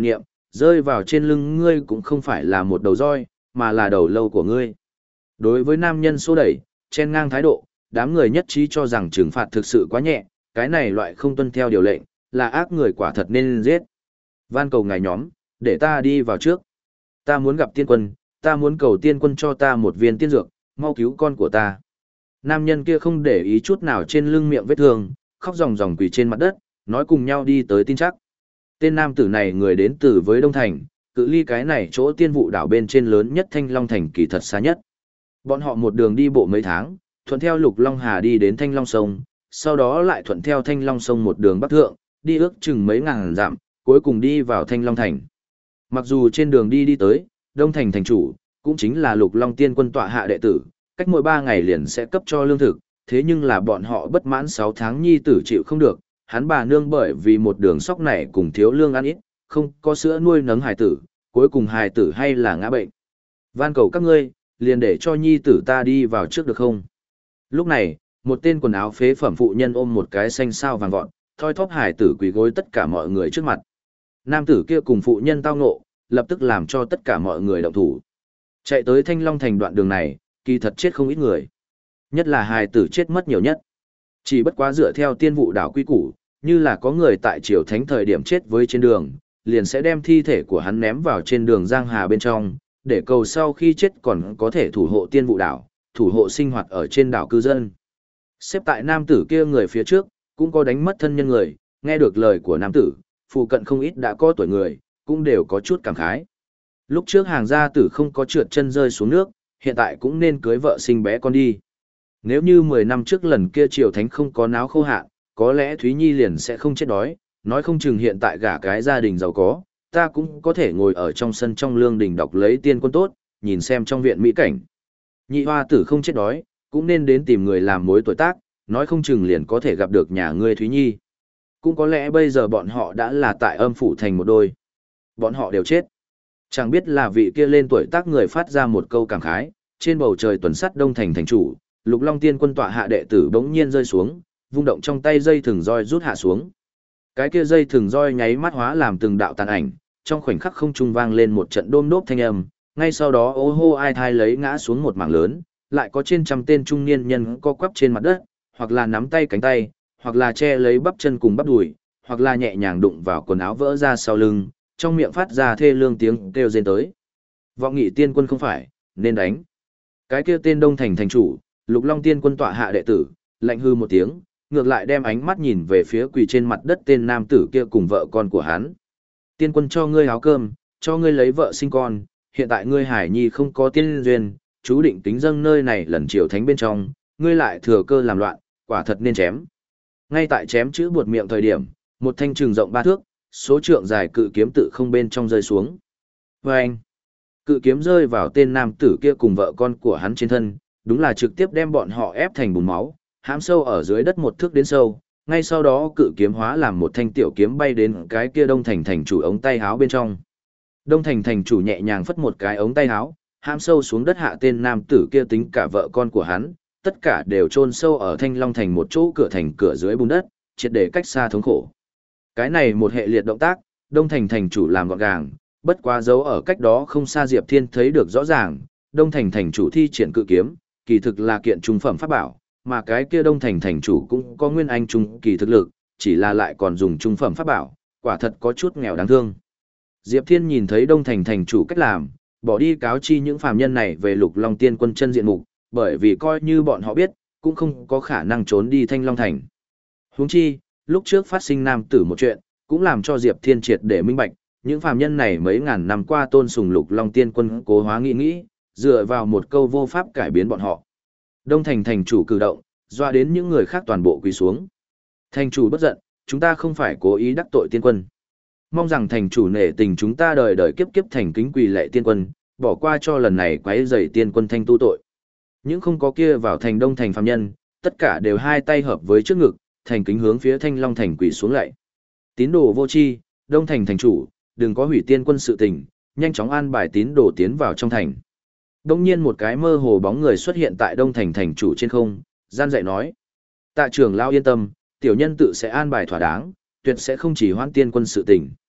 rơi vào trên lưng ngươi cũng không phải là một đầu roi, mà là đầu lâu của ngươi. Đối với nam nhân xô đẩy, chen ngang thái độ, đám người nhất trí cho rằng trừng phạt thực sự quá nhẹ, cái này loại không tuân theo điều lệnh, là ác người quả thật nên giết. Van cầu ngài nhóm, để ta đi vào trước. Ta muốn gặp tiên quân, ta muốn cầu tiên quân cho ta một viên tiên dược, mau cứu con của ta. Nam nhân kia không để ý chút nào trên lưng miệng vết thương, khóc ròng ròng quỳ trên mặt đất, nói cùng nhau đi tới tin chắc. Tên nam tử này người đến từ với Đông Thành, cự ly cái này chỗ tiên vụ đảo bên trên lớn nhất Thanh Long Thành kỳ thật xa nhất. Bọn họ một đường đi bộ mấy tháng, thuận theo Lục Long Hà đi đến Thanh Long Sông, sau đó lại thuận theo Thanh Long Sông một đường bắc thượng, đi ước chừng mấy ngàn dặm, cuối cùng đi vào Thanh Long Thành. Mặc dù trên đường đi đi tới, Đông Thành thành chủ, cũng chính là Lục Long Tiên quân tọa hạ đệ tử, cách mỗi ba ngày liền sẽ cấp cho lương thực, thế nhưng là bọn họ bất mãn sáu tháng nhi tử chịu không được, hắn bà nương bởi vì một đường sóc này cùng thiếu lương ăn ít, không có sữa nuôi nấng hài tử, cuối cùng hài tử hay là ngã bệnh. Van cầu các ngươi, liền để cho nhi tử ta đi vào trước được không? Lúc này, một tên quần áo phế phẩm phụ nhân ôm một cái xanh sao vàng vọt, thoi thóp hài tử quỳ gối tất cả mọi người trước mặt. Nam tử kia cùng phụ nhân tao ngộ, lập tức làm cho tất cả mọi người động thủ. Chạy tới Thanh Long Thành đoạn đường này, kỳ thật chết không ít người. Nhất là hài tử chết mất nhiều nhất. Chỉ bất quá dựa theo tiên vụ đảo quy củ, như là có người tại triều thánh thời điểm chết với trên đường, liền sẽ đem thi thể của hắn ném vào trên đường Giang Hà bên trong, để cầu sau khi chết còn có thể thủ hộ tiên vụ đảo, thủ hộ sinh hoạt ở trên đảo cư dân. Xếp tại nam tử kia người phía trước, cũng có đánh mất thân nhân người, nghe được lời của nam tử, phụ cận không ít đã có tuổi người, cũng đều có chút cảm khái. Lúc trước hàng gia tử không có trượt chân rơi xuống nước, hiện tại cũng nên cưới vợ sinh bé con đi. Nếu như mười năm trước lần kia triều thánh không có náo khô hạn, có lẽ Thúy Nhi liền sẽ không chết đói, nói không chừng hiện tại gả cái gia đình giàu có, ta cũng có thể ngồi ở trong sân trong lương đình đọc lấy tiên quân tốt, nhìn xem trong viện mỹ cảnh. Nhị hoa tử không chết đói, cũng nên đến tìm người làm mối tuổi tác, nói không chừng liền có thể gặp được nhà ngươi Thúy Nhi. Cũng có lẽ bây giờ bọn họ đã là tại âm phủ thành một đôi. Bọn họ đều chết. Chẳng biết là vị kia lên tuổi tác người phát ra một câu cảm khái, trên bầu trời tuần sắt Đông Thành thành chủ, Lục Long Tiên quân tọa hạ đệ tử bỗng nhiên rơi xuống, vung động trong tay dây thừng roi rút hạ xuống. Cái kia dây thừng roi nháy mắt hóa làm từng đạo tàn ảnh, trong khoảnh khắc không trung vang lên một trận đôm đốp thanh âm, ngay sau đó ô hô ai thai lấy ngã xuống một mảng lớn, lại có trên trăm tên trung niên nhân co quắp trên mặt đất, hoặc là nắm tay cánh tay, hoặc là che lấy bắp chân cùng bắp đùi, hoặc là nhẹ nhàng đụng vào quần áo vỡ ra sau lưng, trong miệng phát ra thê lương tiếng kêu rên tới. Vọng Nghị tiên quân không phải, nên đánh. Cái kia tên Đông Thành thành chủ, Lục Long Tiên quân tọa hạ đệ tử, lạnh hư một tiếng, ngược lại đem ánh mắt nhìn về phía quỳ trên mặt đất tên nam tử kia cùng vợ con của hắn. Tiên quân cho ngươi áo cơm, cho ngươi lấy vợ sinh con, hiện tại ngươi Hải Nhi không có tiên duyên, chú định tính dâng nơi này lần triều thánh bên trong, ngươi lại thừa cơ làm loạn, quả thật nên chém. Ngay tại chém chữ buột miệng thời điểm, một thanh trường rộng ba thước, số trượng dài cự kiếm tự không bên trong rơi xuống. Và anh, cự kiếm rơi vào tên nam tử kia cùng vợ con của hắn trên thân, đúng là trực tiếp đem bọn họ ép thành bùn máu, hãm sâu ở dưới đất một thước đến sâu. Ngay sau đó cự kiếm hóa làm một thanh tiểu kiếm bay đến cái kia Đông Thành thành chủ ống tay háo bên trong. Đông Thành thành chủ nhẹ nhàng phất một cái ống tay háo, hãm sâu xuống đất hạ tên nam tử kia tính cả vợ con của hắn, tất cả đều chôn sâu ở Thanh Long thành một chỗ cửa thành cửa dưới bùn đất, triệt để cách xa thống khổ. Cái này một hệ liệt động tác, Đông Thành thành chủ làm gọn gàng, bất quá dấu ở cách đó không xa Diệp Thiên thấy được rõ ràng, Đông Thành thành chủ thi triển cự kiếm, kỳ thực là kiện trung phẩm pháp bảo, mà cái kia Đông Thành thành chủ cũng có nguyên anh trung kỳ thực lực, chỉ là lại còn dùng trung phẩm pháp bảo, quả thật có chút nghèo đáng thương. Diệp Thiên nhìn thấy Đông Thành thành chủ cách làm, bỏ đi cáo chi những phàm nhân này về Lục Long Tiên quân chân diện mục, bởi vì coi như bọn họ biết, cũng không có khả năng trốn đi Thanh Long thành. Huống chi, lúc trước phát sinh nam tử một chuyện, cũng làm cho Diệp Thiên triệt để minh bạch, những phàm nhân này mấy ngàn năm qua tôn sùng Lục Long Tiên quân cố hóa nghĩ nghĩ, dựa vào một câu vô pháp cải biến bọn họ. Đông Thành thành chủ cử động, doa đến những người khác toàn bộ quỳ xuống. Thành chủ bất giận, chúng ta không phải cố ý đắc tội tiên quân. Mong rằng thành chủ nể tình chúng ta đời đời kiếp kiếp thành kính quỳ lệ tiên quân, bỏ qua cho lần này quấy rầy tiên quân thanh tu tội. Những không có kia vào thành Đông Thành phàm nhân, tất cả đều hai tay hợp với trước ngực, thành kính hướng phía Thanh Long thành quỳ xuống lạy. Tín đồ vô tri, Đông Thành thành chủ, đừng có hủy tiên quân sự tình, nhanh chóng an bài tín đồ tiến vào trong thành. Đông nhiên một cái mơ hồ bóng người xuất hiện tại Đông Thành thành chủ trên không, gian dạy nói: Tạ trưởng lão yên tâm, tiểu nhân tự sẽ an bài thỏa đáng, tuyệt sẽ không chỉ hoãn tiên quân sự tình.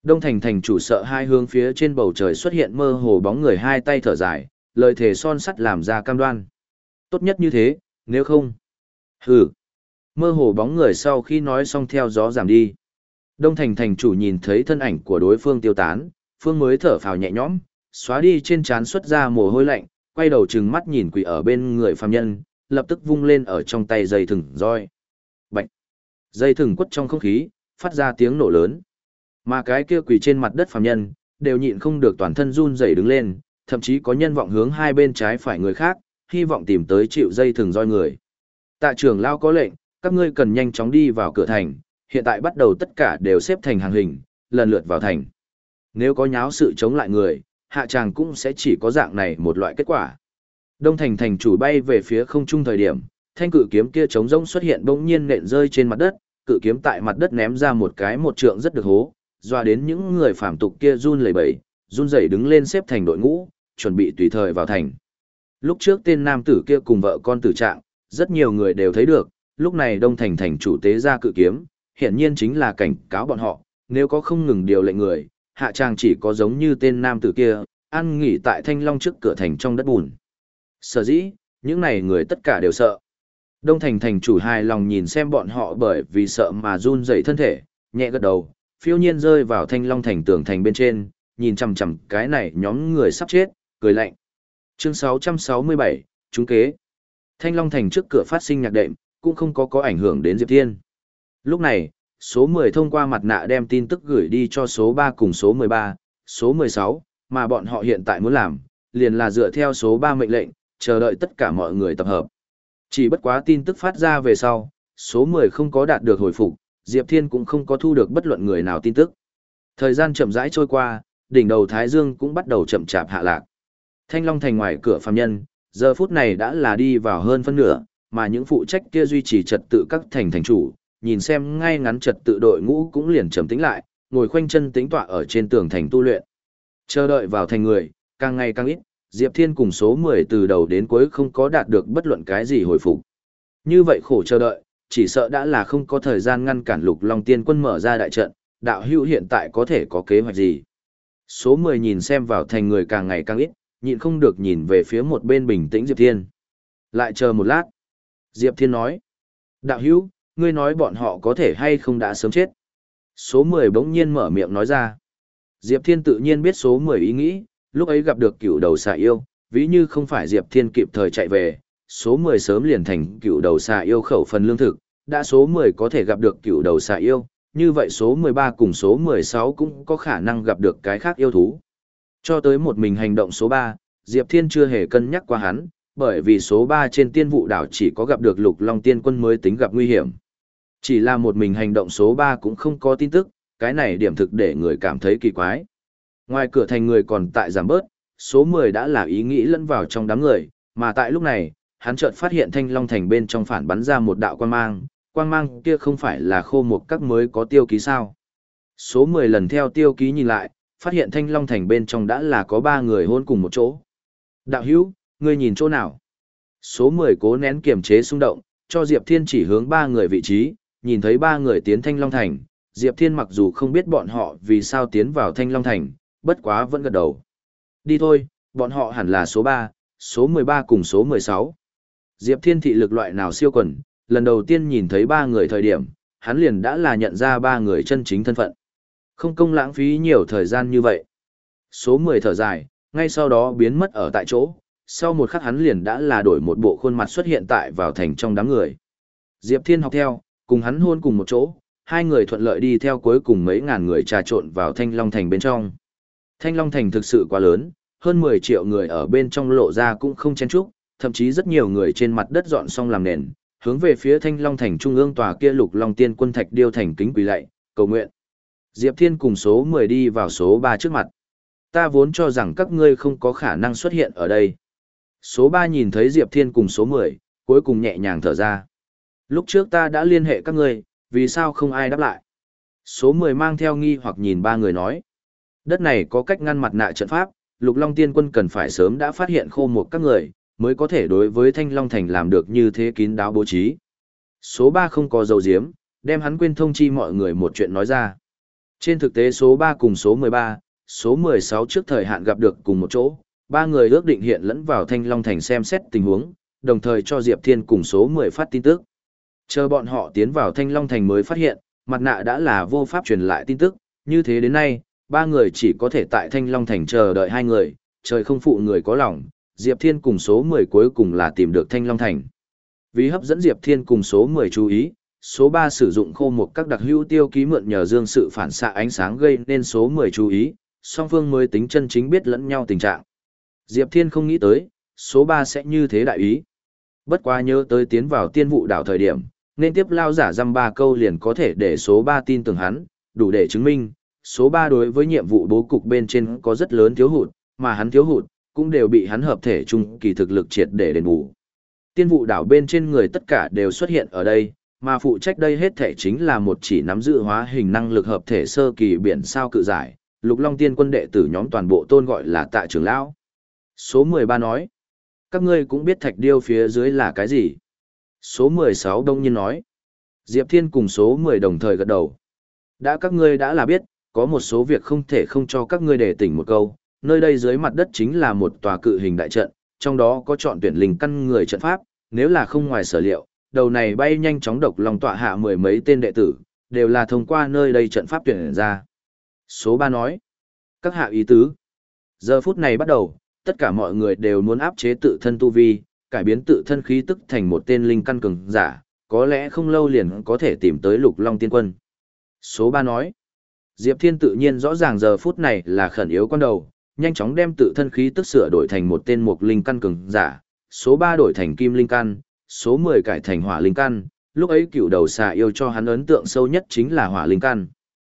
Đông Thành thành chủ sợ hai hướng phía trên bầu trời xuất hiện mơ hồ bóng người hai tay thở dài, lời thề son sắt làm ra cam đoan. Tốt nhất như thế, nếu không. Hừ. Mơ hồ bóng người sau khi nói xong theo gió giảm đi. Đông Thành thành chủ nhìn thấy thân ảnh của đối phương tiêu tán, phương mới thở phào nhẹ nhõm, xóa đi trên trán xuất ra mồ hôi lạnh, quay đầu trừng mắt nhìn quỷ ở bên người phàm nhân, lập tức vung lên ở trong tay dây thừng roi. Bạch. Dây thừng quất trong không khí, phát ra tiếng nổ lớn. Mà cái kia quỳ trên mặt đất phàm nhân, đều nhịn không được toàn thân run rẩy đứng lên, thậm chí có nhân vọng hướng hai bên trái phải người khác, hy vọng tìm tới chịu dây thừng roi người. Tạ trưởng lao có lệnh, các ngươi cần nhanh chóng đi vào cửa thành, hiện tại bắt đầu tất cả đều xếp thành hàng hình, lần lượt vào thành. Nếu có nháo sự chống lại người, hạ tràng cũng sẽ chỉ có dạng này một loại kết quả. Đông thành thành chủ bay về phía không trung thời điểm, thanh cự kiếm kia trống rỗng xuất hiện bỗng nhiên nện rơi trên mặt đất, cự kiếm tại mặt đất ném ra một cái một trượng rất được hố, doa đến những người phàm tục kia run lẩy bẩy, run rẩy đứng lên xếp thành đội ngũ, chuẩn bị tùy thời vào thành. Lúc trước tên nam tử kia cùng vợ con tử trạng, rất nhiều người đều thấy được, lúc này Đông thành thành chủ tế ra cự kiếm, hiển nhiên chính là cảnh cáo bọn họ, nếu có không ngừng điều lệnh người, hạ tràng chỉ có giống như tên nam tử kia, ăn nghỉ tại Thanh Long trước cửa thành trong đất bùn. Sở dĩ, những này người tất cả đều sợ. Đông thành thành chủ hài lòng nhìn xem bọn họ bởi vì sợ mà run rẩy thân thể, nhẹ gật đầu, phiêu nhiên rơi vào Thanh Long thành tường thành bên trên, nhìn chằm chằm cái này nhóm người sắp chết, cười lạnh. Chương sáu trăm sáu mươi bảy, trúng kế. Thanh Long thành trước cửa phát sinh nhạc đệm, cũng không có có ảnh hưởng đến Diệp Thiên. Lúc này, số mười thông qua mặt nạ đem tin tức gửi đi cho số ba cùng số mười ba, số mười sáu, mà bọn họ hiện tại muốn làm, liền là dựa theo số ba mệnh lệnh, chờ đợi tất cả mọi người tập hợp. Chỉ bất quá tin tức phát ra về sau, số mười không có đạt được hồi phục, Diệp Thiên cũng không có thu được bất luận người nào tin tức. Thời gian chậm rãi trôi qua, đỉnh đầu Thái Dương cũng bắt đầu chậm chạp hạ lạc. Thanh Long thành ngoài cửa phàm nhân, giờ phút này đã là đi vào hơn phân nửa, mà những phụ trách kia duy trì trật tự các thành thành chủ, nhìn xem ngay ngắn trật tự đội ngũ cũng liền trầm tĩnh lại, ngồi khoanh chân tĩnh tọa ở trên tường thành tu luyện. Chờ đợi vào thành người, càng ngày càng ít, Diệp Thiên cùng số mười từ đầu đến cuối không có đạt được bất luận cái gì hồi phục. Như vậy khổ chờ đợi, chỉ sợ đã là không có thời gian ngăn cản Lục Long Tiên quân mở ra đại trận, đạo hữu hiện tại có thể có kế hoạch gì. Số mười nhìn xem vào thành người càng ngày càng ít, nhịn không được nhìn về phía một bên bình tĩnh Diệp Thiên. Lại chờ một lát. Diệp Thiên nói. Đạo hữu, ngươi nói bọn họ có thể hay không đã sớm chết. Số mười bỗng nhiên mở miệng nói ra. Diệp Thiên tự nhiên biết số mười ý nghĩ, lúc ấy gặp được cựu đầu xà yêu, ví như không phải Diệp Thiên kịp thời chạy về, số mười sớm liền thành cựu đầu xà yêu khẩu phần lương thực, đã số mười có thể gặp được cựu đầu xà yêu, như vậy số mười ba cùng số mười sáu cũng có khả năng gặp được cái khác yêu thú. Cho tới một mình hành động số ba, Diệp Thiên chưa hề cân nhắc qua hắn, bởi vì số ba trên tiên vụ đảo chỉ có gặp được Lục Long Tiên quân mới tính gặp nguy hiểm. Chỉ là một mình hành động số ba cũng không có tin tức, cái này điểm thực để người cảm thấy kỳ quái. Ngoài cửa thành người còn tại giảm bớt, số mười đã là ý nghĩ lẫn vào trong đám người, mà tại lúc này, hắn chợt phát hiện Thanh Long thành bên trong phản bắn ra một đạo quang mang, quang mang kia không phải là khô một các mới có tiêu ký sao. Số mười lần theo tiêu ký nhìn lại, phát hiện Thanh Long thành bên trong đã là có ba người hôn cùng một chỗ. Đạo hữu, ngươi nhìn chỗ nào? Số mười cố nén kiềm chế xung động, cho Diệp Thiên chỉ hướng ba người vị trí, nhìn thấy ba người tiến Thanh Long thành, Diệp Thiên mặc dù không biết bọn họ vì sao tiến vào Thanh Long thành, bất quá vẫn gật đầu. Đi thôi, bọn họ hẳn là số ba, số mười ba cùng số mười sáu. Diệp Thiên thị lực loại nào siêu quần, lần đầu tiên nhìn thấy ba người thời điểm, hắn liền đã là nhận ra ba người chân chính thân phận. Không công lãng phí nhiều thời gian như vậy. Số mười thở dài, ngay sau đó biến mất ở tại chỗ, sau một khắc hắn liền đã là đổi một bộ khuôn mặt xuất hiện tại vào thành trong đám người. Diệp Thiên học theo, cùng hắn hôn cùng một chỗ, hai người thuận lợi đi theo cuối cùng mấy ngàn người trà trộn vào Thanh Long thành bên trong. Thanh Long thành thực sự quá lớn, hơn mười triệu người ở bên trong lộ ra cũng không chen chúc, thậm chí rất nhiều người trên mặt đất dọn xong làm nền, hướng về phía Thanh Long thành trung ương tòa kia Lục Long Tiên quân thạch điêu thành kính quỳ lạy, cầu nguyện. Diệp Thiên cùng số mười đi vào số ba trước mặt. Ta vốn cho rằng các ngươi không có khả năng xuất hiện ở đây. Số ba nhìn thấy Diệp Thiên cùng số mười, cuối cùng nhẹ nhàng thở ra. Lúc trước ta đã liên hệ các ngươi, vì sao không ai đáp lại? Số mười mang theo nghi hoặc nhìn ba người nói. Đất này có cách ngăn mặt nạ trận pháp, Lục Long Tiên quân cần phải sớm đã phát hiện khô một các người, mới có thể đối với Thanh Long thành làm được như thế kín đáo bố trí. Số ba không có dấu diếm, đem hắn quên thông chi mọi người một chuyện nói ra. Trên thực tế số ba cùng số mười ba, số mười sáu trước thời hạn gặp được cùng một chỗ, ba người ước định hiện lẫn vào Thanh Long Thành xem xét tình huống, đồng thời cho Diệp Thiên cùng số mười phát tin tức. Chờ bọn họ tiến vào Thanh Long Thành mới phát hiện, mặt nạ đã là vô pháp truyền lại tin tức, như thế đến nay, ba người chỉ có thể tại Thanh Long Thành chờ đợi hai người, trời không phụ người có lòng, Diệp Thiên cùng số mười cuối cùng là tìm được Thanh Long Thành. Vì hấp dẫn Diệp Thiên cùng số mười chú ý, số ba sử dụng khô một các đặc hữu tiêu ký mượn nhờ dương sự phản xạ ánh sáng gây nên số mười chú ý, song phương mới tính chân chính biết lẫn nhau tình trạng. Diệp Thiên không nghĩ tới, số ba sẽ như thế đại ý. Bất quá nhớ tới tiến vào tiên vụ đảo thời điểm, nên tiếp lao giả dăm ba câu liền có thể để số ba tin tưởng hắn, đủ để chứng minh, số ba đối với nhiệm vụ bố cục bên trên có rất lớn thiếu hụt, mà hắn thiếu hụt, cũng đều bị hắn hợp thể trung kỳ thực lực triệt để đền bù. Tiên vụ đảo bên trên người tất cả đều xuất hiện ở đây, mà phụ trách đây hết thể chính là một chỉ nắm giữ hóa hình năng lực hợp thể sơ kỳ biển sao cự giải, Lục Long Tiên quân đệ tử nhóm toàn bộ tôn gọi là Tạ trưởng lão. Số mười ba nói, các ngươi cũng biết thạch điêu phía dưới là cái gì? Số mười sáu đông nhiên nói, Diệp Thiên cùng số mười đồng thời gật đầu. Đã các ngươi đã là biết, có một số việc không thể không cho các ngươi để tỉnh một câu, nơi đây dưới mặt đất chính là một tòa cự hình đại trận, trong đó có chọn tuyển linh căn người trận pháp, nếu là không ngoài sở liệu, đầu này bay nhanh chóng độc lòng tọa hạ mười mấy tên đệ tử, đều là thông qua nơi đây trận pháp tuyển ra. Số ba nói, các hạ ý tứ. Giờ phút này bắt đầu, tất cả mọi người đều muốn áp chế tự thân tu vi, cải biến tự thân khí tức thành một tên linh căn cường giả, có lẽ không lâu liền có thể tìm tới Lục Long Tiên quân. Số ba nói, Diệp Thiên tự nhiên rõ ràng giờ phút này là khẩn yếu con đầu, nhanh chóng đem tự thân khí tức sửa đổi thành một tên mục linh căn cường giả, số ba đổi thành kim linh căn, số mười cải thành hỏa linh căn, lúc ấy cựu đầu xà yêu cho hắn ấn tượng sâu nhất chính là hỏa linh căn.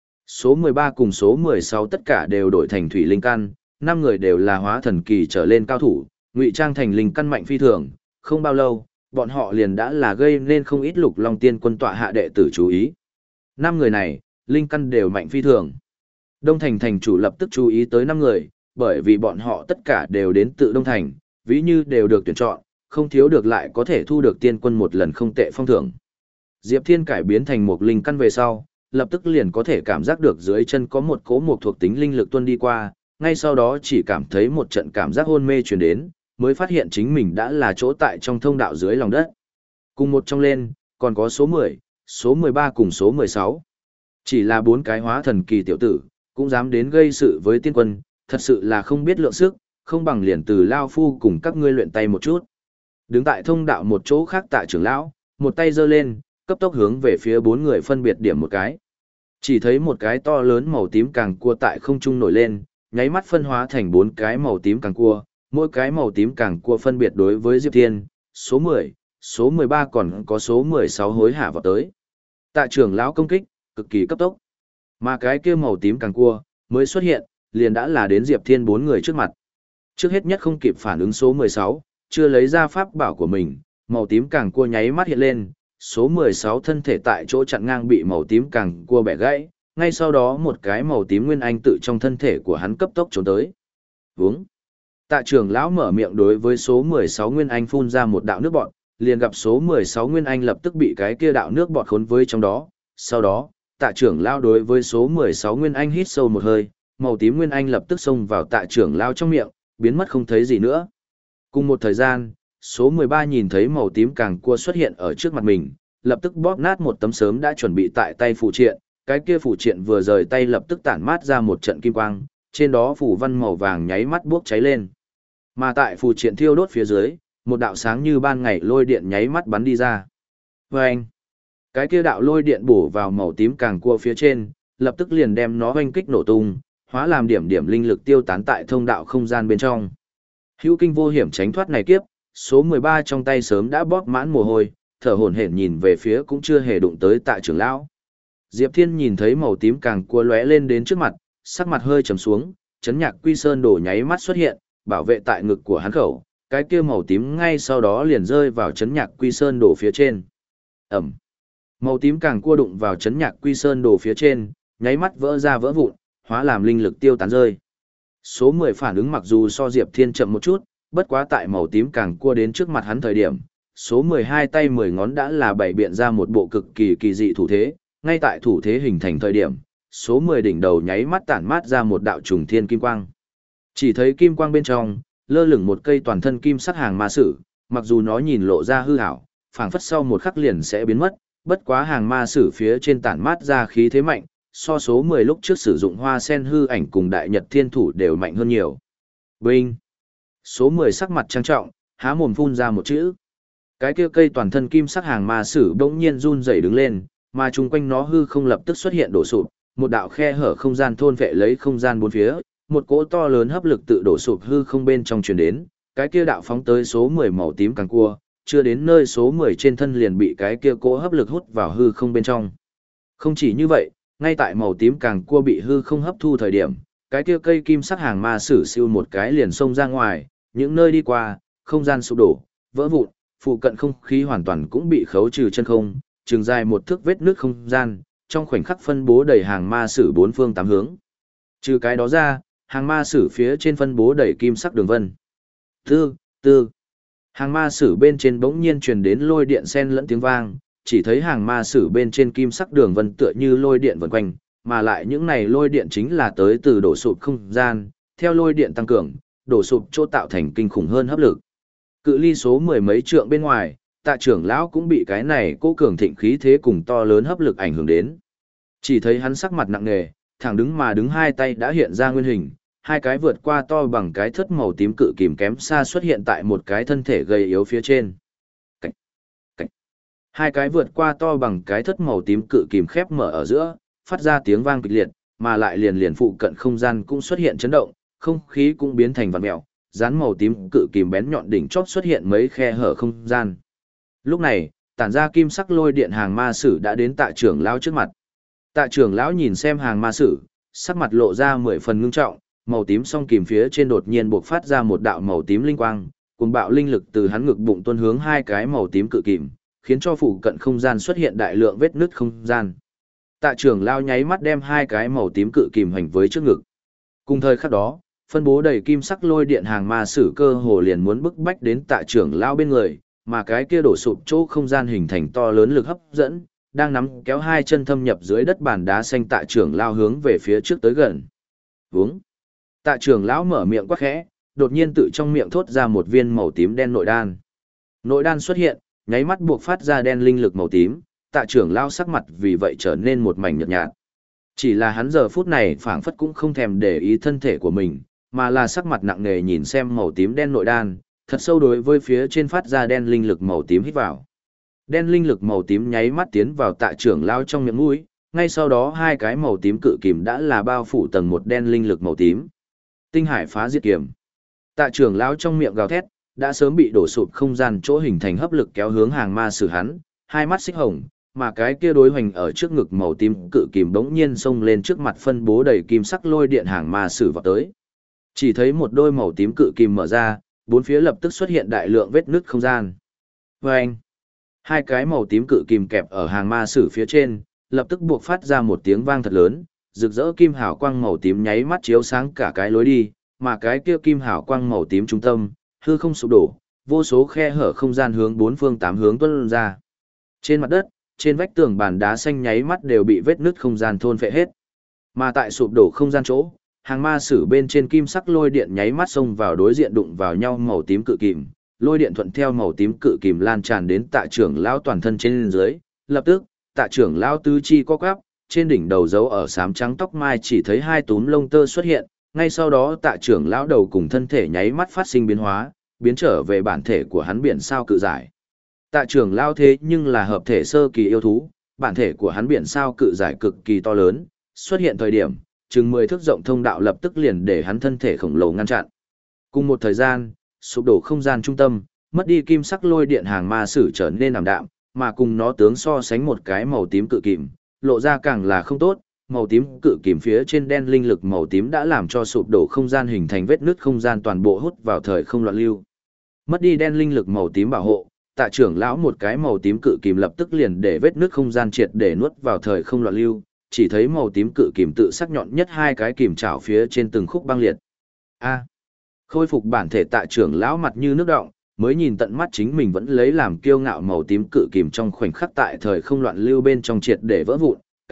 Số mười ba cùng số mười sáu tất cả đều đổi thành thủy linh căn, năm người đều là hóa thần kỳ trở lên cao thủ, ngụy trang thành linh căn mạnh phi thường, không bao lâu, bọn họ liền đã là gây nên không ít Lục Long Tiên quân tọa hạ đệ tử chú ý. Năm người này, linh căn đều mạnh phi thường. Đông Thành thành chủ lập tức chú ý tới năm người, bởi vì bọn họ tất cả đều đến tự Đông Thành, ví như đều được tuyển chọn, không thiếu được lại có thể thu được tiên quân một lần không tệ phong thưởng. Diệp Thiên cải biến thành một linh căn về sau, lập tức liền có thể cảm giác được dưới chân có một cỗ một thuộc tính linh lực tuôn đi qua, ngay sau đó chỉ cảm thấy một trận cảm giác hôn mê truyền đến, mới phát hiện chính mình đã là chỗ tại trong thông đạo dưới lòng đất. Cùng một trong lên, còn có số mười, số mười ba cùng số mười sáu. Chỉ là bốn cái hóa thần kỳ tiểu tử, cũng dám đến gây sự với tiên quân, thật sự là không biết lượng sức, không bằng liền từ lao phu cùng các ngươi luyện tay một chút. Đứng tại thông đạo một chỗ khác Tạ trưởng lão, một tay giơ lên, cấp tốc hướng về phía bốn người phân biệt điểm một cái. Chỉ thấy một cái to lớn màu tím càng cua tại không trung nổi lên, nháy mắt phân hóa thành bốn cái màu tím càng cua, mỗi cái màu tím càng cua phân biệt đối với Diệp Thiên, số mười, số mười ba còn có số mười sáu hối hả vào tới. Tạ trưởng lão công kích, cực kỳ cấp tốc. Mà cái kia màu tím càng cua, mới xuất hiện, liền đã là đến Diệp Thiên bốn người trước mặt. Trước hết nhất không kịp phản ứng số mười sáu, chưa lấy ra pháp bảo của mình, màu tím càng cua nháy mắt hiện lên, số mười sáu thân thể tại chỗ chặn ngang bị màu tím càng cua bẻ gãy, ngay sau đó một cái màu tím nguyên anh tự trong thân thể của hắn cấp tốc trốn tới. Vướng. Tạ trưởng lão mở miệng đối với số mười sáu nguyên anh phun ra một đạo nước bọt, liền gặp số mười sáu nguyên anh lập tức bị cái kia đạo nước bọt khốn với trong đó. Sau đó, tạ trưởng lão đối với số mười sáu nguyên anh hít sâu một hơi, màu tím nguyên anh lập tức xông vào tạ trưởng lão trong miệng, biến mất không thấy gì nữa. Cùng một thời gian, số mười ba nhìn thấy màu tím càng cua xuất hiện ở trước mặt mình, lập tức bóp nát một tấm sớm đã chuẩn bị tại tay phù triện, cái kia phù triện vừa rời tay lập tức tản mát ra một trận kim quang, trên đó phù văn màu vàng nháy mắt bốc cháy lên. Mà tại phù triện thiêu đốt phía dưới, một đạo sáng như ban ngày lôi điện nháy mắt bắn đi ra. Vâng! Cái kia đạo lôi điện bổ vào màu tím càng cua phía trên, lập tức liền đem nó hoanh kích nổ tung, hóa làm điểm điểm linh lực tiêu tán tại thông đạo không gian bên trong. Hữu kinh vô hiểm tránh thoát này kiếp, số mười ba trong tay sớm đã bóp mãn mồ hôi, thở hổn hển nhìn về phía cũng chưa hề đụng tới Tạ trưởng lão. Diệp Thiên nhìn thấy màu tím càng cua lóe lên đến trước mặt, sắc mặt hơi trầm xuống, chấn nhạc quy sơn đổ nháy mắt xuất hiện, bảo vệ tại ngực của hắn khẩu, cái kia màu tím ngay sau đó liền rơi vào chấn nhạc quy sơn đổ phía trên. Ẩm. Màu tím càng cua đụng vào chấn nhạc quy sơn đổ phía trên, nháy mắt vỡ ra vỡ vụn, hóa làm linh lực tiêu tán rơi. Số mười phản ứng mặc dù so Diệp Thiên chậm một chút, bất quá tại màu tím càng cua đến trước mặt hắn thời điểm, số mười hai tay mười ngón đã là bảy biện ra một bộ cực kỳ kỳ dị thủ thế, ngay tại thủ thế hình thành thời điểm, số mười đỉnh đầu nháy mắt tản mát ra một đạo trùng thiên kim quang. Chỉ thấy kim quang bên trong, lơ lửng một cây toàn thân kim sắc hàng ma sử, mặc dù nó nhìn lộ ra hư ảo, phảng phất sau một khắc liền sẽ biến mất, bất quá hàng ma sử phía trên tản mát ra khí thế mạnh, so số mười lúc trước sử dụng hoa sen hư ảnh cùng đại nhật thiên thủ đều mạnh hơn nhiều. Binh! Số mười sắc mặt trang trọng, há mồm phun ra một chữ. Cái kia cây toàn thân kim sắc hàng ma sử bỗng nhiên run rẩy đứng lên, mà chung quanh nó hư không lập tức xuất hiện đổ sụp, một đạo khe hở không gian thôn vệ lấy không gian bốn phía, một cỗ to lớn hấp lực tự đổ sụp hư không bên trong truyền đến, cái kia đạo phóng tới số mười màu tím càng cua, chưa đến nơi số mười trên thân liền bị cái kia cỗ hấp lực hút vào hư không bên trong. Không chỉ như vậy, ngay tại màu tím càng cua bị hư không hấp thu thời điểm, cái kia cây kim sắc hàng ma sử siêu một cái liền xông ra ngoài, những nơi đi qua, không gian sụp đổ, vỡ vụn, phụ cận không khí hoàn toàn cũng bị khấu trừ chân không, trường dài một thước vết nước không gian, trong khoảnh khắc phân bố đầy hàng ma sử bốn phương tám hướng. Trừ cái đó ra, hàng ma sử phía trên phân bố đầy kim sắc đường vân. Tư, tư. Hàng ma sử bên trên bỗng nhiên truyền đến lôi điện xen lẫn tiếng vang, chỉ thấy hàng ma sử bên trên kim sắc đường vân tựa như lôi điện vần quanh, mà lại những này lôi điện chính là tới từ đổ sụp không gian, theo lôi điện tăng cường, đổ sụp chỗ tạo thành kinh khủng hơn hấp lực. Cự ly số mười mấy trượng bên ngoài, Tạ trưởng lão cũng bị cái này cố cường thịnh khí thế cùng to lớn hấp lực ảnh hưởng đến. Chỉ thấy hắn sắc mặt nặng nề, thẳng đứng mà đứng hai tay đã hiện ra nguyên hình, hai cái vượt qua to bằng cái thất màu tím cự kìm kém xa xuất hiện tại một cái thân thể gầy yếu phía trên. Cảnh, cảnh. Hai cái vượt qua to bằng cái thất màu tím cự kìm khép mở ở giữa, phát ra tiếng vang kịch liệt, mà lại liền liền phụ cận không gian cũng xuất hiện chấn động, không khí cũng biến thành vặn mèo, dán màu tím cự kìm bén nhọn đỉnh chóp xuất hiện mấy khe hở không gian. Lúc này, tản ra kim sắc lôi điện hàng ma sử đã đến Tạ trưởng lão trước mặt. Tạ trưởng lão nhìn xem hàng ma sử, sắc mặt lộ ra mười phần ngưng trọng, màu tím song kìm phía trên đột nhiên bộc phát ra một đạo màu tím linh quang, cuồng bạo linh lực từ hắn ngực bụng tuôn hướng hai cái màu tím cự kìm, khiến cho phụ cận không gian xuất hiện đại lượng vết nứt không gian. Tạ trưởng lão nháy mắt đem hai cái màu tím cự kìm hành với trước ngực. Cùng thời khắc đó, phân bố đầy kim sắc lôi điện hàng ma sử cơ hồ liền muốn bức bách đến Tạ trưởng lão bên người, mà cái kia đổ sụp chỗ không gian hình thành to lớn lực hấp dẫn, đang nắm kéo hai chân thâm nhập dưới đất bàn đá xanh Tạ trưởng lão hướng về phía trước tới gần. Vướng. Tạ trưởng lão mở miệng quát khẽ, đột nhiên tự trong miệng thốt ra một viên màu tím đen nội đan. Nội đan xuất hiện, nháy mắt buộc phát ra đen linh lực màu tím, Tạ trưởng lão sắc mặt vì vậy trở nên một mảnh nhợt nhạt. Chỉ là hắn giờ phút này phảng phất cũng không thèm để ý thân thể của mình, mà là sắc mặt nặng nề nhìn xem màu tím đen nội đan, thật sâu đối với phía trên phát ra đen linh lực màu tím hít vào. Đen linh lực màu tím nháy mắt tiến vào Tạ trưởng lão trong miệng mũi, ngay sau đó hai cái màu tím cự kìm đã là bao phủ tầng một đen linh lực màu tím. Tinh hải phá diệt kiếm. Tạ trưởng lão trong miệng gào thét, đã sớm bị đổ sụp không gian chỗ hình thành hấp lực kéo hướng hàng ma sử hắn, hai mắt xích hồng, mà cái kia đối hoành ở trước ngực màu tím cự kìm bỗng nhiên xông lên trước mặt phân bố đầy kim sắc lôi điện hàng ma sử vào tới. Chỉ thấy một đôi màu tím cự kìm mở ra, bốn phía lập tức xuất hiện đại lượng vết nứt không gian. Vâng! Hai cái màu tím cự kìm kẹp ở hàng ma sử phía trên, lập tức buộc phát ra một tiếng vang thật lớn, rực rỡ kim hào quang màu tím nháy mắt chiếu sáng cả cái lối đi, mà cái kia kim hào quang màu tím trung tâm, hư không sụp đổ, vô số khe hở không gian hướng bốn phương tám hướng tuôn ra. Trên mặt đất, trên vách tường bàn đá xanh nháy mắt đều bị vết nứt không gian thôn phệ hết. Mà tại sụp đổ không gian chỗ, hàng ma sử bên trên kim sắc lôi điện nháy mắt xông vào đối diện đụng vào nhau màu tím cự kìm, lôi điện thuận theo màu tím cự kìm lan tràn đến Tạ trưởng lão toàn thân trên dưới, lập tức, Tạ trưởng lão tứ chi co quắp, trên đỉnh đầu dấu ở xám trắng tóc mai chỉ thấy hai túm lông tơ xuất hiện, ngay sau đó Tạ trưởng lão đầu cùng thân thể nháy mắt phát sinh biến hóa, biến trở về bản thể của hắn biển sao cự giải. Tạ trưởng lão thế nhưng là hợp thể sơ kỳ yêu thú, bản thể của hắn biển sao cự giải cực kỳ to lớn, xuất hiện thời điểm, chừng mười thước rộng thông đạo lập tức liền để hắn thân thể khổng lồ ngăn chặn. Cùng một thời gian, sụp đổ không gian trung tâm, mất đi kim sắc lôi điện hàng ma sử trở nên ảm đạm, mà cùng nó tướng so sánh một cái màu tím cự kìm, lộ ra càng là không tốt, màu tím cự kìm phía trên đen linh lực màu tím đã làm cho sụp đổ không gian hình thành vết nứt không gian toàn bộ hút vào thời không loạn lưu. Mất đi đen linh lực màu tím bảo hộ, Tạ trưởng lão một cái màu tím cự kìm lập tức liền để vết nứt không gian triệt để nuốt vào thời không loạn lưu, chỉ thấy màu tím cự kìm tự sắc nhọn nhất hai cái kìm chảo phía trên từng khúc băng liệt. A. Khôi phục bản thể Tạ trưởng lão mặt như nước đọng, mới nhìn tận mắt chính mình vẫn lấy làm kiêu ngạo màu tím cự kìm trong khoảnh khắc tại thời không loạn lưu bên trong triệt để vỡ vụn,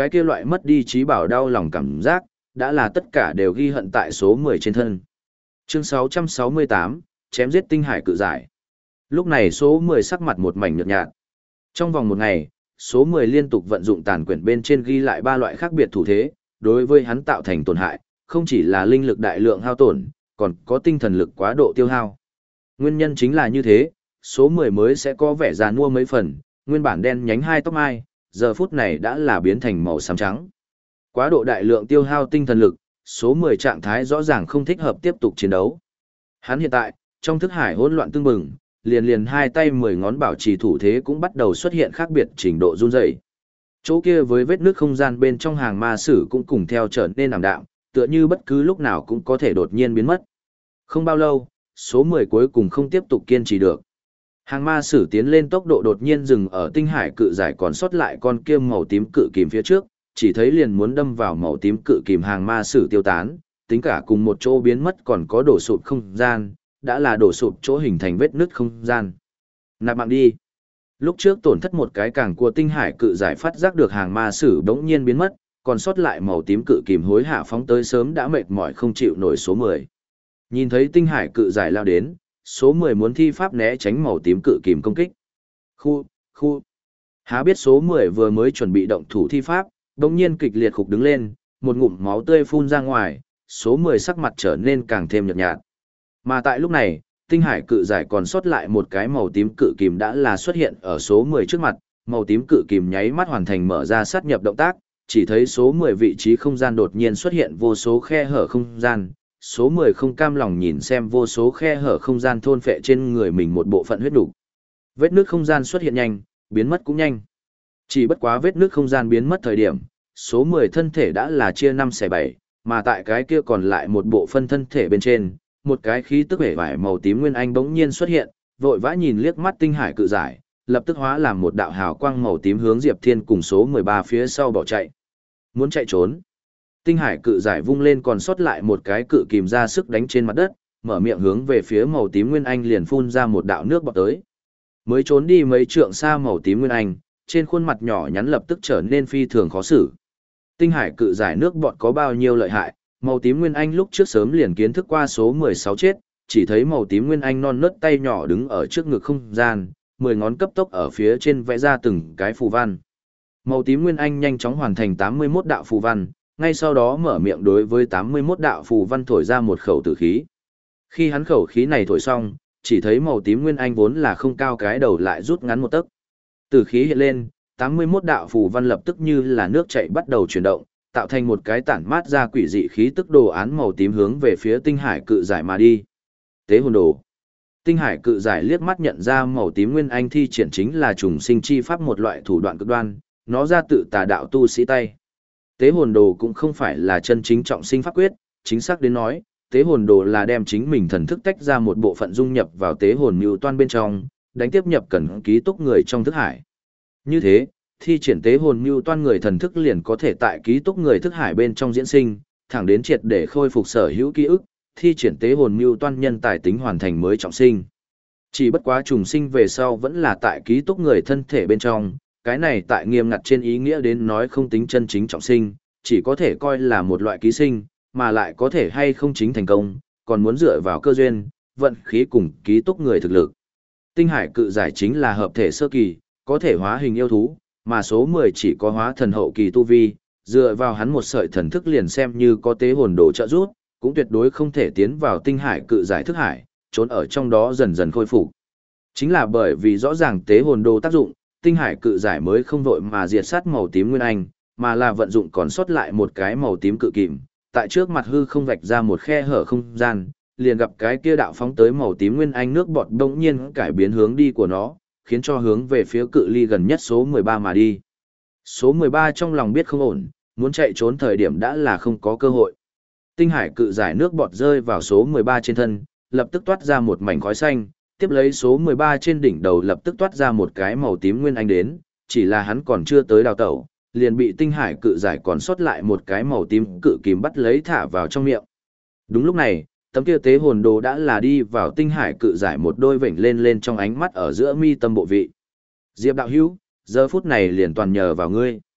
cái kia loại mất đi trí bảo đau lòng cảm giác, đã là tất cả đều ghi hận tại số mười trên thân. Chương sáu trăm sáu mươi tám, chém giết tinh hải cự giải. Lúc này số mười sắc mặt một mảnh nhợt nhạt. Trong vòng một ngày, số mười liên tục vận dụng tàn quyển bên trên ghi lại ba loại khác biệt thủ thế, đối với hắn tạo thành tổn hại, không chỉ là linh lực đại lượng hao tổn, còn có tinh thần lực quá độ tiêu hao. Nguyên nhân chính là như thế, số mười mới sẽ có vẻ già nua mấy phần, nguyên bản đen nhánh hai tóc mai, giờ phút này đã là biến thành màu xám trắng. Quá độ đại lượng tiêu hao tinh thần lực, số mười trạng thái rõ ràng không thích hợp tiếp tục chiến đấu. Hắn hiện tại, trong thức hải hỗn loạn tương bừng, liền liền hai tay mười ngón bảo trì thủ thế cũng bắt đầu xuất hiện khác biệt trình độ run rẩy. Chỗ kia với vết nước không gian bên trong hàng ma sử cũng cùng theo trở nên ảm đạm, tựa như bất cứ lúc nào cũng có thể đột nhiên biến mất. Không bao lâu, số mười cuối cùng không tiếp tục kiên trì được. Hàng ma sử tiến lên tốc độ đột nhiên dừng ở tinh hải cự giải còn sót lại con kia màu tím cự kìm phía trước, chỉ thấy liền muốn đâm vào màu tím cự kìm hàng ma sử tiêu tán, tính cả cùng một chỗ biến mất còn có đổ sụp không gian, đã là đổ sụp chỗ hình thành vết nứt không gian. Nạp mạng đi. Lúc trước tổn thất một cái càng của tinh hải cự giải phát giác được hàng ma sử đống nhiên biến mất, còn sót lại màu tím cự kìm hối hạ phóng tới sớm đã mệt mỏi không chịu nổi số mười. Nhìn thấy tinh hải cự giải lao đến, số mười muốn thi pháp né tránh màu tím cự kìm công kích. Khu, khu. Há biết số mười vừa mới chuẩn bị động thủ thi pháp, đống nhiên kịch liệt khục đứng lên, một ngụm máu tươi phun ra ngoài, số mười sắc mặt trở nên càng thêm nhợt nhạt. Mà tại lúc này, tinh hải cự giải còn sót lại một cái màu tím cự kìm đã là xuất hiện ở số mười trước mặt, màu tím cự kìm nháy mắt hoàn thành mở ra sát nhập động tác, chỉ thấy số mười vị trí không gian đột nhiên xuất hiện vô số khe hở không gian, số mười không cam lòng nhìn xem vô số khe hở không gian thôn phệ trên người mình một bộ phận huyết đủ. Vết nước không gian xuất hiện nhanh, biến mất cũng nhanh. Chỉ bất quá vết nước không gian biến mất thời điểm, số mười thân thể đã là chia năm xẻ bảy, mà tại cái kia còn lại một bộ phân thân thể bên trên, một cái khí tức vẻ vải màu tím nguyên anh bỗng nhiên xuất hiện, vội vã nhìn liếc mắt tinh hải cự giải, lập tức hóa làm một đạo hào quang màu tím hướng Diệp Thiên cùng số mười ba phía sau bỏ chạy. Muốn chạy trốn. Tinh hải cự giải vung lên còn sót lại một cái cự kìm ra sức đánh trên mặt đất, mở miệng hướng về phía màu tím nguyên anh liền phun ra một đạo nước bọt tới. Mới trốn đi mấy trượng xa màu tím nguyên anh, trên khuôn mặt nhỏ nhắn lập tức trở nên phi thường khó xử. Tinh hải cự giải nước bọt có bao nhiêu lợi hại, màu tím nguyên anh lúc trước sớm liền kiến thức qua số mười sáu chết, chỉ thấy màu tím nguyên anh non nớt tay nhỏ đứng ở trước ngực không gian, mười ngón cấp tốc ở phía trên vẽ ra từng cái phù văn. Màu tím nguyên anh nhanh chóng hoàn thành tám mươi mốt đạo phù văn, ngay sau đó mở miệng đối với tám mươi mốt đạo phù văn thổi ra một khẩu tử khí. Khi hắn khẩu khí này thổi xong, chỉ thấy màu tím nguyên anh vốn là không cao cái đầu lại rút ngắn một tấc. Tử khí hiện lên, tám mươi mốt đạo phù văn lập tức như là nước chảy bắt đầu chuyển động, tạo thành một cái tản mát ra quỷ dị khí tức đồ án màu tím hướng về phía tinh hải cự giải mà đi. Tế hồn đồ. Tinh hải cự giải liếc mắt nhận ra màu tím nguyên anh thi triển chính là trùng sinh chi pháp một loại thủ đoạn cực đoan, nó ra tự tà đạo tu sĩ tay. Tế hồn đồ cũng không phải là chân chính trọng sinh pháp quyết, chính xác đến nói, tế hồn đồ là đem chính mình thần thức tách ra một bộ phận dung nhập vào tế hồn mưu toan bên trong, đánh tiếp nhập cần ký túc người trong thức hải. Như thế, thi triển tế hồn mưu toan người thần thức liền có thể tại ký túc người thức hải bên trong diễn sinh, thẳng đến triệt để khôi phục sở hữu ký ức, thi triển tế hồn mưu toan nhân tài tính hoàn thành mới trọng sinh. Chỉ bất quá trùng sinh về sau vẫn là tại ký túc người thân thể bên trong, cái này tại nghiêm ngặt trên ý nghĩa đến nói không tính chân chính trọng sinh, chỉ có thể coi là một loại ký sinh, mà lại có thể hay không chính thành công, còn muốn dựa vào cơ duyên, vận khí cùng ký túc người thực lực. Tinh hải cự giải chính là hợp thể sơ kỳ, có thể hóa hình yêu thú, mà số mười chỉ có hóa thần hậu kỳ tu vi, dựa vào hắn một sợi thần thức liền xem như có tế hồn đồ trợ giúp, cũng tuyệt đối không thể tiến vào tinh hải cự giải thức hải, trốn ở trong đó dần dần khôi phục. Chính là bởi vì rõ ràng tế hồn đồ tác dụng, tinh hải cự giải mới không vội mà diệt sát màu tím nguyên anh, mà là vận dụng còn sót lại một cái màu tím cự kìm, tại trước mặt hư không vạch ra một khe hở không gian, liền gặp cái kia đạo phóng tới màu tím nguyên anh nước bọt đột nhiên cải biến hướng đi của nó, khiến cho hướng về phía cự ly gần nhất số mười ba mà đi. Số mười ba trong lòng biết không ổn, muốn chạy trốn thời điểm đã là không có cơ hội. Tinh hải cự giải nước bọt rơi vào số mười ba trên thân, lập tức toát ra một mảnh khói xanh, tiếp lấy số mười ba trên đỉnh đầu lập tức toát ra một cái màu tím nguyên anh đến, chỉ là hắn còn chưa tới đào tẩu, liền bị tinh hải cự giải còn sót lại một cái màu tím cự kìm bắt lấy thả vào trong miệng. Đúng lúc này, tấm kia tế hồn đồ đã là đi vào tinh hải cự giải một đôi vểnh lên lên trong ánh mắt ở giữa mi tâm bộ vị. Diệp đạo hữu, giờ phút này liền toàn nhờ vào ngươi.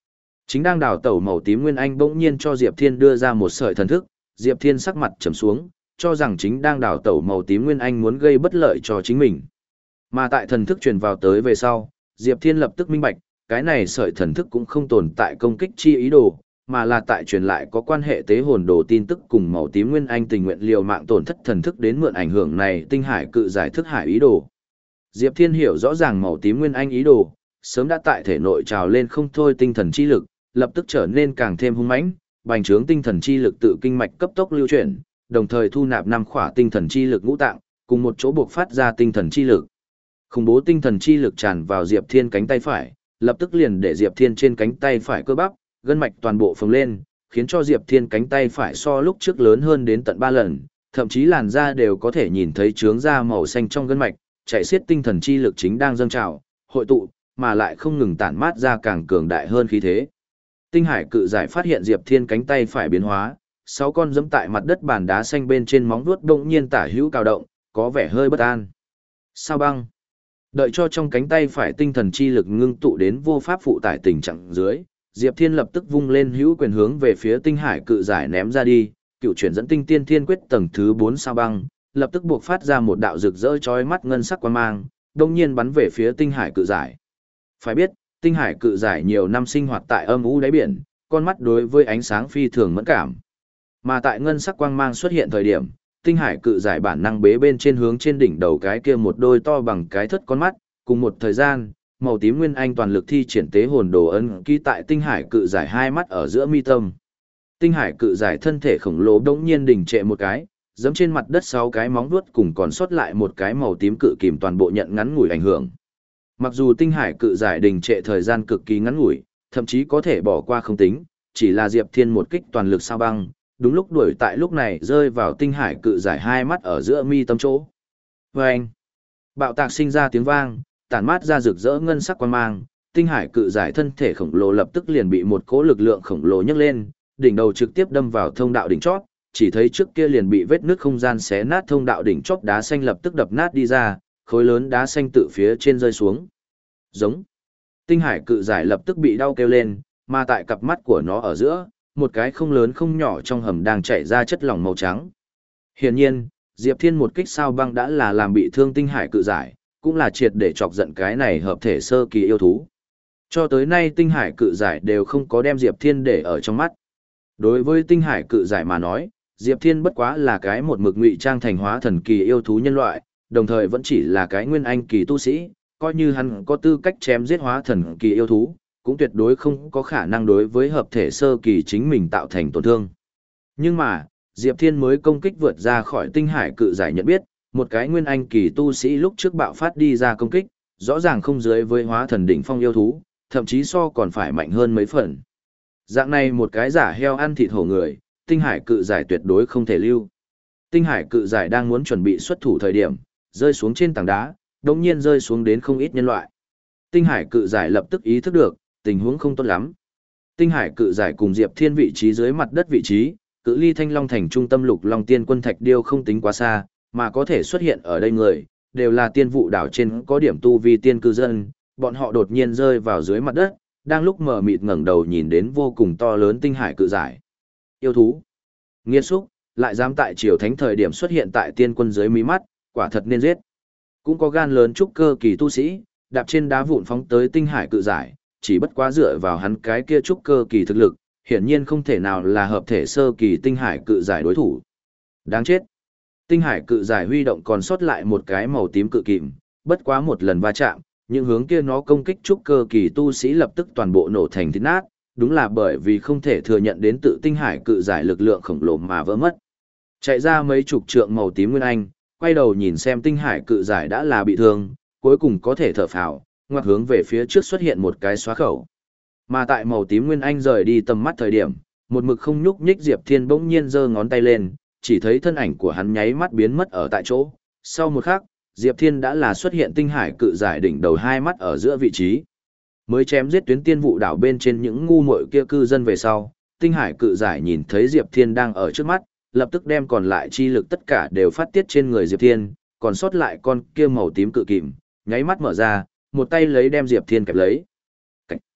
Chính đang đào tẩu màu tím nguyên anh bỗng nhiên cho Diệp Thiên đưa ra một sợi thần thức, Diệp Thiên sắc mặt trầm xuống, cho rằng chính đang đào tẩu màu tím nguyên anh muốn gây bất lợi cho chính mình. Mà tại thần thức truyền vào tới về sau, Diệp Thiên lập tức minh bạch, cái này sợi thần thức cũng không tồn tại công kích chi ý đồ, mà là tại truyền lại có quan hệ tế hồn đồ tin tức cùng màu tím nguyên anh tình nguyện liều mạng tổn thất thần thức đến mượn ảnh hưởng này tinh hải cự giải thức hải ý đồ. Diệp Thiên hiểu rõ ràng màu tím nguyên anh ý đồ, sớm đã tại thể nội trào lên không thôi tinh thần chi lực, lập tức trở nên càng thêm hung mãnh, bành trướng tinh thần chi lực tự kinh mạch cấp tốc lưu chuyển, đồng thời thu nạp năm khỏa tinh thần chi lực ngũ tạng, cùng một chỗ buộc phát ra tinh thần chi lực. Khủng bố tinh thần chi lực tràn vào Diệp Thiên cánh tay phải, lập tức liền để Diệp Thiên trên cánh tay phải cơ bắp, gân mạch toàn bộ phồng lên, khiến cho Diệp Thiên cánh tay phải so lúc trước lớn hơn đến tận ba lần, thậm chí làn da đều có thể nhìn thấy trướng da màu xanh trong gân mạch, chạy xiết tinh thần chi lực chính đang dâng trào, hội tụ, mà lại không ngừng tản mát ra càng cường đại hơn khí thế. Tinh hải cự giải phát hiện Diệp Thiên cánh tay phải biến hóa, sáu con giẫm tại mặt đất bàn đá xanh bên trên móng vuốt đột nhiên tả hữu cào động, có vẻ hơi bất an. Sao băng? Đợi cho trong cánh tay phải tinh thần chi lực ngưng tụ đến vô pháp phụ tải tình trạng dưới, Diệp Thiên lập tức vung lên hữu quyền hướng về phía tinh hải cự giải ném ra đi, cựu chuyển dẫn tinh tiên thiên quyết tầng thứ bốn sao băng, lập tức buộc phát ra một đạo rực rỡ chói mắt ngân sắc quang mang, đồng nhiên bắn về phía tinh hải cự giải. Phải biết, tinh hải cự giải nhiều năm sinh hoạt tại âm u đáy biển, con mắt đối với ánh sáng phi thường mẫn cảm. Mà tại ngân sắc quang mang xuất hiện thời điểm, tinh hải cự giải bản năng bế bên trên hướng trên đỉnh đầu cái kia một đôi to bằng cái thất con mắt, cùng một thời gian, màu tím nguyên anh toàn lực thi triển tế hồn đồ ấn ký tại tinh hải cự giải hai mắt ở giữa mi tâm. Tinh hải cự giải thân thể khổng lồ đống nhiên đình trệ một cái, giẫm trên mặt đất sáu cái móng vuốt cùng còn sót lại một cái màu tím cự kìm toàn bộ nhận ngắn ngủi ảnh hưởng. Mặc dù tinh hải cự giải đình trệ thời gian cực kỳ ngắn ngủi, thậm chí có thể bỏ qua không tính, chỉ là Diệp Thiên một kích toàn lực sao băng, đúng lúc đuổi tại lúc này rơi vào tinh hải cự giải hai mắt ở giữa mi tâm chỗ. Vâng! Bạo tạc sinh ra tiếng vang, tản mát ra rực rỡ ngân sắc quang mang, tinh hải cự giải thân thể khổng lồ lập tức liền bị một cỗ lực lượng khổng lồ nhấc lên, đỉnh đầu trực tiếp đâm vào thông đạo đỉnh chót, chỉ thấy trước kia liền bị vết nứt không gian xé nát thông đạo đỉnh chót đá xanh lập tức đập nát đi ra, khối lớn đá xanh tự phía trên rơi xuống. Giống. Tinh hải cự giải lập tức bị đau kêu lên, mà tại cặp mắt của nó ở giữa, một cái không lớn không nhỏ trong hầm đang chảy ra chất lỏng màu trắng. Hiển nhiên, Diệp Thiên một kích sao băng đã là làm bị thương tinh hải cự giải, cũng là triệt để chọc giận cái này hợp thể sơ kỳ yêu thú. Cho tới nay tinh hải cự giải đều không có đem Diệp Thiên để ở trong mắt. Đối với tinh hải cự giải mà nói, Diệp Thiên bất quá là cái một mực ngụy trang thành hóa thần kỳ yêu thú nhân loại, đồng thời vẫn chỉ là cái nguyên anh kỳ tu sĩ, coi như hắn có tư cách chém giết hóa thần kỳ yêu thú, cũng tuyệt đối không có khả năng đối với hợp thể sơ kỳ chính mình tạo thành tổn thương. Nhưng mà, Diệp Thiên mới công kích vượt ra khỏi tinh hải cự giải nhận biết, một cái nguyên anh kỳ tu sĩ lúc trước bạo phát đi ra công kích, rõ ràng không dưới với hóa thần đỉnh phong yêu thú, thậm chí so còn phải mạnh hơn mấy phần. Dạng này một cái giả heo ăn thịt hổ người, tinh hải cự giải tuyệt đối không thể lưu. Tinh hải cự giải đang muốn chuẩn bị xuất thủ thời điểm, rơi xuống trên tảng đá, đột nhiên rơi xuống đến không ít nhân loại. Tinh hải cự giải lập tức ý thức được, tình huống không tốt lắm. Tinh hải cự giải cùng Diệp Thiên vị trí dưới mặt đất vị trí, cự ly Thanh Long thành trung tâm Lục Long Tiên Quân Thạch Điêu không tính quá xa, mà có thể xuất hiện ở đây người, đều là tiên vụ đảo trên có điểm tu vi tiên cư dân, bọn họ đột nhiên rơi vào dưới mặt đất, đang lúc mờ mịt ngẩng đầu nhìn đến vô cùng to lớn tinh hải cự giải. Yêu thú, nghiệt xúc, lại dám tại triều thánh thời điểm xuất hiện tại tiên quân dưới mí mắt, quả thật nên giết. Cũng có gan lớn trúc cơ kỳ tu sĩ, đạp trên đá vụn phóng tới tinh hải cự giải, chỉ bất quá dựa vào hắn cái kia trúc cơ kỳ thực lực, hiển nhiên không thể nào là hợp thể sơ kỳ tinh hải cự giải đối thủ. Đáng chết. Tinh hải cự giải huy động còn sót lại một cái màu tím cự kìm, bất quá một lần va chạm, những hướng kia nó công kích trúc cơ kỳ tu sĩ lập tức toàn bộ nổ thành thít nát, đúng là bởi vì không thể thừa nhận đến tự tinh hải cự giải lực lượng khổng lồ mà vỡ mất. Chạy ra mấy chục trượng màu tím nguyên anh, quay đầu nhìn xem tinh hải cự giải đã là bị thương, cuối cùng có thể thở phào, ngoặt hướng về phía trước xuất hiện một cái xóa khẩu. Mà tại màu tím nguyên anh rời đi tầm mắt thời điểm, một mực không nhúc nhích Diệp Thiên bỗng nhiên giơ ngón tay lên, chỉ thấy thân ảnh của hắn nháy mắt biến mất ở tại chỗ. Sau một khắc, Diệp Thiên đã là xuất hiện tinh hải cự giải đỉnh đầu hai mắt ở giữa vị trí. Mới chém giết tuyến tiên vụ đảo bên trên những ngu muội kia cư dân về sau, tinh hải cự giải nhìn thấy Diệp Thiên đang ở trước mắt, lập tức đem còn lại chi lực tất cả đều phát tiết trên người Diệp Thiên, còn sót lại con kia màu tím cự kìm, nháy mắt mở ra, một tay lấy đem Diệp Thiên kẹp lấy. Cảnh.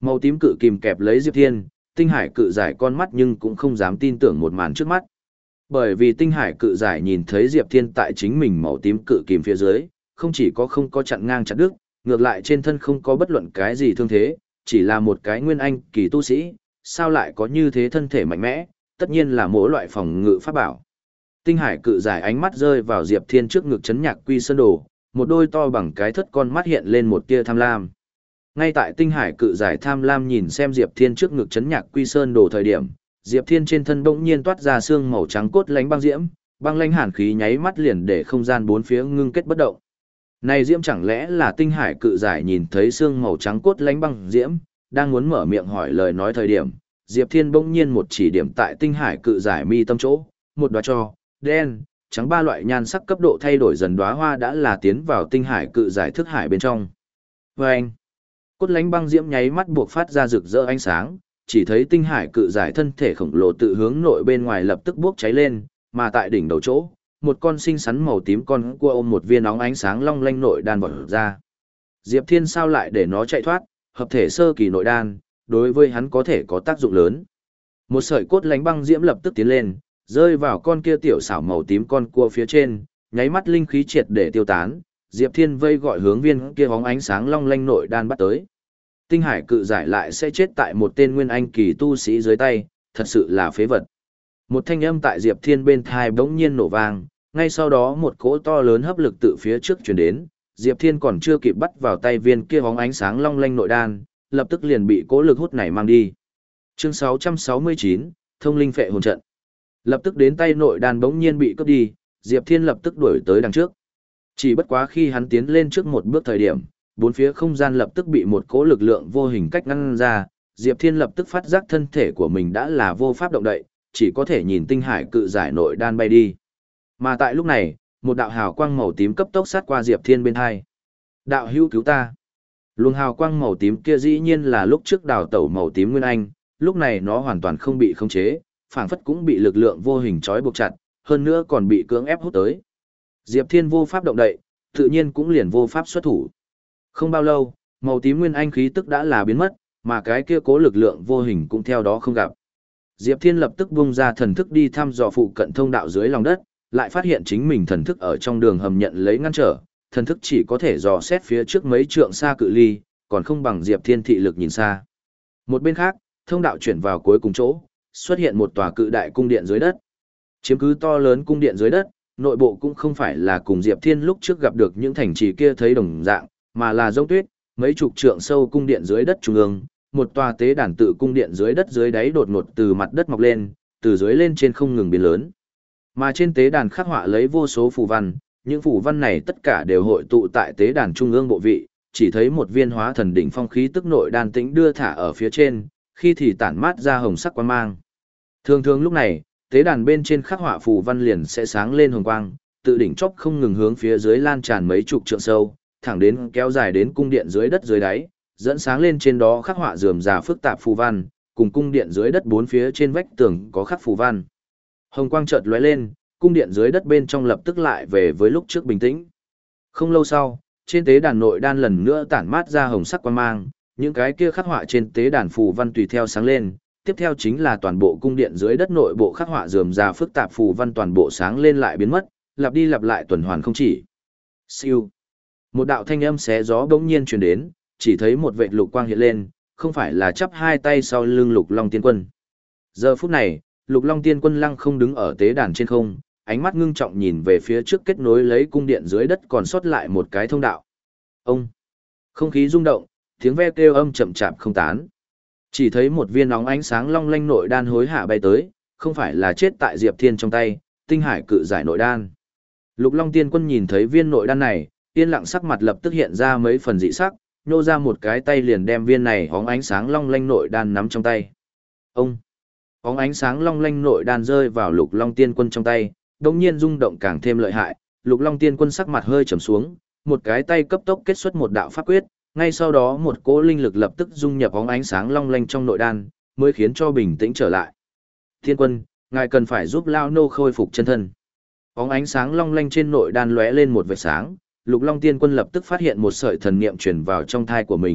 Màu tím cự kìm kẹp lấy Diệp Thiên, tinh hải cự giải con mắt nhưng cũng không dám tin tưởng một màn trước mắt. Bởi vì tinh hải cự giải nhìn thấy Diệp Thiên tại chính mình màu tím cự kìm phía dưới, không chỉ có không có chặn ngang chặt đứt, ngược lại trên thân không có bất luận cái gì thương thế, chỉ là một cái nguyên anh kỳ tu sĩ, sao lại có như thế thân thể mạnh mẽ, tất nhiên là mỗi loại phòng ngự pháp bảo. Tinh hải cự giải ánh mắt rơi vào Diệp Thiên trước ngực chấn nhạc quy sơn đồ, một đôi to bằng cái thất con mắt hiện lên một tia tham lam. Ngay tại tinh hải cự giải tham lam nhìn xem Diệp Thiên trước ngực chấn nhạc quy sơn đồ thời điểm, Diệp Thiên trên thân bỗng nhiên toát ra xương màu trắng cốt lánh băng diễm, băng lánh hàn khí nháy mắt liền để không gian bốn phía ngưng kết bất động. Này diễm chẳng lẽ là tinh hải cự giải nhìn thấy xương màu trắng cốt lánh băng diễm, đang muốn mở miệng hỏi lời nói thời điểm, Diệp Thiên bỗng nhiên một chỉ điểm tại tinh hải cự giải mi tâm chỗ, một đóa cho, đen, trắng ba loại nhan sắc cấp độ thay đổi dần đóa hoa đã là tiến vào tinh hải cự giải thức hải bên trong. Và anh, cốt lánh băng diễm nháy mắt buộc phát ra rực rỡ ánh sáng, chỉ thấy tinh hải cự giải thân thể khổng lồ tự hướng nội bên ngoài lập tức bốc cháy lên, mà tại đỉnh đầu chỗ, một con xinh xắn màu tím con cua ôm một viên óng ánh sáng long lanh nội đan vọt ra. Diệp Thiên sao lại để nó chạy thoát, hợp thể sơ kỳ nội đan, đối với hắn có thể có tác dụng lớn. Một sợi cốt lánh băng diễm lập tức tiến lên, rơi vào con kia tiểu xảo màu tím con cua phía trên, nháy mắt linh khí triệt để tiêu tán, Diệp Thiên vây gọi hướng viên kia óng ánh sáng long lanh nội đan bắt tới. Tinh hải cự giải lại sẽ chết tại một tên nguyên anh kỳ tu sĩ dưới tay, thật sự là phế vật. Một thanh âm tại Diệp Thiên bên thai bỗng nhiên nổ vang, ngay sau đó một cỗ to lớn hấp lực từ phía trước truyền đến, Diệp Thiên còn chưa kịp bắt vào tay viên kia bóng ánh sáng long lanh nội đan, lập tức liền bị cỗ lực hút này mang đi. Chương sáu trăm sáu mươi chín, Thông linh phệ hồn trận. Lập tức đến tay nội đan bỗng nhiên bị cướp đi, Diệp Thiên lập tức đuổi tới đằng trước. Chỉ bất quá khi hắn tiến lên trước một bước thời điểm, bốn phía không gian lập tức bị một cỗ lực lượng vô hình cách ngăn ra, Diệp Thiên lập tức phát giác thân thể của mình đã là vô pháp động đậy, chỉ có thể nhìn tinh hải cự giải nội đan bay đi. Mà tại lúc này, một đạo hào quang màu tím cấp tốc sát qua Diệp Thiên bên hai. Đạo hữu cứu ta. Luồng hào quang màu tím kia dĩ nhiên là lúc trước đào tẩu màu tím nguyên anh, lúc này nó hoàn toàn không bị khống chế, phảng phất cũng bị lực lượng vô hình trói buộc chặt, hơn nữa còn bị cưỡng ép hút tới. Diệp Thiên vô pháp động đậy, tự nhiên cũng liền vô pháp xuất thủ. Không bao lâu, màu tím nguyên anh khí tức đã là biến mất, mà cái kia cố lực lượng vô hình cũng theo đó không gặp. Diệp Thiên lập tức bung ra thần thức đi thăm dò phụ cận thông đạo dưới lòng đất, lại phát hiện chính mình thần thức ở trong đường hầm nhận lấy ngăn trở, thần thức chỉ có thể dò xét phía trước mấy trượng xa cự ly, còn không bằng Diệp Thiên thị lực nhìn xa. Một bên khác, thông đạo chuyển vào cuối cùng chỗ, xuất hiện một tòa cự đại cung điện dưới đất. Chiếm cứ to lớn cung điện dưới đất, nội bộ cũng không phải là cùng Diệp Thiên lúc trước gặp được những thành trì kia thấy đồng dạng, mà là giống tuyết, mấy chục trượng sâu cung điện dưới đất trung ương, một tòa tế đàn tự cung điện dưới đất dưới đáy đột ngột từ mặt đất mọc lên, từ dưới lên trên không ngừng biến lớn. Mà trên tế đàn khắc họa lấy vô số phù văn, những phù văn này tất cả đều hội tụ tại tế đàn trung ương bộ vị, chỉ thấy một viên hóa thần đỉnh phong khí tức nội đan tĩnh đưa thả ở phía trên, khi thì tản mát ra hồng sắc quang mang. Thường thường lúc này, tế đàn bên trên khắc họa phù văn liền sẽ sáng lên hồng quang, tự đỉnh chóp không ngừng hướng phía dưới lan tràn mấy chục trượng sâu, thẳng đến kéo dài đến cung điện dưới đất dưới đáy, dẫn sáng lên trên đó khắc họa rườm rà phức tạp phù văn, cùng cung điện dưới đất bốn phía trên vách tường có khắc phù văn. Hồng quang chợt lóe lên, cung điện dưới đất bên trong lập tức lại về với lúc trước bình tĩnh. Không lâu sau, trên tế đàn nội đan lần nữa tản mát ra hồng sắc quang mang, những cái kia khắc họa trên tế đàn phù văn tùy theo sáng lên, tiếp theo chính là toàn bộ cung điện dưới đất nội bộ khắc họa rườm rà phức tạp phù văn toàn bộ sáng lên lại biến mất, lặp đi lặp lại tuần hoàn không chỉ. Siêu. Một đạo thanh âm xé gió bỗng nhiên truyền đến, chỉ thấy một vệt lục quang hiện lên, không phải là chắp hai tay sau lưng Lục Long Tiên Quân. Giờ phút này, Lục Long Tiên Quân lăng không đứng ở tế đàn trên không, ánh mắt ngưng trọng nhìn về phía trước kết nối lấy cung điện dưới đất còn sót lại một cái thông đạo. Ông! Không khí rung động, tiếng ve kêu âm chậm chạp không tán. Chỉ thấy một viên nóng ánh sáng long lanh nội đan hối hạ bay tới, không phải là chết tại Diệp Thiên trong tay, tinh hải cự giải nội đan. Lục Long Tiên Quân nhìn thấy viên nội đan này, yên lặng sắc mặt lập tức hiện ra mấy phần dị sắc, nhô ra một cái tay liền đem viên này hóng ánh sáng long lanh nội đan nắm trong tay. Ông! Hóng ánh sáng long lanh nội đan rơi vào Lục Long Tiên Quân trong tay, đồng nhiên rung động càng thêm lợi hại, Lục Long Tiên Quân sắc mặt hơi trầm xuống, một cái tay cấp tốc kết xuất một đạo pháp quyết, ngay sau đó một cỗ linh lực lập tức dung nhập hóng ánh sáng long lanh trong nội đan, mới khiến cho bình tĩnh trở lại. Tiên Quân, ngài cần phải giúp Lao Nô khôi phục chân thân. Hóng ánh sáng long lanh trên nội đan lóe lên một vệt sáng, Lục Long Tiên Quân lập tức phát hiện một sợi thần niệm truyền vào trong thai của mình,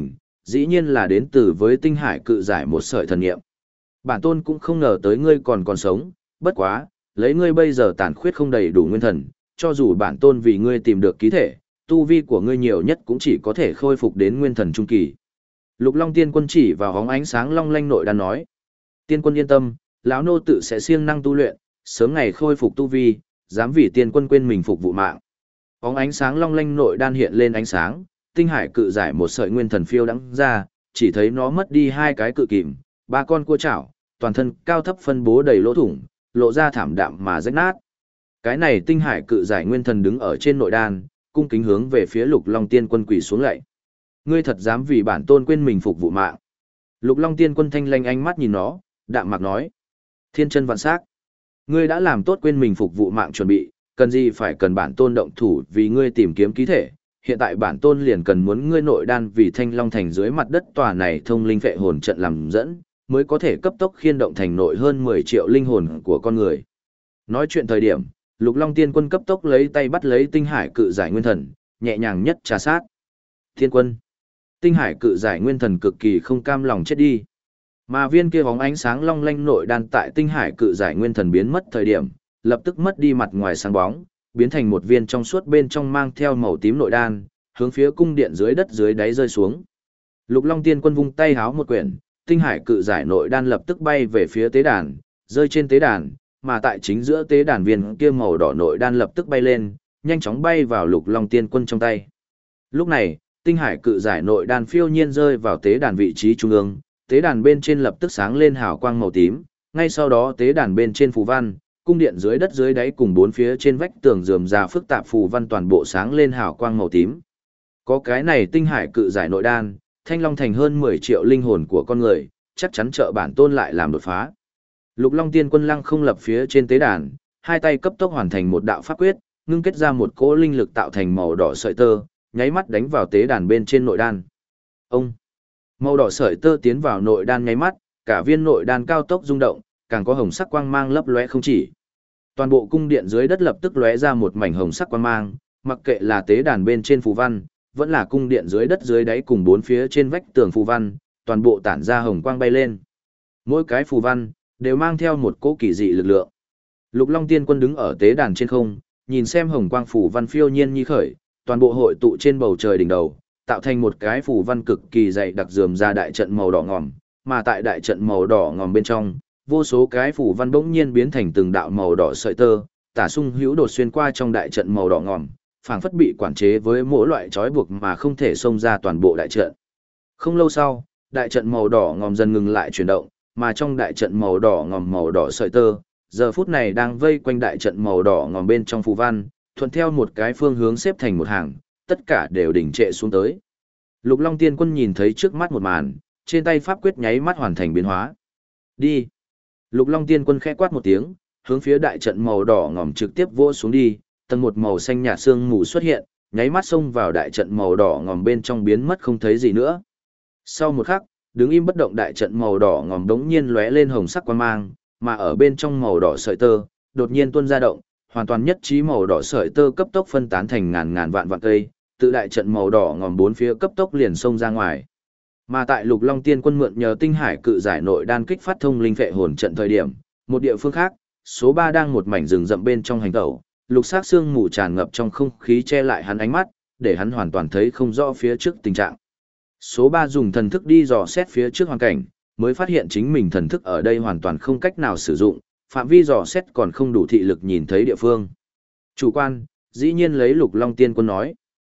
dĩ nhiên là đến từ với tinh hải cự giải một sợi thần niệm. Bản tôn cũng không ngờ tới ngươi còn còn sống, bất quá, lấy ngươi bây giờ tàn khuyết không đầy đủ nguyên thần, cho dù bản tôn vì ngươi tìm được ký thể, tu vi của ngươi nhiều nhất cũng chỉ có thể khôi phục đến nguyên thần trung kỳ. Lục Long Tiên Quân chỉ vào hóng ánh sáng long lanh nội đan nói: Tiên Quân yên tâm, lão nô tự sẽ siêng năng tu luyện, sớm ngày khôi phục tu vi, dám vì Tiên Quân quên mình phục vụ mạng. Hóng ánh sáng long lanh nội đan hiện lên ánh sáng, tinh hải cự giải một sợi nguyên thần phiêu đắng ra, chỉ thấy nó mất đi hai cái cự kìm, ba con cua chảo, toàn thân cao thấp phân bố đầy lỗ thủng, lộ ra thảm đạm mà rách nát. Cái này tinh hải cự giải nguyên thần đứng ở trên nội đan, cung kính hướng về phía Lục Long Tiên Quân quỳ xuống lạy. Ngươi thật dám vì bản tôn quên mình phục vụ mạng. Lục Long Tiên Quân thanh lanh ánh mắt nhìn nó, đạm mạc nói: Thiên chân vạn sắc, ngươi đã làm tốt quên mình phục vụ mạng chuẩn bị, cần gì phải cần bản tôn động thủ vì ngươi tìm kiếm ký thể. Hiện tại bản tôn liền cần muốn ngươi nội đan vì Thanh Long Thành dưới mặt đất tòa này thông linh phệ hồn trận làm dẫn, mới có thể cấp tốc khiên động thành nội hơn mười triệu linh hồn của con người. Nói chuyện thời điểm, Lục Long Tiên Quân cấp tốc lấy tay bắt lấy tinh hải cự giải nguyên thần, nhẹ nhàng nhất trà sát. Tiên Quân, tinh hải cự giải nguyên thần cực kỳ không cam lòng chết đi. Mà viên kia bóng ánh sáng long lanh nội đan tại tinh hải cự giải nguyên thần biến mất thời điểm, lập tức mất đi mặt ngoài sáng bóng, biến thành một viên trong suốt bên trong mang theo màu tím nội đan, hướng phía cung điện dưới đất dưới đáy rơi xuống. Lục Long Tiên Quân vung tay háo một quyển, tinh hải cự giải nội đan lập tức bay về phía tế đàn, rơi trên tế đàn, mà tại chính giữa tế đàn viên kia màu đỏ nội đan lập tức bay lên, nhanh chóng bay vào Lục Long Tiên Quân trong tay. Lúc này, tinh hải cự giải nội đan phiêu nhiên rơi vào tế đàn vị trí trung ương, tế đàn bên trên lập tức sáng lên hào quang màu tím, ngay sau đó tế đàn bên trên phù văn, cung điện dưới đất dưới đáy cùng bốn phía trên vách tường rườm rà phức tạp phù văn toàn bộ sáng lên hào quang màu tím. Có cái này tinh hải cự giải nội đan, Thanh Long Thành hơn mười triệu linh hồn của con người, chắc chắn trợ bản tôn lại làm đột phá. Lục Long Tiên Quân lăng không lập phía trên tế đàn, hai tay cấp tốc hoàn thành một đạo pháp quyết, ngưng kết ra một cỗ linh lực tạo thành màu đỏ sợi tơ, nháy mắt đánh vào tế đàn bên trên nội đan. Ông, màu đỏ sợi tơ tiến vào nội đan nháy mắt, cả viên nội đan cao tốc rung động, càng có hồng sắc quang mang lấp lóe không chỉ. Toàn bộ cung điện dưới đất lập tức lóe ra một mảnh hồng sắc quang mang, mặc kệ là tế đàn bên trên phù văn, vẫn là cung điện dưới đất dưới đáy cùng bốn phía trên vách tường phù văn, toàn bộ tản ra hồng quang bay lên. Mỗi cái phù văn đều mang theo một cỗ kỳ dị lực lượng. Lục Long Tiên Quân đứng ở tế đàn trên không, nhìn xem hồng quang phù văn phiêu nhiên như khởi, toàn bộ hội tụ trên bầu trời đỉnh đầu, tạo thành một cái phù văn cực kỳ dày đặc rườm ra đại trận màu đỏ ngòm, mà tại đại trận màu đỏ ngòm bên trong, vô số cái phù văn bỗng nhiên biến thành từng đạo màu đỏ sợi tơ, tả sung hữu đột xuyên qua trong đại trận màu đỏ ngòm, phảng phất bị quản chế với mỗi loại trói buộc mà không thể xông ra toàn bộ đại trận. Không lâu sau, đại trận màu đỏ ngòm dần ngừng lại chuyển động, mà trong đại trận màu đỏ ngòm màu đỏ sợi tơ, giờ phút này đang vây quanh đại trận màu đỏ ngòm bên trong phù văn, thuận theo một cái phương hướng xếp thành một hàng, tất cả đều đỉnh trệ xuống tới. Lục Long Tiên Quân nhìn thấy trước mắt một màn, trên tay pháp quyết nháy mắt hoàn thành biến hóa. Đi. Lục Long Tiên Quân khẽ quát một tiếng, hướng phía đại trận màu đỏ ngòm trực tiếp vỗ xuống đi, tầng một màu xanh nhạt sương mù xuất hiện, nháy mắt xông vào đại trận màu đỏ ngòm bên trong biến mất không thấy gì nữa. Sau một khắc, đứng im bất động đại trận màu đỏ ngòm đống nhiên lóe lên hồng sắc quang mang, mà ở bên trong màu đỏ sợi tơ, đột nhiên tuôn ra động, hoàn toàn nhất trí màu đỏ sợi tơ cấp tốc phân tán thành ngàn ngàn vạn vạn cây, tự đại trận màu đỏ ngòm bốn phía cấp tốc liền xông ra ngoài. Mà tại Lục Long Tiên Quân mượn nhờ tinh hải cự giải nội đan kích phát thông linh phệ hồn trận thời điểm, một địa phương khác, số ba đang một mảnh rừng rậm bên trong hành tẩu, lục sắc sương mù tràn ngập trong không khí che lại hắn ánh mắt, để hắn hoàn toàn thấy không rõ phía trước tình trạng. Số ba dùng thần thức đi dò xét phía trước hoàn cảnh, mới phát hiện chính mình thần thức ở đây hoàn toàn không cách nào sử dụng, phạm vi dò xét còn không đủ thị lực nhìn thấy địa phương. Chủ quan, dĩ nhiên lấy Lục Long Tiên Quân nói.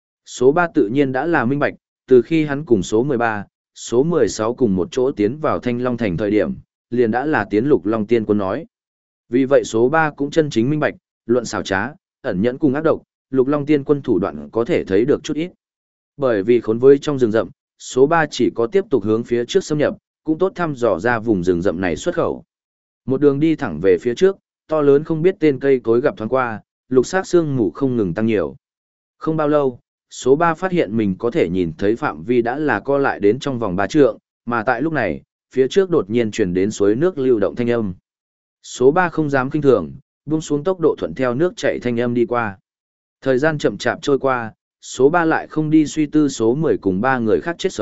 Số ba tự nhiên đã là minh bạch, từ khi hắn cùng số mười ba, số mười sáu cùng một chỗ tiến vào Thanh Long Thành thời điểm, liền đã là tiến Lục Long Tiên Quân nói. Vì vậy số ba cũng chân chính minh bạch, luận xảo trá, ẩn nhẫn cùng ác độc, Lục Long Tiên Quân thủ đoạn có thể thấy được chút ít. Bởi vì khốn với trong rừng rậm, số ba chỉ có tiếp tục hướng phía trước xâm nhập, cũng tốt thăm dò ra vùng rừng rậm này xuất khẩu. Một đường đi thẳng về phía trước, to lớn không biết tên cây cối gặp thoáng qua, lục sắc sương mù không ngừng tăng nhiều. Không bao lâu, số ba phát hiện mình có thể nhìn thấy phạm vi đã là co lại đến trong vòng ba trượng, mà tại lúc này, phía trước đột nhiên truyền đến suối nước lưu động thanh âm. Số ba không dám kinh thường, buông xuống tốc độ thuận theo nước chảy thanh âm đi qua. Thời gian chậm chạp trôi qua, số ba lại không đi suy tư số mười cùng ba người khác chết sống,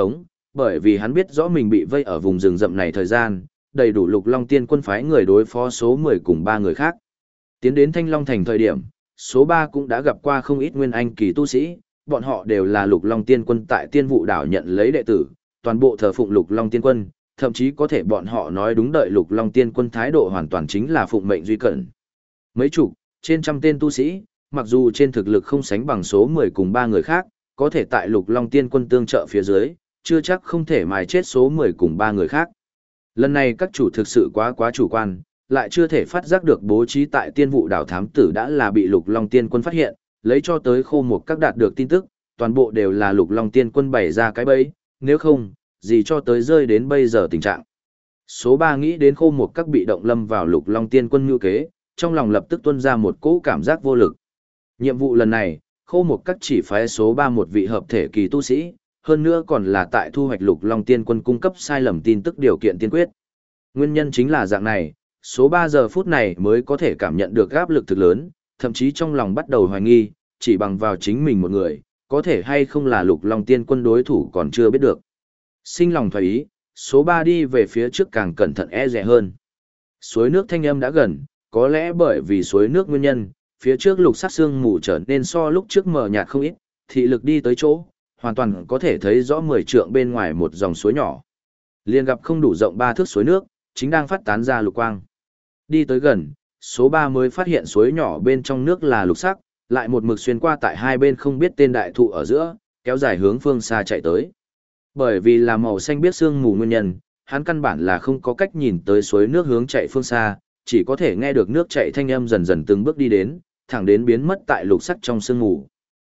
bởi vì hắn biết rõ mình bị vây ở vùng rừng rậm này thời gian, đầy đủ Lục Long Tiên Quân phái người đối phó số mười cùng ba người khác. Tiến đến Thanh Long Thành thời điểm, số ba cũng đã gặp qua không ít nguyên anh kỳ tu sĩ, bọn họ đều là Lục Long Tiên Quân tại Tiên Vụ đảo nhận lấy đệ tử, toàn bộ thờ phụng Lục Long Tiên Quân, thậm chí có thể bọn họ nói đúng đợi Lục Long Tiên Quân thái độ hoàn toàn chính là phụng mệnh duy cẩn. Mấy chục, trên trăm tên tu sĩ, mặc dù trên thực lực không sánh bằng số mười cùng ba người khác, có thể tại Lục Long Tiên Quân tương trợ phía dưới, chưa chắc không thể mài chết số mười cùng ba người khác. Lần này các chủ thực sự quá quá chủ quan, lại chưa thể phát giác được bố trí tại Tiên Vụ đảo thám tử đã là bị Lục Long Tiên Quân phát hiện, lấy cho tới Khô Mục Các đạt được tin tức, toàn bộ đều là Lục Long Tiên Quân bày ra cái bẫy, nếu không, gì cho tới rơi đến bây giờ tình trạng. Số ba nghĩ đến Khô Mục Các bị động lâm vào Lục Long Tiên Quân mưu kế, trong lòng lập tức tuôn ra một cỗ cảm giác vô lực. Nhiệm vụ lần này, Khô Mục Các chỉ phái số ba một vị hợp thể kỳ tu sĩ, hơn nữa còn là tại thu hoạch Lục Long Tiên Quân cung cấp sai lầm tin tức điều kiện tiên quyết. Nguyên nhân chính là dạng này, số ba giờ phút này mới có thể cảm nhận được áp lực thực lớn, thậm chí trong lòng bắt đầu hoài nghi, chỉ bằng vào chính mình một người, có thể hay không là Lục Long Tiên Quân đối thủ còn chưa biết được. Sinh lòng thoái ý, số ba đi về phía trước càng cẩn thận e dè hơn. Suối nước thanh âm đã gần, có lẽ bởi vì suối nước nguyên nhân, phía trước lục sắc sương mù trở nên so lúc trước mờ nhạt không ít, thị lực đi tới chỗ, hoàn toàn có thể thấy rõ mười trượng bên ngoài một dòng suối nhỏ. Liền gặp không đủ rộng ba thước suối nước, chính đang phát tán ra lục quang. Đi tới gần, số ba mới phát hiện suối nhỏ bên trong nước là lục sắc, lại một mực xuyên qua tại hai bên không biết tên đại thụ ở giữa, kéo dài hướng phương xa chạy tới. Bởi vì là màu xanh biết sương mù nguyên nhân, hắn căn bản là không có cách nhìn tới suối nước hướng chạy phương xa, chỉ có thể nghe được nước chảy thanh âm dần dần từng bước đi đến, thẳng đến biến mất tại lục sắc trong sương mù.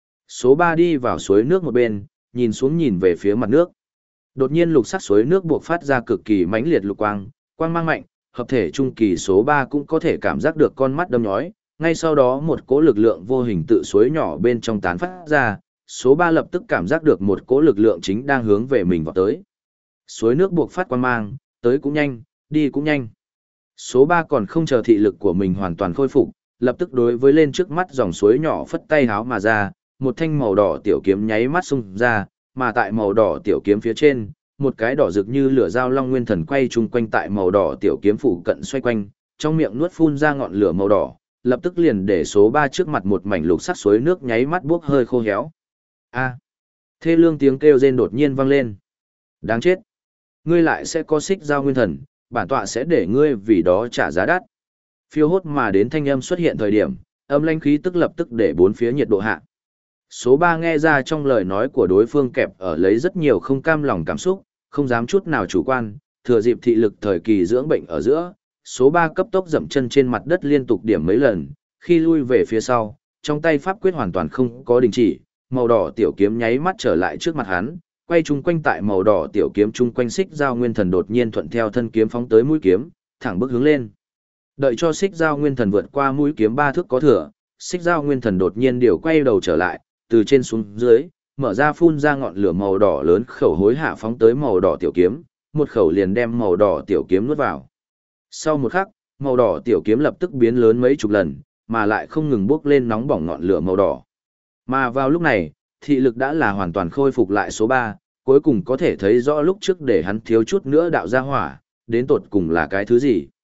Số ba đi vào suối nước một bên, nhìn xuống nhìn về phía mặt nước. Đột nhiên lục sắc suối nước buộc phát ra cực kỳ mãnh liệt lục quang, quang mang mạnh, hợp thể trung kỳ số ba cũng có thể cảm giác được con mắt đâm nhói, ngay sau đó một cỗ lực lượng vô hình tự suối nhỏ bên trong tán phát ra, số ba lập tức cảm giác được một cỗ lực lượng chính đang hướng về mình vào tới. Suối nước buộc phát quang mang, tới cũng nhanh, đi cũng nhanh. Số ba còn không chờ thị lực của mình hoàn toàn khôi phục, lập tức đối với lên trước mắt dòng suối nhỏ phất tay háo mà ra, một thanh màu đỏ tiểu kiếm nháy mắt xung ra, mà tại màu đỏ tiểu kiếm phía trên, một cái đỏ rực như lửa dao long nguyên thần quay chung quanh tại màu đỏ tiểu kiếm phủ cận xoay quanh, trong miệng nuốt phun ra ngọn lửa màu đỏ, lập tức liền để số ba trước mặt một mảnh lục sắc suối nước nháy mắt buốc hơi khô héo. A! Thê lương tiếng kêu rên đột nhiên vang lên. Đáng chết! Ngươi lại sẽ có xích dao nguyên thần, bản tọa sẽ để ngươi vì đó trả giá đắt. Phiêu hốt mà đến thanh âm xuất hiện thời điểm, âm lãnh khí tức lập tức để bốn phía nhiệt độ hạ. Số ba nghe ra trong lời nói của đối phương kẹp ở lấy rất nhiều không cam lòng cảm xúc, không dám chút nào chủ quan, thừa dịp thị lực thời kỳ dưỡng bệnh ở giữa, số ba cấp tốc dậm chân trên mặt đất liên tục điểm mấy lần, khi lui về phía sau, trong tay pháp quyết hoàn toàn không có đình chỉ, màu đỏ tiểu kiếm nháy mắt trở lại trước mặt hắn, quay chung quanh tại màu đỏ tiểu kiếm chung quanh xích dao nguyên thần đột nhiên thuận theo thân kiếm phóng tới mũi kiếm, thẳng bước hướng lên. Đợi cho xích dao nguyên thần vượt qua mũi kiếm ba thước có thừa, xích dao nguyên thần đột nhiên điều quay đầu trở lại, từ trên xuống dưới, mở ra phun ra ngọn lửa màu đỏ lớn khẩu hối hạ phóng tới màu đỏ tiểu kiếm, một khẩu liền đem màu đỏ tiểu kiếm nuốt vào. Sau một khắc, màu đỏ tiểu kiếm lập tức biến lớn mấy chục lần, mà lại không ngừng bốc lên nóng bỏng ngọn lửa màu đỏ. Mà vào lúc này, thị lực đã là hoàn toàn khôi phục lại số ba, cuối cùng có thể thấy rõ lúc trước để hắn thiếu chút nữa đạo ra hỏa, đến tột cùng là cái thứ gì.